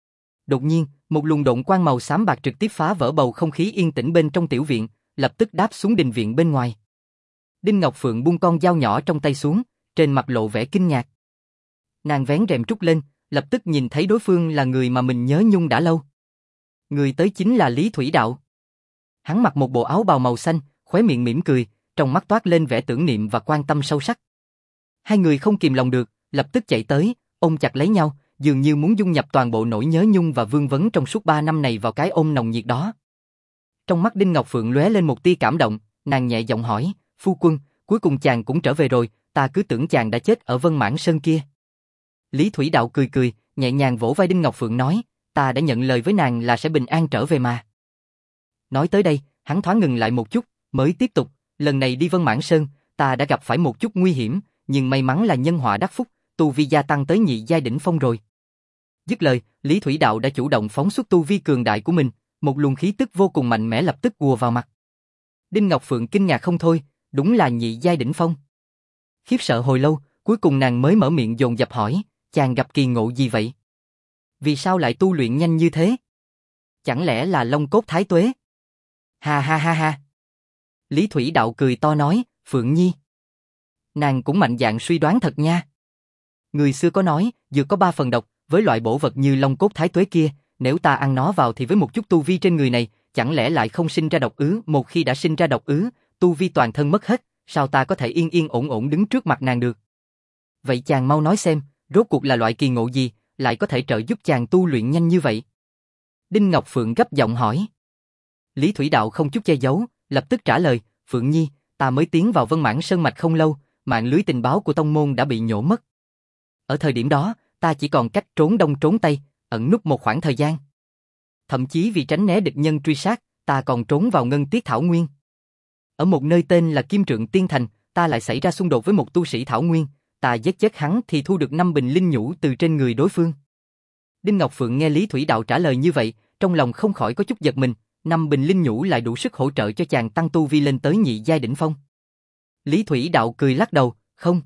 Đột nhiên, một luồng độn quang màu xám bạc trực tiếp phá vỡ bầu không khí yên tĩnh bên trong tiểu viện, lập tức đáp xuống đình viện bên ngoài. Đinh Ngọc Phượng buông con dao nhỏ trong tay xuống, trên mặt lộ vẻ kinh ngạc. Nàng vén rèm trúc lên, lập tức nhìn thấy đối phương là người mà mình nhớ nhung đã lâu. Người tới chính là Lý Thủy Đạo. Hắn mặc một bộ áo bào màu xanh, khóe miệng mỉm cười, trong mắt toát lên vẻ tưởng niệm và quan tâm sâu sắc. Hai người không kìm lòng được, lập tức chạy tới, ôm chặt lấy nhau, dường như muốn dung nhập toàn bộ nỗi nhớ nhung và vương vấn trong suốt ba năm này vào cái ôm nồng nhiệt đó. Trong mắt Đinh Ngọc Phượng lóe lên một tia cảm động, nàng nhẹ giọng hỏi, phu quân, cuối cùng chàng cũng trở về rồi, ta cứ tưởng chàng đã chết ở Vân Mãn Sơn kia. Lý Thủy Đạo cười cười, nhẹ nhàng vỗ vai Đinh Ngọc Phượng nói, ta đã nhận lời với nàng là sẽ bình an trở về mà. Nói tới đây, hắn thoáng ngừng lại một chút, mới tiếp tục, lần này đi Vân Mãn Sơn, ta đã gặp phải một chút nguy hiểm, nhưng may mắn là nhân họa đắc phúc, tu vi gia tăng tới nhị giai đỉnh phong rồi. Dứt lời, Lý Thủy Đạo đã chủ động phóng xuất tu vi cường đại của mình, một luồng khí tức vô cùng mạnh mẽ lập tức ùa vào mặt. Đinh Ngọc Phượng kinh ngạc không thôi, đúng là nhị giai đỉnh phong. Khiếp sợ hồi lâu, cuối cùng nàng mới mở miệng dồn dập hỏi, chàng gặp kỳ ngộ gì vậy? Vì sao lại tu luyện nhanh như thế? Chẳng lẽ là Long Cốt Thái Tuế? Ha ha ha ha. Lý Thủy Đạo cười to nói, Phượng Nhi. Nàng cũng mạnh dạn suy đoán thật nha. Người xưa có nói, dược có ba phần độc, với loại bổ vật như Long Cốt Thái Tuế kia, nếu ta ăn nó vào thì với một chút tu vi trên người này, chẳng lẽ lại không sinh ra độc ứ? Một khi đã sinh ra độc ứ, tu vi toàn thân mất hết, sao ta có thể yên yên ổn ổn đứng trước mặt nàng được? Vậy chàng mau nói xem, rốt cuộc là loại kỳ ngộ gì, lại có thể trợ giúp chàng tu luyện nhanh như vậy? Đinh Ngọc Phượng gấp giọng hỏi. Lý Thủy Đạo không chút che giấu, lập tức trả lời, Phượng Nhi, ta mới tiến vào Vân Mãn Sơn mạch không lâu, mạng lưới tình báo của tông môn đã bị nhổ mất. Ở thời điểm đó, ta chỉ còn cách trốn đông trốn tây, ẩn núp một khoảng thời gian. Thậm chí vì tránh né địch nhân truy sát, ta còn trốn vào Ngân Tiết Thảo Nguyên. Ở một nơi tên là Kim Trượng Tiên Thành, ta lại xảy ra xung đột với một tu sĩ Thảo Nguyên, ta giết chết hắn thì thu được năm bình linh nhũ từ trên người đối phương. Đinh Ngọc Phượng nghe Lý Thủy Đạo trả lời như vậy, trong lòng không khỏi có chút giật mình, năm bình linh nhũ lại đủ sức hỗ trợ cho chàng tăng tu vi lên tới nhị giai đỉnh phong. Lý Thủy Đạo cười lắc đầu, không.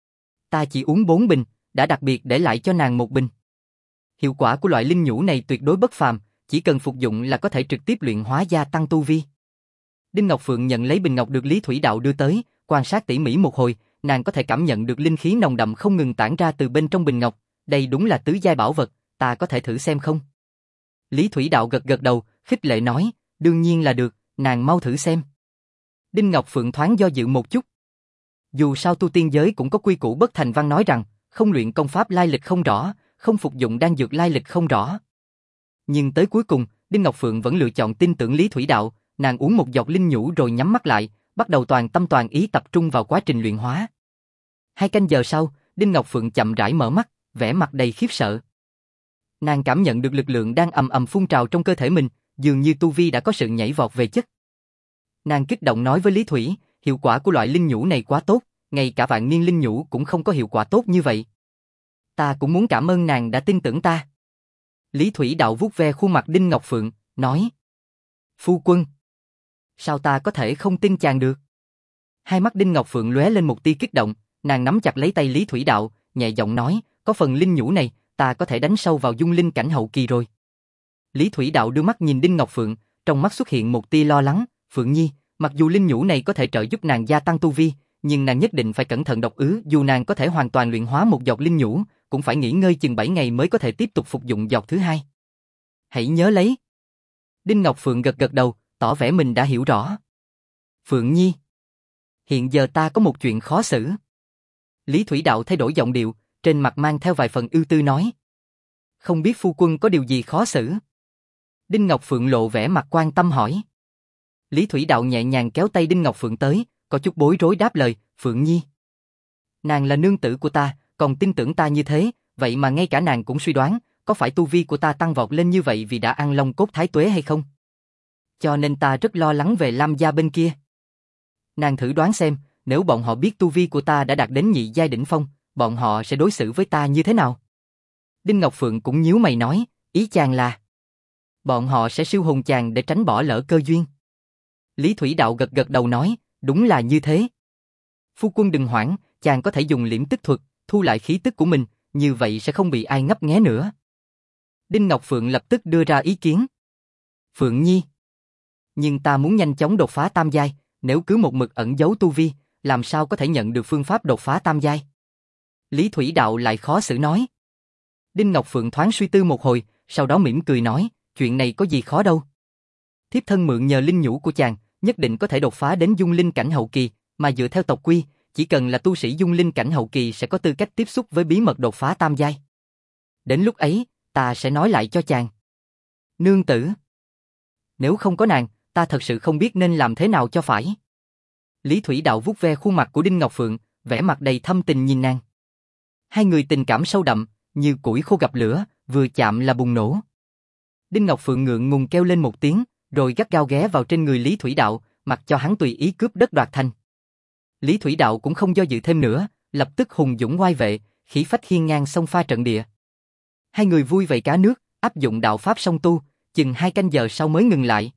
Ta chỉ uống bốn bình, đã đặc biệt để lại cho nàng một bình. Hiệu quả của loại linh nhũ này tuyệt đối bất phàm, chỉ cần phục dụng là có thể trực tiếp luyện hóa gia tăng tu vi. Đinh Ngọc Phượng nhận lấy bình ngọc được Lý Thủy Đạo đưa tới, quan sát tỉ mỉ một hồi, nàng có thể cảm nhận được linh khí nồng đậm không ngừng tản ra từ bên trong bình ngọc, đây đúng là tứ giai bảo vật, ta có thể thử xem không? Lý Thủy Đạo gật gật đầu, khích lệ nói, đương nhiên là được, nàng mau thử xem. Đinh Ngọc Phượng thoáng do dự một chút. Dù sao tu tiên giới cũng có quy củ bất thành văn nói rằng, không luyện công pháp lai lịch không rõ, không phục dụng đan dược lai lịch không rõ. Nhưng tới cuối cùng, Đinh Ngọc Phượng vẫn lựa chọn tin tưởng Lý Thủy Đạo, nàng uống một giọt linh nhũ rồi nhắm mắt lại, bắt đầu toàn tâm toàn ý tập trung vào quá trình luyện hóa. Hai canh giờ sau, Đinh Ngọc Phượng chậm rãi mở mắt, vẻ mặt đầy khiếp sợ. Nàng cảm nhận được lực lượng đang ầm ầm phun trào trong cơ thể mình, dường như tu vi đã có sự nhảy vọt về chất. Nàng kích động nói với Lý Thủy, hiệu quả của loại linh nhũ này quá tốt, ngay cả vạn niên linh nhũ cũng không có hiệu quả tốt như vậy. Ta cũng muốn cảm ơn nàng đã tin tưởng ta. Lý Thủy Đạo vuốt ve khuôn mặt Đinh Ngọc Phượng, nói. Phu quân. Sao ta có thể không tin chàng được? Hai mắt Đinh Ngọc Phượng lóe lên một tia kích động, nàng nắm chặt lấy tay Lý Thủy Đạo, nhẹ giọng nói, có phần linh nhũ này, ta có thể đánh sâu vào dung linh cảnh hậu kỳ rồi. Lý Thủy Đạo đưa mắt nhìn Đinh Ngọc Phượng, trong mắt xuất hiện một tia lo lắng, Phượng Nhi, mặc dù linh nhũ này có thể trợ giúp nàng gia tăng tu vi, nhưng nàng nhất định phải cẩn thận độc ứ, dù nàng có thể hoàn toàn luyện hóa một giọt linh nhũ, cũng phải nghỉ ngơi chừng bảy ngày mới có thể tiếp tục phục dụng giọt thứ hai. Hãy nhớ lấy. Đinh Ngọc Phượng gật gật đầu, tỏ vẻ mình đã hiểu rõ. Phượng Nhi, hiện giờ ta có một chuyện khó xử. Lý Thủy Đạo thay đổi giọng điệu, trên mặt mang theo vài phần ưu tư nói. Không biết phu quân có điều gì khó xử? Đinh Ngọc Phượng lộ vẻ mặt quan tâm hỏi. Lý Thủy Đạo nhẹ nhàng kéo tay Đinh Ngọc Phượng tới, có chút bối rối đáp lời, Phượng Nhi. Nàng là nương tử của ta, còn tin tưởng ta như thế, vậy mà ngay cả nàng cũng suy đoán, có phải tu vi của ta tăng vọt lên như vậy vì đã ăn Long Cốt Thái Tuế hay không? Cho nên ta rất lo lắng về Lam gia bên kia. Nàng thử đoán xem, nếu bọn họ biết tu vi của ta đã đạt đến nhị giai đỉnh phong, bọn họ sẽ đối xử với ta như thế nào? Đinh Ngọc Phượng cũng nhíu mày nói, ý chàng là bọn họ sẽ siêu hồn chàng để tránh bỏ lỡ cơ duyên. Lý Thủy Đạo gật gật đầu nói, đúng là như thế. Phu quân đừng hoảng, chàng có thể dùng liễm tức thuật, thu lại khí tức của mình, như vậy sẽ không bị ai ngấp nghé nữa. Đinh Ngọc Phượng lập tức đưa ra ý kiến. Phượng Nhi, nhưng ta muốn nhanh chóng đột phá tam giai, nếu cứ một mực ẩn giấu tu vi, làm sao có thể nhận được phương pháp đột phá tam giai? Lý Thủy Đạo lại khó xử nói. Đinh Ngọc Phượng thoáng suy tư một hồi, sau đó mỉm cười nói, chuyện này có gì khó đâu. Thiếp thân mượn nhờ linh nhũ của chàng, nhất định có thể đột phá đến dung linh cảnh hậu kỳ, mà dựa theo tộc quy, chỉ cần là tu sĩ dung linh cảnh hậu kỳ sẽ có tư cách tiếp xúc với bí mật đột phá tam giai. Đến lúc ấy, ta sẽ nói lại cho chàng. Nương tử. Nếu không có nàng, ta thật sự không biết nên làm thế nào cho phải. Lý Thủy Đạo vuốt ve khuôn mặt của Đinh Ngọc Phượng, vẻ mặt đầy thâm tình nhìn nàng. Hai người tình cảm sâu đậm, như củi khô gặp lửa, vừa chạm là bùng nổ. Đinh Ngọc Phượng ngượng ngùng kêu lên một tiếng, rồi gắt gao ghé vào trên người Lý Thủy Đạo, mặc cho hắn tùy ý cướp đất đoạt thành. Lý Thủy Đạo cũng không do dự thêm nữa, lập tức hùng dũng oai vệ, khí phách hiên ngang xông pha trận địa. Hai người vui vầy cá nước, áp dụng đạo pháp song tu, chừng hai canh giờ sau mới ngừng lại.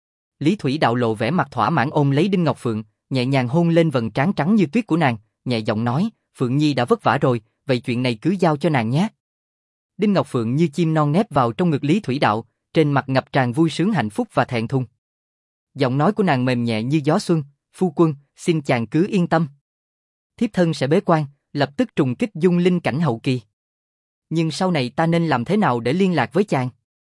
Lý Thủy Đạo lộ vẻ mặt thỏa mãn ôm lấy Đinh Ngọc Phượng, nhẹ nhàng hôn lên vầng trán trắng như tuyết của nàng, nhẹ giọng nói, Phượng Nhi đã vất vả rồi, vậy chuyện này cứ giao cho nàng nhé. Đinh Ngọc Phượng như chim non nép vào trong ngực Lý Thủy Đạo, trên mặt ngập tràn vui sướng hạnh phúc và thẹn thùng. Giọng nói của nàng mềm nhẹ như gió xuân, phu quân, xin chàng cứ yên tâm. Thiếp thân sẽ bế quan, lập tức trùng kích dung linh cảnh hậu kỳ. Nhưng sau này ta nên làm thế nào để liên lạc với chàng?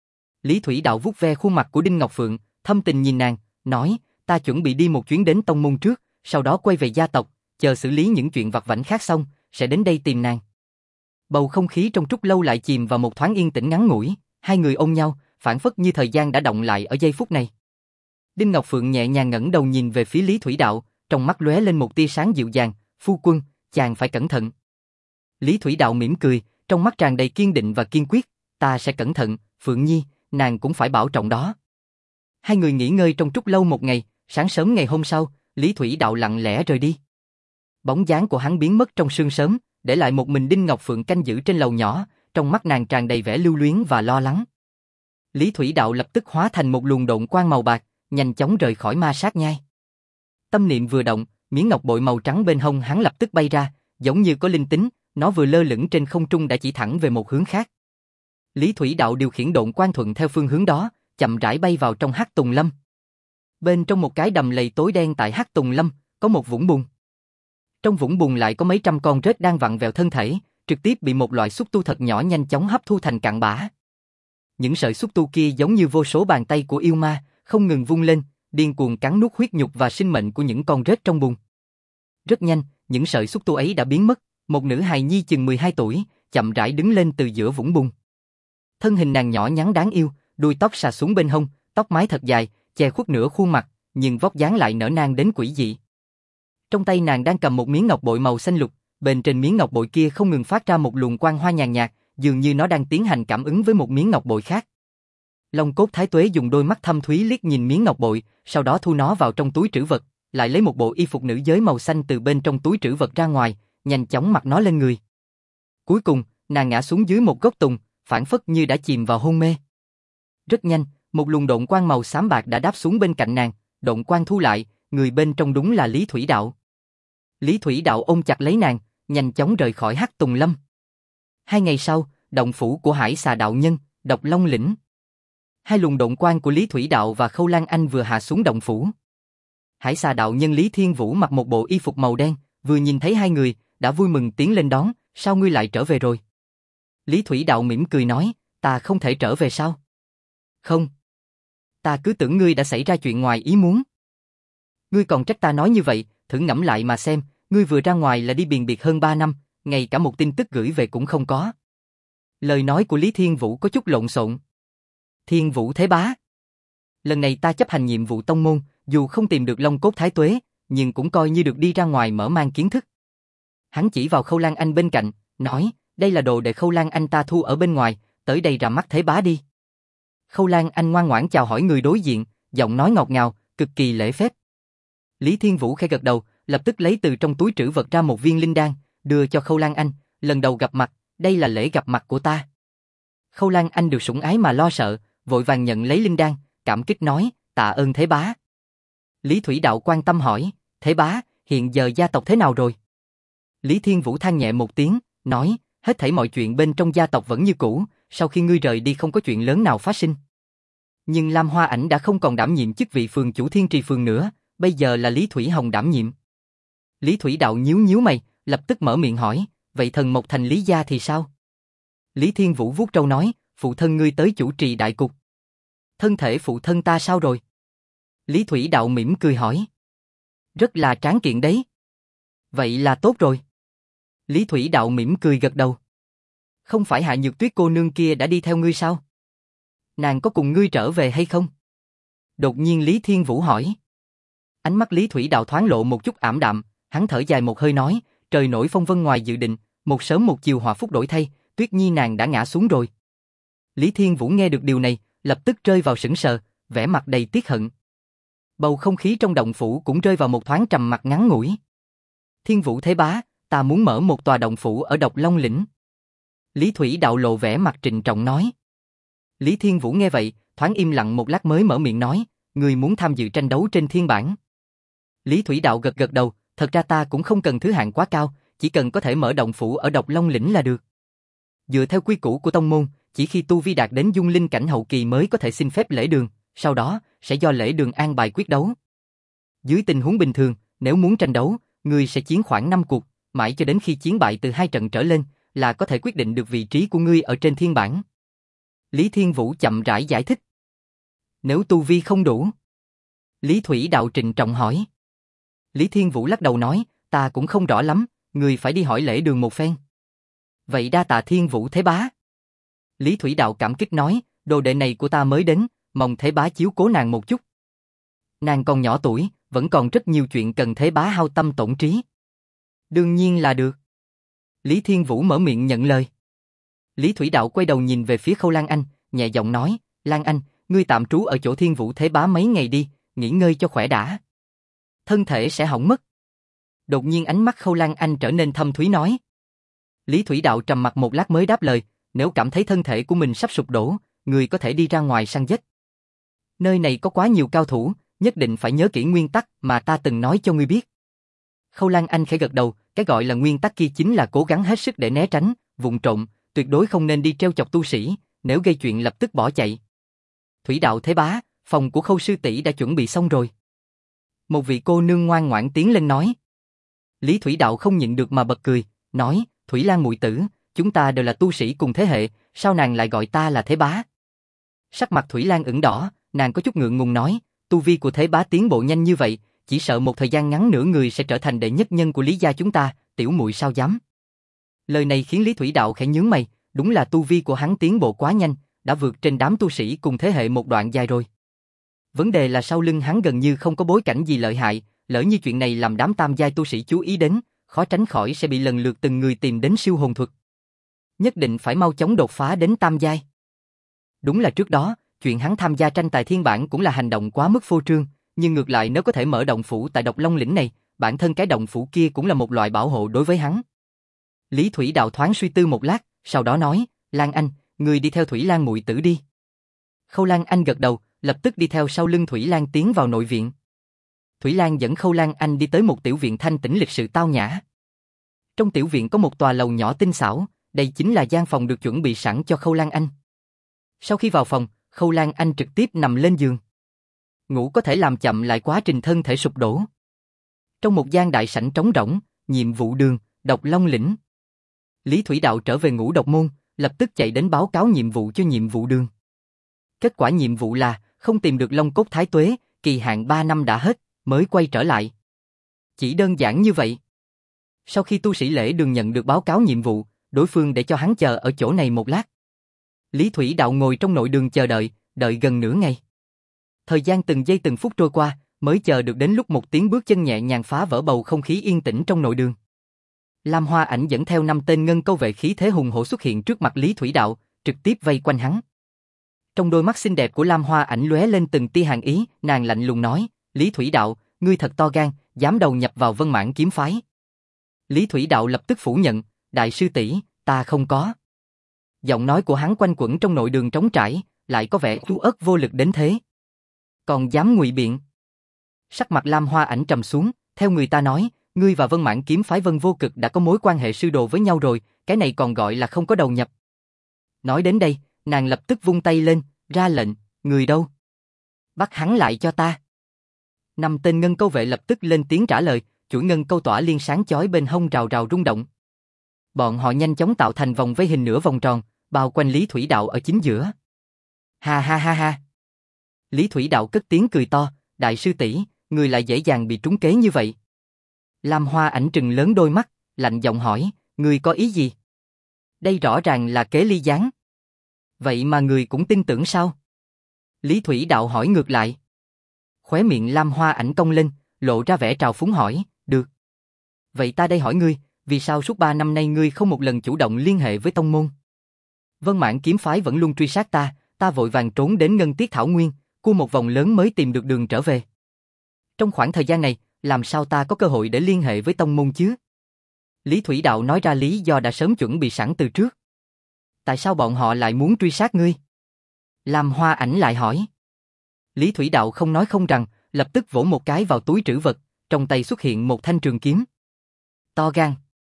Lý Thủy Đạo vuốt ve khuôn mặt của Đinh Ngọc Phượng, thâm tình nhìn nàng, nói, ta chuẩn bị đi một chuyến đến tông môn trước, sau đó quay về gia tộc, chờ xử lý những chuyện vặt vãnh khác xong, sẽ đến đây tìm nàng. Bầu không khí trong trúc lâu lại chìm vào một thoáng yên tĩnh ngắn ngủi, hai người ôm nhau, phảng phất như thời gian đã động lại ở giây phút này. Đinh Ngọc Phượng nhẹ nhàng ngẩng đầu nhìn về phía Lý Thủy Đạo, trong mắt lóe lên một tia sáng dịu dàng, phu quân, chàng phải cẩn thận. Lý Thủy Đạo mỉm cười, trong mắt tràn đầy kiên định và kiên quyết, ta sẽ cẩn thận, Phượng Nhi, nàng cũng phải bảo trọng đó. Hai người nghỉ ngơi trong trúc lâu một ngày, sáng sớm ngày hôm sau, Lý Thủy Đạo lặng lẽ rời đi. Bóng dáng của hắn biến mất trong sương sớm, để lại một mình Đinh Ngọc Phượng canh giữ trên lầu nhỏ, trong mắt nàng tràn đầy vẻ lưu luyến và lo lắng. Lý Thủy Đạo lập tức hóa thành một luồng độn quang màu bạc, nhanh chóng rời khỏi ma sát nhai. Tâm niệm vừa động, miếng ngọc bội màu trắng bên hông hắn lập tức bay ra, giống như có linh tính, nó vừa lơ lửng trên không trung đã chỉ thẳng về một hướng khác. Lý Thủy Đạo điều khiển độn quang thuận theo phương hướng đó, chậm rãi bay vào trong Hắc Tùng Lâm. Bên trong một cái đầm lầy tối đen tại Hắc Tùng Lâm, có một vũng bùn. Trong vũng bùn lại có mấy trăm con rết đang vặn vẹo thân thể, trực tiếp bị một loại xúc tu thật nhỏ nhanh chóng hấp thu thành cặn bã. Những sợi xúc tu kia giống như vô số bàn tay của yêu ma, không ngừng vung lên, điên cuồng cắn nuốt huyết nhục và sinh mệnh của những con rết trong bùn. Rất nhanh, những sợi xúc tu ấy đã biến mất, một nữ hài nhi chừng mười hai tuổi, chậm rãi đứng lên từ giữa vũng bùn. Thân hình nàng nhỏ nhắn đáng yêu, đuôi tóc xà xuống bên hông, tóc mái thật dài, che khuất nửa khuôn mặt, nhưng vóc dáng lại nở nang đến quỷ dị. Trong tay nàng đang cầm một miếng ngọc bội màu xanh lục, bên trên miếng ngọc bội kia không ngừng phát ra một luồng quang hoa nhàn nhạt, dường như nó đang tiến hành cảm ứng với một miếng ngọc bội khác. Long Cốt Thái Tuế dùng đôi mắt thâm thúy liếc nhìn miếng ngọc bội, sau đó thu nó vào trong túi trữ vật, lại lấy một bộ y phục nữ giới màu xanh từ bên trong túi trữ vật ra ngoài, nhanh chóng mặc nó lên người. Cuối cùng, nàng ngã xuống dưới một gốc tùng, phảng phất như đã chìm vào hôn mê. Rất nhanh, một luồng độn quang màu xám bạc đã đáp xuống bên cạnh nàng, độn quang thu lại, người bên trong đúng là Lý Thủy Đạo. Lý Thủy Đạo ôm chặt lấy nàng, nhanh chóng rời khỏi Hắc Tùng Lâm. Hai ngày sau, động phủ của Hải Xà Đạo Nhân, Độc Long Lĩnh. Hai luồng độn quang của Lý Thủy Đạo và Khâu Lan Anh vừa hạ xuống động phủ. Hải Xà Đạo Nhân Lý Thiên Vũ mặc một bộ y phục màu đen, vừa nhìn thấy hai người, đã vui mừng tiến lên đón, sao ngươi lại trở về rồi? Lý Thủy Đạo mỉm cười nói, ta không thể trở về sao? Không. Ta cứ tưởng ngươi đã xảy ra chuyện ngoài ý muốn. Ngươi còn trách ta nói như vậy, thử ngẫm lại mà xem, ngươi vừa ra ngoài là đi biền biệt hơn ba năm, ngay cả một tin tức gửi về cũng không có. Lời nói của Lý Thiên Vũ có chút lộn xộn. Thiên Vũ Thế Bá. Lần này ta chấp hành nhiệm vụ tông môn, dù không tìm được Long Cốt Thái Tuế, nhưng cũng coi như được đi ra ngoài mở mang kiến thức. Hắn chỉ vào Khâu Lan Anh bên cạnh, nói, đây là đồ để Khâu Lan Anh ta thu ở bên ngoài, tới đây ra mắt Thế Bá đi. Khâu Lan Anh ngoan ngoãn chào hỏi người đối diện, giọng nói ngọt ngào, cực kỳ lễ phép. Lý Thiên Vũ khẽ gật đầu, lập tức lấy từ trong túi trữ vật ra một viên linh đan, đưa cho Khâu Lan Anh, lần đầu gặp mặt, đây là lễ gặp mặt của ta. Khâu Lan Anh được sủng ái mà lo sợ, vội vàng nhận lấy linh đan, cảm kích nói, tạ ơn Thế Bá. Lý Thủy Đạo quan tâm hỏi, Thế Bá, hiện giờ gia tộc thế nào rồi? Lý Thiên Vũ than nhẹ một tiếng, nói, hết thảy mọi chuyện bên trong gia tộc vẫn như cũ, sau khi ngươi rời đi không có chuyện lớn nào phát sinh. Nhưng Lam Hoa Ảnh đã không còn đảm nhiệm chức vị phường chủ Thiên Trì phường nữa, bây giờ là Lý Thủy Hồng đảm nhiệm. Lý Thủy Đạo nhíu nhíu mày, lập tức mở miệng hỏi, vậy Thần Mộc Thành Lý gia thì sao? Lý Thiên Vũ vuốt râu nói, phụ thân ngươi tới chủ trì đại cục. Thân thể phụ thân ta sao rồi? Lý Thủy Đạo mỉm cười hỏi. Rất là tráng kiện đấy. Vậy là tốt rồi. Lý Thủy Đạo mỉm cười gật đầu. Không phải Hạ Nhược Tuyết cô nương kia đã đi theo ngươi sao? Nàng có cùng ngươi trở về hay không? Đột nhiên Lý Thiên Vũ hỏi. Ánh mắt Lý Thủy Đạo thoáng lộ một chút ảm đạm, hắn thở dài một hơi nói, trời nổi phong vân ngoài dự định, một sớm một chiều hòa phúc đổi thay, Tuyết Nhi nàng đã ngã xuống rồi. Lý Thiên Vũ nghe được điều này, lập tức rơi vào sững sờ, vẻ mặt đầy tiếc hận. Bầu không khí trong động phủ cũng rơi vào một thoáng trầm mặc ngắn ngủi. Thiên Vũ Thế Bá, ta muốn mở một tòa động phủ ở Độc Long Lĩnh. Lý Thủy Đạo lộ vẻ mặt trịnh trọng nói. Lý Thiên Vũ nghe vậy, thoáng im lặng một lát mới mở miệng nói, người muốn tham dự tranh đấu trên thiên bảng. Lý Thủy Đạo gật gật đầu, thật ra ta cũng không cần thứ hạng quá cao, chỉ cần có thể mở động phủ ở Độc Long Lĩnh là được. Dựa theo quy củ của tông môn, chỉ khi tu vi đạt đến dung linh cảnh hậu kỳ mới có thể xin phép lễ đường, sau đó sẽ do lễ đường an bài quyết đấu. Dưới tình huống bình thường, nếu muốn tranh đấu, ngươi sẽ chiến khoảng năm cuộc, mãi cho đến khi chiến bại từ hai trận trở lên, là có thể quyết định được vị trí của ngươi ở trên thiên bảng. Lý Thiên Vũ chậm rãi giải thích. Nếu tu vi không đủ? Lý Thủy Đạo trịnh trọng hỏi. Lý Thiên Vũ lắc đầu nói, ta cũng không rõ lắm, ngươi phải đi hỏi lễ đường một phen. Vậy đa tạ Thiên Vũ Thế Bá. Lý Thủy Đạo cảm kích nói, đồ đệ này của ta mới đến, mong Thế Bá chiếu cố nàng một chút. Nàng còn nhỏ tuổi, vẫn còn rất nhiều chuyện cần Thế Bá hao tâm tổn trí. Đương nhiên là được. Lý Thiên Vũ mở miệng nhận lời. Lý Thủy Đạo quay đầu nhìn về phía Khâu Lan Anh, nhẹ giọng nói, Lan Anh, ngươi tạm trú ở chỗ Thiên Vũ Thế Bá mấy ngày đi, nghỉ ngơi cho khỏe đã. Thân thể sẽ hỏng mất. Đột nhiên ánh mắt Khâu Lan Anh trở nên thâm thúy nói. Lý Thủy Đạo trầm mặc một lát mới đáp lời, nếu cảm thấy thân thể của mình sắp sụp đổ, người có thể đi ra ngoài săn giết. Nơi này có quá nhiều cao thủ, nhất định phải nhớ kỹ nguyên tắc mà ta từng nói cho ngươi biết. Khâu Lan Anh khẽ gật đầu, cái gọi là nguyên tắc kia chính là cố gắng hết sức để né tránh, vụng trộm, tuyệt đối không nên đi trêu chọc tu sĩ, nếu gây chuyện lập tức bỏ chạy. Thủy Đạo Thế Bá, phòng của Khâu sư tỷ đã chuẩn bị xong rồi. Một vị cô nương ngoan ngoãn tiến lên nói. Lý Thủy Đạo không nhịn được mà bật cười, nói, Thủy Lan muội tử, chúng ta đều là tu sĩ cùng thế hệ, sao nàng lại gọi ta là Thế Bá? Sắc mặt Thủy Lan ửng đỏ, nàng có chút ngượng ngùng nói, tu vi của Thế Bá tiến bộ nhanh như vậy, chỉ sợ một thời gian ngắn nữa người sẽ trở thành đệ nhất nhân của Lý gia chúng ta, tiểu muội sao dám? Lời này khiến Lý Thủy Đạo khẽ nhướng mày, đúng là tu vi của hắn tiến bộ quá nhanh, đã vượt trên đám tu sĩ cùng thế hệ một đoạn dài rồi. Vấn đề là sau lưng hắn gần như không có bối cảnh gì lợi hại, lỡ như chuyện này làm đám tam giai tu sĩ chú ý đến, khó tránh khỏi sẽ bị lần lượt từng người tìm đến siêu hồn thuật. Nhất định phải mau chóng đột phá đến tam giai. Đúng là trước đó, chuyện hắn tham gia tranh tài thiên bảng cũng là hành động quá mức phô trương, nhưng ngược lại nếu có thể mở động phủ tại Độc Long Lĩnh này, bản thân cái động phủ kia cũng là một loại bảo hộ đối với hắn. Lý Thủy Đạo thoáng suy tư một lát, sau đó nói, Lan Anh, người đi theo Thủy Lan muội tử đi. Khâu Lan Anh gật đầu, lập tức đi theo sau lưng Thủy Lan tiến vào nội viện. Thủy Lan dẫn Khâu Lan Anh đi tới một tiểu viện thanh tĩnh lịch sự tao nhã. Trong tiểu viện có một tòa lầu nhỏ tinh xảo, đây chính là gian phòng được chuẩn bị sẵn cho Khâu Lan Anh. Sau khi vào phòng, Khâu Lan Anh trực tiếp nằm lên giường. Ngủ có thể làm chậm lại quá trình thân thể sụp đổ. Trong một gian đại sảnh trống rỗng, nhiệm vụ đường, Độc Long Lĩnh. Lý Thủy Đạo trở về ngũ độc môn, lập tức chạy đến báo cáo nhiệm vụ cho nhiệm vụ đường. Kết quả nhiệm vụ là không tìm được Long Cốt Thái Tuế, kỳ hạn ba năm đã hết, mới quay trở lại. Chỉ đơn giản như vậy. Sau khi tu sĩ lễ đường nhận được báo cáo nhiệm vụ, đối phương để cho hắn chờ ở chỗ này một lát. Lý Thủy Đạo ngồi trong nội đường chờ đợi, đợi gần nửa ngày. Thời gian từng giây từng phút trôi qua, mới chờ được đến lúc một tiếng bước chân nhẹ nhàng phá vỡ bầu không khí yên tĩnh trong nội đường. Lam Hoa Ảnh dẫn theo năm tên ngân câu vệ khí thế hùng hổ xuất hiện trước mặt Lý Thủy Đạo, trực tiếp vây quanh hắn. Trong đôi mắt xinh đẹp của Lam Hoa Ảnh lóe lên từng tia hàn ý, nàng lạnh lùng nói, Lý Thủy Đạo, ngươi thật to gan, dám đầu nhập vào Vân Mãn kiếm phái. Lý Thủy Đạo lập tức phủ nhận, đại sư tỷ, ta không có. Giọng nói của hắn quanh quẩn trong nội đường trống trải, lại có vẻ u uất vô lực đến thế. Còn dám ngụy biện. Sắc mặt Lam Hoa Ảnh trầm xuống, theo người ta nói, ngươi và Vân Mãn kiếm phái Vân Vô Cực đã có mối quan hệ sư đồ với nhau rồi, cái này còn gọi là không có đầu nhập. Nói đến đây, nàng lập tức vung tay lên, ra lệnh, người đâu? Bắt hắn lại cho ta. Năm tên ngân câu vệ lập tức lên tiếng trả lời, chuỗi ngân câu tỏa liên sáng chói bên hông rào rào rung động. Bọn họ nhanh chóng tạo thành vòng vây hình nửa vòng tròn, bao quanh Lý Thủy Đạo ở chính giữa. Ha ha ha ha. Lý Thủy Đạo cất tiếng cười to, đại sư tỷ, người lại dễ dàng bị trúng kế như vậy. Lam Hoa Ảnh trừng lớn đôi mắt, lạnh giọng hỏi, người có ý gì? Đây rõ ràng là kế ly gián. Vậy mà người cũng tin tưởng sao? Lý Thủy Đạo hỏi ngược lại. Khóe miệng Lam Hoa Ảnh cong lên, lộ ra vẻ trào phúng hỏi, được. Vậy ta đây hỏi ngươi, vì sao suốt ba năm nay ngươi không một lần chủ động liên hệ với tông môn? Vân Mãn kiếm phái vẫn luôn truy sát ta, ta vội vàng trốn đến Ngân Tiết Thảo Nguyên, cua một vòng lớn mới tìm được đường trở về. Trong khoảng thời gian này, làm sao ta có cơ hội để liên hệ với tông môn chứ? Lý Thủy Đạo nói ra lý do đã sớm chuẩn bị sẵn từ trước. Tại sao bọn họ lại muốn truy sát ngươi? Lam Hoa Ảnh lại hỏi. Lý Thủy Đạo không nói không rằng, lập tức vỗ một cái vào túi trữ vật, trong tay xuất hiện một thanh trường kiếm. To gan.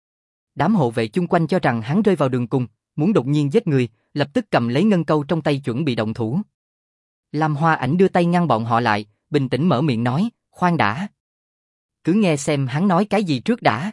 Đám hộ vệ chung quanh cho rằng hắn rơi vào đường cùng, muốn đột nhiên giết người, lập tức cầm lấy ngân câu trong tay chuẩn bị động thủ. Lam Hoa Ảnh đưa tay ngăn bọn họ lại, bình tĩnh mở miệng nói, khoan đã. Cứ nghe xem hắn nói cái gì trước đã.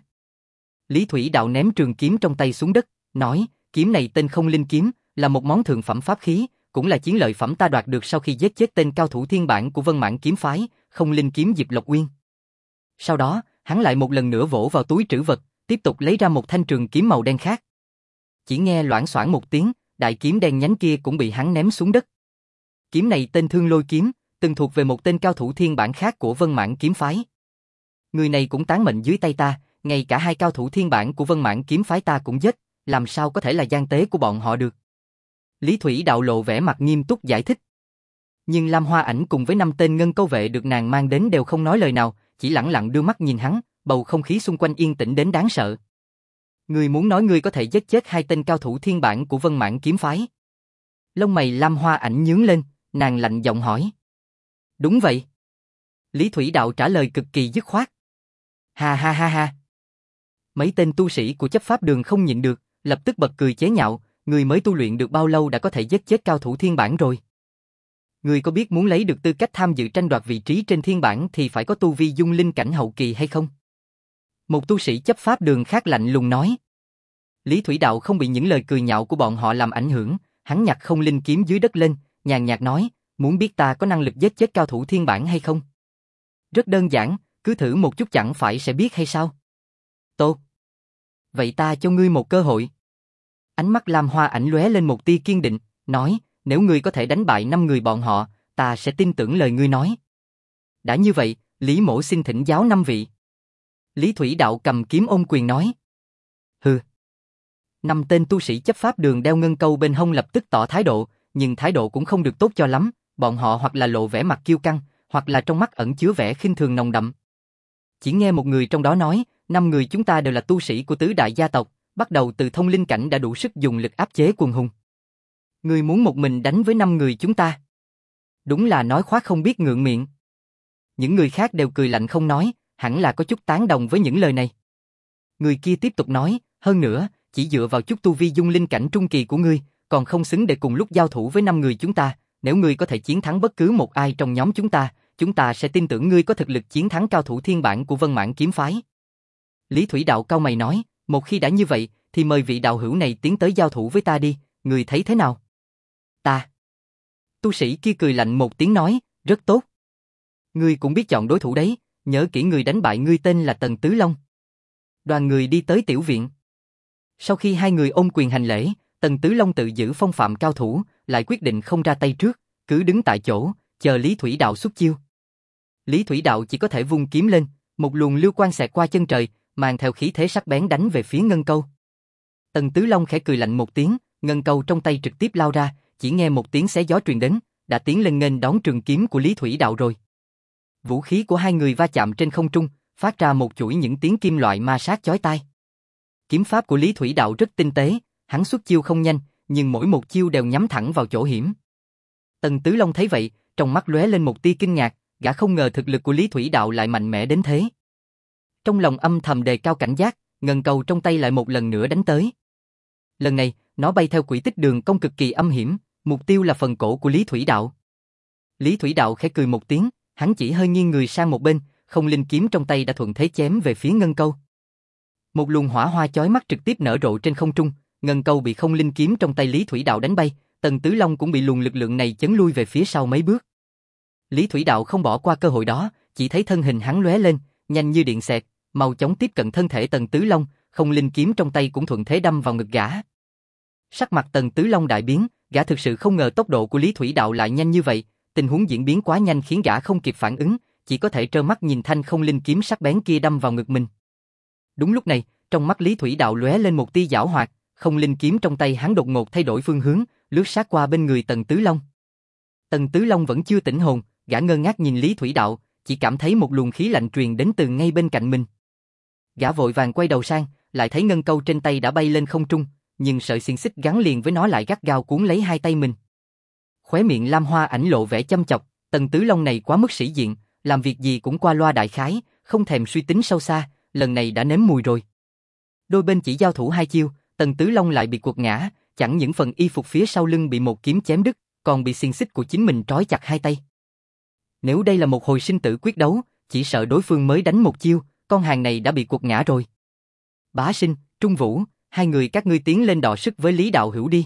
Lý Thủy Đạo ném trường kiếm trong tay xuống đất, nói, kiếm này tên Không Linh Kiếm, là một món thượng phẩm pháp khí, cũng là chiến lợi phẩm ta đoạt được sau khi giết chết tên cao thủ thiên bản của Vân Mãn kiếm phái, Không Linh Kiếm Diệp Lộc Uyên. Sau đó, hắn lại một lần nữa vỗ vào túi trữ vật, tiếp tục lấy ra một thanh trường kiếm màu đen khác. Chỉ nghe loảng xoảng một tiếng, đại kiếm đen nhánh kia cũng bị hắn ném xuống đất. Kiếm này tên Thương Lôi Kiếm, từng thuộc về một tên cao thủ thiên bản khác của Vân Mãn kiếm phái. Người này cũng tán mệnh dưới tay ta, ngay cả hai cao thủ thiên bản của Vân Mãn kiếm phái ta cũng giết, làm sao có thể là gian tế của bọn họ được? Lý Thủy Đạo lộ vẻ mặt nghiêm túc giải thích. Nhưng Lam Hoa Ảnh cùng với năm tên ngân câu vệ được nàng mang đến đều không nói lời nào, chỉ lẳng lặng đưa mắt nhìn hắn, bầu không khí xung quanh yên tĩnh đến đáng sợ. Ngươi muốn nói ngươi có thể giết chết hai tên cao thủ thiên bản của Vân Mãn kiếm phái? Lông mày Lam Hoa Ảnh nhướng lên, nàng lạnh giọng hỏi. Đúng vậy. Lý Thủy Đạo trả lời cực kỳ dứt khoát. Ha ha ha ha. Mấy tên tu sĩ của chấp pháp đường không nhịn được, lập tức bật cười chế nhạo, người mới tu luyện được bao lâu đã có thể giết chết cao thủ thiên bản rồi? Người có biết muốn lấy được tư cách tham dự tranh đoạt vị trí trên thiên bản thì phải có tu vi dung linh cảnh hậu kỳ hay không? Một tu sĩ chấp pháp đường khác lạnh lùng nói. Lý Thủy Đạo không bị những lời cười nhạo của bọn họ làm ảnh hưởng, hắn nhặt Không Linh Kiếm dưới đất lên, nhàn nhạt nói, muốn biết ta có năng lực giết chết cao thủ thiên bản hay không? Rất đơn giản, cứ thử một chút chẳng phải sẽ biết hay sao? Tốt. Vậy ta cho ngươi một cơ hội. Ánh mắt Lam Hoa Ảnh lóe lên một tia kiên định, nói, nếu ngươi có thể đánh bại năm người bọn họ, ta sẽ tin tưởng lời ngươi nói. Đã như vậy, Lý Mỗ xin thỉnh giáo năm vị. Lý Thủy Đạo cầm kiếm ôm quyền nói. Hừ. Năm tên tu sĩ chấp pháp đường đeo ngân câu bên hông lập tức tỏ thái độ, nhưng thái độ cũng không được tốt cho lắm, bọn họ hoặc là lộ vẻ mặt kiêu căng, hoặc là trong mắt ẩn chứa vẻ khinh thường nồng đậm. Chỉ nghe một người trong đó nói, năm người chúng ta đều là tu sĩ của tứ đại gia tộc, bắt đầu từ thông linh cảnh đã đủ sức dùng lực áp chế quần hùng. Ngươi muốn một mình đánh với năm người chúng ta? Đúng là nói khoác không biết ngượng miệng. Những người khác đều cười lạnh không nói, hẳn là có chút tán đồng với những lời này. Người kia tiếp tục nói, hơn nữa, chỉ dựa vào chút tu vi dung linh cảnh trung kỳ của ngươi, còn không xứng để cùng lúc giao thủ với năm người chúng ta. Nếu ngươi có thể chiến thắng bất cứ một ai trong nhóm chúng ta, chúng ta sẽ tin tưởng ngươi có thực lực chiến thắng cao thủ thiên bản của Vân Mãn kiếm phái. Lý Thủy Đạo cau mày nói, một khi đã như vậy, thì mời vị đạo hữu này tiến tới giao thủ với ta đi, ngươi thấy thế nào? Ta. Tu sĩ kia cười lạnh một tiếng nói, rất tốt. Ngươi cũng biết chọn đối thủ đấy, nhớ kỹ người đánh bại ngươi tên là Tần Tứ Long. Đoàn người đi tới tiểu viện. Sau khi hai người ôm quyền hành lễ, Tần Tứ Long tự giữ phong phạm cao thủ, lại quyết định không ra tay trước, cứ đứng tại chỗ, chờ Lý Thủy Đạo xuất chiêu. Lý Thủy Đạo chỉ có thể vung kiếm lên, một luồng lưu quang xẹt qua chân trời, mang theo khí thế sắc bén đánh về phía ngân câu. Tần Tứ Long khẽ cười lạnh một tiếng, ngân câu trong tay trực tiếp lao ra, chỉ nghe một tiếng xé gió truyền đến, đã tiến lên nghênh đón trường kiếm của Lý Thủy Đạo rồi. Vũ khí của hai người va chạm trên không trung, phát ra một chuỗi những tiếng kim loại ma sát chói tai. Kiếm pháp của Lý Thủy Đạo rất tinh tế, hắn xuất chiêu không nhanh, nhưng mỗi một chiêu đều nhắm thẳng vào chỗ hiểm. Tần Tứ Long thấy vậy, trong mắt lóe lên một tia kinh ngạc, gã không ngờ thực lực của Lý Thủy Đạo lại mạnh mẽ đến thế. Trong lòng âm thầm đề cao cảnh giác, ngân câu trong tay lại một lần nữa đánh tới. Lần này, nó bay theo quỹ tích đường cong cực kỳ âm hiểm, mục tiêu là phần cổ của Lý Thủy Đạo. Lý Thủy Đạo khẽ cười một tiếng, hắn chỉ hơi nghiêng người sang một bên, Không Linh Kiếm trong tay đã thuận thế chém về phía ngân câu. Một luồng hỏa hoa chói mắt trực tiếp nở rộ trên không trung, ngân câu bị Không Linh Kiếm trong tay Lý Thủy Đạo đánh bay, Tần Tứ Long cũng bị luồng lực lượng này chấn lui về phía sau mấy bước. Lý Thủy Đạo không bỏ qua cơ hội đó, chỉ thấy thân hình hắn lóe lên, nhanh như điện xẹt, mau chóng tiếp cận thân thể Tần Tứ Long, không linh kiếm trong tay cũng thuận thế đâm vào ngực gã. Sắc mặt Tần Tứ Long đại biến, gã thực sự không ngờ tốc độ của Lý Thủy Đạo lại nhanh như vậy, tình huống diễn biến quá nhanh khiến gã không kịp phản ứng, chỉ có thể trơ mắt nhìn thanh không linh kiếm sắc bén kia đâm vào ngực mình. Đúng lúc này, trong mắt Lý Thủy Đạo lóe lên một tia giảo hoạt, không linh kiếm trong tay hắn đột ngột thay đổi phương hướng, lướt sát qua bên người Tần Tứ Long. Tần Tứ Long vẫn chưa tỉnh hồn, gã ngơ ngác nhìn Lý Thủy Đạo, chỉ cảm thấy một luồng khí lạnh truyền đến từ ngay bên cạnh mình. Gã vội vàng quay đầu sang, lại thấy ngân câu trên tay đã bay lên không trung, nhưng sợi xiềng xích gắn liền với nó lại gắt gao cuốn lấy hai tay mình. Khóe miệng Lam Hoa Ảnh lộ vẻ châm chọc, Tần Tứ Long này quá mức sĩ diện, làm việc gì cũng qua loa đại khái, không thèm suy tính sâu xa, lần này đã nếm mùi rồi. Đôi bên chỉ giao thủ hai chiêu, Tần Tứ Long lại bị quật ngã, chẳng những phần y phục phía sau lưng bị một kiếm chém đứt, còn bị xiềng xích của chính mình trói chặt hai tay. Nếu đây là một hồi sinh tử quyết đấu, chỉ sợ đối phương mới đánh một chiêu, con hàng này đã bị quật ngã rồi. Bá Sinh, Trung Vũ, hai người các ngươi tiến lên đọ sức với Lý đạo hữu đi.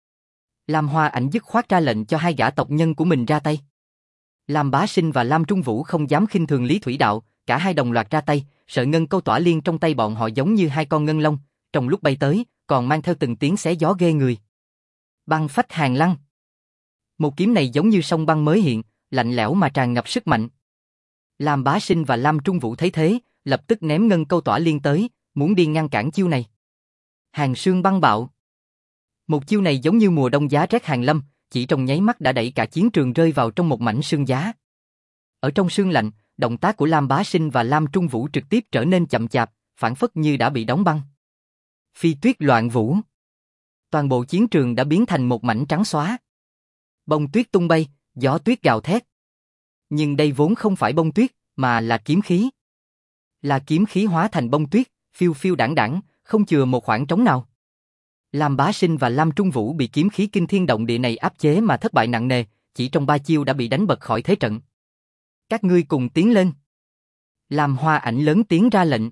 Lam Hoa Ảnh dứt khoát ra lệnh cho hai gã tộc nhân của mình ra tay. Lam Bá Sinh và Lam Trung Vũ không dám khinh thường Lý Thủy Đạo, cả hai đồng loạt ra tay, sợi ngân câu tỏa liên trong tay bọn họ giống như hai con ngân long, trong lúc bay tới, còn mang theo từng tiếng xé gió ghê người. Băng phách hàn lăng. Một kiếm này giống như sông băng mới hiện, lạnh lẽo mà tràn ngập sức mạnh. Lam Bá Sinh và Lam Trung Vũ thấy thế, lập tức ném ngân câu tỏa liên tới, muốn đi ngăn cản chiêu này. Hàn Sương Băng Bạo. Một chiêu này giống như mùa đông giá rét hàn lâm, chỉ trong nháy mắt đã đẩy cả chiến trường rơi vào trong một mảnh sương giá. Ở trong sương lạnh, động tác của Lam Bá Sinh và Lam Trung Vũ trực tiếp trở nên chậm chạp, phảng phất như đã bị đóng băng. Phi tuyết loạn vũ. Toàn bộ chiến trường đã biến thành một mảnh trắng xóa. Bông tuyết tung bay, gió tuyết gào thét. Nhưng đây vốn không phải bông tuyết, mà là kiếm khí. Là kiếm khí hóa thành bông tuyết, phiêu phiêu đãng đãng, không chừa một khoảng trống nào. Lam Bá Sinh và Lam Trung Vũ bị kiếm khí kinh thiên động địa này áp chế mà thất bại nặng nề, chỉ trong ba chiêu đã bị đánh bật khỏi thế trận. Các ngươi cùng tiến lên. Lam Hoa Ảnh lớn tiếng ra lệnh.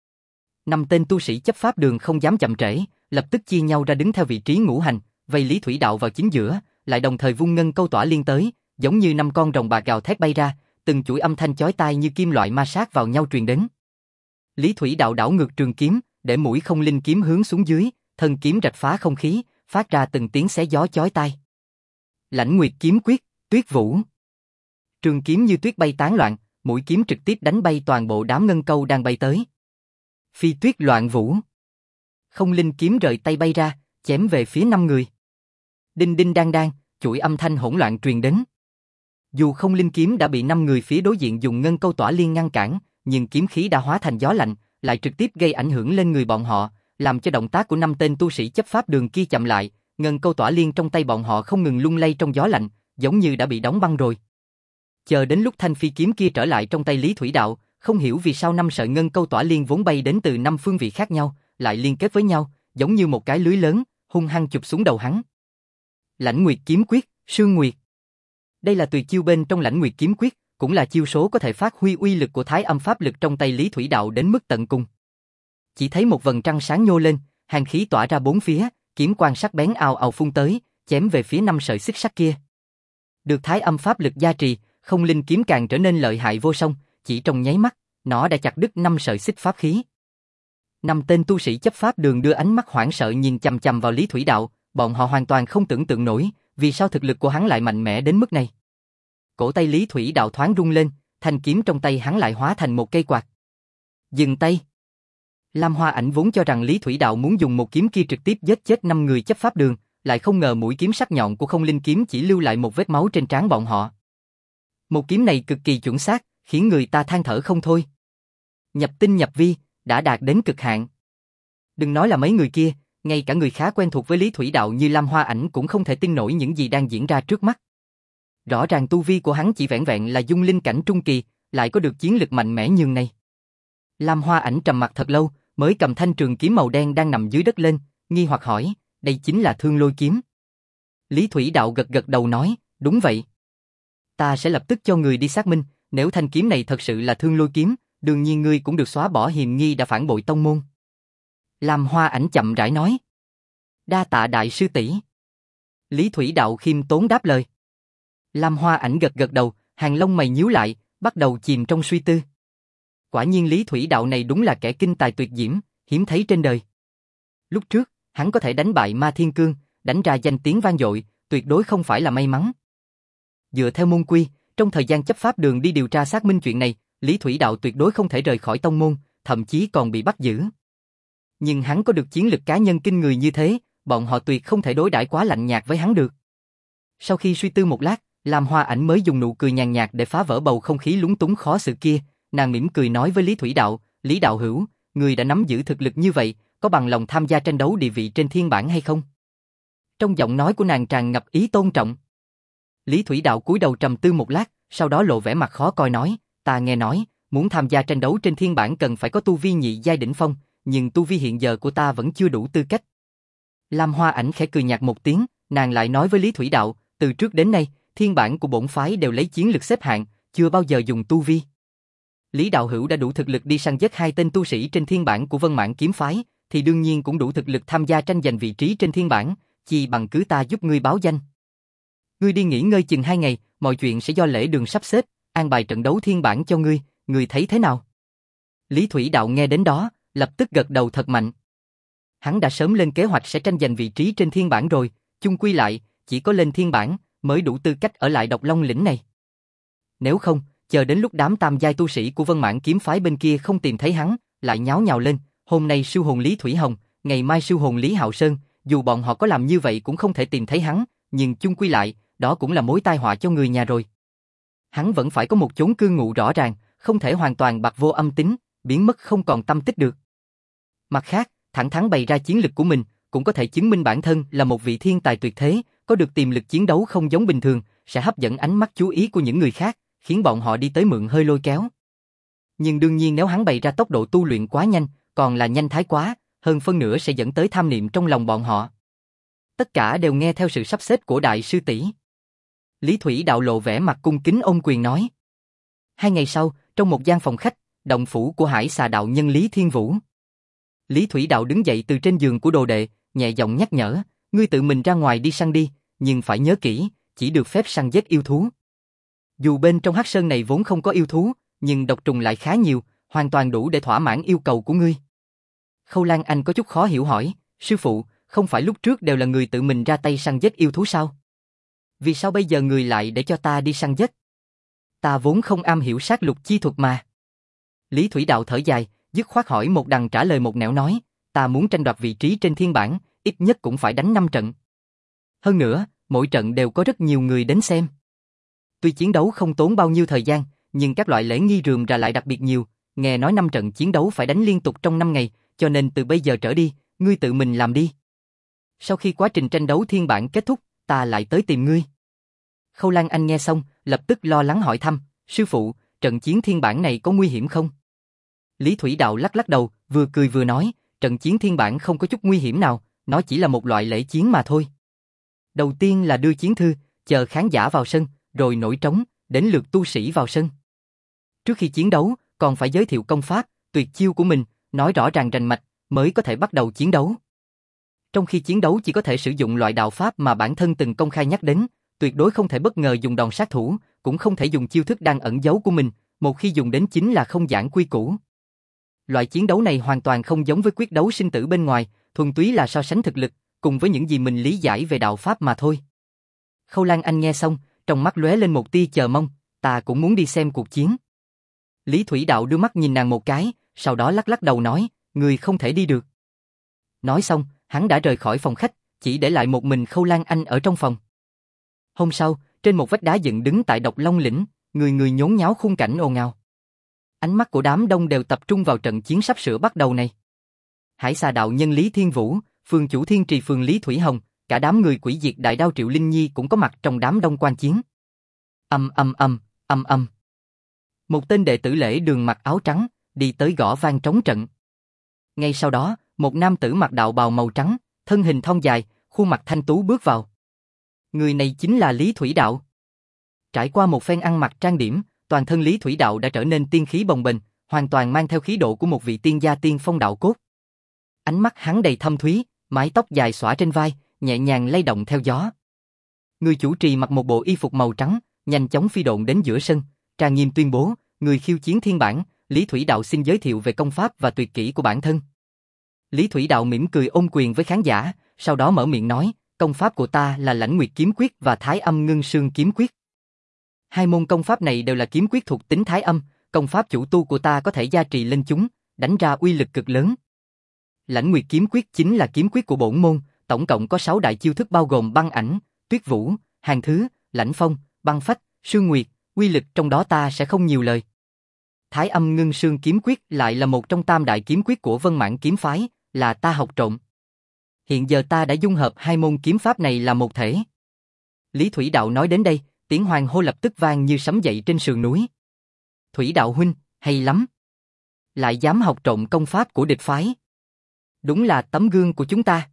Năm tên tu sĩ chấp pháp đường không dám chậm trễ, lập tức chia nhau ra đứng theo vị trí ngũ hành, vây Lý Thủy Đạo vào chính giữa, lại đồng thời vung ngân câu tỏa liên tới, giống như năm con rồng bạc gào thét bay ra, từng chuỗi âm thanh chói tai như kim loại ma sát vào nhau truyền đến. Lý Thủy Đạo đảo ngược trường kiếm, để mũi không linh kiếm hướng xuống dưới, thân kiếm rạch phá không khí, phát ra từng tiếng xé gió chói tai. Lãnh Nguyệt kiếm quyết, Tuyết Vũ. Trường kiếm như tuyết bay tán loạn, mũi kiếm trực tiếp đánh bay toàn bộ đám ngân câu đang bay tới. Phi tuyết loạn vũ. Không linh kiếm rời tay bay ra, chém về phía năm người. Đinh đinh đang đang, chuỗi âm thanh hỗn loạn truyền đến. Dù không linh kiếm đã bị năm người phía đối diện dùng ngân câu tỏa liên ngăn cản, nhưng kiếm khí đã hóa thành gió lạnh, lại trực tiếp gây ảnh hưởng lên người bọn họ, làm cho động tác của năm tên tu sĩ chấp pháp đường kia chậm lại, ngân câu tỏa liên trong tay bọn họ không ngừng lung lay trong gió lạnh, giống như đã bị đóng băng rồi. Chờ đến lúc thanh phi kiếm kia trở lại trong tay Lý Thủy Đạo, không hiểu vì sao năm sợi ngân câu tỏa liên vốn bay đến từ năm phương vị khác nhau, lại liên kết với nhau, giống như một cái lưới lớn, hung hăng chụp xuống đầu hắn. Lãnh Nguyệt kiếm quyết, Sương Nguyệt. Đây là tuyệt chiêu bên trong Lãnh Nguyệt kiếm quyết, cũng là chiêu số có thể phát huy uy lực của Thái Âm pháp lực trong tay Lý Thủy Đạo đến mức tận cùng. Chỉ thấy một vầng trăng sáng nhô lên, hàn khí tỏa ra bốn phía, kiếm quang sắc bén ào ào phun tới, chém về phía năm sợi xích sắt kia. Được Thái Âm pháp lực gia trì, không linh kiếm càng trở nên lợi hại vô song, chỉ trong nháy mắt, nó đã chặt đứt năm sợi xích pháp khí. Năm tên tu sĩ chấp pháp đường đưa ánh mắt hoảng sợ nhìn chằm chằm vào Lý Thủy Đạo, bọn họ hoàn toàn không tưởng tượng nổi, vì sao thực lực của hắn lại mạnh mẽ đến mức này. Cổ tay Lý Thủy Đạo thoáng rung lên, thanh kiếm trong tay hắn lại hóa thành một cây quạt. Dừng tay. Lam Hoa Ảnh vốn cho rằng Lý Thủy Đạo muốn dùng một kiếm kia trực tiếp giết chết năm người chấp pháp đường, lại không ngờ mũi kiếm sắc nhọn của không linh kiếm chỉ lưu lại một vết máu trên trán bọn họ. Một kiếm này cực kỳ chuẩn xác, khiến người ta than thở không thôi. Nhập tinh nhập vi, đã đạt đến cực hạn. Đừng nói là mấy người kia, ngay cả người khá quen thuộc với Lý Thủy Đạo như Lam Hoa Ảnh cũng không thể tin nổi những gì đang diễn ra trước mắt. Rõ ràng tu vi của hắn chỉ vẻn vẹn là dung linh cảnh trung kỳ, lại có được chiến lực mạnh mẽ nhường này. Lam Hoa Ảnh trầm mặt thật lâu, mới cầm thanh trường kiếm màu đen đang nằm dưới đất lên, nghi hoặc hỏi, đây chính là Thương Lôi kiếm. Lý Thủy Đạo gật gật đầu nói, đúng vậy. Ta sẽ lập tức cho người đi xác minh, nếu thanh kiếm này thật sự là Thương Lôi kiếm, đương nhiên ngươi cũng được xóa bỏ hiềm nghi đã phản bội tông môn. Lam Hoa Ảnh chậm rãi nói. Đa tạ đại sư tỷ. Lý Thủy Đạo khiêm tốn đáp lời. Lam Hoa Ảnh gật gật đầu, hàng lông mày nhíu lại, bắt đầu chìm trong suy tư. Quả nhiên Lý Thủy Đạo này đúng là kẻ kinh tài tuyệt diễm, hiếm thấy trên đời. Lúc trước, hắn có thể đánh bại Ma Thiên Cương, đánh ra danh tiếng vang dội, tuyệt đối không phải là may mắn. Dựa theo môn quy, trong thời gian chấp pháp đường đi điều tra xác minh chuyện này, Lý Thủy Đạo tuyệt đối không thể rời khỏi tông môn, thậm chí còn bị bắt giữ. Nhưng hắn có được chiến lực cá nhân kinh người như thế, bọn họ tuyệt không thể đối đãi quá lạnh nhạt với hắn được. Sau khi suy tư một lát, Lam Hoa Ảnh mới dùng nụ cười nhàn nhạt để phá vỡ bầu không khí lúng túng khó xử kia, nàng mỉm cười nói với Lý Thủy Đạo, Lý Đạo hữu, người đã nắm giữ thực lực như vậy, có bằng lòng tham gia tranh đấu địa vị trên thiên bảng hay không? Trong giọng nói của nàng tràn ngập ý tôn trọng. Lý Thủy Đạo cúi đầu trầm tư một lát, sau đó lộ vẻ mặt khó coi nói, ta nghe nói, muốn tham gia tranh đấu trên thiên bảng cần phải có tu vi nhị giai đỉnh phong, nhưng tu vi hiện giờ của ta vẫn chưa đủ tư cách. Lam Hoa Ảnh khẽ cười nhạt một tiếng, nàng lại nói với Lý Thủy Đạo, từ trước đến nay, thiên bảng của bổn phái đều lấy chiến lực xếp hạng, chưa bao giờ dùng tu vi. Lý Đạo hữu đã đủ thực lực đi săn giết hai tên tu sĩ trên thiên bảng của Vân Mãn kiếm phái, thì đương nhiên cũng đủ thực lực tham gia tranh giành vị trí trên thiên bảng, chỉ bằng cứ ta giúp ngươi báo danh. Ngươi đi nghỉ ngơi chừng hai ngày, mọi chuyện sẽ do lễ đường sắp xếp, an bài trận đấu thiên bảng cho ngươi, ngươi thấy thế nào? Lý Thủy Đạo nghe đến đó, lập tức gật đầu thật mạnh. Hắn đã sớm lên kế hoạch sẽ tranh giành vị trí trên thiên bảng rồi, chung quy lại, chỉ có lên thiên bảng mới đủ tư cách ở lại Độc Long lĩnh này. Nếu không, chờ đến lúc đám tam giai tu sĩ của Vân Mãn kiếm phái bên kia không tìm thấy hắn, lại nháo nhào lên, hôm nay siêu hồn Lý Thủy Hồng, ngày mai siêu hồn Lý Hạo Sơn, dù bọn họ có làm như vậy cũng không thể tìm thấy hắn, nhưng chung quy lại, đó cũng là mối tai họa cho người nhà rồi. Hắn vẫn phải có một chốn cư ngụ rõ ràng, không thể hoàn toàn bạc vô âm tín, biến mất không còn tâm tích được. Mặt khác, thẳng thắn bày ra chiến lực của mình, cũng có thể chứng minh bản thân là một vị thiên tài tuyệt thế, có được tiềm lực chiến đấu không giống bình thường, sẽ hấp dẫn ánh mắt chú ý của những người khác, khiến bọn họ đi tới mượn hơi lôi kéo. Nhưng đương nhiên nếu hắn bày ra tốc độ tu luyện quá nhanh, còn là nhanh thái quá, hơn phân nửa sẽ dẫn tới tham niệm trong lòng bọn họ. Tất cả đều nghe theo sự sắp xếp của đại sư tỷ. Lý Thủy Đạo lộ vẻ mặt cung kính ôm quyền nói. Hai ngày sau, trong một gian phòng khách, động phủ của Hải Xà đạo nhân Lý Thiên Vũ. Lý Thủy Đạo đứng dậy từ trên giường của đồ đệ, nhẹ giọng nhắc nhở, ngươi tự mình ra ngoài đi săn đi, nhưng phải nhớ kỹ, chỉ được phép săn giết yêu thú. Dù bên trong Hắc Sơn này vốn không có yêu thú, nhưng độc trùng lại khá nhiều, hoàn toàn đủ để thỏa mãn yêu cầu của ngươi. Khâu Lan Anh có chút khó hiểu hỏi, sư phụ, không phải lúc trước đều là người tự mình ra tay săn giết yêu thú sao? Vì sao bây giờ người lại để cho ta đi săn giết? Ta vốn không am hiểu sát lục chi thuật mà. Lý Thủy Đạo thở dài, dứt khoát hỏi một đằng trả lời một nẻo nói, ta muốn tranh đoạt vị trí trên thiên bảng, ít nhất cũng phải đánh năm trận. Hơn nữa, mỗi trận đều có rất nhiều người đến xem. Tuy chiến đấu không tốn bao nhiêu thời gian, nhưng các loại lễ nghi rườm rà lại đặc biệt nhiều, nghe nói năm trận chiến đấu phải đánh liên tục trong năm ngày, cho nên từ bây giờ trở đi, ngươi tự mình làm đi. Sau khi quá trình tranh đấu thiên bảng kết thúc, ta lại tới tìm ngươi. Khâu Lan Anh nghe xong, lập tức lo lắng hỏi thăm, sư phụ, trận chiến thiên bảng này có nguy hiểm không? Lý Thủy Đạo lắc lắc đầu, vừa cười vừa nói, trận chiến thiên bảng không có chút nguy hiểm nào, nó chỉ là một loại lễ chiến mà thôi. Đầu tiên là đưa chiến thư, chờ khán giả vào sân, rồi nổi trống, đến lượt tu sĩ vào sân. Trước khi chiến đấu, còn phải giới thiệu công pháp, tuyệt chiêu của mình, nói rõ ràng rành mạch, mới có thể bắt đầu chiến đấu. Trong khi chiến đấu chỉ có thể sử dụng loại đạo pháp mà bản thân từng công khai nhắc đến, tuyệt đối không thể bất ngờ dùng đòn sát thủ, cũng không thể dùng chiêu thức đang ẩn giấu của mình, một khi dùng đến chính là không giảng quy củ. Loại chiến đấu này hoàn toàn không giống với quyết đấu sinh tử bên ngoài, thuần túy là so sánh thực lực, cùng với những gì mình lý giải về đạo pháp mà thôi. Khâu Lan Anh nghe xong, trong mắt lóe lên một tia chờ mong, ta cũng muốn đi xem cuộc chiến. Lý Thủy Đạo đưa mắt nhìn nàng một cái, sau đó lắc lắc đầu nói, người không thể đi được. Nói xong, hắn đã rời khỏi phòng khách, chỉ để lại một mình Khâu Lan Anh ở trong phòng. Hôm sau, trên một vách đá dựng đứng tại Độc Long lĩnh, người người nhốn nháo khung cảnh ồn ào. Ánh mắt của đám đông đều tập trung vào trận chiến sắp sửa bắt đầu này. Hải Xà đạo nhân Lý Thiên Vũ, phường chủ Thiên Trì phường Lý Thủy Hồng, cả đám người quỷ diệt đại đao Triệu Linh Nhi cũng có mặt trong đám đông quan chiến. Ầm ầm ầm, ầm ầm. Một tên đệ tử lễ đường mặc áo trắng, đi tới gõ vang trống trận. Ngay sau đó, một nam tử mặc đạo bào màu trắng, thân hình thon dài, khuôn mặt thanh tú bước vào. Người này chính là Lý Thủy Đạo. Trải qua một phen ăn mặc trang điểm, toàn thân Lý Thủy Đạo đã trở nên tiên khí bồng bềnh, hoàn toàn mang theo khí độ của một vị tiên gia tiên phong đạo cốt. Ánh mắt hắn đầy thâm thúy, mái tóc dài xõa trên vai, nhẹ nhàng lay động theo gió. Người chủ trì mặc một bộ y phục màu trắng, nhanh chóng phi độn đến giữa sân, trang nghiêm tuyên bố, người khiêu chiến thiên bản, Lý Thủy Đạo xin giới thiệu về công pháp và tuyệt kỹ của bản thân. Lý Thủy Đạo mỉm cười ôm quyền với khán giả, sau đó mở miệng nói, công pháp của ta là Lãnh Nguyệt Kiếm Quyết và Thái Âm Ngưng Sương Kiếm Quyết. Hai môn công pháp này đều là kiếm quyết thuộc tính Thái Âm, công pháp chủ tu của ta có thể gia trì lên chúng, đánh ra uy lực cực lớn. Lãnh Nguyệt Kiếm Quyết chính là kiếm quyết của bổn môn, tổng cộng có sáu đại chiêu thức bao gồm băng ảnh, tuyết vũ, hàng thứ, lãnh phong, băng phách, sương nguyệt, uy lực trong đó ta sẽ không nhiều lời. Thái Âm Ngưng Sương Kiếm Quyết lại là một trong tam đại kiếm quyết của Vân Mãn kiếm phái, là ta học trộm. Hiện giờ ta đã dung hợp hai môn kiếm pháp này là một thể. Lý Thủy Đạo nói đến đây, tiếng hoan hô lập tức vang như sấm dậy trên sườn núi. Thủy Đạo huynh, hay lắm. Lại dám học trộm công pháp của địch phái. Đúng là tấm gương của chúng ta.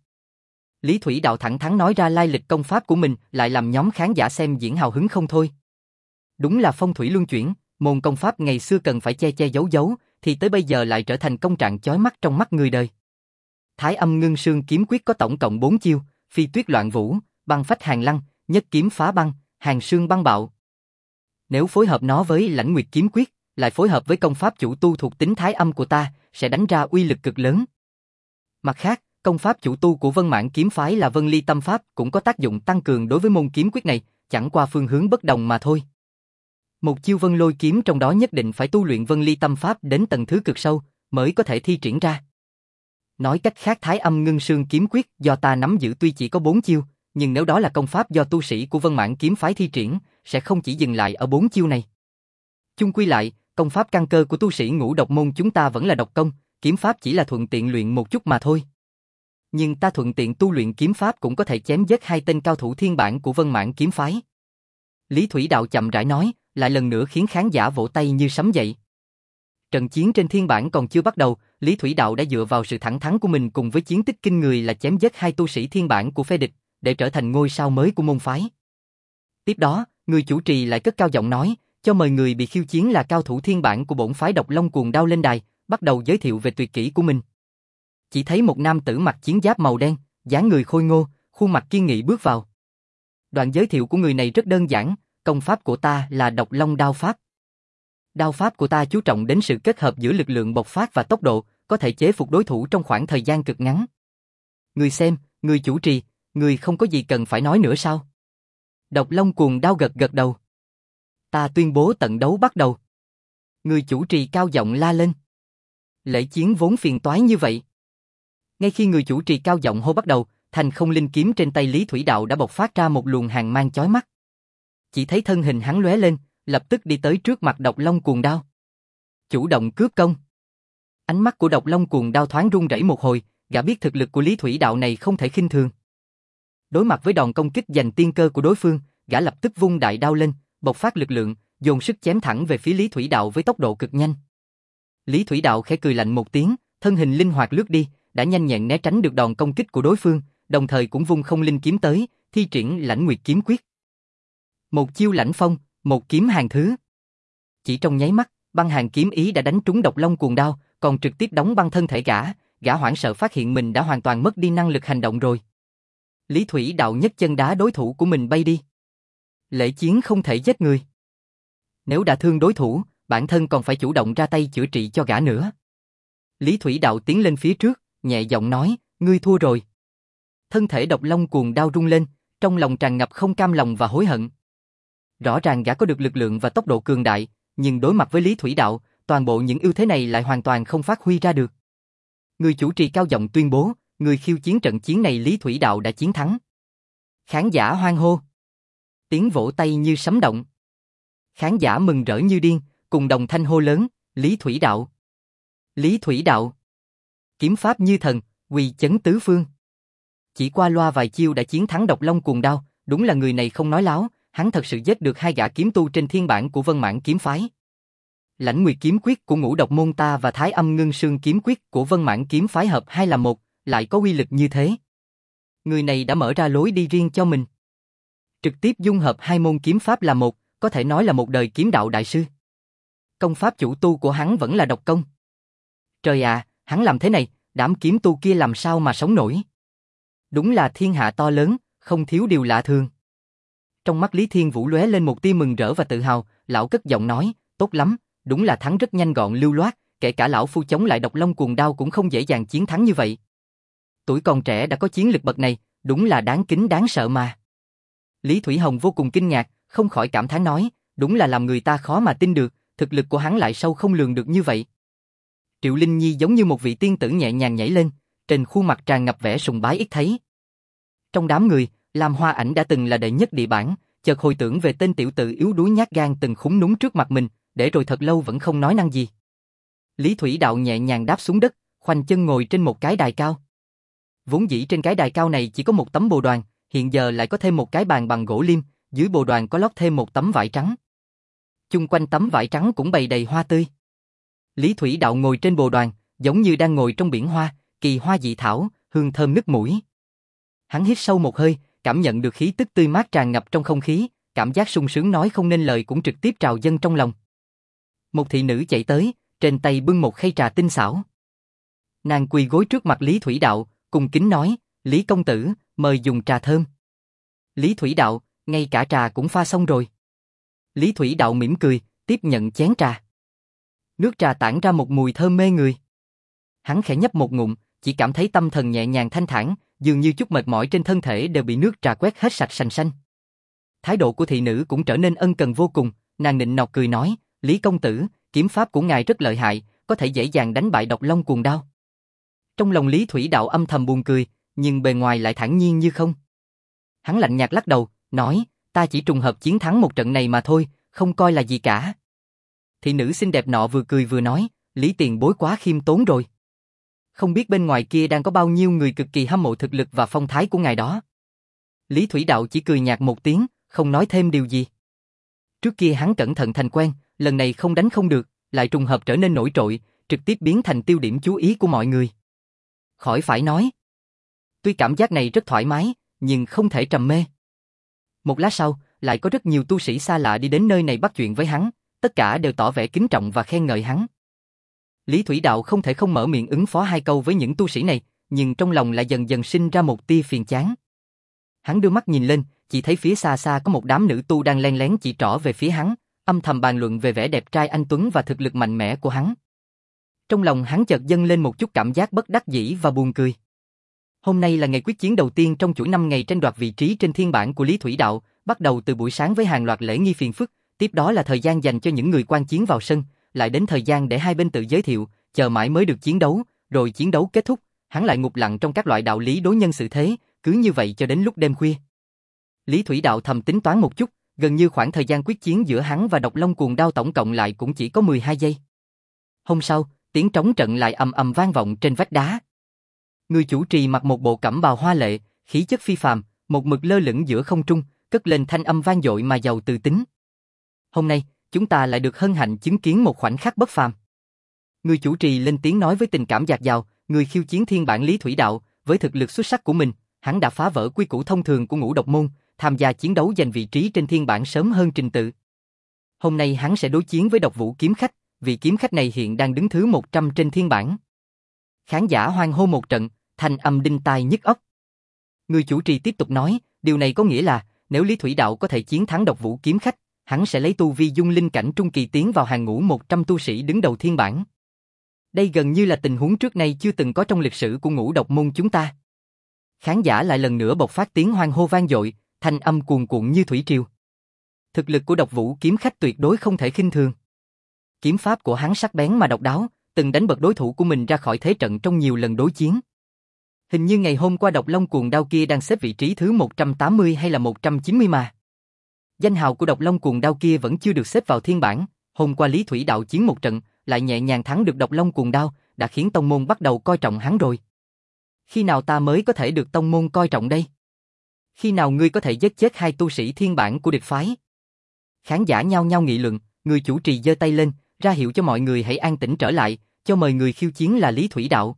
Lý Thủy Đạo thẳng thắn nói ra lai lịch công pháp của mình, lại làm nhóm khán giả xem diễn hào hứng không thôi. Đúng là phong thủy luân chuyển, môn công pháp ngày xưa cần phải che che giấu giấu, thì tới bây giờ lại trở thành công trạng chói mắt trong mắt người đời. Thái Âm Ngưng Sương Kiếm Quyết có tổng cộng bốn chiêu, phi tuyết loạn vũ, băng phách hàng lăng, nhất kiếm phá băng, hàng sương băng bạo. Nếu phối hợp nó với Lãnh Nguyệt Kiếm Quyết, lại phối hợp với công pháp chủ tu thuộc tính Thái Âm của ta, sẽ đánh ra uy lực cực lớn. Mặt khác, công pháp chủ tu của Vân Mãn kiếm phái là Vân Ly Tâm Pháp cũng có tác dụng tăng cường đối với môn kiếm quyết này, chẳng qua phương hướng bất đồng mà thôi. Một chiêu Vân Lôi kiếm trong đó nhất định phải tu luyện Vân Ly Tâm Pháp đến tầng thứ cực sâu, mới có thể thi triển ra. Nói cách khác, Thái Âm Ngưng Sương Kiếm Quyết do ta nắm giữ tuy chỉ có bốn chiêu, nhưng nếu đó là công pháp do tu sĩ của Vân Mãn kiếm phái thi triển, sẽ không chỉ dừng lại ở bốn chiêu này. Chung quy lại, công pháp căn cơ của tu sĩ ngũ độc môn chúng ta vẫn là độc công, kiếm pháp chỉ là thuận tiện luyện một chút mà thôi. Nhưng ta thuận tiện tu luyện kiếm pháp cũng có thể chém giết hai tên cao thủ thiên bản của Vân Mãn kiếm phái. Lý Thủy Đạo chậm rãi nói, lại lần nữa khiến khán giả vỗ tay như sấm dậy. Trận chiến trên thiên bản còn chưa bắt đầu, Lý Thủy Đạo đã dựa vào sự thẳng thắn của mình cùng với chiến tích kinh người là chém giết hai tu sĩ thiên bản của phe địch, để trở thành ngôi sao mới của môn phái. Tiếp đó, người chủ trì lại cất cao giọng nói, cho mời người bị khiêu chiến là cao thủ thiên bản của bổn phái Độc Long Cuồng Đao lên đài, bắt đầu giới thiệu về tuyệt kỹ của mình. Chỉ thấy một nam tử mặc chiến giáp màu đen, dáng người khôi ngô, khuôn mặt kiên nghị bước vào. Đoạn giới thiệu của người này rất đơn giản, công pháp của ta là Độc Long Đao Pháp. Đao pháp của ta chú trọng đến sự kết hợp giữa lực lượng bộc phát và tốc độ, có thể chế phục đối thủ trong khoảng thời gian cực ngắn. Người xem, người chủ trì, người không có gì cần phải nói nữa sao? Độc Long Cuồng Đao gật gật đầu. Ta tuyên bố trận đấu bắt đầu. Người chủ trì cao giọng la lên. Lễ chiến vốn phiền toái như vậy. Ngay khi người chủ trì cao giọng hô bắt đầu, thành không linh kiếm trên tay Lý Thủy Đạo đã bộc phát ra một luồng hàn mang chói mắt. Chỉ thấy thân hình hắn lóe lên, lập tức đi tới trước mặt Độc Long Cuồng Đao. Chủ động cướp công. Ánh mắt của Độc Long Cuồng Đao thoáng run rẩy một hồi, gã biết thực lực của Lý Thủy Đạo này không thể khinh thường. Đối mặt với đòn công kích giành tiên cơ của đối phương, gã lập tức vung đại đao lên, bộc phát lực lượng, dồn sức chém thẳng về phía Lý Thủy Đạo với tốc độ cực nhanh. Lý Thủy Đạo khẽ cười lạnh một tiếng, thân hình linh hoạt lướt đi, đã nhanh nhẹn né tránh được đòn công kích của đối phương, đồng thời cũng vung không linh kiếm tới, thi triển Lãnh Nguyệt Kiếm Quyết. Một chiêu lãnh phong, một kiếm hàng thứ. Chỉ trong nháy mắt, băng hàng kiếm ý đã đánh trúng Độc Long Cuồng Đao, còn trực tiếp đóng băng thân thể gã, gã hoảng sợ phát hiện mình đã hoàn toàn mất đi năng lực hành động rồi. Lý Thủy Đạo nhấc chân đá đối thủ của mình bay đi. Lễ chiến không thể giết người. Nếu đã thương đối thủ, bản thân còn phải chủ động ra tay chữa trị cho gã nữa. Lý Thủy Đạo tiến lên phía trước, nhẹ giọng nói, ngươi thua rồi. Thân thể Độc Long Cuồng Đao rung lên, trong lòng tràn ngập không cam lòng và hối hận. Rõ ràng gã có được lực lượng và tốc độ cường đại, nhưng đối mặt với Lý Thủy Đạo, toàn bộ những ưu thế này lại hoàn toàn không phát huy ra được. Người chủ trì cao giọng tuyên bố, người khiêu chiến trận chiến này Lý Thủy Đạo đã chiến thắng. Khán giả hoan hô. Tiếng vỗ tay như sấm động. Khán giả mừng rỡ như điên, cùng đồng thanh hô lớn, Lý Thủy Đạo. Lý Thủy Đạo. Kiếm pháp như thần, uy chấn tứ phương. Chỉ qua loa vài chiêu đã chiến thắng Độc Long Cuồng Đao, đúng là người này không nói láo, hắn thật sự giết được hai gã kiếm tu trên thiên bản của Vân Mãn kiếm phái. Lãnh Nguyệt Kiếm Quyết của Ngũ Độc môn ta và Thái Âm Ngưng Sương Kiếm Quyết của Vân Mãn kiếm phái hợp hai là một, lại có uy lực như thế. Người này đã mở ra lối đi riêng cho mình. Trực tiếp dung hợp hai môn kiếm pháp là một, có thể nói là một đời kiếm đạo đại sư. Công pháp chủ tu của hắn vẫn là độc công. Trời ạ, hắn làm thế này, đám kiếm tu kia làm sao mà sống nổi? Đúng là thiên hạ to lớn, không thiếu điều lạ thường. Trong mắt Lý Thiên Vũ lóe lên một tia mừng rỡ và tự hào, lão cất giọng nói, tốt lắm, đúng là thắng rất nhanh gọn lưu loát, kể cả lão phu chống lại độc long cuồng đao cũng không dễ dàng chiến thắng như vậy. Tuổi còn trẻ đã có chiến lực bậc này, đúng là đáng kính đáng sợ mà. Lý Thủy Hồng vô cùng kinh ngạc, không khỏi cảm thán nói, đúng là làm người ta khó mà tin được, thực lực của hắn lại sâu không lường được như vậy. Triệu Linh Nhi giống như một vị tiên tử nhẹ nhàng nhảy lên, trên khuôn mặt tràn ngập vẻ sùng bái ít thấy. Trong đám người, Lam Hoa Ảnh đã từng là đệ nhất địa bảng, chợt hồi tưởng về tên tiểu tử yếu đuối nhát gan từng khúm núm trước mặt mình, để rồi thật lâu vẫn không nói năng gì. Lý Thủy Đạo nhẹ nhàng đáp xuống đất, khoanh chân ngồi trên một cái đài cao. Vốn dĩ trên cái đài cao này chỉ có một tấm bồ đoàn, hiện giờ lại có thêm một cái bàn bằng gỗ liêm, dưới bồ đoàn có lót thêm một tấm vải trắng. Chung quanh tấm vải trắng cũng bày đầy hoa tươi. Lý Thủy Đạo ngồi trên bồ đoàn, giống như đang ngồi trong biển hoa, kỳ hoa dị thảo, hương thơm nức mũi. Hắn hít sâu một hơi, cảm nhận được khí tức tươi mát tràn ngập trong không khí, cảm giác sung sướng nói không nên lời cũng trực tiếp trào dâng trong lòng. Một thị nữ chạy tới, trên tay bưng một khay trà tinh xảo. Nàng quỳ gối trước mặt Lý Thủy Đạo, cung kính nói, Lý công tử, mời dùng trà thơm. Lý Thủy Đạo, ngay cả trà cũng pha xong rồi. Lý Thủy Đạo mỉm cười, tiếp nhận chén trà. Nước trà tản ra một mùi thơm mê người. Hắn khẽ nhấp một ngụm, chỉ cảm thấy tâm thần nhẹ nhàng thanh thản, dường như chút mệt mỏi trên thân thể đều bị nước trà quét hết sạch sành xanh. Thái độ của thị nữ cũng trở nên ân cần vô cùng, nàng nịnh nọt cười nói, Lý công tử, kiếm pháp của ngài rất lợi hại, có thể dễ dàng đánh bại độc long cuồng đao. Trong lòng Lý Thủy Đạo âm thầm buồn cười, nhưng bề ngoài lại thản nhiên như không. Hắn lạnh nhạt lắc đầu, nói, ta chỉ trùng hợp chiến thắng một trận này mà thôi, không coi là gì cả. Thị nữ xinh đẹp nọ vừa cười vừa nói, Lý tiền bối quá khiêm tốn rồi. Không biết bên ngoài kia đang có bao nhiêu người cực kỳ hâm mộ thực lực và phong thái của ngài đó. Lý Thủy Đạo chỉ cười nhạt một tiếng, không nói thêm điều gì. Trước kia hắn cẩn thận thành quen, lần này không đánh không được, lại trùng hợp trở nên nổi trội, trực tiếp biến thành tiêu điểm chú ý của mọi người. Khỏi phải nói. Tuy cảm giác này rất thoải mái, nhưng không thể trầm mê. Một lát sau, lại có rất nhiều tu sĩ xa lạ đi đến nơi này bắt chuyện với hắn, tất cả đều tỏ vẻ kính trọng và khen ngợi hắn. Lý Thủy Đạo không thể không mở miệng ứng phó hai câu với những tu sĩ này, nhưng trong lòng lại dần dần sinh ra một tia phiền chán. Hắn đưa mắt nhìn lên, chỉ thấy phía xa xa có một đám nữ tu đang len lén chỉ trỏ về phía hắn, âm thầm bàn luận về vẻ đẹp trai anh tuấn và thực lực mạnh mẽ của hắn. Trong lòng hắn chợt dâng lên một chút cảm giác bất đắc dĩ và buồn cười. Hôm nay là ngày quyết chiến đầu tiên trong chuỗi năm ngày tranh đoạt vị trí trên thiên bảng của Lý Thủy Đạo, bắt đầu từ buổi sáng với hàng loạt lễ nghi phiền phức, tiếp đó là thời gian dành cho những người quan chiến vào sân, lại đến thời gian để hai bên tự giới thiệu, chờ mãi mới được chiến đấu, rồi chiến đấu kết thúc, hắn lại ngụp lặng trong các loại đạo lý đối nhân xử thế, cứ như vậy cho đến lúc đêm khuya. Lý Thủy Đạo thầm tính toán một chút, gần như khoảng thời gian quyết chiến giữa hắn và độc long cuồng đao tổng cộng lại cũng chỉ có mười hai giây. Hôm sau, tiếng trống trận lại ầm ầm vang vọng trên vách đá. Người chủ trì mặc một bộ cẩm bào hoa lệ, khí chất phi phàm, một mực lơ lửng giữa không trung, cất lên thanh âm vang dội mà giàu từ tính. Hôm nay, chúng ta lại được hân hạnh chứng kiến một khoảnh khắc bất phàm. Người chủ trì lên tiếng nói với tình cảm dạt dào, người khiêu chiến thiên bản Lý Thủy Đạo, với thực lực xuất sắc của mình, hắn đã phá vỡ quy củ thông thường của ngũ độc môn, tham gia chiến đấu giành vị trí trên thiên bản sớm hơn trình tự. Hôm nay hắn sẽ đối chiến với Độc Vũ kiếm khách, vị kiếm khách này hiện đang đứng thứ một trăm trên thiên bản. Khán giả hoan hô một trận, thanh âm đinh tai nhức óc. Người chủ trì tiếp tục nói, điều này có nghĩa là, nếu Lý Thủy Đạo có thể chiến thắng Độc Vũ kiếm khách, hắn sẽ lấy tu vi dung linh cảnh trung kỳ tiến vào hàng ngũ một trăm tu sĩ đứng đầu thiên bản. Đây gần như là tình huống trước nay chưa từng có trong lịch sử của ngũ độc môn chúng ta. Khán giả lại lần nữa bộc phát tiếng hoan hô vang dội, thanh âm cuồn cuộn như thủy triều. Thực lực của Độc Vũ kiếm khách tuyệt đối không thể khinh thường. Kiếm pháp của hắn sắc bén mà độc đáo, từng đánh bật đối thủ của mình ra khỏi thế trận trong nhiều lần đối chiến. Hình như ngày hôm qua độc long cuồng đao kia đang xếp vị trí thứ một trăm tám mươi hay là một trăm chín mươi mà. Danh hào của độc long cuồng đao kia vẫn chưa được xếp vào thiên bản, hôm qua Lý Thủy Đạo chiến một trận, lại nhẹ nhàng thắng được độc long cuồng đao, đã khiến tông môn bắt đầu coi trọng hắn rồi. Khi nào ta mới có thể được tông môn coi trọng đây? Khi nào ngươi có thể giết chết hai tu sĩ thiên bản của địch phái? Khán giả nhao nhao nghị luận, người chủ trì giơ tay lên, ra hiệu cho mọi người hãy an tĩnh trở lại, cho mời người khiêu chiến là Lý Thủy Đạo.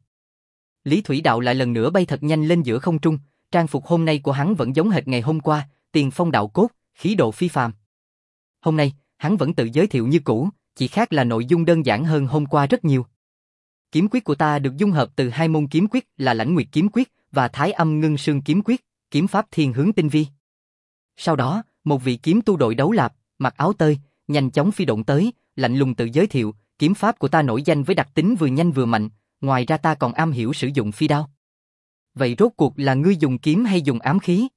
Lý Thủy Đạo lại lần nữa bay thật nhanh lên giữa không trung, trang phục hôm nay của hắn vẫn giống hệt ngày hôm qua, tiền phong đạo cốt, khí độ phi phàm. Hôm nay, hắn vẫn tự giới thiệu như cũ, chỉ khác là nội dung đơn giản hơn hôm qua rất nhiều. Kiếm quyết của ta được dung hợp từ hai môn kiếm quyết là Lãnh Nguyệt kiếm quyết và Thái Âm Ngưng Sương kiếm quyết, kiếm pháp thiên hướng tinh vi. Sau đó, Một vị kiếm tu đội đấu lạp, mặc áo tơi, nhanh chóng phi độn tới, lạnh lùng tự giới thiệu, kiếm pháp của ta nổi danh với đặc tính vừa nhanh vừa mạnh, ngoài ra ta còn am hiểu sử dụng phi đao. Vậy rốt cuộc là ngươi dùng kiếm hay dùng ám khí?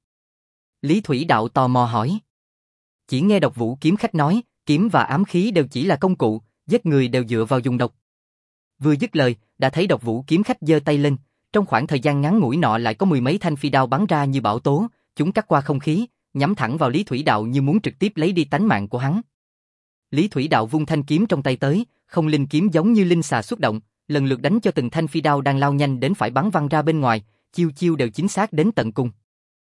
Lý Thủy Đạo tò mò hỏi. Chỉ nghe Độc Vũ kiếm khách nói, kiếm và ám khí đều chỉ là công cụ, giết người đều dựa vào dùng độc. Vừa dứt lời, đã thấy Độc Vũ kiếm khách giơ tay lên, trong khoảng thời gian ngắn ngủi nọ lại có mười mấy thanh phi đao bắn ra như bão tố, chúng cắt qua không khí, nhắm thẳng vào Lý Thủy Đạo như muốn trực tiếp lấy đi tánh mạng của hắn. Lý Thủy Đạo vung thanh kiếm trong tay tới, không linh kiếm giống như linh xà xuất động, lần lượt đánh cho từng thanh phi đao đang lao nhanh đến phải bắn văng ra bên ngoài, chiêu chiêu đều chính xác đến tận cùng.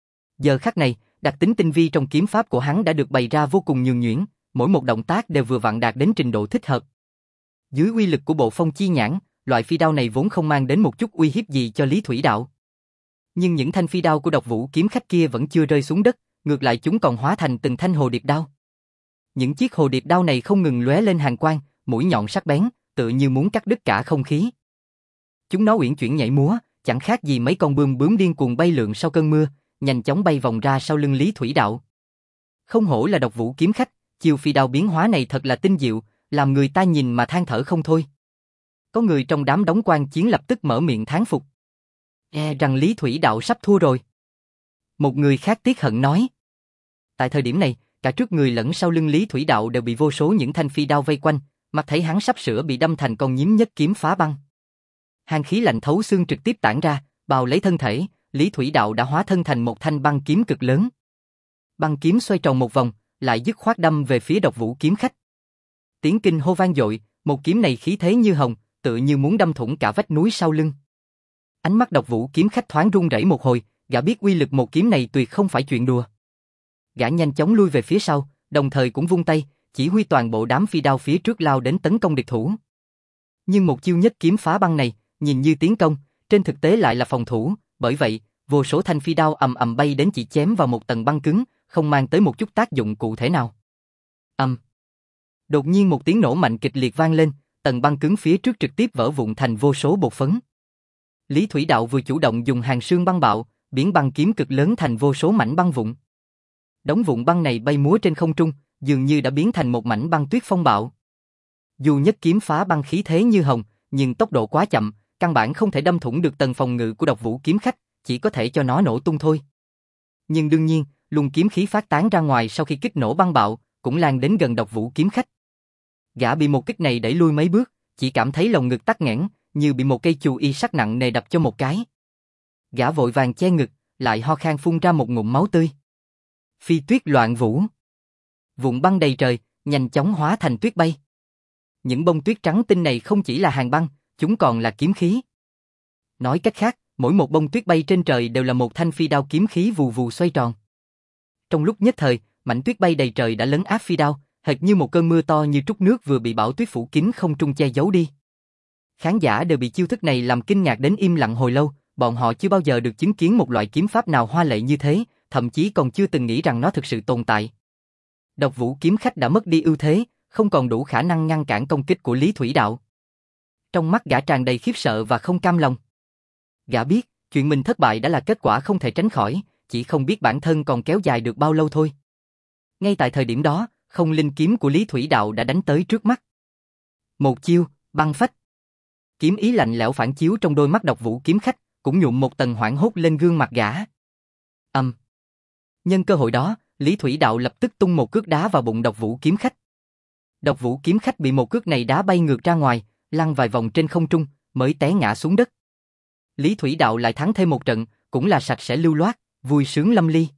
Giờ khắc này, đặc tính tinh vi trong kiếm pháp của hắn đã được bày ra vô cùng nhuần nhuyễn, mỗi một động tác đều vừa vặn đạt đến trình độ thích hợp. Dưới uy lực của bộ phong chi nhãn, loại phi đao này vốn không mang đến một chút uy hiếp gì cho Lý Thủy Đạo. Nhưng những thanh phi đao của Độc Vũ kiếm khách kia vẫn chưa rơi xuống đất, ngược lại chúng còn hóa thành từng thanh hồ điệp đao. Những chiếc hồ điệp đao này không ngừng lóe lên hàn quang, mũi nhọn sắc bén, tựa như muốn cắt đứt cả không khí. Chúng nó uyển chuyển nhảy múa, chẳng khác gì mấy con bươm bướm điên cuồng bay lượn sau cơn mưa, nhanh chóng bay vòng ra sau lưng Lý Thủy Đạo. Không hổ là Độc Vũ kiếm khách, chiêu phi đao biến hóa này thật là tinh diệu, làm người ta nhìn mà than thở không thôi. Có người trong đám đóng quan chiến lập tức mở miệng thán phục. E rằng Lý Thủy Đạo sắp thua rồi. Một người khác tiếc hận nói. Tại thời điểm này, cả trước người lẫn sau lưng Lý Thủy Đạo đều bị vô số những thanh phi đao vây quanh, mặt thấy hắn sắp sửa bị đâm thành con nhím nhất kiếm phá băng. Hàn khí lạnh thấu xương trực tiếp tản ra, bao lấy thân thể, Lý Thủy Đạo đã hóa thân thành một thanh băng kiếm cực lớn. Băng kiếm xoay tròn một vòng, lại dứt khoát đâm về phía Độc Vũ kiếm khách. Tiếng kinh hô vang dội, một kiếm này khí thế như hồng, tựa như muốn đâm thủng cả vách núi sau lưng. Ánh mắt Độc Vũ kiếm khách thoáng run rẩy một hồi, gã biết uy lực một kiếm này tuyệt không phải chuyện đùa. Gã nhanh chóng lui về phía sau, đồng thời cũng vung tay, chỉ huy toàn bộ đám phi đao phía trước lao đến tấn công địch thủ. Nhưng một chiêu nhất kiếm phá băng này, nhìn như tiến công, trên thực tế lại là phòng thủ, bởi vậy, vô số thanh phi đao ầm ầm bay đến chỉ chém vào một tầng băng cứng, không mang tới một chút tác dụng cụ thể nào. Ầm. Um. Đột nhiên một tiếng nổ mạnh kịch liệt vang lên, tầng băng cứng phía trước trực tiếp vỡ vụn thành vô số bột phấn. Lý Thủy Đạo vừa chủ động dùng hàng sương băng bạo, biến băng kiếm cực lớn thành vô số mảnh băng vụn. Đống vụn băng này bay múa trên không trung, dường như đã biến thành một mảnh băng tuyết phong bạo. Dù nhất kiếm phá băng khí thế như hồng, nhưng tốc độ quá chậm, căn bản không thể đâm thủng được tầng phòng ngự của Độc Vũ kiếm khách, chỉ có thể cho nó nổ tung thôi. Nhưng đương nhiên, luồng kiếm khí phát tán ra ngoài sau khi kích nổ băng bạo, cũng lan đến gần Độc Vũ kiếm khách. Gã bị một kích này đẩy lui mấy bước, chỉ cảm thấy lồng ngực tắc nghẽn, như bị một cây chù y sắc nặng nề đập cho một cái. Gã vội vàng che ngực, lại ho khan phun ra một ngụm máu tươi. Phi tuyết loạn vũ. Vụn băng đầy trời, nhanh chóng hóa thành tuyết bay. Những bông tuyết trắng tinh này không chỉ là hàng băng, chúng còn là kiếm khí. Nói cách khác, mỗi một bông tuyết bay trên trời đều là một thanh phi đao kiếm khí vù vù xoay tròn. Trong lúc nhất thời, mảnh tuyết bay đầy trời đã lấn áp phi đao, hệt như một cơn mưa to như trút nước vừa bị bão tuyết phủ kín không trung che giấu đi. Khán giả đều bị chiêu thức này làm kinh ngạc đến im lặng hồi lâu, bọn họ chưa bao giờ được chứng kiến một loại kiếm pháp nào hoa lệ như thế, thậm chí còn chưa từng nghĩ rằng nó thực sự tồn tại. Độc Vũ kiếm khách đã mất đi ưu thế, không còn đủ khả năng ngăn cản công kích của Lý Thủy Đạo. Trong mắt gã tràn đầy khiếp sợ và không cam lòng. Gã biết, chuyện mình thất bại đã là kết quả không thể tránh khỏi, chỉ không biết bản thân còn kéo dài được bao lâu thôi. Ngay tại thời điểm đó, không linh kiếm của Lý Thủy Đạo đã đánh tới trước mắt. Một chiêu, băng phách. Kiếm ý lạnh lẽo phản chiếu trong đôi mắt Độc Vũ kiếm khách, cũng nhuộm một tầng hoảng hốt lên gương mặt gã. Âm. Um. Nhân cơ hội đó, Lý Thủy Đạo lập tức tung một cước đá vào bụng Độc Vũ kiếm khách. Độc Vũ kiếm khách bị một cước này đá bay ngược ra ngoài, lăn vài vòng trên không trung, mới té ngã xuống đất. Lý Thủy Đạo lại thắng thêm một trận, cũng là sạch sẽ lưu loát, vui sướng lâm ly.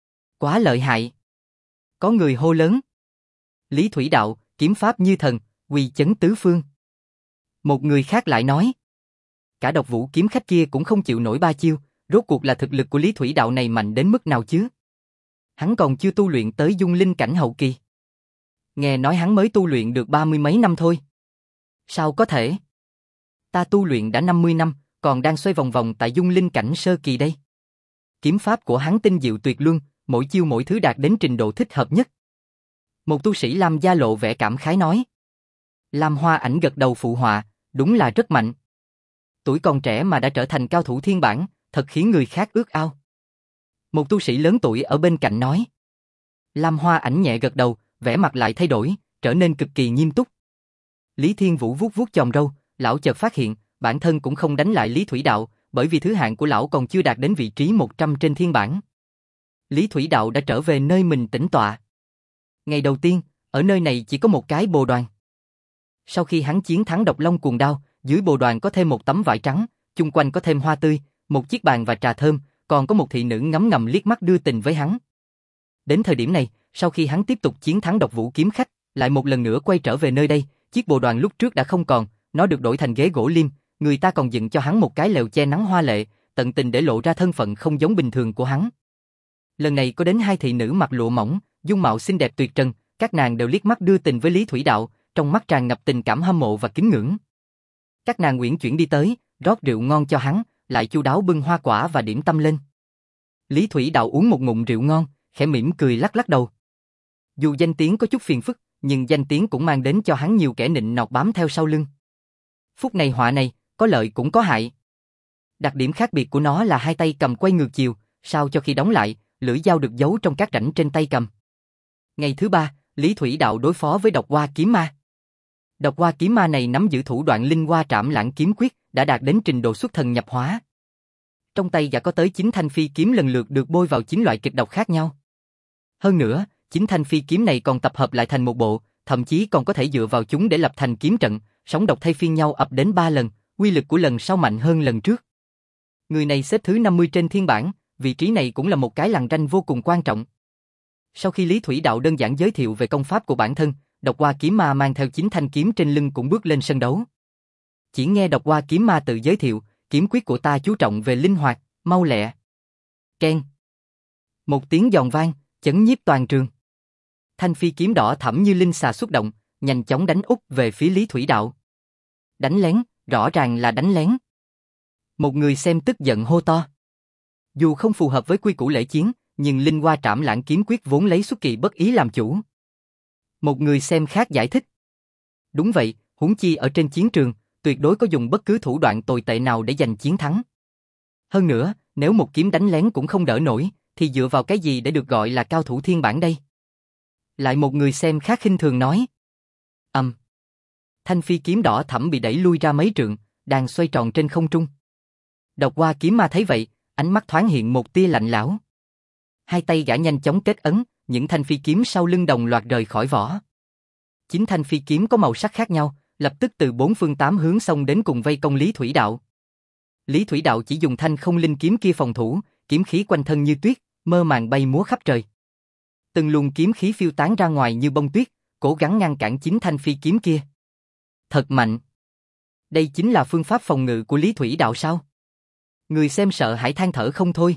Quá lợi hại. Có người hô lớn. Lý Thủy Đạo, kiếm pháp như thần, uy chấn tứ phương. Một người khác lại nói. Cả Độc Vũ kiếm khách kia cũng không chịu nổi ba chiêu, rốt cuộc là thực lực của Lý Thủy Đạo này mạnh đến mức nào chứ? Hắn còn chưa tu luyện tới dung linh cảnh hậu kỳ. Nghe nói hắn mới tu luyện được ba mươi mấy năm thôi. Sao có thể? Ta tu luyện đã năm mươi năm, còn đang xoay vòng vòng tại dung linh cảnh sơ kỳ đây. Kiếm pháp của hắn tinh diệu tuyệt luân, mỗi chiêu mỗi thứ đạt đến trình độ thích hợp nhất. Một tu sĩ Lam Gia lộ vẻ cảm khái nói. Lam Hoa Ảnh gật đầu phụ họa, đúng là rất mạnh. Tuổi còn trẻ mà đã trở thành cao thủ thiên bản, thật khiến người khác ước ao. Một tu sĩ lớn tuổi ở bên cạnh nói. Lam Hoa Ảnh nhẹ gật đầu, vẻ mặt lại thay đổi, trở nên cực kỳ nghiêm túc. Lý Thiên Vũ vuốt vuốt chòm râu, lão chợt phát hiện, bản thân cũng không đánh lại Lý Thủy Đạo, bởi vì thứ hạng của lão còn chưa đạt đến vị trí một trăm trên thiên bảng. Lý Thủy Đạo đã trở về nơi mình tĩnh tọa. Ngày đầu tiên, ở nơi này chỉ có một cái bồ đoàn. Sau khi hắn chiến thắng Độc Long Cuồng Đao, dưới bồ đoàn có thêm một tấm vải trắng, chung quanh có thêm hoa tươi, một chiếc bàn và trà thơm, còn có một thị nữ ngấm ngầm liếc mắt đưa tình với hắn. Đến thời điểm này, sau khi hắn tiếp tục chiến thắng Độc Vũ Kiếm Khách, lại một lần nữa quay trở về nơi đây, chiếc bồ đoàn lúc trước đã không còn, nó được đổi thành ghế gỗ liêm, người ta còn dựng cho hắn một cái lều che nắng hoa lệ, tận tình để lộ ra thân phận không giống bình thường của hắn. Lần này có đến hai thị nữ mặc lụa mỏng, dung mạo xinh đẹp tuyệt trần, các nàng đều liếc mắt đưa tình với Lý Thủy Đạo, trong mắt tràn ngập tình cảm hâm mộ và kính ngưỡng. Các nàng uyển chuyển đi tới, rót rượu ngon cho hắn, lại chu đáo bưng hoa quả và điểm tâm lên. Lý Thủy Đạo uống một ngụm rượu ngon, khẽ mỉm cười lắc lắc đầu. Dù danh tiếng có chút phiền phức, nhưng danh tiếng cũng mang đến cho hắn nhiều kẻ nịnh nọt bám theo sau lưng. Phúc này họa này, có lợi cũng có hại. Đặc điểm khác biệt của nó là hai tay cầm quay ngược chiều, sao cho khi đóng lại, lưỡi dao được giấu trong các rãnh trên tay cầm. Ngày thứ ba, Lý Thủy Đạo đối phó với Độc Hoa Kiếm Ma. Độc Hoa Kiếm Ma này nắm giữ thủ đoạn Linh Hoa Trảm Lãng Kiếm Quyết, đã đạt đến trình độ xuất thần nhập hóa. Trong tay gã có tới chín thanh phi kiếm lần lượt được bôi vào chín loại kịch độc khác nhau. Hơn nữa, chín thanh phi kiếm này còn tập hợp lại thành một bộ, thậm chí còn có thể dựa vào chúng để lập thành kiếm trận, sóng độc thay phiên nhau ập đến ba lần, uy lực của lần sau mạnh hơn lần trước. Người này xếp thứ năm mươi trên thiên bảng, vị trí này cũng là một cái lằn ranh vô cùng quan trọng. Sau khi Lý Thủy Đạo đơn giản giới thiệu về công pháp của bản thân, Độc Hoa Kiếm Ma mang theo chín thanh kiếm trên lưng cũng bước lên sân đấu. Chỉ nghe Độc Hoa Kiếm Ma tự giới thiệu, kiếm quyết của ta chú trọng về linh hoạt, mau lẹ. Keng. Một tiếng giòn vang, chấn nhiếp toàn trường. Thanh phi kiếm đỏ thẫm như linh xà xuất động, nhanh chóng đánh úp về phía Lý Thủy Đạo. Đánh lén, rõ ràng là đánh lén. Một người xem tức giận hô to. Dù không phù hợp với quy củ lễ chiến, nhưng Linh Hoa Trảm Lãng Kiếm Quyết vốn lấy xuất kỳ bất ý làm chủ. Một người xem khác giải thích. Đúng vậy, huống chi ở trên chiến trường, tuyệt đối có dùng bất cứ thủ đoạn tồi tệ nào để giành chiến thắng. Hơn nữa, nếu một kiếm đánh lén cũng không đỡ nổi, thì dựa vào cái gì để được gọi là cao thủ thiên bảng đây? Lại một người xem khác khinh thường nói. Ầm. Um. Thanh phi kiếm đỏ thẫm bị đẩy lui ra mấy trượng, đang xoay tròn trên không trung. Độc Hoa Kiếm Ma thấy vậy, ánh mắt thoáng hiện một tia lạnh lẽo. Hai tay gã nhanh chóng kết ấn, những thanh phi kiếm sau lưng đồng loạt rời khỏi vỏ. Chín thanh phi kiếm có màu sắc khác nhau, lập tức từ bốn phương tám hướng xông đến cùng vây công Lý Thủy Đạo. Lý Thủy Đạo chỉ dùng thanh không linh kiếm kia phòng thủ, kiếm khí quanh thân như tuyết, mơ màng bay múa khắp trời. Từng luồng kiếm khí phiêu tán ra ngoài như bông tuyết, cố gắng ngăn cản chín thanh phi kiếm kia. Thật mạnh. Đây chính là phương pháp phòng ngự của Lý Thủy Đạo sao? Người xem sợ hãi than thở không thôi.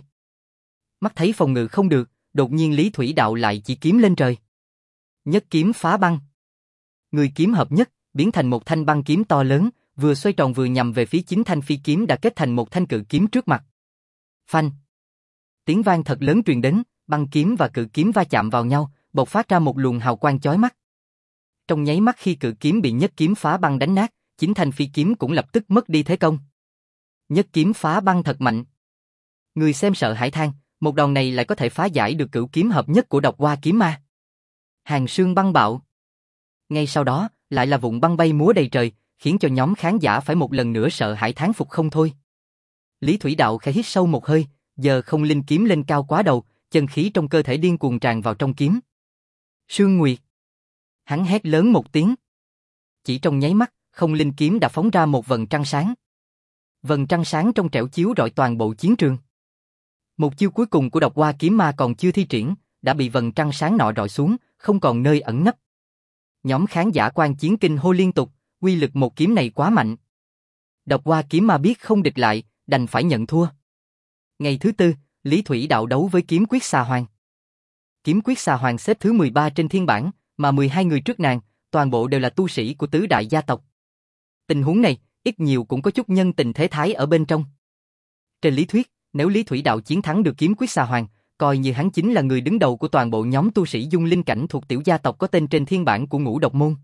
Mắt thấy phòng ngự không được, đột nhiên Lý Thủy Đạo lại chỉ kiếm lên trời. Nhất kiếm phá băng. Người kiếm hợp nhất, biến thành một thanh băng kiếm to lớn, vừa xoay tròn vừa nhằm về phía chín thanh phi kiếm đã kết thành một thanh cự kiếm trước mặt. Phanh. Tiếng vang thật lớn truyền đến, băng kiếm và cự kiếm va chạm vào nhau, bộc phát ra một luồng hào quang chói mắt. Trong nháy mắt khi cự kiếm bị nhất kiếm phá băng đánh nát, chín thanh phi kiếm cũng lập tức mất đi thế công. Nhất kiếm phá băng thật mạnh. Người xem sợ hãi than, một đòn này lại có thể phá giải được cửu kiếm hợp nhất của Độc Hoa Kiếm Ma. Hàng sương băng bạo. Ngay sau đó, lại là vụn băng bay múa đầy trời, khiến cho nhóm khán giả phải một lần nữa sợ hãi thán phục không thôi. Lý Thủy Đạo khẽ hít sâu một hơi, giờ không linh kiếm lên cao quá đầu, chân khí trong cơ thể điên cuồng tràn vào trong kiếm. Sương Nguyệt. Hắn hét lớn một tiếng. Chỉ trong nháy mắt, không linh kiếm đã phóng ra một vầng trăng sáng. Vầng trăng sáng trong trẻo chiếu rọi toàn bộ chiến trường. Một chiêu cuối cùng của Độc Hoa Kiếm Ma còn chưa thi triển, đã bị vầng trăng sáng nọ rọi xuống, không còn nơi ẩn nấp. Nhóm khán giả quan chiến kinh hô liên tục, uy lực một kiếm này quá mạnh. Độc Hoa Kiếm Ma biết không địch lại, đành phải nhận thua. Ngày thứ tư, Lý Thủy Đạo đấu với kiếm quyết xà hoàng. Kiếm quyết xà hoàng xếp thứ mười ba trên thiên bảng, mà mười hai người trước nàng, toàn bộ đều là tu sĩ của tứ đại gia tộc. Tình huống này, ít nhiều cũng có chút nhân tình thế thái ở bên trong. Trên lý thuyết, nếu Lý Thủy Đạo chiến thắng được kiếm quyết xà hoàng, coi như hắn chính là người đứng đầu của toàn bộ nhóm tu sĩ dung linh cảnh thuộc tiểu gia tộc có tên trên thiên bảng của Ngũ Độc Môn.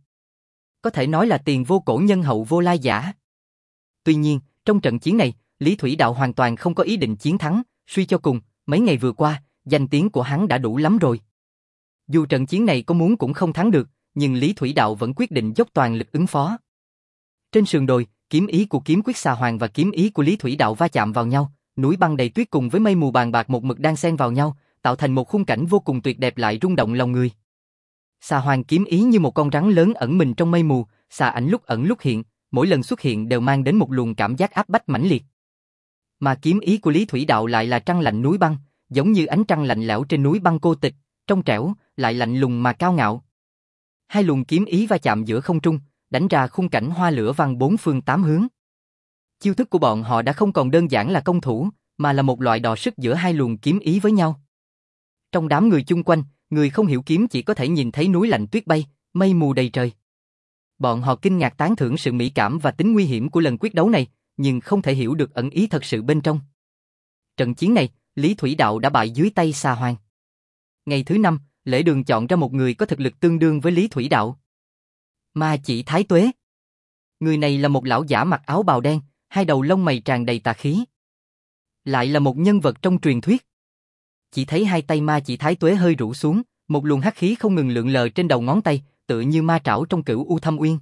Có thể nói là tiền vô cổ nhân hậu vô lai giả. Tuy nhiên, trong trận chiến này, Lý Thủy Đạo hoàn toàn không có ý định chiến thắng, suy cho cùng, mấy ngày vừa qua, danh tiếng của hắn đã đủ lắm rồi. Dù trận chiến này có muốn cũng không thắng được, nhưng Lý Thủy Đạo vẫn quyết định dốc toàn lực ứng phó. Trên sườn đồi, kiếm ý của kiếm quyết xà hoàng và kiếm ý của Lý Thủy Đạo va chạm vào nhau, núi băng đầy tuyết cùng với mây mù bàn bạc một mực đan xen vào nhau, tạo thành một khung cảnh vô cùng tuyệt đẹp lại rung động lòng người. Xà hoàng kiếm ý như một con rắn lớn ẩn mình trong mây mù, xà ảnh lúc ẩn lúc hiện, mỗi lần xuất hiện đều mang đến một luồng cảm giác áp bách mãnh liệt. Mà kiếm ý của Lý Thủy Đạo lại là trăng lạnh núi băng, giống như ánh trăng lạnh lẽo trên núi băng cô tịch, trong trẻo, lại lạnh lùng mà cao ngạo. Hai luồng kiếm ý va chạm giữa không trung, đánh ra khung cảnh hoa lửa văng bốn phương tám hướng. Chiêu thức của bọn họ đã không còn đơn giản là công thủ, mà là một loại đọ sức giữa hai luồng kiếm ý với nhau. Trong đám người chung quanh, người không hiểu kiếm chỉ có thể nhìn thấy núi lạnh tuyết bay, mây mù đầy trời. Bọn họ kinh ngạc tán thưởng sự mỹ cảm và tính nguy hiểm của lần quyết đấu này, nhưng không thể hiểu được ẩn ý thật sự bên trong. Trận chiến này, Lý Thủy Đạo đã bại dưới tay xà hoàng. Ngày thứ năm, lễ đường chọn ra một người có thực lực tương đương với Lý Thủy Đạo. Ma Chỉ Thái Tuế. Người này là một lão giả mặc áo bào đen, hai đầu lông mày tràn đầy tà khí. Lại là một nhân vật trong truyền thuyết. Chỉ thấy hai tay Ma Chỉ Thái Tuế hơi rũ xuống, một luồng hắc khí không ngừng lượn lờ trên đầu ngón tay, tựa như ma trảo trong Cửu U Thâm Uyên.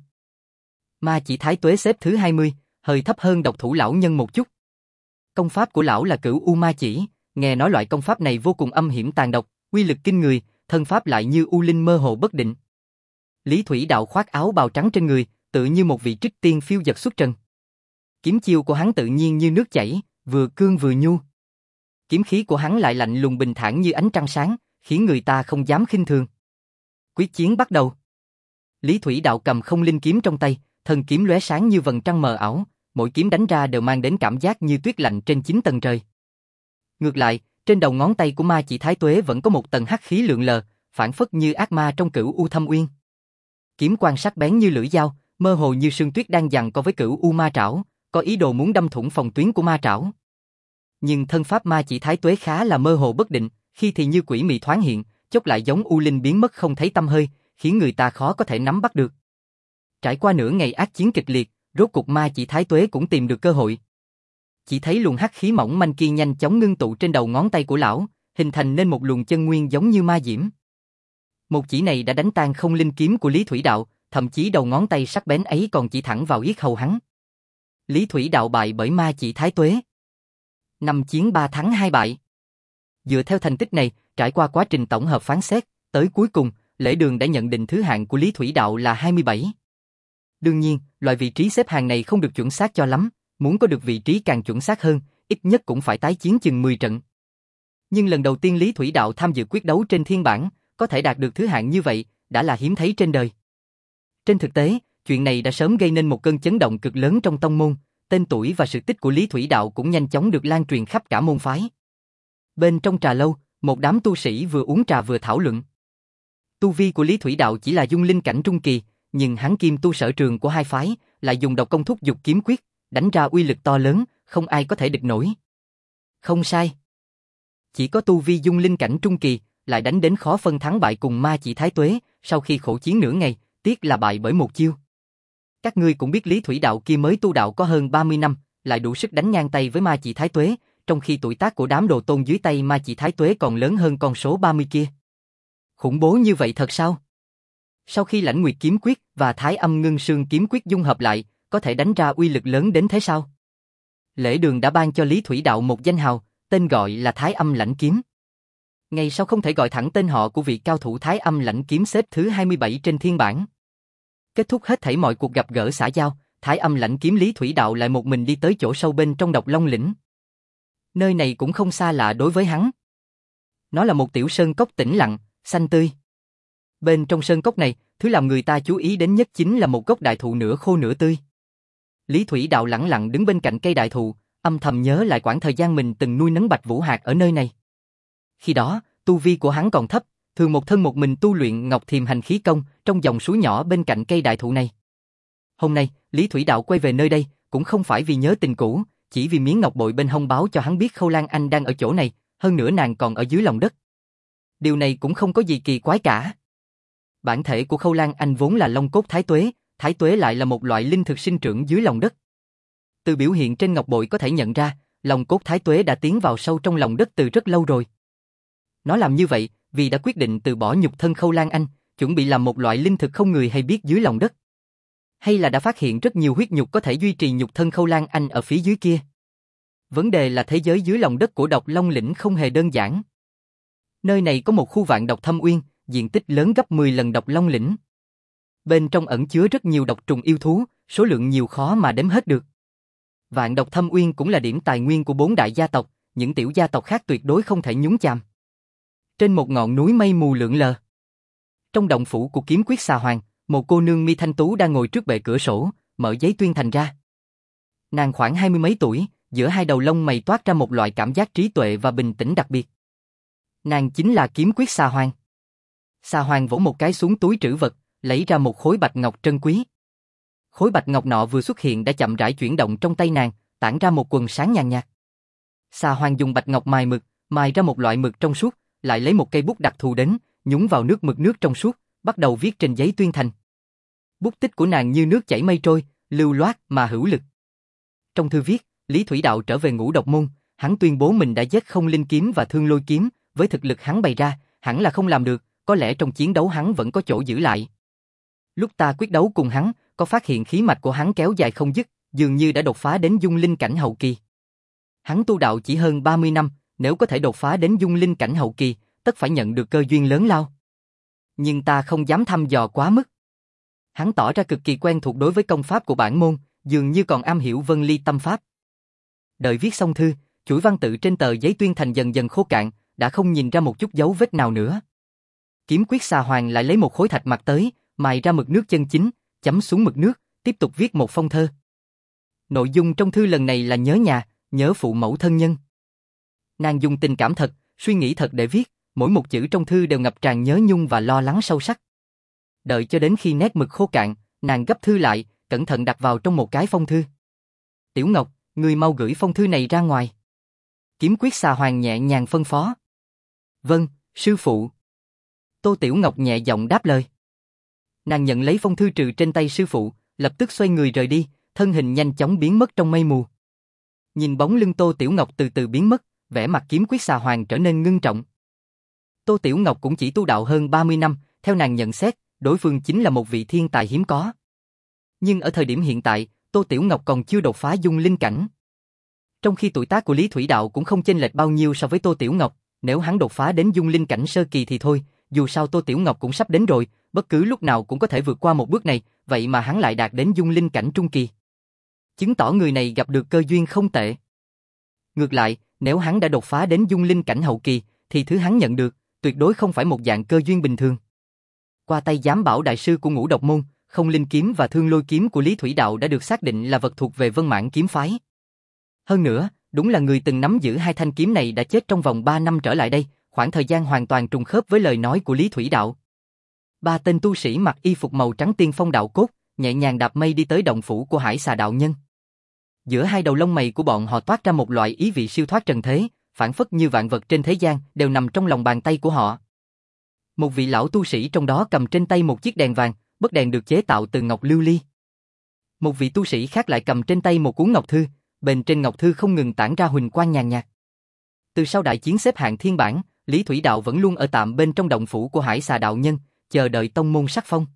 Ma Chỉ Thái Tuế xếp thứ hai mươi, hơi thấp hơn độc thủ lão nhân một chút. Công pháp của lão là Cửu U Ma Chỉ, nghe nói loại công pháp này vô cùng âm hiểm tàn độc, uy lực kinh người, thân pháp lại như u linh mơ hồ bất định. Lý Thủy Đạo khoác áo bào trắng trên người, tự như một vị trích tiên phiêu dật xuất trần. Kiếm chiêu của hắn tự nhiên như nước chảy, vừa cương vừa nhu. Kiếm khí của hắn lại lạnh lùng bình thản như ánh trăng sáng, khiến người ta không dám khinh thường. Quyết chiến bắt đầu. Lý Thủy Đạo cầm không linh kiếm trong tay, thân kiếm lóe sáng như vầng trăng mờ ảo, mỗi kiếm đánh ra đều mang đến cảm giác như tuyết lạnh trên chín tầng trời. Ngược lại, trên đầu ngón tay của Ma Chỉ Thái Tuế vẫn có một tầng hắc khí lượn lờ, phảng phất như ác ma trong Cửu U Thâm Uyên. Kiếm quang sắc bén như lưỡi dao, mơ hồ như sương tuyết đang giằng co với Cửu U Ma Trảo, có ý đồ muốn đâm thủng phòng tuyến của ma trảo. Nhưng thân pháp Ma Chỉ Thái Tuế khá là mơ hồ bất định, khi thì như quỷ mị thoáng hiện, chốc lại giống u linh biến mất không thấy tăm hơi, khiến người ta khó có thể nắm bắt được. Trải qua nửa ngày ác chiến kịch liệt, rốt cục Ma Chỉ Thái Tuế cũng tìm được cơ hội. Chỉ thấy luồng hắc khí mỏng manh kia nhanh chóng ngưng tụ trên đầu ngón tay của lão, hình thành nên một luồng chân nguyên giống như ma diễm. Một chỉ này đã đánh tan không linh kiếm của Lý Thủy Đạo, thậm chí đầu ngón tay sắc bén ấy còn chỉ thẳng vào yết hầu hắn. Lý Thủy Đạo bại bởi Ma Chỉ Thái Tuế. Năm chiến ba thắng hai bại. Dựa theo thành tích này, trải qua quá trình tổng hợp phán xét, tới cuối cùng, lễ đường đã nhận định thứ hạng của Lý Thủy Đạo là hai mươi bảy. Đương nhiên, loại vị trí xếp hàng này không được chuẩn xác cho lắm, muốn có được vị trí càng chuẩn xác hơn, ít nhất cũng phải tái chiến chừng mười trận. Nhưng lần đầu tiên Lý Thủy Đạo tham dự quyết đấu trên thiên bảng, có thể đạt được thứ hạng như vậy, đã là hiếm thấy trên đời. Trên thực tế, chuyện này đã sớm gây nên một cơn chấn động cực lớn trong tông môn, tên tuổi và sự tích của Lý Thủy Đạo cũng nhanh chóng được lan truyền khắp cả môn phái. Bên trong trà lâu, một đám tu sĩ vừa uống trà vừa thảo luận. Tu vi của Lý Thủy Đạo chỉ là dung linh cảnh trung kỳ, nhưng hắn kim tu sở trường của hai phái, lại dùng độc công thúc dục kiếm quyết, đánh ra uy lực to lớn, không ai có thể địch nổi. Không sai. Chỉ có tu vi dung linh cảnh trung kỳ, lại đánh đến khó phân thắng bại cùng Ma Chỉ Thái Tuế, sau khi khổ chiến nửa ngày, tiếc là bại bởi một chiêu. Các ngươi cũng biết Lý Thủy Đạo kia mới tu đạo có hơn ba mươi năm, lại đủ sức đánh ngang tay với Ma Chỉ Thái Tuế, trong khi tuổi tác của đám đồ tôn dưới tay Ma Chỉ Thái Tuế còn lớn hơn con số ba mươi kia. Khủng bố như vậy thật sao? Sau khi Lãnh Nguyệt kiếm quyết và Thái Âm Ngưng Sương kiếm quyết dung hợp lại, có thể đánh ra uy lực lớn đến thế sao? Lễ đường đã ban cho Lý Thủy Đạo một danh hào, tên gọi là Thái Âm Lãnh Kiếm. Ngày sau không thể gọi thẳng tên họ của vị cao thủ Thái Âm Lãnh Kiếm xếp thứ hai mươi bảy trên thiên bảng. Kết thúc hết thảy mọi cuộc gặp gỡ xã giao, Thái Âm Lãnh Kiếm Lý Thủy Đạo lại một mình đi tới chỗ sâu bên trong Độc Long Lĩnh. Nơi này cũng không xa lạ đối với hắn. Nó là một tiểu sơn cốc tĩnh lặng, xanh tươi. Bên trong sơn cốc này, thứ làm người ta chú ý đến nhất chính là một gốc đại thụ nửa khô nửa tươi. Lý Thủy Đạo lẳng lặng đứng bên cạnh cây đại thụ, âm thầm nhớ lại quãng thời gian mình từng nuôi nấng Bạch Vũ Hạc ở nơi này. Khi đó, tu vi của hắn còn thấp, thường một thân một mình tu luyện Ngọc Thiềm Hành Khí Công trong dòng suối nhỏ bên cạnh cây đại thụ này. Hôm nay, Lý Thủy Đạo quay về nơi đây, cũng không phải vì nhớ tình cũ, chỉ vì miếng ngọc bội bên hông báo cho hắn biết Khâu Lan Anh đang ở chỗ này, hơn nữa nàng còn ở dưới lòng đất. Điều này cũng không có gì kỳ quái cả. Bản thể của Khâu Lan Anh vốn là Long Cốt Thái Tuế, Thái Tuế lại là một loại linh thực sinh trưởng dưới lòng đất. Từ biểu hiện trên ngọc bội có thể nhận ra, Long Cốt Thái Tuế đã tiến vào sâu trong lòng đất từ rất lâu rồi. Nó làm như vậy, vì đã quyết định từ bỏ nhục thân Khâu Lan Anh, chuẩn bị làm một loại linh thực không người hay biết dưới lòng đất. Hay là đã phát hiện rất nhiều huyết nhục có thể duy trì nhục thân Khâu Lan Anh ở phía dưới kia. Vấn đề là thế giới dưới lòng đất của Độc Long Lĩnh không hề đơn giản. Nơi này có một khu vạn độc thâm uyên, diện tích lớn gấp mười lần Độc Long Lĩnh. Bên trong ẩn chứa rất nhiều độc trùng yêu thú, số lượng nhiều khó mà đếm hết được. Vạn độc thâm uyên cũng là điểm tài nguyên của bốn đại gia tộc, những tiểu gia tộc khác tuyệt đối không thể nhúng chàm. Trên một ngọn núi mây mù lượn lờ. Trong động phủ của Kiếm Quyết Xà Hoàng, một cô nương mi thanh tú đang ngồi trước bệ cửa sổ, mở giấy tuyên thành ra. Nàng khoảng hai mươi mấy tuổi, giữa hai đầu lông mày toát ra một loại cảm giác trí tuệ và bình tĩnh đặc biệt. Nàng chính là Kiếm Quyết Xà Hoàng. Xà Hoàng vỗ một cái xuống túi trữ vật, lấy ra một khối bạch ngọc trân quý. Khối bạch ngọc nọ vừa xuất hiện đã chậm rãi chuyển động trong tay nàng, tản ra một quầng sáng nhàn nhạt. Xà Hoàng dùng bạch ngọc mài mực, mài ra một loại mực trong suốt, lại lấy một cây bút đặc thù đến, nhúng vào nước mực nước trong suốt, bắt đầu viết trên giấy tuyên thành. Bút tích của nàng như nước chảy mây trôi, lưu loát mà hữu lực. Trong thư viết, Lý Thủy Đạo trở về Ngũ Độc Môn, hắn tuyên bố mình đã giết Không Linh kiếm và Thương Lôi kiếm, với thực lực hắn bày ra, hẳn là không làm được, có lẽ trong chiến đấu hắn vẫn có chỗ giữ lại. Lúc ta quyết đấu cùng hắn, có phát hiện khí mạch của hắn kéo dài không dứt, dường như đã đột phá đến dung linh cảnh hậu kỳ. Hắn tu đạo chỉ hơn ba mươi năm, nếu có thể đột phá đến dung linh cảnh hậu kỳ, tất phải nhận được cơ duyên lớn lao. Nhưng ta không dám thăm dò quá mức. Hắn tỏ ra cực kỳ quen thuộc đối với công pháp của bản môn, dường như còn am hiểu Vân Ly tâm pháp. Đợi viết xong thư, chuỗi văn tự trên tờ giấy tuyên thành dần dần khô cạn, đã không nhìn ra một chút dấu vết nào nữa. Kiếm Quyết Xà Hoàng lại lấy một khối thạch mặt tới, mài ra mực nước chân chính, chấm xuống mực nước, tiếp tục viết một phong thơ. Nội dung trong thư lần này là nhớ nhà, nhớ phụ mẫu thân nhân. Nàng dùng tình cảm thật, suy nghĩ thật để viết, mỗi một chữ trong thư đều ngập tràn nhớ nhung và lo lắng sâu sắc. Đợi cho đến khi nét mực khô cạn, nàng gấp thư lại, cẩn thận đặt vào trong một cái phong thư. Tiểu Ngọc, ngươi mau gửi phong thư này ra ngoài. Kiếm Quyết Xà Hoàng nhẹ nhàng phân phó. Vâng, sư phụ. Tô Tiểu Ngọc nhẹ giọng đáp lời. Nàng nhận lấy phong thư trừ trên tay sư phụ, lập tức xoay người rời đi, thân hình nhanh chóng biến mất trong mây mù. Nhìn bóng lưng Tô Tiểu Ngọc từ từ biến mất, vẻ mặt Kiếm Quyết Xà Hoàng trở nên ngưng trọng. Tô Tiểu Ngọc cũng chỉ tu đạo hơn ba mươi năm, theo nàng nhận xét, đối phương chính là một vị thiên tài hiếm có. Nhưng ở thời điểm hiện tại, Tô Tiểu Ngọc còn chưa đột phá dung linh cảnh. Trong khi tuổi tác của Lý Thủy Đạo cũng không chênh lệch bao nhiêu so với Tô Tiểu Ngọc, nếu hắn đột phá đến dung linh cảnh sơ kỳ thì thôi, dù sao Tô Tiểu Ngọc cũng sắp đến rồi, bất cứ lúc nào cũng có thể vượt qua một bước này, vậy mà hắn lại đạt đến dung linh cảnh trung kỳ. Chứng tỏ người này gặp được cơ duyên không tệ. Ngược lại, nếu hắn đã đột phá đến dung linh cảnh hậu kỳ, thì thứ hắn nhận được, tuyệt đối không phải một dạng cơ duyên bình thường. Qua tay giám bảo đại sư của Ngũ Độc Môn, Không Linh kiếm và Thương Lôi kiếm của Lý Thủy Đạo đã được xác định là vật thuộc về Vân Mãn kiếm phái. Hơn nữa, đúng là người từng nắm giữ hai thanh kiếm này đã chết trong vòng ba năm trở lại đây, khoảng thời gian hoàn toàn trùng khớp với lời nói của Lý Thủy Đạo. Ba tên tu sĩ mặc y phục màu trắng tiên phong đạo cốt, nhẹ nhàng đạp mây đi tới động phủ của Hải Xà đạo nhân. Giữa hai đầu lông mày của bọn họ toát ra một loại ý vị siêu thoát trần thế, phảng phất như vạn vật trên thế gian đều nằm trong lòng bàn tay của họ. Một vị lão tu sĩ trong đó cầm trên tay một chiếc đèn vàng, bức đèn được chế tạo từ ngọc lưu ly. Một vị tu sĩ khác lại cầm trên tay một cuốn ngọc thư, bên trên ngọc thư không ngừng tản ra huỳnh quang nhàn nhạt. Từ sau đại chiến xếp hạng thiên bản, Lý Thủy Đạo vẫn luôn ở tạm bên trong động phủ của Hải Xà đạo nhân, chờ đợi tông môn sắc phong.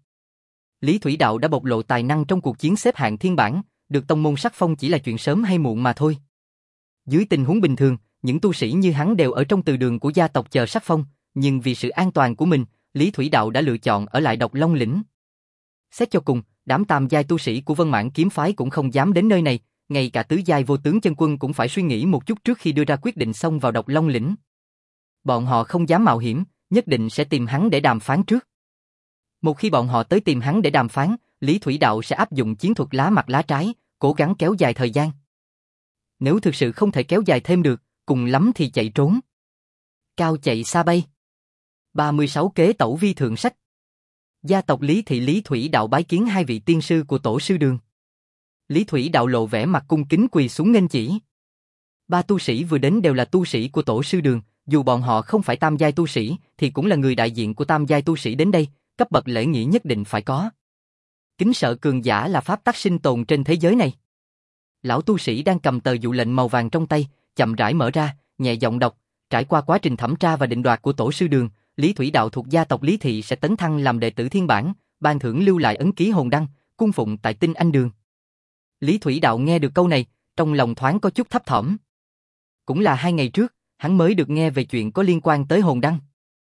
Lý Thủy Đạo đã bộc lộ tài năng trong cuộc chiến xếp hạng thiên bản, được tông môn sắc phong chỉ là chuyện sớm hay muộn mà thôi. Dưới tình huống bình thường, những tu sĩ như hắn đều ở trong từ đường của gia tộc chờ sắc phong, nhưng vì sự an toàn của mình, Lý Thủy Đạo đã lựa chọn ở lại Độc Long Lĩnh. Xét cho cùng, đám tam giai tu sĩ của Vân Mãn kiếm phái cũng không dám đến nơi này, ngay cả tứ giai vô tướng chân quân cũng phải suy nghĩ một chút trước khi đưa ra quyết định xông vào Độc Long Lĩnh. Bọn họ không dám mạo hiểm, nhất định sẽ tìm hắn để đàm phán trước. Một khi bọn họ tới tìm hắn để đàm phán, Lý Thủy Đạo sẽ áp dụng chiến thuật lá mặt lá trái, cố gắng kéo dài thời gian. Nếu thực sự không thể kéo dài thêm được, cùng lắm thì chạy trốn. Cao chạy xa bay. ba mươi sáu kế tẩu vi thượng sách. Gia tộc Lý thị Lý Thủy Đạo bái kiến hai vị tiên sư của tổ sư đường. Lý Thủy Đạo lộ vẻ mặt cung kính quỳ xuống nghênh chỉ. Ba tu sĩ vừa đến đều là tu sĩ của tổ sư đường, dù bọn họ không phải tam giai tu sĩ thì cũng là người đại diện của tam giai tu sĩ đến đây, cấp bậc lễ nghĩa nhất định phải có. Kính sợ cường giả là pháp tắc sinh tồn trên thế giới này. Lão tu sĩ đang cầm tờ dụ lệnh màu vàng trong tay, chậm rãi mở ra, nhẹ giọng đọc, trải qua quá trình thẩm tra và định đoạt của tổ sư đường, Lý Thủy Đạo thuộc gia tộc Lý Thị sẽ tấn thăng làm đệ tử thiên bản, ban thưởng lưu lại ấn ký hồn đăng, cung phụng tại Tinh Anh Đường. Lý Thủy Đạo nghe được câu này, trong lòng thoáng có chút thấp thỏm. Cũng là hai ngày trước, hắn mới được nghe về chuyện có liên quan tới hồn đăng.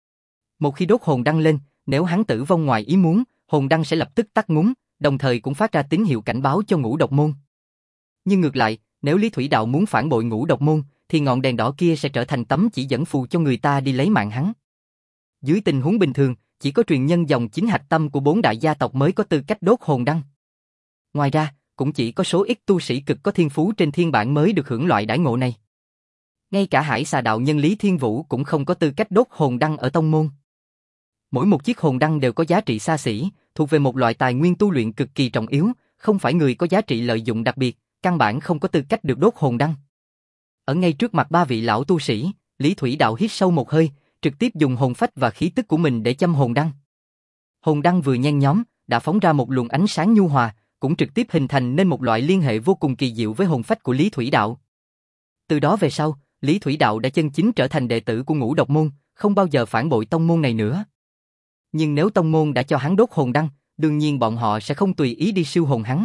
Một khi đốt hồn đăng lên, nếu hắn tử vong ngoài ý muốn, hồn đăng sẽ lập tức tắt ngúm, đồng thời cũng phát ra tín hiệu cảnh báo cho Ngũ Độc Môn. Nhưng ngược lại, nếu Lý Thủy Đạo muốn phản bội Ngũ Độc Môn, thì ngọn đèn đỏ kia sẽ trở thành tấm chỉ dẫn phù cho người ta đi lấy mạng hắn. Dưới tình huống bình thường, chỉ có truyền nhân dòng chính hạch tâm của bốn đại gia tộc mới có tư cách đốt hồn đăng. Ngoài ra, cũng chỉ có số ít tu sĩ cực có thiên phú trên thiên bản mới được hưởng loại đãi ngộ này. Ngay cả Hải Xà đạo nhân Lý Thiên Vũ cũng không có tư cách đốt hồn đăng ở tông môn. Mỗi một chiếc hồn đăng đều có giá trị xa xỉ, thuộc về một loại tài nguyên tu luyện cực kỳ trọng yếu, không phải người có giá trị lợi dụng đặc biệt, căn bản không có tư cách được đốt hồn đăng. Ở ngay trước mặt ba vị lão tu sĩ, Lý Thủy Đạo hít sâu một hơi, trực tiếp dùng hồn phách và khí tức của mình để châm hồn đăng. Hồn đăng vừa nhen nhóm, đã phóng ra một luồng ánh sáng nhu hòa, cũng trực tiếp hình thành nên một loại liên hệ vô cùng kỳ diệu với hồn phách của Lý Thủy Đạo. Từ đó về sau, Lý Thủy Đạo đã chân chính trở thành đệ tử của Ngũ Độc Môn, không bao giờ phản bội tông môn này nữa. Nhưng nếu tông môn đã cho hắn đốt hồn đăng, đương nhiên bọn họ sẽ không tùy ý đi siêu hồn hắn.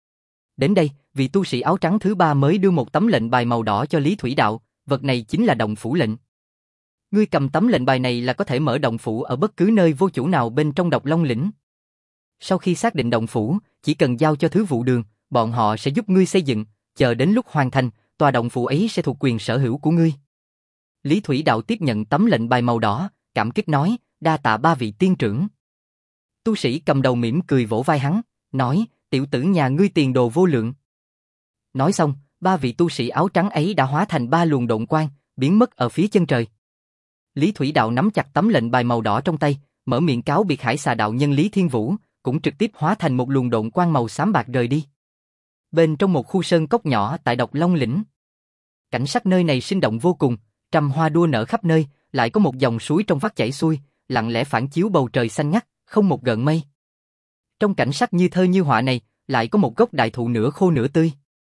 Đến đây, vị tu sĩ áo trắng thứ ba mới đưa một tấm lệnh bài màu đỏ cho Lý Thủy Đạo, vật này chính là động phủ lệnh. Ngươi cầm tấm lệnh bài này là có thể mở động phủ ở bất cứ nơi vô chủ nào bên trong Độc Long lĩnh. Sau khi xác định động phủ, chỉ cần giao cho Thứ Vụ Đường, bọn họ sẽ giúp ngươi xây dựng, chờ đến lúc hoàn thành, tòa động phủ ấy sẽ thuộc quyền sở hữu của ngươi. Lý Thủy Đạo tiếp nhận tấm lệnh bài màu đỏ, cảm kích nói, đa tạ ba vị tiên trưởng. Tu sĩ cầm đầu mỉm cười vỗ vai hắn, nói, tiểu tử nhà ngươi tiền đồ vô lượng. Nói xong, ba vị tu sĩ áo trắng ấy đã hóa thành ba luồng độn quang, biến mất ở phía chân trời. Lý Thủy Đạo nắm chặt tấm lệnh bài màu đỏ trong tay, mở miệng cáo biệt Hải Xà đạo nhân Lý Thiên Vũ, cũng trực tiếp hóa thành một luồng độn quang màu xám bạc rời đi. Bên trong một khu sơn cốc nhỏ tại Độc Long lĩnh, cảnh sắc nơi này sinh động vô cùng, trăm hoa đua nở khắp nơi, lại có một dòng suối trong vắt chảy xuôi, lặng lẽ phản chiếu bầu trời xanh ngắt, không một gợn mây. Trong cảnh sắc như thơ như họa này, lại có một gốc đại thụ nửa khô nửa tươi.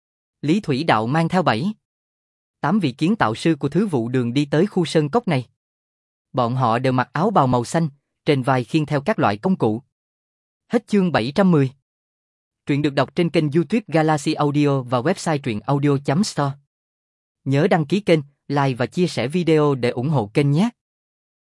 Lý Thủy Đạo mang theo bảy, tám vị kiến tạo sư của Thứ Vụ Đường đi tới khu sơn cốc này. Bọn họ đều mặc áo bào màu xanh, trên vai khiêng theo các loại công cụ. Hết chương bảy trăm mười. Truyện được đọc trên kênh YouTube Galaxy Audio và website truyện audio chấm store. Nhớ đăng ký kênh, like và chia sẻ video để ủng hộ kênh nhé.